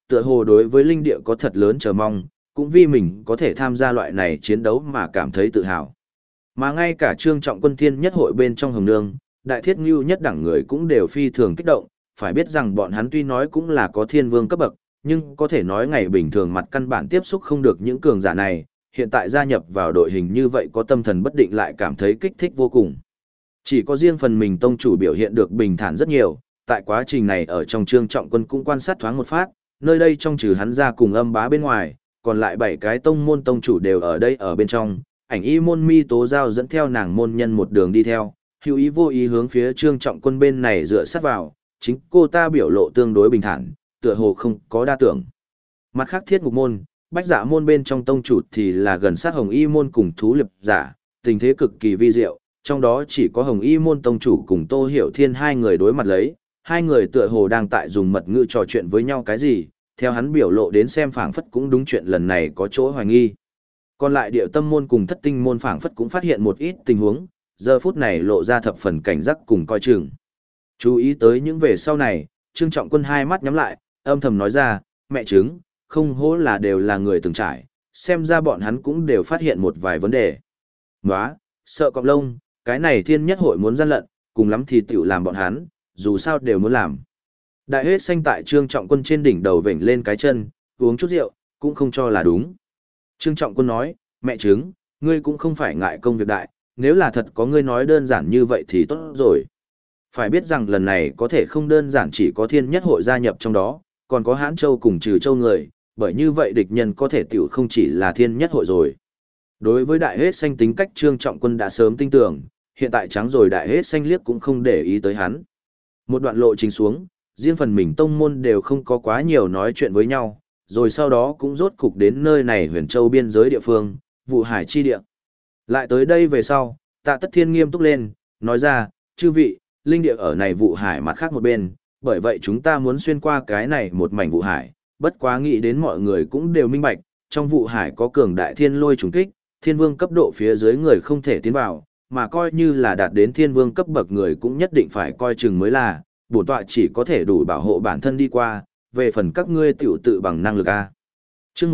Speaker 1: tựa hồ đối với linh địa có thật lớn chờ mong, cũng vì mình có thể tham gia loại này chiến đấu mà cảm thấy tự hào. Mà ngay cả Trương Trọng Quân Thiên Nhất hội bên trong Hồng Nương, Đại Thiết Ngưu nhất đẳng người cũng đều phi thường kích động, phải biết rằng bọn hắn tuy nói cũng là có thiên vương cấp bậc, nhưng có thể nói ngày bình thường mặt căn bản tiếp xúc không được những cường giả này, hiện tại gia nhập vào đội hình như vậy có tâm thần bất định lại cảm thấy kích thích vô cùng. Chỉ có riêng phần mình tông chủ biểu hiện được bình thản rất nhiều, tại quá trình này ở trong Trương Trọng Quân cũng quan sát thoáng một phát, nơi đây trong trừ hắn ra cùng Âm Bá bên ngoài, còn lại 7 cái tông môn tông chủ đều ở đây ở bên trong, Ảnh Y môn Mi Tố Giao dẫn theo nàng môn nhân một đường đi theo, hữu ý vô ý hướng phía Trương Trọng Quân bên này dựa sát vào, chính cô ta biểu lộ tương đối bình thản, tựa hồ không có đa tưởng. Mặt khác Thiết Ngục môn, Bách Dạ môn bên trong tông chủ thì là gần sát Hồng Y môn cùng Thú Liệp giả, tình thế cực kỳ vi diệu, trong đó chỉ có Hồng Y môn tông chủ cùng Tô Hiểu Thiên hai người đối mặt lấy, hai người tựa hồ đang tại dùng mật ngữ trò chuyện với nhau cái gì, theo hắn biểu lộ đến xem phảng phất cũng đúng chuyện lần này có chỗ hoài nghi. Còn lại Điệu Tâm môn cùng Thất Tinh môn phảng phất cũng phát hiện một ít tình huống, giờ phút này lộ ra thập phần cảnh giác cùng coi chừng. Chú ý tới những về sau này, Trương Trọng Quân hai mắt nhắm lại, âm thầm nói ra, mẹ chứng, không hổ là đều là người từng trải, xem ra bọn hắn cũng đều phát hiện một vài vấn đề. Nóa, sợ cọp lông, cái này Thiên Nhất hội muốn gian lận, cùng lắm thì tiểu làm bọn hắn, dù sao đều muốn làm. Đại hết xanh tại Trương Trọng Quân trên đỉnh đầu vểnh lên cái chân, uống chút rượu, cũng không cho là đúng. Trương Trọng Quân nói, mẹ chứng, ngươi cũng không phải ngại công việc đại, nếu là thật có ngươi nói đơn giản như vậy thì tốt rồi. Phải biết rằng lần này có thể không đơn giản chỉ có Thiên Nhất hội gia nhập trong đó, còn có Hãn Châu cùng Trừ Châu người, bởi như vậy địch nhân có thể tiểu không chỉ là Thiên Nhất hội rồi. Đối với đại hết xanh tính cách Trương Trọng Quân đã sớm tin tưởng, hiện tại trắng rồi đại hết xanh liếc cũng không để ý tới hắn. Một đoạn lộ trình xuống, riêng phần mình tông môn đều không có quá nhiều nói chuyện với nhau, rồi sau đó cũng rốt cục đến nơi này Huyền Châu biên giới địa phương, Vụ Hải chi địa. Lại tới đây về sau, Tạ Tất Thiên nghiêm túc lên, nói ra, chư vị, linh địa ở này Vụ Hải mặt khác một bên, bởi vậy chúng ta muốn xuyên qua cái này một mảnh Vụ Hải, bất quá nghĩ đến mọi người cũng đều minh bạch, trong Vụ Hải có cường đại thiên lôi trùng kích, thiên vương cấp độ phía dưới người không thể tiến vào, mà coi như là đạt đến thiên vương cấp bậc người cũng nhất định phải coi chừng mới là, bổn tọa chỉ có thể đủ bảo hộ bản thân đi qua, về phần các ngươi tiểu tự bằng năng lực A. Chương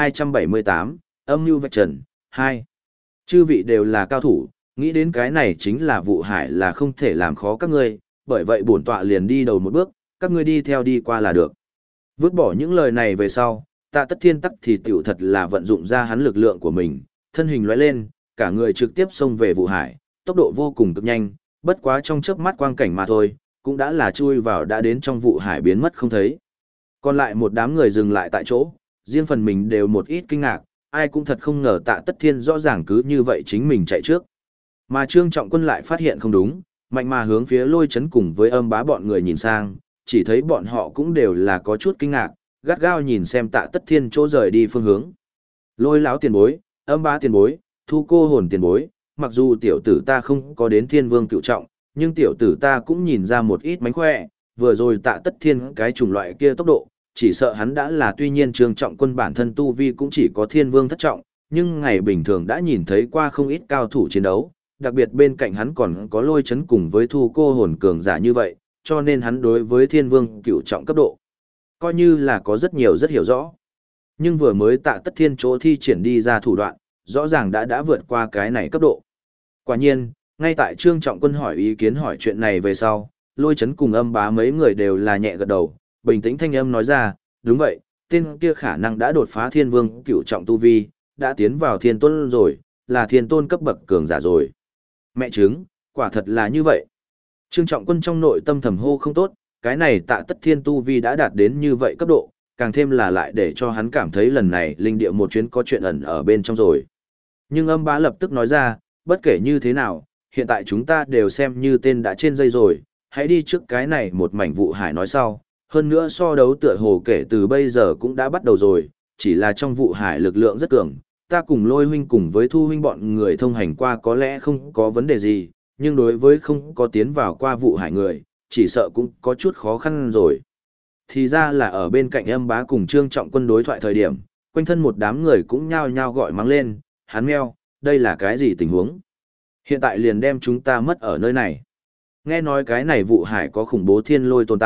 Speaker 1: 1278, âm mưu vạch trần, 2. Chư vị đều là cao thủ, nghĩ đến cái này chính là Vụ Hải là không thể làm khó các ngươi, bởi vậy bổn tọa liền đi đầu một bước, các ngươi đi theo đi qua là được. Vứt bỏ những lời này về sau, Tạ Tất Thiên tắc thì tiểu thật là vận dụng ra hắn lực lượng của mình, thân hình lóe lên, cả người trực tiếp xông về Vụ Hải, tốc độ vô cùng cực nhanh, bất quá trong chớp mắt quang cảnh mà thôi, cũng đã là chui vào đã đến trong Vụ Hải biến mất không thấy. Còn lại một đám người dừng lại tại chỗ, riêng phần mình đều một ít kinh ngạc, ai cũng thật không ngờ Tạ Tất Thiên rõ ràng cứ như vậy chính mình chạy trước. Mà Trương Trọng Quân lại phát hiện không đúng, mạnh mà hướng phía Lôi Chấn cùng với Âm Bá bọn người nhìn sang, chỉ thấy bọn họ cũng đều là có chút kinh ngạc, gắt gao nhìn xem Tạ Tất Thiên chỗ rời đi phương hướng. Lôi lão tiền bối, Âm Bá tiền bối, Thu cô hồn tiền bối, mặc dù tiểu tử ta không có đến thiên vương cựu trọng, nhưng tiểu tử ta cũng nhìn ra một ít mánh khỏe, vừa rồi Tạ Tất Thiên cái chủng loại kia tốc độ, chỉ sợ hắn đã là tuy nhiên Trương Trọng Quân bản thân tu vi cũng chỉ có thiên vương thất trọng, nhưng ngày bình thường đã nhìn thấy qua không ít cao thủ chiến đấu, đặc biệt bên cạnh hắn còn có Lôi Chấn cùng với Thu cô hồn cường giả như vậy, cho nên hắn đối với thiên vương cựu trọng cấp độ, coi như là có rất nhiều rất hiểu rõ. Nhưng vừa mới Tạ Tất Thiên chỗ thi triển đi ra thủ đoạn, rõ ràng đã vượt qua cái này cấp độ. Quả nhiên, ngay tại Trương Trọng Quân hỏi ý kiến hỏi chuyện này về sau, Lôi Chấn cùng Âm Bá mấy người đều là nhẹ gật đầu, bình tĩnh thanh âm nói ra, đúng vậy, tên kia khả năng đã đột phá thiên vương cửu trọng tu vi, đã tiến vào thiên tôn rồi, là thiên tôn cấp bậc cường giả rồi. Mẹ chứng, quả thật là như vậy. Trương Trọng Quân trong nội tâm thầm hô không tốt, cái này Tạ Tất Thiên tu vi đã đạt đến như vậy cấp độ, càng thêm là lại để cho hắn cảm thấy lần này linh địa một chuyến có chuyện ẩn ở bên trong rồi. Nhưng Âm Bá lập tức nói ra, bất kể như thế nào, hiện tại chúng ta đều xem như tên đã trên dây rồi, hãy đi trước cái này một mảnh Vụ Hải nói sau. Hơn nữa so đấu tựa hồ kể từ bây giờ cũng đã bắt đầu rồi, chỉ là trong Vụ Hải lực lượng rất cường, ta cùng Lôi huynh cùng với Thu huynh bọn người thông hành qua có lẽ không có vấn đề gì, nhưng đối với không có tiến vào qua Vụ Hải người, chỉ sợ cũng có chút khó khăn rồi. Thì ra là ở bên cạnh Âm Bá cùng Trương Trọng Quân đối thoại thời điểm, quanh thân một đám người cũng nhao nhao gọi mắng lên, hắn meo, đây là cái gì tình huống? Hiện tại liền đem chúng ta mất ở nơi này. Nghe nói cái này Vụ Hải có khủng bố thiên lôi tồn tại,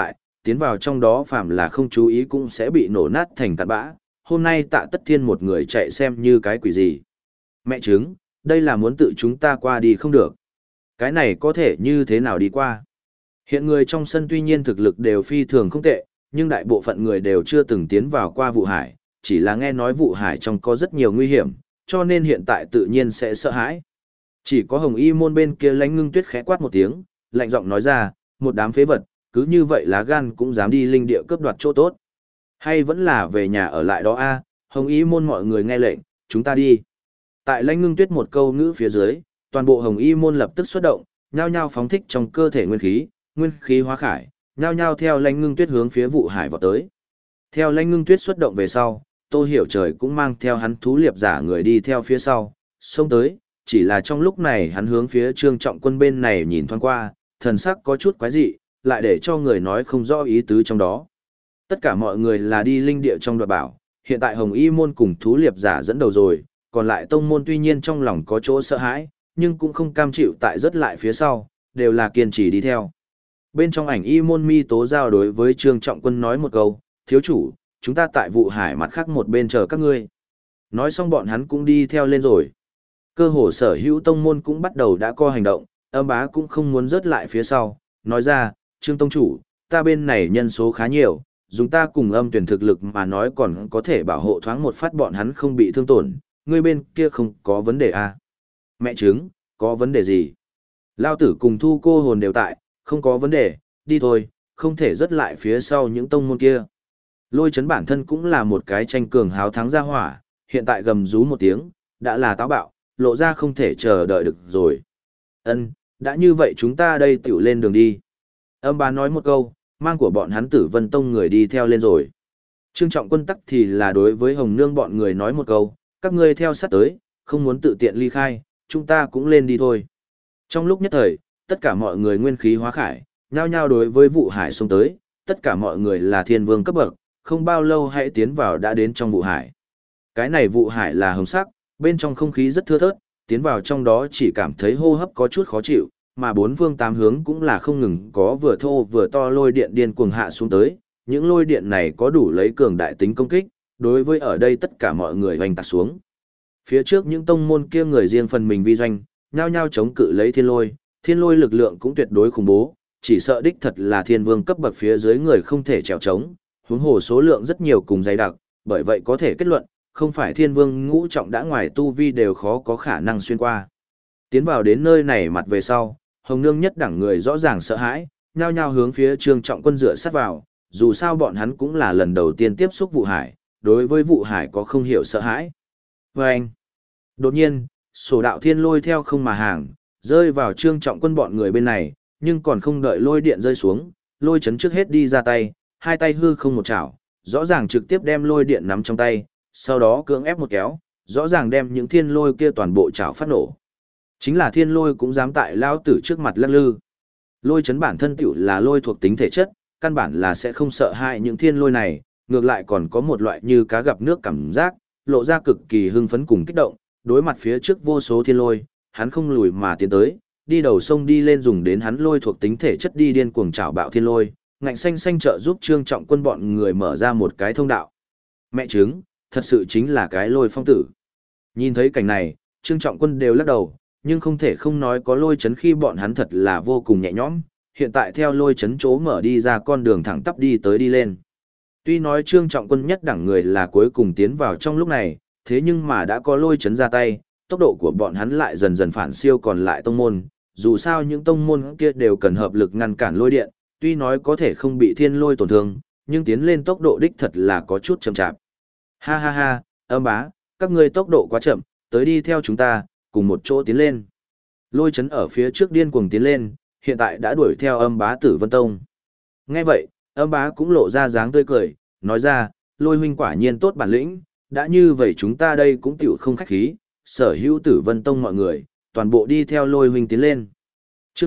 Speaker 1: tiến vào trong đó phàm là không chú ý cũng sẽ bị nổ nát thành tạt bã. Hôm nay Tạ Tất Thiên một người chạy xem như cái quỷ gì. Mẹ chứng, đây là muốn tự chúng ta qua đi không được. Cái này có thể như thế nào đi qua? Hiện người trong sân tuy nhiên thực lực đều phi thường không tệ, nhưng đại bộ phận người đều chưa từng tiến vào qua vụ hải, chỉ là nghe nói vụ hải trong có rất nhiều nguy hiểm, cho nên hiện tại tự nhiên sẽ sợ hãi. Chỉ có Hồng Y môn bên kia Lãnh Ngưng Tuyết khẽ quát một tiếng, lạnh giọng nói ra, một đám phế vật, cứ như vậy lá gan cũng dám đi linh địa cướp đoạt chỗ tốt. Hay vẫn là về nhà ở lại đó a? Hồng Y môn mọi người nghe lệnh, chúng ta đi. Tại Lãnh Ngưng Tuyết một câu ngữ phía dưới, toàn bộ Hồng Y môn lập tức xuất động, nhao nhao phóng thích trong cơ thể nguyên khí hóa khải, nhao nhao theo Lãnh Ngưng Tuyết hướng phía vụ hải vọt tới. Theo Lãnh Ngưng Tuyết xuất động về sau, Tô Hiểu Trời cũng mang theo hắn thú liệp giả người đi theo phía sau, xông tới, chỉ là trong lúc này hắn hướng phía Trương Trọng Quân bên này nhìn thoáng qua, thần sắc có chút quái dị, lại để cho người nói không rõ ý tứ trong đó. Tất cả mọi người là đi linh địa trong đoạt bảo, hiện tại Hồng Y môn cùng thú liệp giả dẫn đầu rồi, còn lại tông môn tuy nhiên trong lòng có chỗ sợ hãi, nhưng cũng không cam chịu tại rất lại phía sau, đều là kiên trì đi theo. Bên trong ảnh Y môn Mi Tố Giao đối với Trương Trọng Quân nói một câu, thiếu chủ, chúng ta tại vụ hải mặt khác một bên chờ các ngươi. Nói xong bọn hắn cũng đi theo lên rồi. Cơ hồ sở hữu tông môn cũng bắt đầu đã có hành động, Âm Bá cũng không muốn rớt lại phía sau, nói ra, Trương Tông Chủ, ta bên này nhân số khá nhiều, dùng ta cùng Âm Tuyển thực lực mà nói còn có thể bảo hộ thoáng một phát bọn hắn không bị thương tổn, ngươi bên kia không có vấn đề à? Mẹ chứng, có vấn đề gì? Lao tử cùng Thu cô hồn đều tại, không có vấn đề, đi thôi, không thể rớt lại phía sau những tông môn kia. Lôi Chấn bản thân cũng là một cái tranh cường háo thắng ra hỏa, hiện tại gầm rú một tiếng, đã là táo bạo, lộ ra không thể chờ đợi được rồi. Ân, đã như vậy chúng ta đây tiểu lên đường đi. Âm Bá nói một câu, mang của bọn hắn Tử Vân Tông người đi theo lên rồi. Trương Trọng Quân tắc thì là đối với Hồng Nương bọn người nói một câu, các ngươi theo sát tới, không muốn tự tiện ly khai, chúng ta cũng lên đi thôi. Trong lúc nhất thời, tất cả mọi người nguyên khí hóa khải, nhao nhao đối với vụ hải xông tới, tất cả mọi người là thiên vương cấp bậc, không bao lâu hãy tiến vào đã đến trong vụ hải. Cái này vụ hải là hồng sắc, bên trong không khí rất thưa thớt, tiến vào trong đó chỉ cảm thấy hô hấp có chút khó chịu, mà bốn phương tám hướng cũng là không ngừng có vừa thô vừa to lôi điện điên cuồng hạ xuống tới, những lôi điện này có đủ lấy cường đại tính công kích, đối với ở đây tất cả mọi người hoành tạc xuống. Phía trước những tông môn kia người riêng phần mình vi doanh, nhao nhao chống cự lấy thiên lôi lực lượng cũng tuyệt đối khủng bố, chỉ sợ đích thật là thiên vương cấp bậc phía dưới người không thể trèo trống, huống hồ số lượng rất nhiều cùng dày đặc, bởi vậy có thể kết luận, không phải thiên vương ngũ trọng đã ngoài tu vi đều khó có khả năng xuyên qua. Tiến vào đến nơi này mặt về sau, Hồng Nương nhất đẳng người rõ ràng sợ hãi, nhao nhao hướng phía Trương Trọng Quân dựa sát vào, dù sao bọn hắn cũng là lần đầu tiên tiếp xúc vụ hải, đối với vụ hải có không hiểu sợ hãi. Và anh, đột nhiên, sổ đạo thiên lôi theo không mà hàng, rơi vào Trương Trọng Quân bọn người bên này, nhưng còn không đợi lôi điện rơi xuống, Lôi Chấn trước hết đi ra tay, hai tay hư không một chảo, rõ ràng trực tiếp đem lôi điện nắm trong tay, sau đó cưỡng ép một kéo, rõ ràng đem những thiên lôi kia toàn bộ chảo phát nổ. Chính là thiên lôi cũng dám tại lao tử trước mặt lắc lư. Lôi Chấn bản thân tiểu là lôi thuộc tính thể chất, căn bản là sẽ không sợ hãi những thiên lôi này, ngược lại còn có một loại như cá gặp nước cảm giác, lộ ra cực kỳ hưng phấn cùng kích động, đối mặt phía trước vô số thiên lôi, hắn không lùi mà tiến tới, đi đầu sông đi lên dùng đến hắn lôi thuộc tính thể chất đi điên cuồng chảo bạo thiên lôi, ngạnh xanh xanh trợ giúp Trương Trọng Quân bọn người mở ra một cái thông đạo. Mẹ chứng, thật sự chính là cái lôi phong tử. Nhìn thấy cảnh này, Trương Trọng Quân đều lắc đầu, nhưng không thể không nói có lôi chấn khi bọn hắn thật là vô cùng nhẹ nhõm, hiện tại theo lôi chấn chỗ mở đi ra con đường thẳng tắp đi tới đi lên. Tuy nói Trương Trọng Quân nhất đẳng người là cuối cùng tiến vào trong lúc này, thế nhưng mà đã có lôi chấn ra tay, tốc độ của bọn hắn lại dần dần phản siêu còn lại tông môn, dù sao những tông môn kia đều cần hợp lực ngăn cản lôi điện, tuy nói có thể không bị thiên lôi tổn thương, nhưng tiến lên tốc độ đích thật là có chút chậm chạp. Ha ha ha, Âm Bá, các ngươi tốc độ quá chậm, tới đi theo chúng ta, cùng một chỗ tiến lên. Lôi chấn ở phía trước điên cuồng tiến lên, hiện tại đã đuổi theo Âm Bá Tử Vân Tông. Nghe vậy, Âm Bá cũng lộ ra dáng tươi cười, nói ra, Lôi huynh quả nhiên tốt bản lĩnh, đã như vậy chúng ta đây cũng tiểu không khách khí, sở hữu Tử Vân Tông mọi người, toàn bộ đi theo Lôi huynh tiến lên. Chương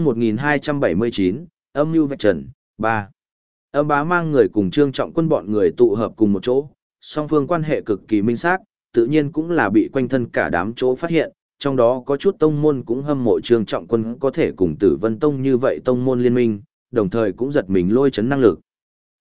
Speaker 1: 1279, Âm Nhu Vạch Trần, 3. Âm Bá mang người cùng Trương Trọng Quân bọn người tụ hợp cùng một chỗ, song phương quan hệ cực kỳ minh xác, tự nhiên cũng là bị quanh thân cả đám chỗ phát hiện, trong đó có chút tông môn cũng hâm mộ Trương Trọng Quân có thể cùng Tử Vân Tông như vậy tông môn liên minh, đồng thời cũng giật mình lôi chấn năng lực.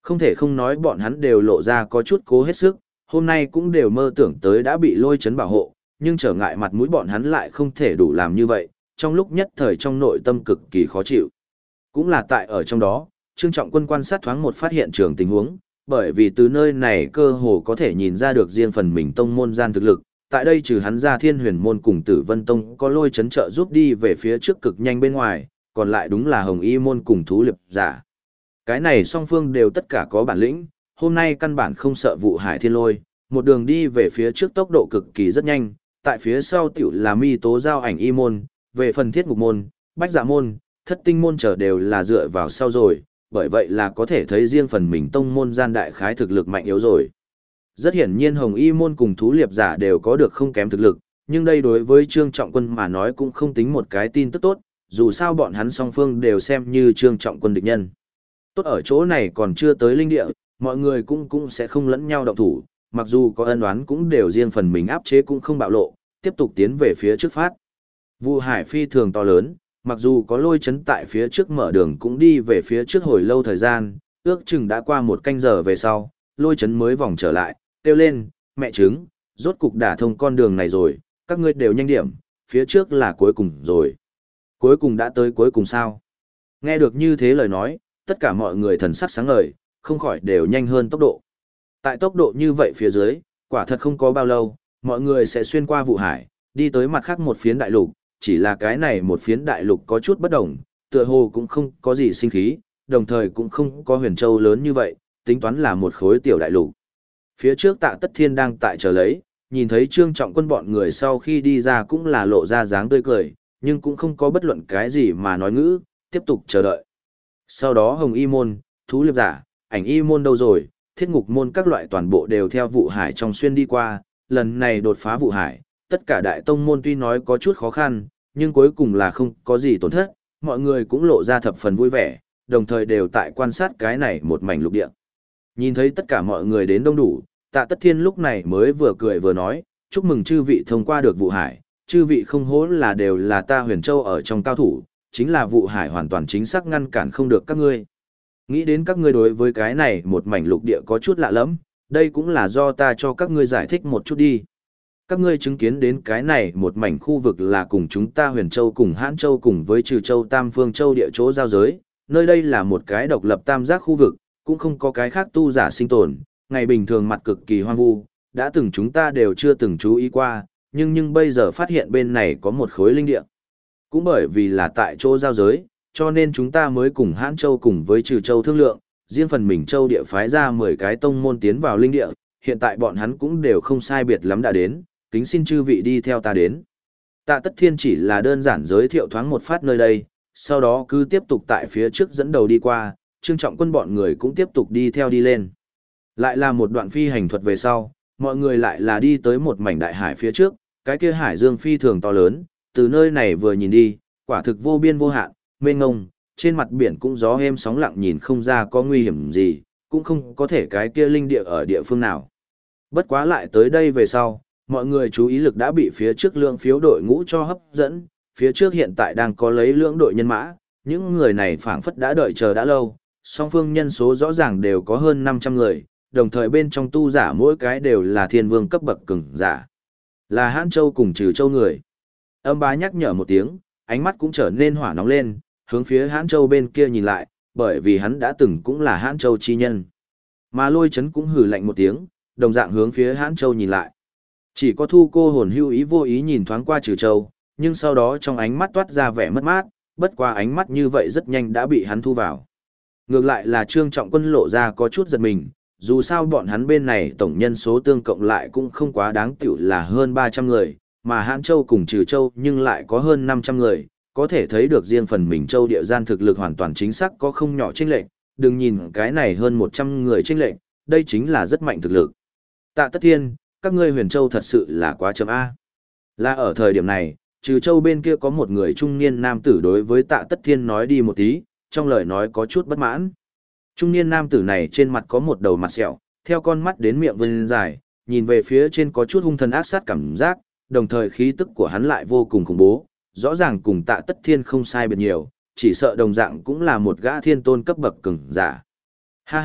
Speaker 1: Không thể không nói bọn hắn đều lộ ra có chút cố hết sức, hôm nay cũng đều mơ tưởng tới đã bị lôi chấn bảo hộ, nhưng trở ngại mặt mũi bọn hắn lại không thể đủ làm như vậy, trong lúc nhất thời trong nội tâm cực kỳ khó chịu. Cũng là tại ở trong đó, Trương Trọng Quân quan sát thoáng một phát hiện trường tình huống, bởi vì từ nơi này cơ hồ có thể nhìn ra được riêng phần mình tông môn gian thực lực, tại đây trừ hắn ra Thiên Huyền môn cùng Tử Vân tông có lôi chấn trợ giúp đi về phía trước cực nhanh bên ngoài, còn lại đúng là Hồng Y môn cùng Thú Liệp giả. Cái này song phương đều tất cả có bản lĩnh, hôm nay căn bản không sợ vụ hải thiên lôi, một đường đi về phía trước tốc độ cực kỳ rất nhanh, tại phía sau tiểu là Mi Tố Giao Ảnh Y môn, về phần Thiết Ngục môn, Bách Dạ môn, Thất Tinh môn trở đều là dựa vào sau rồi, bởi vậy là có thể thấy riêng phần mình tông môn gian đại khái thực lực mạnh yếu rồi. Rất hiển nhiên Hồng Y môn cùng Thú Liệp giả đều có được không kém thực lực, nhưng đây đối với Trương Trọng Quân mà nói cũng không tính một cái tin tức tốt, dù sao bọn hắn song phương đều xem như Trương Trọng Quân địch nhân. Tốt ở chỗ này còn chưa tới linh địa, mọi người cũng sẽ không lẫn nhau động thủ, mặc dù có ân oán cũng đều riêng phần mình áp chế cũng không bạo lộ, tiếp tục tiến về phía trước phát. Vụ hải phi thường to lớn, mặc dù có lôi chấn tại phía trước mở đường cũng đi về phía trước hồi lâu thời gian, ước chừng đã qua một canh giờ về sau, lôi chấn mới vòng trở lại, kêu lên, mẹ trứng, rốt cục đả thông con đường này rồi, các ngươi đều nhanh điểm, phía trước là cuối cùng rồi. Cuối cùng đã tới cuối cùng sao? Nghe được như thế lời nói, tất cả mọi người thần sắc sáng ngời, không khỏi đều nhanh hơn tốc độ. Tại tốc độ như vậy phía dưới, quả thật không có bao lâu, mọi người sẽ xuyên qua vụ hải, đi tới mặt khác một phiến đại lục, chỉ là cái này một phiến đại lục có chút bất đồng, tựa hồ cũng không có gì sinh khí, đồng thời cũng không có huyền châu lớn như vậy, tính toán là một khối tiểu đại lục. Phía trước Tạ Tất Thiên đang tại chờ lấy, nhìn thấy Trương Trọng Quân bọn người sau khi đi ra cũng là lộ ra dáng tươi cười, nhưng cũng không có bất luận cái gì mà nói ngữ, tiếp tục chờ đợi. Sau đó Hồng Y môn, Thú Liệp giả, Ảnh Y môn đâu rồi, Thiết Ngục môn các loại toàn bộ đều theo vụ hải trong xuyên đi qua, lần này đột phá vụ hải, tất cả đại tông môn tuy nói có chút khó khăn, nhưng cuối cùng là không có gì tổn thất, mọi người cũng lộ ra thập phần vui vẻ, đồng thời đều tại quan sát cái này một mảnh lục địa. Nhìn thấy tất cả mọi người đến đông đủ, Tạ Tất Thiên lúc này mới vừa cười vừa nói, chúc mừng chư vị thông qua được vụ hải, chư vị không hố là đều là ta Huyền Châu ở trong cao thủ, chính là vụ hải hoàn toàn chính xác ngăn cản không được các ngươi. Nghĩ đến các ngươi đối với cái này một mảnh lục địa có chút lạ lẫm, đây cũng là do ta cho các ngươi giải thích một chút đi. Các ngươi chứng kiến đến cái này một mảnh khu vực là cùng chúng ta Huyền Châu cùng Hãn Châu cùng với Trừ Châu Tam Phương Châu địa chỗ giao giới, nơi đây là một cái độc lập tam giác khu vực, cũng không có cái khác tu giả sinh tồn, ngày bình thường mặt cực kỳ hoang vu, đã từng chúng ta đều chưa từng chú ý qua, nhưng bây giờ phát hiện bên này có một khối linh địa. Cũng bởi vì là tại chỗ giao giới, cho nên chúng ta mới cùng Hãn Châu cùng với Trừ Châu thương lượng, riêng phần mình Châu địa phái ra 10 cái tông môn tiến vào linh địa, hiện tại bọn hắn cũng đều không sai biệt lắm đã đến, kính xin chư vị đi theo ta đến. Tạ Tất Thiên chỉ là đơn giản giới thiệu thoáng một phát nơi đây, sau đó cứ tiếp tục tại phía trước dẫn đầu đi qua, Trương Trọng Quân bọn người cũng tiếp tục đi theo đi lên. Lại là một đoạn phi hành thuật về sau, mọi người lại là đi tới một mảnh đại hải phía trước, cái kia hải dương phi thường to lớn, từ nơi này vừa nhìn đi, quả thực vô biên vô hạn, mênh ngông, trên mặt biển cũng gió êm sóng lặng nhìn không ra có nguy hiểm gì, cũng không có thể cái kia linh địa ở địa phương nào. Bất quá lại tới đây về sau, mọi người chú ý lực đã bị phía trước lượng phiếu đội ngũ cho hấp dẫn, phía trước hiện tại đang có lấy lưỡng đội nhân mã, những người này phảng phất đã đợi chờ đã lâu, song phương nhân số rõ ràng đều có hơn 500 người, đồng thời bên trong tu giả mỗi cái đều là thiên vương cấp bậc cường giả. Là Hãn Châu cùng Trừ Châu người. Âm Bá nhắc nhở một tiếng, ánh mắt cũng trở nên hỏa nóng lên, hướng phía Hãn Châu bên kia nhìn lại, bởi vì hắn đã từng cũng là Hãn Châu chi nhân. Mà Lôi Chấn cũng hừ lạnh một tiếng, đồng dạng hướng phía Hãn Châu nhìn lại. Chỉ có Thu Cô hồn hưu ý vô ý nhìn thoáng qua Trừ Châu, nhưng sau đó trong ánh mắt toát ra vẻ mất mát, bất qua ánh mắt như vậy rất nhanh đã bị hắn thu vào. Ngược lại là Trương Trọng Quân lộ ra có chút giật mình, dù sao bọn hắn bên này tổng nhân số tương cộng lại cũng không quá đáng tiểu là hơn 300 người, mà Hãn Châu cùng Trừ Châu nhưng lại có hơn 500 người, có thể thấy được riêng phần mình Châu địa gian thực lực hoàn toàn chính xác có không nhỏ chênh lệch, đừng nhìn cái này hơn 100 người chênh lệch, đây chính là rất mạnh thực lực. Tạ Tất Thiên, các ngươi Huyền Châu thật sự là quá chậm A. Là ở thời điểm này, Trừ Châu bên kia có một người trung niên nam tử đối với Tạ Tất Thiên nói đi một tí, trong lời nói có chút bất mãn. Trung niên nam tử này trên mặt có một đầu mặt sẹo, theo con mắt đến miệng vươn dài, nhìn về phía trên có chút hung thần ác sát cảm giác, đồng thời khí tức của hắn lại vô cùng khủng bố, rõ ràng cùng Tạ Tất Thiên không sai biệt nhiều, chỉ sợ đồng dạng cũng là một gã thiên tôn cấp bậc cường giả. Ha ha,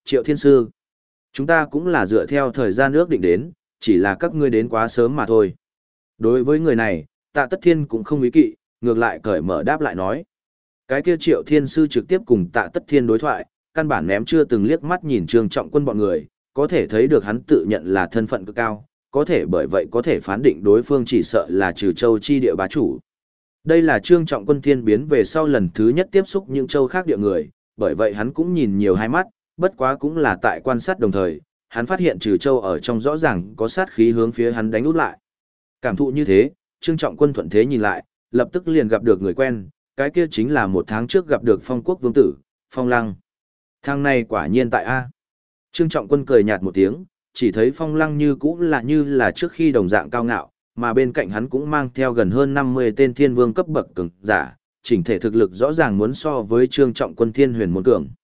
Speaker 1: Triệu Thiên Sư. Chúng ta cũng là dựa theo thời gian ước định đến, chỉ là các ngươi đến quá sớm mà thôi. Đối với người này, Tạ Tất Thiên cũng không ý kỵ, ngược lại cởi mở đáp lại nói. Cái kia Triệu Thiên Sư trực tiếp cùng Tạ Tất Thiên đối thoại, căn bản ném chưa từng liếc mắt nhìn Trương Trọng Quân bọn người, có thể thấy được hắn tự nhận là thân phận cực cao, có thể bởi vậy có thể phán định đối phương chỉ sợ là Trừ Châu chi địa bá chủ. Đây là Trương Trọng Quân thiên biến về sau lần thứ nhất tiếp xúc những châu khác địa người, bởi vậy hắn cũng nhìn nhiều hai mắt, bất quá cũng là tại quan sát đồng thời, hắn phát hiện Trừ Châu ở trong rõ ràng có sát khí hướng phía hắn đánh út lại. Cảm thụ như thế, Trương Trọng Quân thuận thế nhìn lại, lập tức liền gặp được người quen, cái kia chính là một tháng trước gặp được Phong Quốc Vương tử, Phong Lăng. Thằng này quả nhiên tại A. Trương Trọng Quân cười nhạt một tiếng, chỉ thấy Phong Lăng như là trước khi đồng dạng cao ngạo, mà bên cạnh hắn cũng mang theo gần hơn 50 tên thiên vương cấp bậc cường giả, chỉnh thể thực lực rõ ràng muốn so với Trương Trọng Quân thiên huyền môn cường.